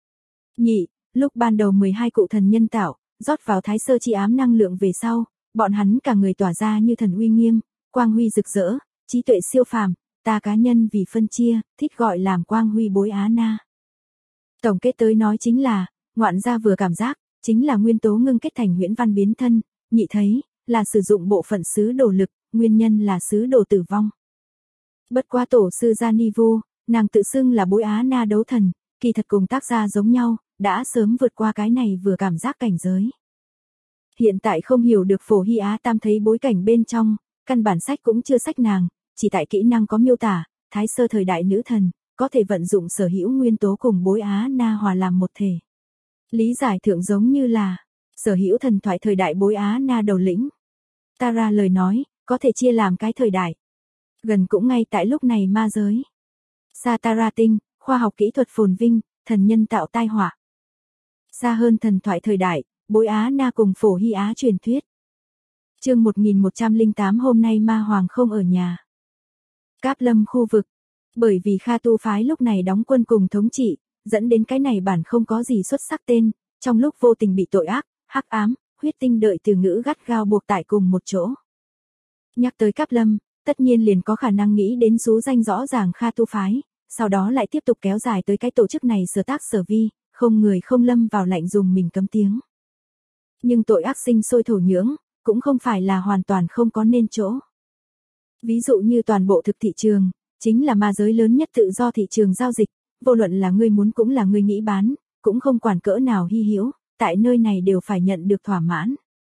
Nhị, lúc ban đầu 12 cụ thần nhân tạo, rót vào thái sơ chi ám năng lượng về sau, bọn hắn cả người tỏa ra như thần uy nghiêm, quang huy rực rỡ, trí tuệ siêu phàm, ta cá nhân vì phân chia, thích gọi làm quang huy bối Á Na. Tổng kết tới nói chính là, ngoạn gia vừa cảm giác, chính là nguyên tố ngưng kết thành huyễn văn biến thân, nhị thấy, là sử dụng bộ phận sứ đồ lực, nguyên nhân là sứ đồ tử vong. Bất qua tổ sư Gia Ni Vu, nàng tự xưng là bối Á Na đấu thần, kỳ thật cùng tác gia giống nhau, đã sớm vượt qua cái này vừa cảm giác cảnh giới. Hiện tại không hiểu được Phổ Hy Á Tam thấy bối cảnh bên trong, căn bản sách cũng chưa sách nàng, chỉ tại kỹ năng có miêu tả, thái sơ thời đại nữ thần, có thể vận dụng sở hữu nguyên tố cùng bối Á Na hòa làm một thể. Lý giải thượng giống như là, sở hữu thần thoại thời đại bối Á Na đầu lĩnh. Tara lời nói, có thể chia làm cái thời đại. Gần cũng ngay tại lúc này ma giới. Satara tinh, khoa học kỹ thuật phồn vinh, thần nhân tạo tai họa. Xa hơn thần thoại thời đại, bối Á Na cùng Phổ Hy Á truyền thuyết. Chương 1108 hôm nay ma hoàng không ở nhà. Cáp Lâm khu vực. Bởi vì Kha Tu phái lúc này đóng quân cùng thống trị, dẫn đến cái này bản không có gì xuất sắc tên, trong lúc vô tình bị tội ác, hắc ám, huyết tinh đợi từ ngữ gắt gao buộc tại cùng một chỗ. Nhắc tới Cáp Lâm, tất nhiên liền có khả năng nghĩ đến số danh rõ ràng Kha Tu phái, sau đó lại tiếp tục kéo dài tới cái tổ chức này sở tác sở vi, không người không lâm vào lạnh dùng mình cấm tiếng. Nhưng tội ác sinh sôi thổ nhưỡng, cũng không phải là hoàn toàn không có nên chỗ. Ví dụ như toàn bộ thực thị trường, chính là ma giới lớn nhất tự do thị trường giao dịch, vô luận là ngươi muốn cũng là ngươi nghĩ bán, cũng không quản cỡ nào hy hữu, tại nơi này đều phải nhận được thỏa mãn.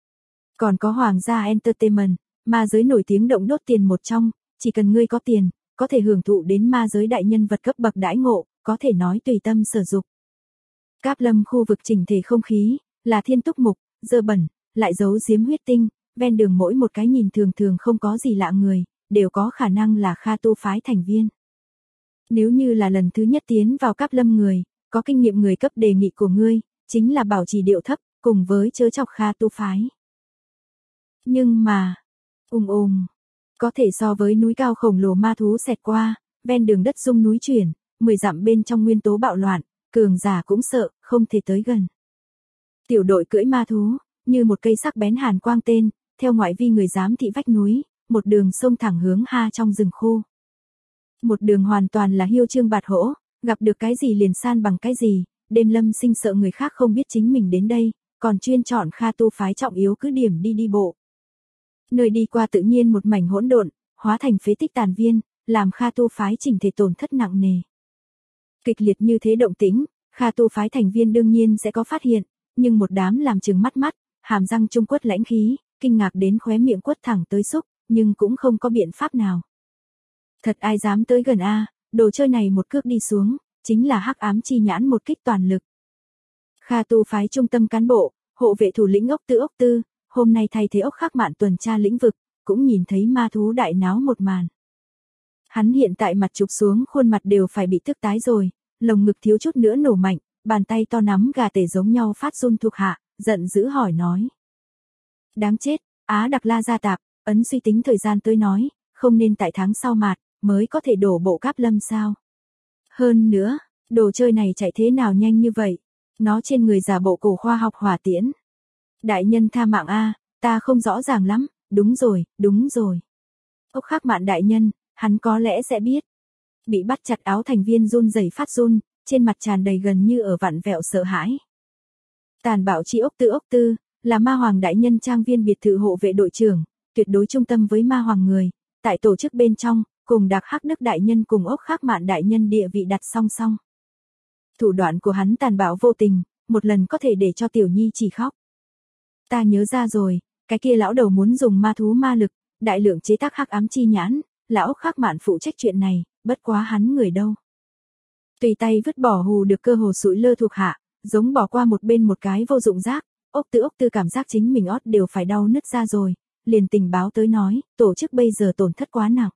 Còn có Hoàng gia Entertainment, ma giới nổi tiếng động đốt tiền một trong, chỉ cần ngươi có tiền, có thể hưởng thụ đến ma giới đại nhân vật cấp bậc đãi ngộ, có thể nói tùy tâm sử dụng. Cáp Lâm khu vực chỉnh thể không khí, là thiên túc mục, dơ bẩn, lại giấu giếm huyết tinh, ven đường mỗi một cái nhìn thường thường không có gì lạ người, đều có khả năng là Kha Tu phái thành viên. Nếu như là lần thứ nhất tiến vào Cáp Lâm người, có kinh nghiệm người cấp đề nghị của ngươi, chính là bảo trì điệu thấp, cùng với chớ chọc Kha Tu phái. Nhưng mà, có thể so với núi cao khổng lồ ma thú xẹt qua, ven đường đất rung núi chuyển, 10 dặm bên trong nguyên tố bạo loạn, cường giả cũng sợ, không thể tới gần. Tiểu đội cưỡi ma thú, như một cây sắc bén hàn quang tên, theo ngoại vi người giám thị vách núi, một đường sông thẳng hướng ha trong rừng khô. Một đường hoàn toàn là hiêu trương bạt hỗ, gặp được cái gì liền san bằng cái gì, đêm lâm sinh sợ người khác không biết chính mình đến đây, còn chuyên chọn Kha Tu phái trọng yếu cứ điểm đi bộ. Nơi đi qua tự nhiên một mảnh hỗn độn, hóa thành phế tích tàn viên, làm Kha Tu phái chỉnh thể tổn thất nặng nề. Kịch liệt như thế động tĩnh, Kha Tu phái thành viên đương nhiên sẽ có phát hiện, nhưng một đám làm trừng mắt, hàm răng trung quất lãnh khí, kinh ngạc đến khóe miệng quất thẳng tới xúc, nhưng cũng không có biện pháp nào. Thật ai dám tới gần a, đồ chơi này một cước đi xuống, chính là hắc ám chi nhãn một kích toàn lực. Kha Tu phái trung tâm cán bộ, hộ vệ thủ lĩnh ốc tư, hôm nay thay thế ốc khắc mạn tuần tra lĩnh vực, cũng nhìn thấy ma thú đại náo một màn. Hắn hiện tại mặt chụp xuống khuôn mặt đều phải bị tức tái rồi, lồng ngực thiếu chút nữa nổ mạnh, bàn tay to nắm gà tể giống nhau phát run thuộc hạ, giận dữ hỏi nói. Đáng chết, Á Đặc La gia tạp, ấn suy tính thời gian tới nói, không nên tại tháng sau mạt, mới có thể đổ bộ Cáp Lâm sao. Hơn nữa, đồ chơi này chạy thế nào nhanh như vậy, nó trên người giả bộ cổ khoa học hỏa tiễn. Đại nhân tha mạng a, ta không rõ ràng lắm, đúng rồi. Ốc khắc mạn đại nhân, hắn có lẽ sẽ biết. Bị bắt chặt áo thành viên run rẩy phát run, trên mặt tràn đầy gần như ở vặn vẹo sợ hãi. Tàn bạo chi ốc tư, là ma hoàng đại nhân trang viên biệt thự hộ vệ đội trưởng, tuyệt đối trung tâm với ma hoàng người, tại tổ chức bên trong, cùng Đạc Hắc Đức đại nhân cùng ốc khắc mạn đại nhân địa vị đặt song song. Thủ đoạn của hắn tàn bạo vô tình, một lần có thể để cho tiểu nhi chỉ khóc. Ta nhớ ra rồi, cái kia lão đầu muốn dùng ma thú ma lực, đại lượng chế tác hắc ám chi nhãn, là ốc khắc mạn phụ trách chuyện này, bất quá hắn người đâu. Tùy tay vứt bỏ hù được cơ hồ sụi lơ thuộc hạ, giống bỏ qua một bên một cái vô dụng rác, ốc tư cảm giác chính mình ót đều phải đau nứt ra rồi, liền tình báo tới nói, tổ chức bây giờ tổn thất quá nặng.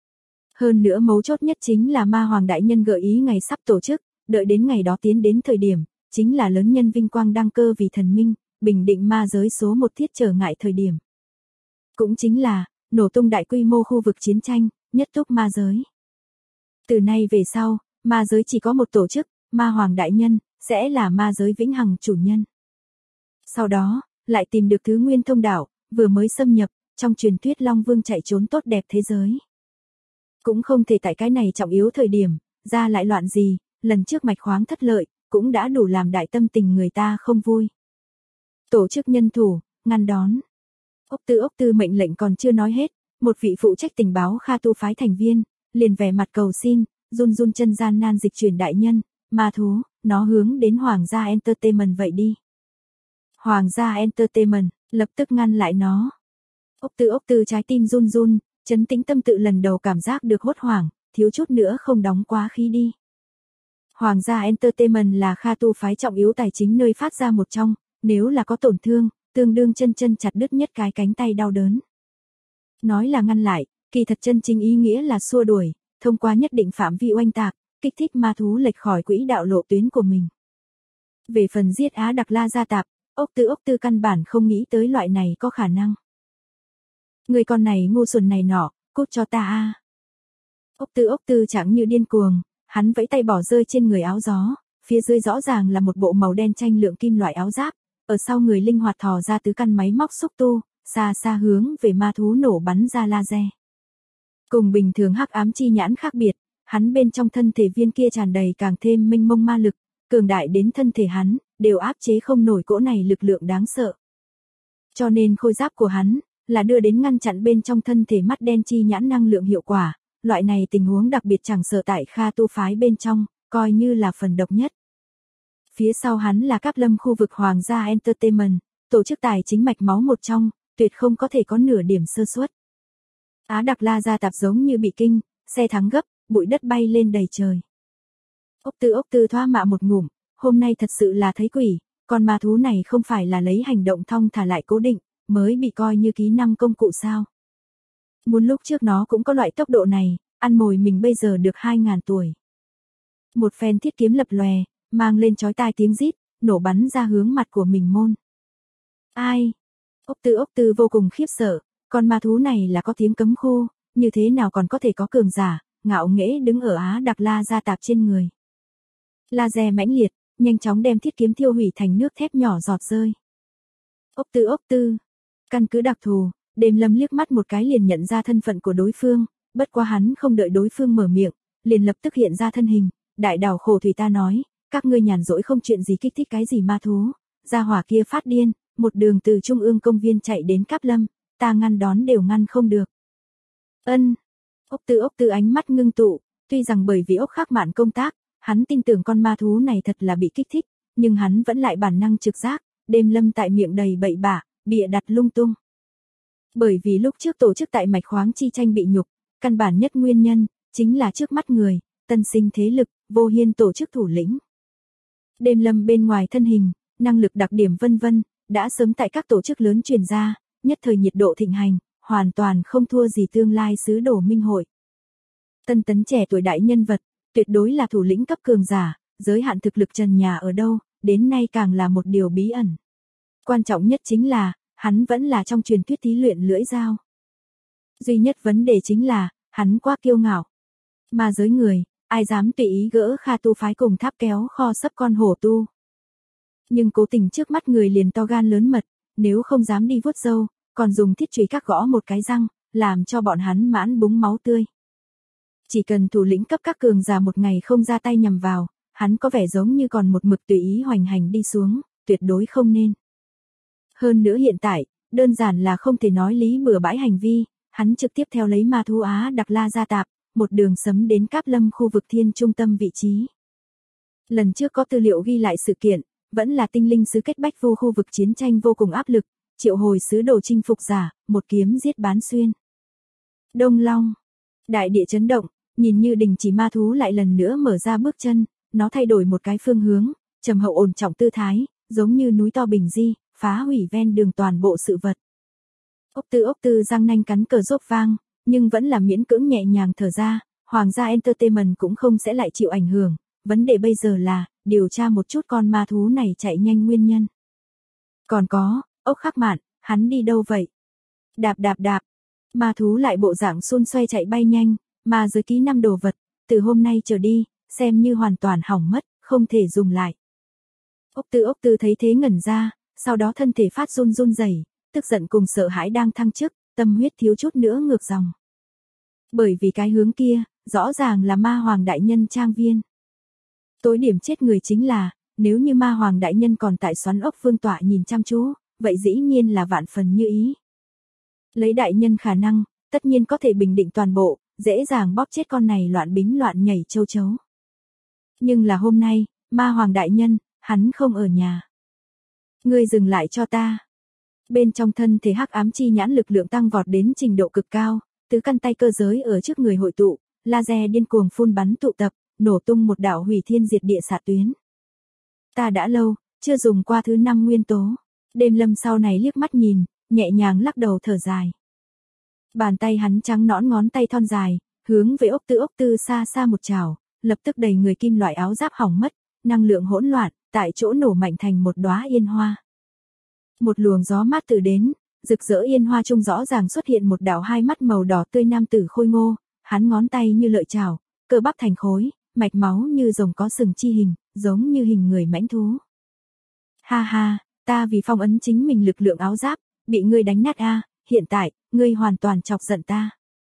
Hơn nữa mấu chốt nhất chính là ma hoàng đại nhân gợi ý ngày sắp tổ chức, đợi đến ngày đó tiến đến thời điểm, chính là lớn nhân vinh quang đăng cơ vì thần minh, bình định ma giới số một thiết trở ngại thời điểm. Cũng chính là, nổ tung đại quy mô khu vực chiến tranh, nhất túc ma giới. Từ nay về sau, ma giới chỉ có một tổ chức, Ma Hoàng Đại Nhân, sẽ là ma giới vĩnh hằng chủ nhân. Sau đó, lại tìm được thứ nguyên thông đạo, vừa mới xâm nhập, trong truyền thuyết Long Vương chạy trốn tốt đẹp thế giới. Cũng không thể tại cái này trọng yếu thời điểm, ra lại loạn gì, lần trước mạch khoáng thất lợi, cũng đã đủ làm đại tâm tình người ta không vui. Tổ chức nhân thủ, ngăn đón. Ốc Tư mệnh lệnh còn chưa nói hết, một vị phụ trách tình báo Kha Tu phái thành viên, liền vẻ mặt cầu xin, run chân gian nan dịch chuyển đại nhân, ma thú, nó hướng đến Hoàng gia Entertainment vậy đi. Hoàng gia Entertainment, lập tức ngăn lại nó. Ốc Tư trái tim run, chấn tĩnh tâm tự lần đầu cảm giác được hốt hoảng, thiếu chút nữa không đóng quá khí đi. Hoàng gia Entertainment là Kha Tu phái trọng yếu tài chính nơi phát ra một trong, nếu là có tổn thương, tương đương chân chặt đứt nhất cái cánh tay đau đớn. Nói là ngăn lại, kỳ thật chân chính ý nghĩa là xua đuổi, thông qua nhất định phạm vi oanh tạc, kích thích ma thú lệch khỏi quỹ đạo lộ tuyến của mình. Về phần giết Á Đặc La gia tạp, Ốc Tư căn bản không nghĩ tới loại này có khả năng. Người con này ngu xuẩn này nọ, cút cho ta a. Ốc Tư chẳng như điên cuồng, hắn vẫy tay bỏ rơi trên người áo gió, phía dưới rõ ràng là một bộ màu đen tranh lượng kim loại áo giáp, ở sau người linh hoạt thò ra tứ căn máy móc xúc tu, xa hướng về ma thú nổ bắn ra laser. Cùng bình thường hắc ám chi nhãn khác biệt, hắn bên trong thân thể viên kia tràn đầy càng thêm mênh mông ma lực, cường đại đến thân thể hắn, đều áp chế không nổi cỗ này lực lượng đáng sợ. Cho nên khôi giáp của hắn, là đưa đến ngăn chặn bên trong thân thể mắt đen chi nhãn năng lượng hiệu quả, loại này tình huống đặc biệt chẳng sợ tại Kha Tu phái bên trong, coi như là phần độc nhất. Phía sau hắn là Cáp Lâm khu vực Hoàng gia Entertainment, tổ chức tài chính mạch máu một trong, tuyệt không có thể có nửa điểm sơ suất. Á Đặc La gia tạp giống như bị kinh, xe thắng gấp, bụi đất bay lên đầy trời. Ốc Tư thoá mạ một ngụm, hôm nay thật sự là thấy quỷ, con ma thú này không phải là lấy hành động thong thả lại cố định, mới bị coi như kỹ năng công cụ sao. Muốn lúc trước nó cũng có loại tốc độ này, ăn mồi mình bây giờ được 2.000 tuổi. Một phen thiết kiếm lập lòe, mang lên chói tai tiếng rít, nổ bắn ra hướng mặt của mình môn. Ai? Ốc Tư vô cùng khiếp sợ, con ma thú này là có tiếng cấm khu, như thế nào còn có thể có cường giả, ngạo nghễ đứng ở Á Đặc La gia tạp trên người. Laser mãnh liệt, nhanh chóng đem thiết kiếm thiêu hủy thành nước thép nhỏ giọt rơi. Ốc Tư, căn cứ đặc thù, Đêm Lâm liếc mắt một cái liền nhận ra thân phận của đối phương, bất quá hắn không đợi đối phương mở miệng, liền lập tức hiện ra thân hình, đại đảo khổ thủy ta nói, các ngươi nhàn rỗi không chuyện gì kích thích cái gì ma thú, gia hỏa kia phát điên, một đường từ trung ương công viên chạy đến Cáp Lâm, ta ngăn đón đều ngăn không được. Ốc Tư ánh mắt ngưng tụ, tuy rằng bởi vì ốc khắc mạn công tác, hắn tin tưởng con ma thú này thật là bị kích thích, nhưng hắn vẫn lại bản năng trực giác, Đêm Lâm tại miệng đầy bậy bạ, bịa đặt lung tung. Bởi vì lúc trước tổ chức tại mạch khoáng chi tranh bị nhục, căn bản nhất nguyên nhân, chính là trước mắt người, tân sinh thế lực, vô hiên tổ chức thủ lĩnh. Đêm Lâm bên ngoài thân hình, năng lực đặc điểm vân vân, đã sớm tại các tổ chức lớn truyền ra, nhất thời nhiệt độ thịnh hành, hoàn toàn không thua gì tương lai sứ đồ minh hội. Tân tấn trẻ tuổi đại nhân vật, tuyệt đối là thủ lĩnh cấp cường giả, giới hạn thực lực trần nhà ở đâu, đến nay càng là một điều bí ẩn. Quan trọng nhất chính là, hắn vẫn là trong truyền thuyết thí luyện lưỡi dao. Duy nhất vấn đề chính là, hắn quá kiêu ngạo. Ma giới người, ai dám tùy ý gỡ Kha Tu phái cùng tháp kéo kho sấp con hổ tu. Nhưng cố tình trước mắt người liền to gan lớn mật, nếu không dám đi vuốt râu, còn dùng thiết chùy các gõ một cái răng, làm cho bọn hắn mãn búng máu tươi. Chỉ cần thủ lĩnh cấp các cường giả một ngày không ra tay nhằm vào, hắn có vẻ giống như còn một mực tùy ý hoành hành đi xuống, tuyệt đối không nên. Hơn nữa hiện tại, đơn giản là không thể nói lý bừa bãi hành vi, hắn trực tiếp theo lấy ma thú Á Đặc La gia tạp, một đường sấm đến Cáp Lâm khu vực thiên trung tâm vị trí. Lần trước có tư liệu ghi lại sự kiện, vẫn là tinh linh sứ kết bách vô khu vực chiến tranh vô cùng áp lực, triệu hồi sứ đồ chinh phục giả, một kiếm giết bán xuyên. Đông Long, đại địa chấn động, nhìn như đình chỉ ma thú lại lần nữa mở ra bước chân, nó thay đổi một cái phương hướng, trầm hậu ổn trọng tư thái, giống như núi to bình di, phá hủy ven đường toàn bộ sự vật. Ốc Tư răng nanh cắn cờ rốt vang, nhưng vẫn là miễn cưỡng nhẹ nhàng thở ra, Hoàng gia Entertainment cũng không sẽ lại chịu ảnh hưởng, vấn đề bây giờ là, điều tra một chút con ma thú này chạy nhanh nguyên nhân. Còn có, ốc khắc mạn, hắn đi đâu vậy? Đạp, Ma thú lại bộ dạng xun xoe chạy bay nhanh, ma giới ký năm đồ vật, từ hôm nay trở đi, xem như hoàn toàn hỏng mất, không thể dùng lại. Ốc Tư thấy thế ngẩn ra, sau đó thân thể phát run run rẩy, tức giận cùng sợ hãi đang thăng chức, tâm huyết thiếu chút nữa ngược dòng. Bởi vì cái hướng kia, rõ ràng là ma hoàng đại nhân trang viên. Tối điểm chết người chính là, nếu như ma hoàng đại nhân còn tại Xoắn Ốc vương tọa nhìn chăm chú, vậy dĩ nhiên là vạn phần như ý. Lấy đại nhân khả năng, tất nhiên có thể bình định toàn bộ, dễ dàng bóp chết con này loạn bính loạn nhảy châu chấu. Nhưng là hôm nay, ma hoàng đại nhân, hắn không ở nhà. Ngươi dừng lại cho ta. Bên trong thân thể hắc ám chi nhãn lực lượng tăng vọt đến trình độ cực cao, tứ căn tay cơ giới ở trước người hội tụ, laser điên cuồng phun bắn tụ tập, nổ tung một đạo hủy thiên diệt địa xạ tuyến. Ta đã lâu, chưa dùng qua thứ 5 nguyên tố. Đêm Lâm sau này liếc mắt nhìn, nhẹ nhàng lắc đầu thở dài. Bàn tay hắn trắng nõn ngón tay thon dài, hướng về Ốc Tư xa xa một chảo, lập tức đầy người kim loại áo giáp hỏng mất, năng lượng hỗn loạn, tại chỗ nổ mạnh thành một đóa yên hoa. Một luồng gió mát từ đến, rực rỡ yên hoa trung rõ ràng xuất hiện một đạo hai mắt màu đỏ tươi nam tử khôi ngô, hắn ngón tay như lợi chảo, cơ bắp thành khối, mạch máu như rồng có sừng chi hình, giống như hình người mãnh thú. Ha ha, ta vì phong ấn chính mình lực lượng áo giáp, bị ngươi đánh nát a, hiện tại, ngươi hoàn toàn chọc giận ta.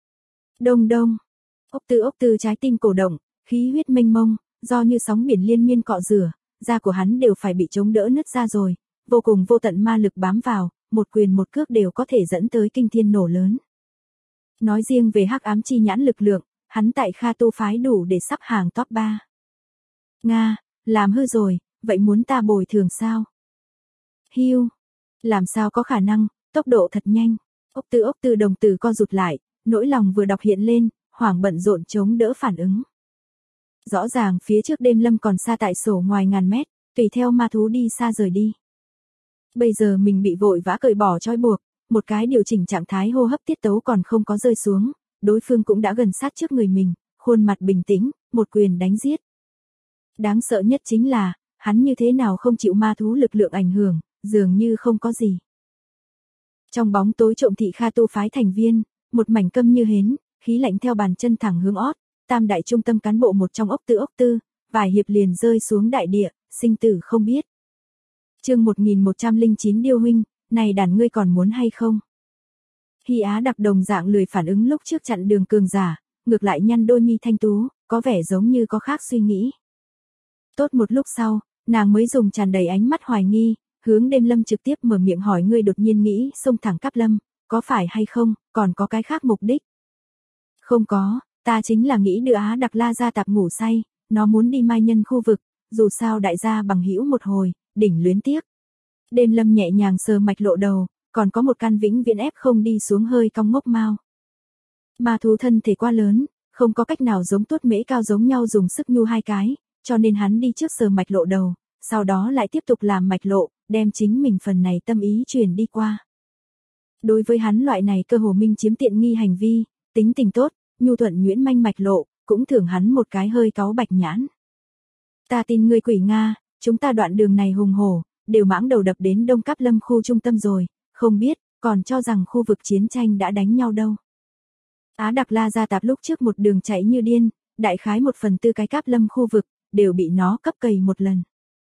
Đông đông. Ốc Tư trái tim cổ động, khí huyết mênh mông, do như sóng biển liên miên cọ rửa, da của hắn đều phải bị chống đỡ nứt ra rồi, vô cùng vô tận ma lực bám vào, một quyền một cước đều có thể dẫn tới kinh thiên nổ lớn. Nói riêng về hắc ám chi nhãn lực lượng, hắn tại Kha Tu phái đủ để sắp hàng top 3. Nga, làm hư rồi, vậy muốn ta bồi thường sao? Hiu, làm sao có khả năng, tốc độ thật nhanh. Ốc Tư đồng tử co rụt lại, nỗi lòng vừa đọc hiện lên, hoảng bận rộn chống đỡ phản ứng. Rõ ràng phía trước Đêm Lâm còn xa tại sổ ngoài ngàn mét, tùy theo ma thú đi xa rời đi. Bây giờ mình bị vội vã cởi bỏ trói buộc, một cái điều chỉnh trạng thái hô hấp tiết tấu còn không có rơi xuống, đối phương cũng đã gần sát trước người mình, khuôn mặt bình tĩnh, một quyền đánh giết. Đáng sợ nhất chính là, hắn như thế nào không chịu ma thú lực lượng ảnh hưởng, dường như không có gì. Trong bóng tối trộm thị Kha Tu phái thành viên, một mảnh câm như hến, khí lạnh theo bàn chân thẳng hướng ót, tam đại trung tâm cán bộ một trong Ốc Tư, vài hiệp liền rơi xuống đại địa, sinh tử không biết. Chương 1109 Điêu huynh, này đàn ngươi còn muốn hay không? Hy Á đặc đồng dạng lười phản ứng lúc trước chặn đường cường giả, ngược lại nhăn đôi mi thanh tú, có vẻ giống như có khác suy nghĩ. Tốt một lúc sau, nàng mới dùng tràn đầy ánh mắt hoài nghi, hướng Đêm Lâm trực tiếp mở miệng hỏi ngươi đột nhiên nghĩ xông thẳng Cáp Lâm, có phải hay không, còn có cái khác mục đích? Không có, ta chính là nghĩ đưa Á đặc la ra tạp ngủ say, nó muốn đi mai nhân khu vực, dù sao đại gia bằng hữu một hồi, đỉnh luyến tiếc. Đêm Lâm nhẹ nhàng sờ mạch lộ đầu, còn có một căn vĩnh viễn ép không đi xuống hơi cong ngốc mao. Ma thú thân thể quá lớn, không có cách nào giống tuốt mễ cao giống nhau dùng sức nhu hai cái, cho nên hắn đi trước sờ mạch lộ đầu, sau đó lại tiếp tục làm mạch lộ, đem chính mình phần này tâm ý truyền đi qua. Đối với hắn loại này cơ hồ minh chiếm tiện nghi hành vi, tính tình tốt, nhu thuận nhuyễn manh mạch lộ, cũng thưởng hắn một cái hơi cáu bạch nhãn. Ta tin ngươi quỷ Nga, chúng ta đoạn đường này hùng hổ, đều mãng đầu đập đến Đông Cáp Lâm khu trung tâm rồi, không biết, còn cho rằng khu vực chiến tranh đã đánh nhau đâu. Á đặc la ra tạp lúc trước một đường chạy như điên, đại khái 1/4 cái Cáp Lâm khu vực, đều bị nó cấp cày một lần.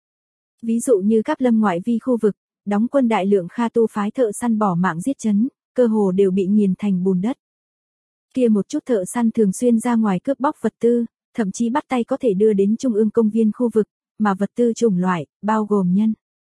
Ví dụ như Cáp Lâm ngoại vi khu vực, đóng quân đại lượng Kha Tu phái thợ săn bỏ mạng giết chấn, cơ hồ đều bị nghiền thành bùn đất. Kia một chút thợ săn thường xuyên ra ngoài cướp bóc vật tư, thậm chí bắt tay có thể đưa đến trung ương công viên khu vực, mà vật tư chủng loại, bao gồm nhân.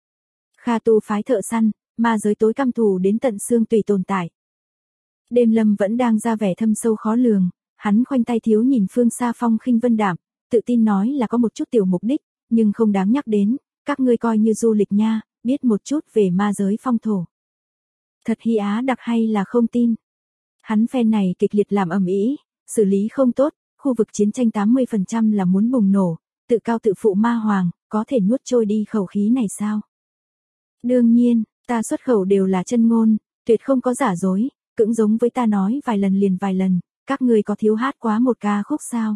Kha Tu phái thợ săn, ma giới tối căm thù đến tận xương tùy tồn tại. Đêm Lâm vẫn đang ra vẻ thâm sâu khó lường, hắn khoanh tay thiếu nhìn phương xa phong khinh vân đạm, tự tin nói là có một chút tiểu mục đích, nhưng không đáng nhắc đến, các ngươi coi như du lịch nha, biết một chút về ma giới phong thổ. Thật Hy Á đặc hay là không tin. Hắn phen này kịch liệt làm ầm ĩ, xử lý không tốt, khu vực chiến tranh 80% là muốn bùng nổ, tự cao tự phụ ma hoàng, có thể nuốt trôi đi khẩu khí này sao? Đương nhiên, ta xuất khẩu đều là chân ngôn, tuyệt không có giả dối, cũng giống với ta nói vài lần liền vài lần, các ngươi có thiếu hát quá một ca khúc sao?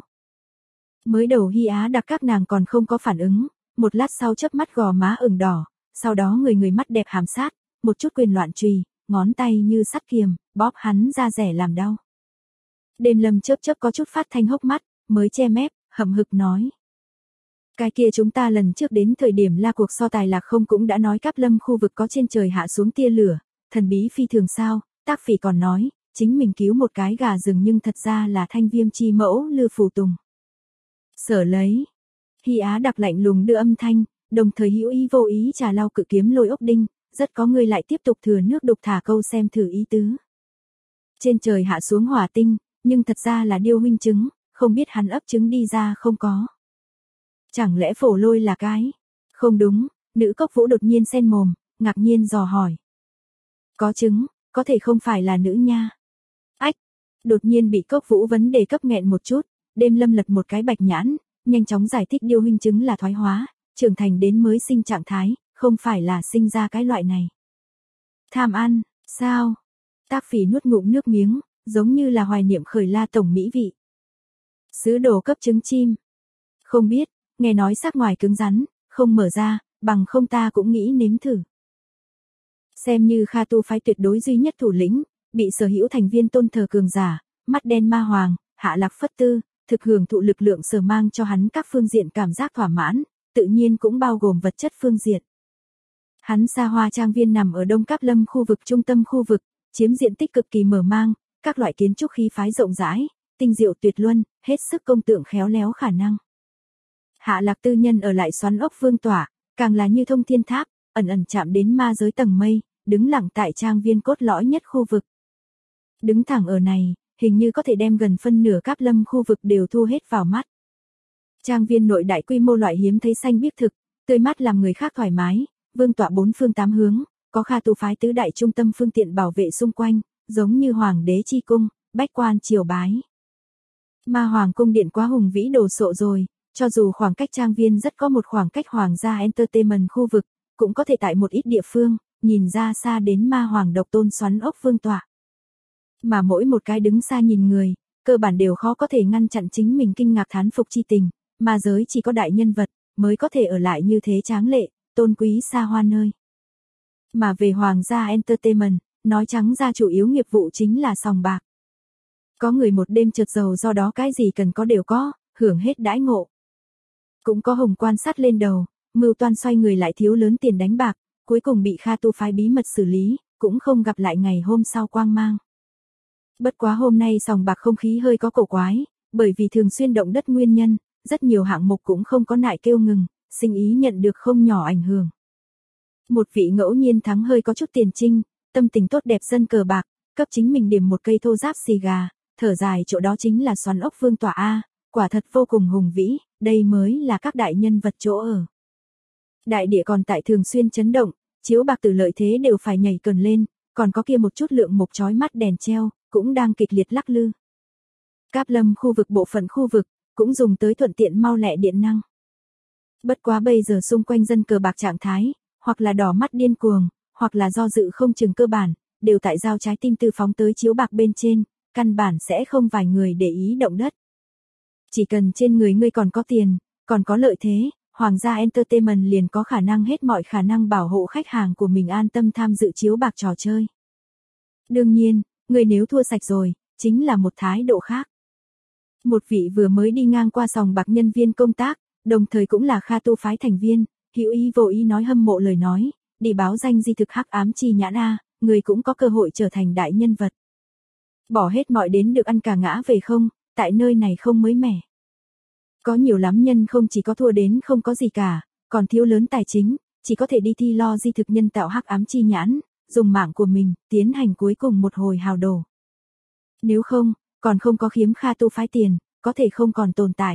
Mới đầu Hy Á đặc các nàng còn không có phản ứng, một lát sau chớp mắt gò má ửng đỏ, sau đó người mắt đẹp hàm sát, một chút quyền loạn trùy, ngón tay như sắt kiềm, bóp hắn da rẻ làm đau. Đêm Lâm chớp chớp có chút phát thanh hốc mắt, mới che mép, hậm hực nói. Cái kia chúng ta lần trước đến thời điểm la cuộc so tài lạc không cũng đã nói Cáp Lâm khu vực có trên trời hạ xuống tia lửa, thần bí phi thường sao, Tác Phỉ còn nói, chính mình cứu một cái gà rừng nhưng thật ra là Thanh Viêm chi mẫu Lư Phù Tùng. Sở lấy. Hy Á đặc lạnh lùng đưa âm thanh, đồng thời hữu ý vô ý trà lau cự kiếm lôi ốc đinh, rất có người lại tiếp tục thừa nước đục thả câu xem thử ý tứ. Trên trời hạ xuống hỏa tinh, nhưng thật ra là điêu huynh trứng, không biết hắn ấp trứng đi ra không có. Chẳng lẽ Phổ Lôi là cái? Không đúng, nữ cốc vũ đột nhiên xen mồm, ngạc nhiên dò hỏi. Có trứng, có thể không phải là nữ nha. Ách, đột nhiên bị cốc vũ vấn đề cấp nghẹn một chút, Đêm Lâm lật một cái bạch nhãn, nhanh chóng giải thích điêu huynh trứng là thoái hóa, trưởng thành đến mới sinh trạng thái, không phải là sinh ra cái loại này. Tham ăn, sao? Tác Phỉ nuốt ngụm nước miếng, giống như là hoài niệm khởi La tổng mỹ vị. Sứ đồ cấp trứng chim. Không biết, nghe nói sắc ngoài cứng rắn, không mở ra, bằng không ta cũng nghĩ nếm thử. Xem như Kha Tu phái tuyệt đối duy nhất thủ lĩnh, bị sở hữu thành viên tôn thờ cường giả, mắt đen ma hoàng, Hạ Lạc Phất Tư, thực hưởng thụ lực lượng sở mang cho hắn các phương diện cảm giác thỏa mãn, tự nhiên cũng bao gồm vật chất phương diện. Hắn xa hoa trang viên nằm ở Đông Cáp Lâm khu vực trung tâm khu vực, chiếm diện tích cực kỳ mở mang, các loại kiến trúc khí phái rộng rãi, tinh diệu tuyệt luân, hết sức công tượng khéo léo khả năng. Hạ Lạc tư nhân ở lại xoắn ốc vương tỏa, càng là như thông thiên tháp, ẩn ẩn chạm đến ma giới tầng mây, đứng lặng tại trang viên cốt lõi nhất khu vực. Đứng thẳng ở này, hình như có thể đem gần phân nửa Cáp Lâm khu vực đều thu hết vào mắt. Trang viên nội đại quy mô loại hiếm thấy xanh biếc thực, tươi mát làm người khác thoải mái, vương tọa bốn phương tám hướng, có Kha Tu phái tứ đại trung tâm phương tiện bảo vệ xung quanh, giống như hoàng đế chi cung, bách quan triều bái. Ma hoàng cung điện quá hùng vĩ đồ sộ rồi, cho dù khoảng cách trang viên rất có một khoảng cách hoàng gia entertainment khu vực, cũng có thể tại một ít địa phương, nhìn ra xa đến ma hoàng độc tôn xoắn ốc vương tọa. Mà mỗi một cái đứng xa nhìn người, cơ bản đều khó có thể ngăn chặn chính mình kinh ngạc thán phục chi tình, ma giới chỉ có đại nhân vật, mới có thể ở lại như thế tráng lệ, tôn quý xa hoa nơi. Mà về hoàng gia entertainment, nói trắng ra chủ yếu nghiệp vụ chính là sòng bạc. Có người một đêm chợt giàu do đó cái gì cần có đều có, hưởng hết đãi ngộ. Cũng có hồng quan sát lên đầu, mưu toan xoay người lại thiếu lớn tiền đánh bạc, cuối cùng bị Kha Tu phái bí mật xử lý, cũng không gặp lại ngày hôm sau quang mang. Bất quá hôm nay sòng bạc không khí hơi có cổ quái, bởi vì thường xuyên động đất nguyên nhân, rất nhiều hạng mục cũng không có nại kêu ngừng, sinh ý nhận được không nhỏ ảnh hưởng. Một vị ngẫu nhiên thắng hơi có chút tiền trinh, tâm tình tốt đẹp dân cờ bạc, cấp chính mình điểm một cây thô giáp xì gà, thở dài chỗ đó chính là xoắn ốc vương tọa A, quả thật vô cùng hùng vĩ, đây mới là các đại nhân vật chỗ ở. Đại địa còn tại thường xuyên chấn động, chiếu bạc từ lợi thế đều phải nhảy cần lên, còn có kia một chút lượng mục chói mắt đèn treo, cũng đang kịch liệt lắc lư. Cáp Lâm khu vực bộ phận khu vực, cũng dùng tới thuận tiện mau lẹ điện năng. Bất quá bây giờ xung quanh dân cờ bạc trạng thái, hoặc là đỏ mắt điên cuồng, hoặc là do dự không chừng cơ bản, đều tại giao trái tim tư phóng tới chiếu bạc bên trên, căn bản sẽ không vài người để ý động đất. Chỉ cần trên người ngươi còn có tiền, còn có lợi thế, Hoàng gia Entertainment liền có khả năng hết mọi khả năng bảo hộ khách hàng của mình an tâm tham dự chiếu bạc trò chơi. Đương nhiên, ngươi nếu thua sạch rồi, chính là một thái độ khác. Một vị vừa mới đi ngang qua sòng bạc nhân viên công tác, đồng thời cũng là Kha Tu phái thành viên, hữu ý vô ý nói hâm mộ lời nói, đi báo danh di thực hắc ám chi nhãn A, người cũng có cơ hội trở thành đại nhân vật. Bỏ hết mọi đến được ăn cả ngã về không, tại nơi này không mới mẻ. Có nhiều lắm nhân không chỉ có thua đến không có gì cả, còn thiếu lớn tài chính, chỉ có thể đi thi lo di thực nhân tạo hắc ám chi nhãn, dùng mạng của mình, tiến hành cuối cùng một hồi hào đổ. Nếu không, còn không có khiếm Kha Tu phái tiền, có thể không còn tồn tại.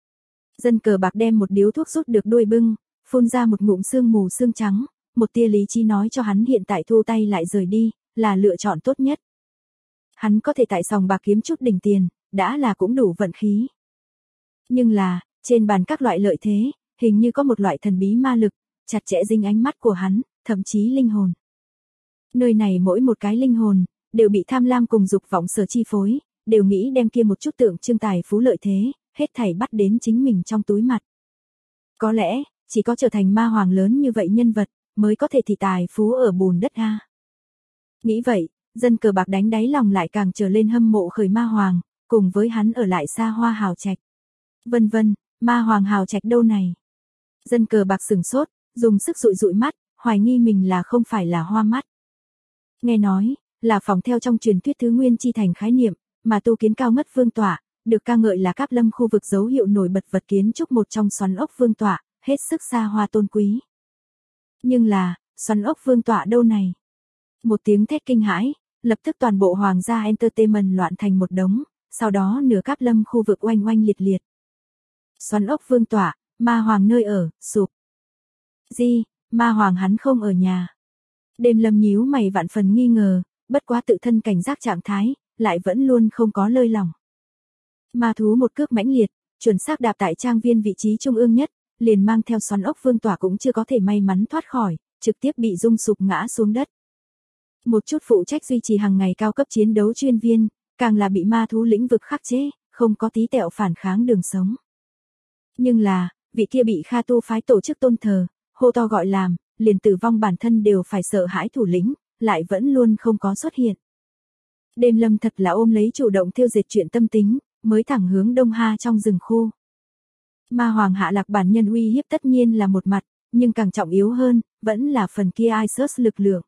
Dân cờ bạc đem một điếu thuốc rút được đuôi bưng, phun ra một ngụm sương mù xương trắng, một tia lý trí nói cho hắn hiện tại thu tay lại rời đi, là lựa chọn tốt nhất. Hắn có thể tại sòng bạc kiếm chút đỉnh tiền, đã là cũng đủ vận khí. Nhưng là, trên bàn các loại lợi thế, hình như có một loại thần bí ma lực, chặt chẽ dính ánh mắt của hắn, thậm chí linh hồn. Nơi này mỗi một cái linh hồn, đều bị tham lam cùng dục vọng sở chi phối, đều nghĩ đem kia một chút tượng trưng tài phú lợi thế, hết thảy bắt đến chính mình trong túi mặt. Có lẽ, chỉ có trở thành ma hoàng lớn như vậy nhân vật, mới có thể thì tài phú ở bùn đất a. Nghĩ vậy, dân cờ bạc đánh đáy lòng lại càng trở lên hâm mộ khởi ma hoàng, cùng với hắn ở lại xa hoa hào trạch. Vân vân, ma hoàng hào trạch đâu này? Dân cờ bạc sửng sốt, dùng sức dụi dụi mắt, hoài nghi mình là không phải là hoa mắt. Nghe nói, là phỏng theo trong truyền thuyết thứ nguyên chi thành khái niệm, mà tu kiến cao ngất vương tọa, được ca ngợi là Cáp Lâm khu vực dấu hiệu nổi bật vật kiến trúc một trong xoắn ốc vương tọa, hết sức xa hoa tôn quý. Nhưng là, xoắn ốc vương tọa đâu này? Một tiếng thét kinh hãi, lập tức toàn bộ hoàng gia entertainment loạn thành một đống, sau đó nửa Cáp Lâm khu vực oanh oanh liệt liệt. Xoắn ốc vương tọa, ma hoàng nơi ở, sụp. Gì, ma hoàng hắn không ở nhà. Đêm Lâm nhíu mày vạn phần nghi ngờ, bất quá tự thân cảnh giác trạng thái, lại vẫn luôn không có lơi lỏng. Ma thú một cước mãnh liệt, chuẩn xác đạp tại trang viên vị trí trung ương nhất, liền mang theo xoắn ốc vương tỏa cũng chưa có thể may mắn thoát khỏi, trực tiếp bị rung sụp ngã xuống đất. Một chút phụ trách duy trì hàng ngày cao cấp chiến đấu chuyên viên, càng là bị ma thú lĩnh vực khắc chế, không có tí tẹo phản kháng đường sống. Nhưng là, vị kia bị Kha Tu phái tổ chức tôn thờ, hô to gọi làm, liền tử vong bản thân đều phải sợ hãi thủ lĩnh, lại vẫn luôn không có xuất hiện. Đêm Lâm thật là ôm lấy chủ động tiêu diệt chuyện tâm tính, mới thẳng hướng Đông Ha trong rừng khô. Ma hoàng hạ lạc bản nhân uy hiếp tất nhiên là một mặt, nhưng càng trọng yếu hơn, vẫn là phần kia Isus lực lượng.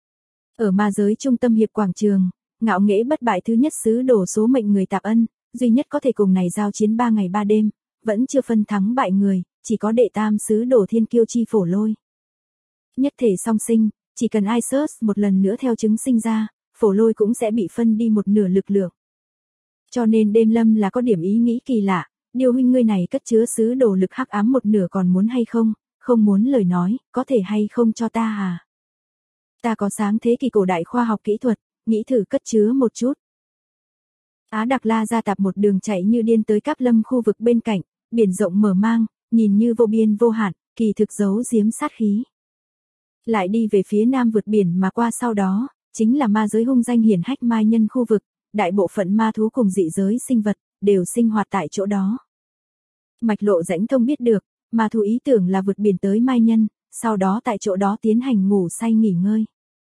Ở ma giới trung tâm hiệp quảng trường, ngạo nghễ bất bại thứ nhất sứ đổ số mệnh người Tạp Ân, duy nhất có thể cùng này giao chiến 3 ngày 3 đêm, vẫn chưa phân thắng bại người, chỉ có đệ tam sứ đổ thiên kiêu chi phổ lôi. Nhất thể song sinh, chỉ cần Isus một lần nữa theo trứng sinh ra, phổ lôi cũng sẽ bị phân đi một nửa lực lượng. Cho nên Đêm Lâm là có điểm ý nghĩ kỳ lạ, điều huynh ngươi này cất chứa sứ đồ lực hắc ám một nửa còn muốn hay không, không muốn lời nói, có thể hay không cho ta à? Ta có sáng thế kỷ cổ đại khoa học kỹ thuật, nghĩ thử cất chứa một chút. Á Đặc La ra tạp một đường chạy như điên tới Cáp Lâm khu vực bên cạnh, biển rộng mở mang, nhìn như vô biên vô hạn, kỳ thực giấu giếm sát khí. Lại đi về phía nam vượt biển mà qua sau đó, chính là ma giới hung danh hiển hách mai nhân khu vực, đại bộ phận ma thú cùng dị giới sinh vật, đều sinh hoạt tại chỗ đó. Mạch lộ rãnh thông biết được, ma thú ý tưởng là vượt biển tới mai nhân, sau đó tại chỗ đó tiến hành ngủ say nghỉ ngơi.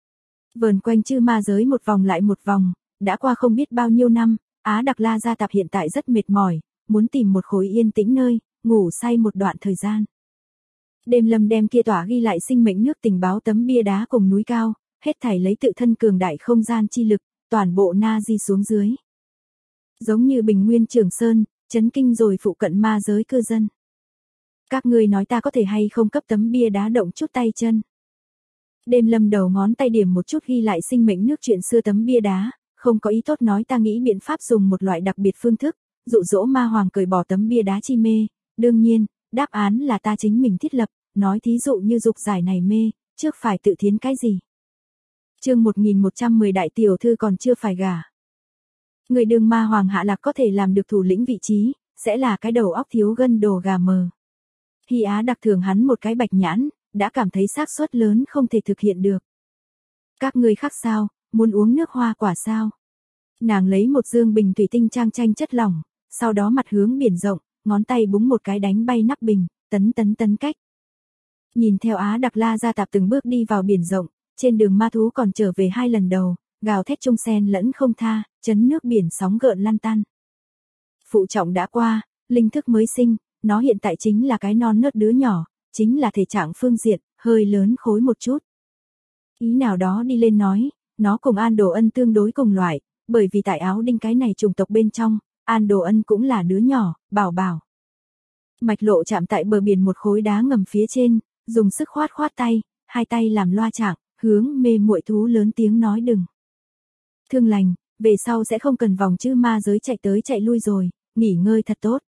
Vờn quanh chư ma giới một vòng lại một vòng, đã qua không biết bao nhiêu năm, Á Đặc La gia tạp hiện tại rất mệt mỏi, muốn tìm một khối yên tĩnh nơi, ngủ say một đoạn thời gian. Đêm Lâm đem kia tỏa ghi lại sinh mệnh nước tình báo tấm bia đá cùng núi cao, hết thảy lấy tự thân cường đại không gian chi lực, toàn bộ na di xuống dưới. Giống như Bình Nguyên Trường Sơn, chấn kinh rồi phụ cận ma giới cư dân. Các ngươi nói ta có thể hay không cấp tấm bia đá động chút tay chân. Đêm Lâm đầu ngón tay điểm một chút ghi lại sinh mệnh nước chuyện xưa tấm bia đá, không có ý tốt nói ta nghĩ biện pháp dùng một loại đặc biệt phương thức, dụ dỗ ma hoàng cởi bỏ tấm bia đá chi mê, đương nhiên, đáp án là ta chính mình thiết lập, nói thí dụ như dục giải này mê, trước phải tự thiến cái gì. Chương 1110 đại tiểu thư còn chưa phải gả. Người đường ma hoàng hạ lạc có thể làm được thủ lĩnh vị trí, sẽ là cái đầu óc thiếu gân đồ gà mờ. Hy Á đặc thưởng hắn một cái bạch nhãn, đã cảm thấy xác suất lớn không thể thực hiện được. Các ngươi khác sao, muốn uống nước hoa quả sao? Nàng lấy một dương bình thủy tinh trang tranh chất lỏng, sau đó mặt hướng biển rộng, ngón tay búng một cái đánh bay nắp bình, tấn cách. Nhìn theo Á Đặc La ra tạp từng bước đi vào biển rộng, trên đường ma thú còn trở về 2 lần đầu, gào thét trung sen lẫn không tha, chấn nước biển sóng gợn lăn tăn. Phụ trọng đã qua, linh thức mới sinh, nó hiện tại chính là cái non nớt đứa nhỏ, chính là thể trạng phương diện, hơi lớn khối một chút. Ý nào đó đi lên nói, nó cùng An Đồ Ân tương đối cùng loại, bởi vì tại Áo Đinh cái này chủng tộc bên trong, An Đồ Ân cũng là đứa nhỏ, bảo bảo. Mạch lộ chạm tại bờ biển một khối đá ngầm phía trên, dùng sức khoát tay, hai tay làm loa trạng, hướng mê muội thú lớn tiếng nói đừng. Thương lành, về sau sẽ không cần vòng chữ ma giới chạy tới chạy lui rồi, nghỉ ngơi thật tốt.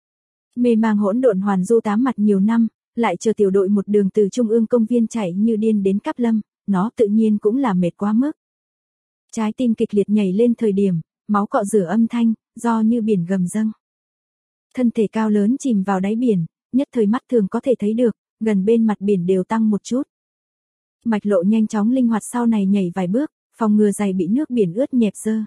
Mê mang hỗn độn hoàn du 8 mặt nhiều năm, lại chờ tiểu đội một đường từ trung ương công viên chạy như điên đến Cáp Lâm, nó tự nhiên cũng là mệt quá mức. Trái tim kịch liệt nhảy lên thời điểm, máu cọ rửa âm thanh, do như biển gầm dâng. Thân thể cao lớn chìm vào đáy biển, nhất thời mắt thường có thể thấy được, gần bên mặt biển đều tăng một chút. Mạch lộ nhanh chóng linh hoạt sau này nhảy vài bước, phòng ngừa giày bị nước biển ướt nhẹp dơ.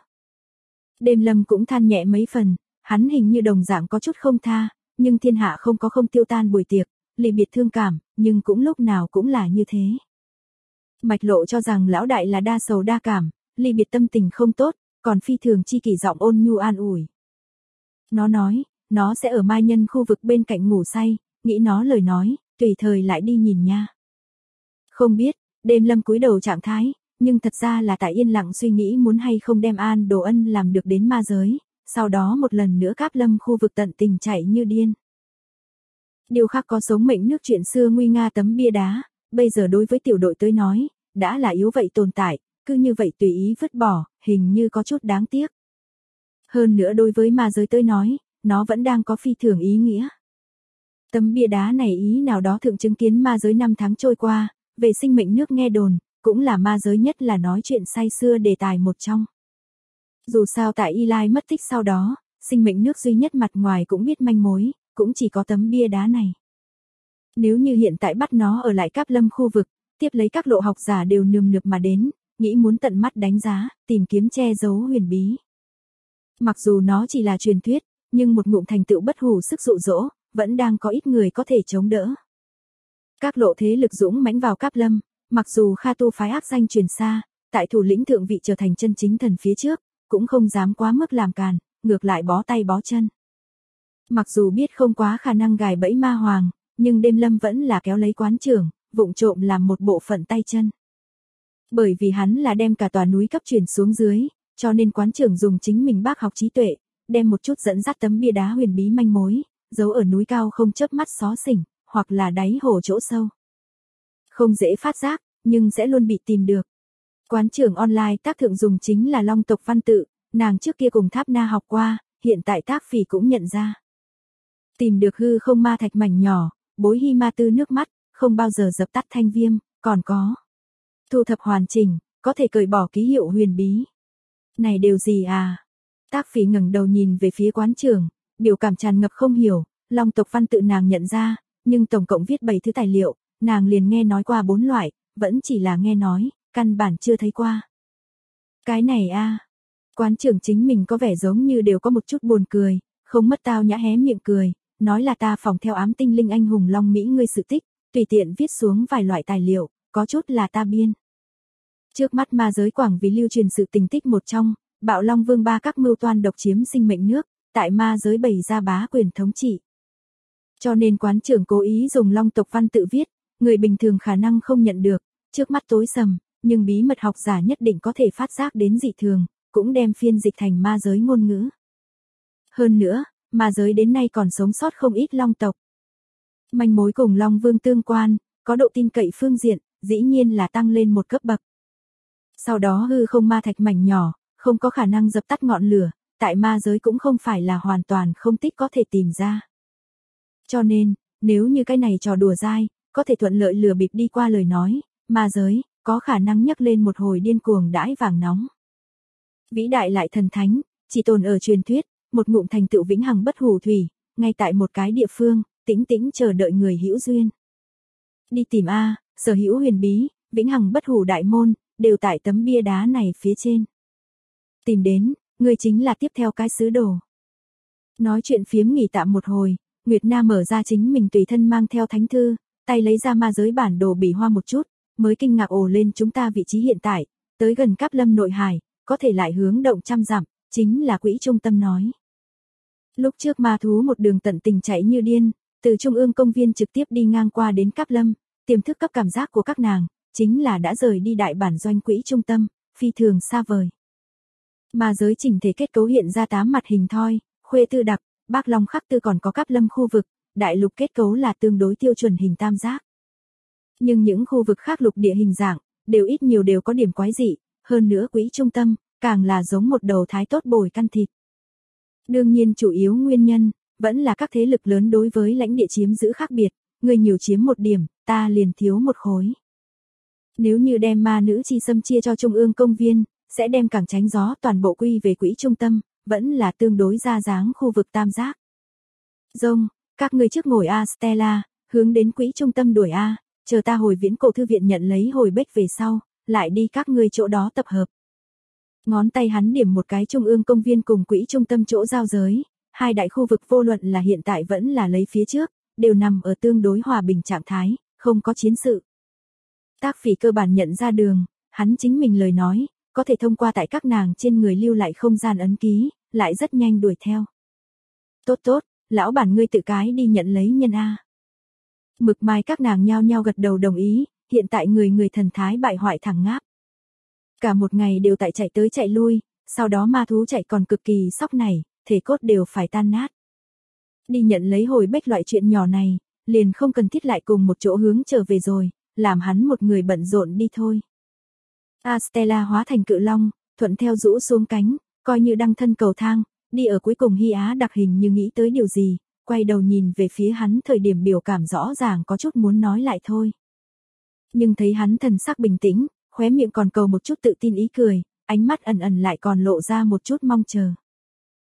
Đêm Lâm cũng than nhẹ mấy phần, hắn hình như đồng dạng có chút không tha, nhưng thiên hạ không có không tiêu tan buổi tiệc, ly biệt thương cảm, nhưng cũng lúc nào cũng là như thế. Mạch Lộ cho rằng lão đại là đa sầu đa cảm, ly biệt tâm tình không tốt, còn phi thường chi kỷ giọng ôn nhu an ủi. Nó nói, nó sẽ ở Mai Nhân khu vực bên cạnh ngủ say, nghĩ nó lời nói, tùy thời lại đi nhìn nha. Không biết, đêm Lâm cúi đầu trạng thái, nhưng thật ra là tại yên lặng suy nghĩ muốn hay không đem An Đồ Ân làm được đến ma giới, sau đó một lần nữa Cáp Lâm khu vực tận tình chạy như điên. Điều khác có sống mệnh nước chuyện xưa nguy nga tấm bia đá, bây giờ đối với tiểu đội tới nói, đã là yếu vậy tồn tại, cứ như vậy tùy ý vứt bỏ, hình như có chút đáng tiếc. Hơn nữa đối với ma giới tới nói, nó vẫn đang có phi thường ý nghĩa. Tấm bia đá này ý nào đó thượng chứng kiến ma giới 5 tháng trôi qua, về sinh mệnh nước nghe đồn, cũng là ma giới nhất là nói chuyện say xưa đề tài một trong. Dù sao tại Eli mất tích sau đó, sinh mệnh nước duy nhất mặt ngoài cũng biết manh mối, cũng chỉ có tấm bia đá này. Nếu như hiện tại bắt nó ở lại Cáp Lâm khu vực, tiếp lấy các lộ học giả đều nườm nượp mà đến, nghĩ muốn tận mắt đánh giá, tìm kiếm che giấu huyền bí. Mặc dù nó chỉ là truyền thuyết, nhưng một ngụm thành tựu bất hủ sức dụ dỗ, vẫn đang có ít người có thể chống đỡ. Các lộ thế lực dũng mãnh vào Cáp Lâm, mặc dù Kha Tu phái ác danh truyền xa, tại thủ lĩnh thượng vị trở thành chân chính thần phía trước, cũng không dám quá mức làm càn, ngược lại bó tay bó chân. Mặc dù biết không quá khả năng gài bẫy ma hoàng, nhưng đêm Lâm vẫn là kéo lấy quán trưởng, vụng trộm làm một bộ phận tay chân. Bởi vì hắn là đem cả tòa núi cấp truyền xuống dưới, cho nên quán trưởng dùng chính mình bác học trí tuệ, đem một chút dẫn dắt tấm bia đá huyền bí manh mối, giấu ở núi cao không chớp mắt xó xỉnh, hoặc là đáy hồ chỗ sâu. Không dễ phát giác, nhưng sẽ luôn bị tìm được. Quán trưởng online tác thượng dùng chính là Long tộc văn tự, nàng trước kia cùng Tháp Na học qua, hiện tại Tác Phỉ cũng nhận ra. Tìm được hư không ma thạch mảnh nhỏ, bối hy ma tư nước mắt, không bao giờ dập tắt thanh viêm, còn có. Thu thập hoàn chỉnh, có thể cởi bỏ ký hiệu huyền bí. Này đều gì à? Tác Phỉ ngẩng đầu nhìn về phía quán trưởng, biểu cảm tràn ngập không hiểu, Long tộc văn tự nàng nhận ra, nhưng tổng cộng viết 7 thứ tài liệu, nàng liền nghe nói qua 4 loại, vẫn chỉ là nghe nói, căn bản chưa thấy qua. Cái này a, quán trưởng chính mình có vẻ giống như đều có một chút buồn cười, không mất tao nhã hé miệng cười, nói là ta phỏng theo ám tinh linh anh hùng Long Mỹ ngươi sự tích, tùy tiện viết xuống vài loại tài liệu, có chút là ta biên. Trước mắt ma giới quảng vì lưu truyền sự tình tích một trong, Bạo Long Vương ba các mưu toan độc chiếm sinh mệnh nước, tại ma giới bày ra bá quyền thống trị. Cho nên quán trưởng cố ý dùng Long tộc văn tự viết, người bình thường khả năng không nhận được, trước mắt tối sầm, nhưng bí mật học giả nhất định có thể phát giác đến dị thường, cũng đem phiên dịch thành ma giới ngôn ngữ. Hơn nữa, ma giới đến nay còn sống sót không ít Long tộc. Manh mối cùng Long Vương tương quan, có độ tin cậy phương diện, dĩ nhiên là tăng lên một cấp bậc. Sau đó hư không ma thạch mảnh nhỏ, không có khả năng dập tắt ngọn lửa, tại ma giới cũng không phải là hoàn toàn không tích có thể tìm ra. Cho nên, nếu như cái này trò đùa dai, có thể thuận lợi lừa bịp đi qua lời nói, ma giới, có khả năng nhấc lên một hồi điên cuồng đãi vàng nóng. Vĩ đại lại thần thánh, chỉ tồn ở truyền thuyết, một ngụm thành tựu vĩnh hằng bất hủ thủy, ngay tại một cái địa phương, tĩnh tĩnh chờ đợi người hữu duyên. Đi tìm a, sở hữu huyền bí, vĩnh hằng bất hủ đại môn, đều tại tấm bia đá này phía trên. Tìm đến, người chính là tiếp theo cái sứ đồ. Nói chuyện phiếm nghỉ tạm một hồi, Nguyệt Na mở ra chính mình tùy thân mang theo thánh thư, tay lấy ra ma giới bản đồ bỉ hoa một chút, mới kinh ngạc ồ lên chúng ta vị trí hiện tại, tới gần Cáp Lâm nội hải, có thể lại hướng động 100 dặm, chính là quỹ trung tâm nói. Lúc trước ma thú một đường tận tình chạy như điên, từ trung ương công viên trực tiếp đi ngang qua đến Cáp Lâm, tiềm thức cấp cảm giác của các nàng, chính là đã rời đi đại bản doanh quỹ trung tâm, phi thường xa vời. Ma giới chỉnh thể kết cấu hiện ra 8 mặt hình thoi, Khuê Tư Đặc, Bác Long Khắc Tư còn có Cáp Lâm khu vực, đại lục kết cấu là tương đối tiêu chuẩn hình tam giác. Nhưng những khu vực khác lục địa hình dạng, đều ít nhiều đều có điểm quái dị, hơn nữa quỹ trung tâm, càng là giống một đầu thái tốt bồi căn thịt. Đương nhiên chủ yếu nguyên nhân, vẫn là các thế lực lớn đối với lãnh địa chiếm giữ khác biệt, người nhiều chiếm một điểm, ta liền thiếu một khối. Nếu như đem ma nữ chi xâm chia cho trung ương công viên, sẽ đem cảng tránh gió toàn bộ quy về quỹ trung tâm, vẫn là tương đối ra dáng khu vực tam giác. Rông, các người trước ngồi A Stella, hướng đến quỹ trung tâm đuổi A, chờ ta hồi viễn cổ thư viện nhận lấy hồi bách về sau, lại đi các người chỗ đó tập hợp. Ngón tay hắn điểm một cái trung ương công viên cùng quỹ trung tâm chỗ giao giới, hai đại khu vực vô luận là hiện tại vẫn là lấy phía trước, đều nằm ở tương đối hòa bình trạng thái, không có chiến sự. Tác Phỉ cơ bản nhận ra đường, hắn chính mình lời nói, có thể thông qua tại các nàng trên người lưu lại không gian ấn ký, lại rất nhanh đuổi theo. Tốt tốt, lão bản ngươi tự cái đi nhận lấy nhân A. Mực Mai các nàng nhao nhao gật đầu đồng ý, hiện tại người thần thái bại hoại thẳng ngáp. Cả một ngày đều tại chạy tới chạy lui, sau đó ma thú chạy còn cực kỳ sóc này, thể cốt đều phải tan nát. Đi nhận lấy hồi bách loại chuyện nhỏ này, liền không cần thiết lại cùng một chỗ hướng trở về rồi, làm hắn một người bận rộn đi thôi. Stella hóa thành cự long, thuận theo rũ xuống cánh, coi như đăng thân cầu thang, đi ở cuối cùng Hy Á đặc hình như nghĩ tới điều gì, quay đầu nhìn về phía hắn thời điểm biểu cảm rõ ràng có chút muốn nói lại thôi. Nhưng thấy hắn thần sắc bình tĩnh, khóe miệng còn cầu một chút tự tin ý cười, ánh mắt ẩn ẩn lại còn lộ ra một chút mong chờ.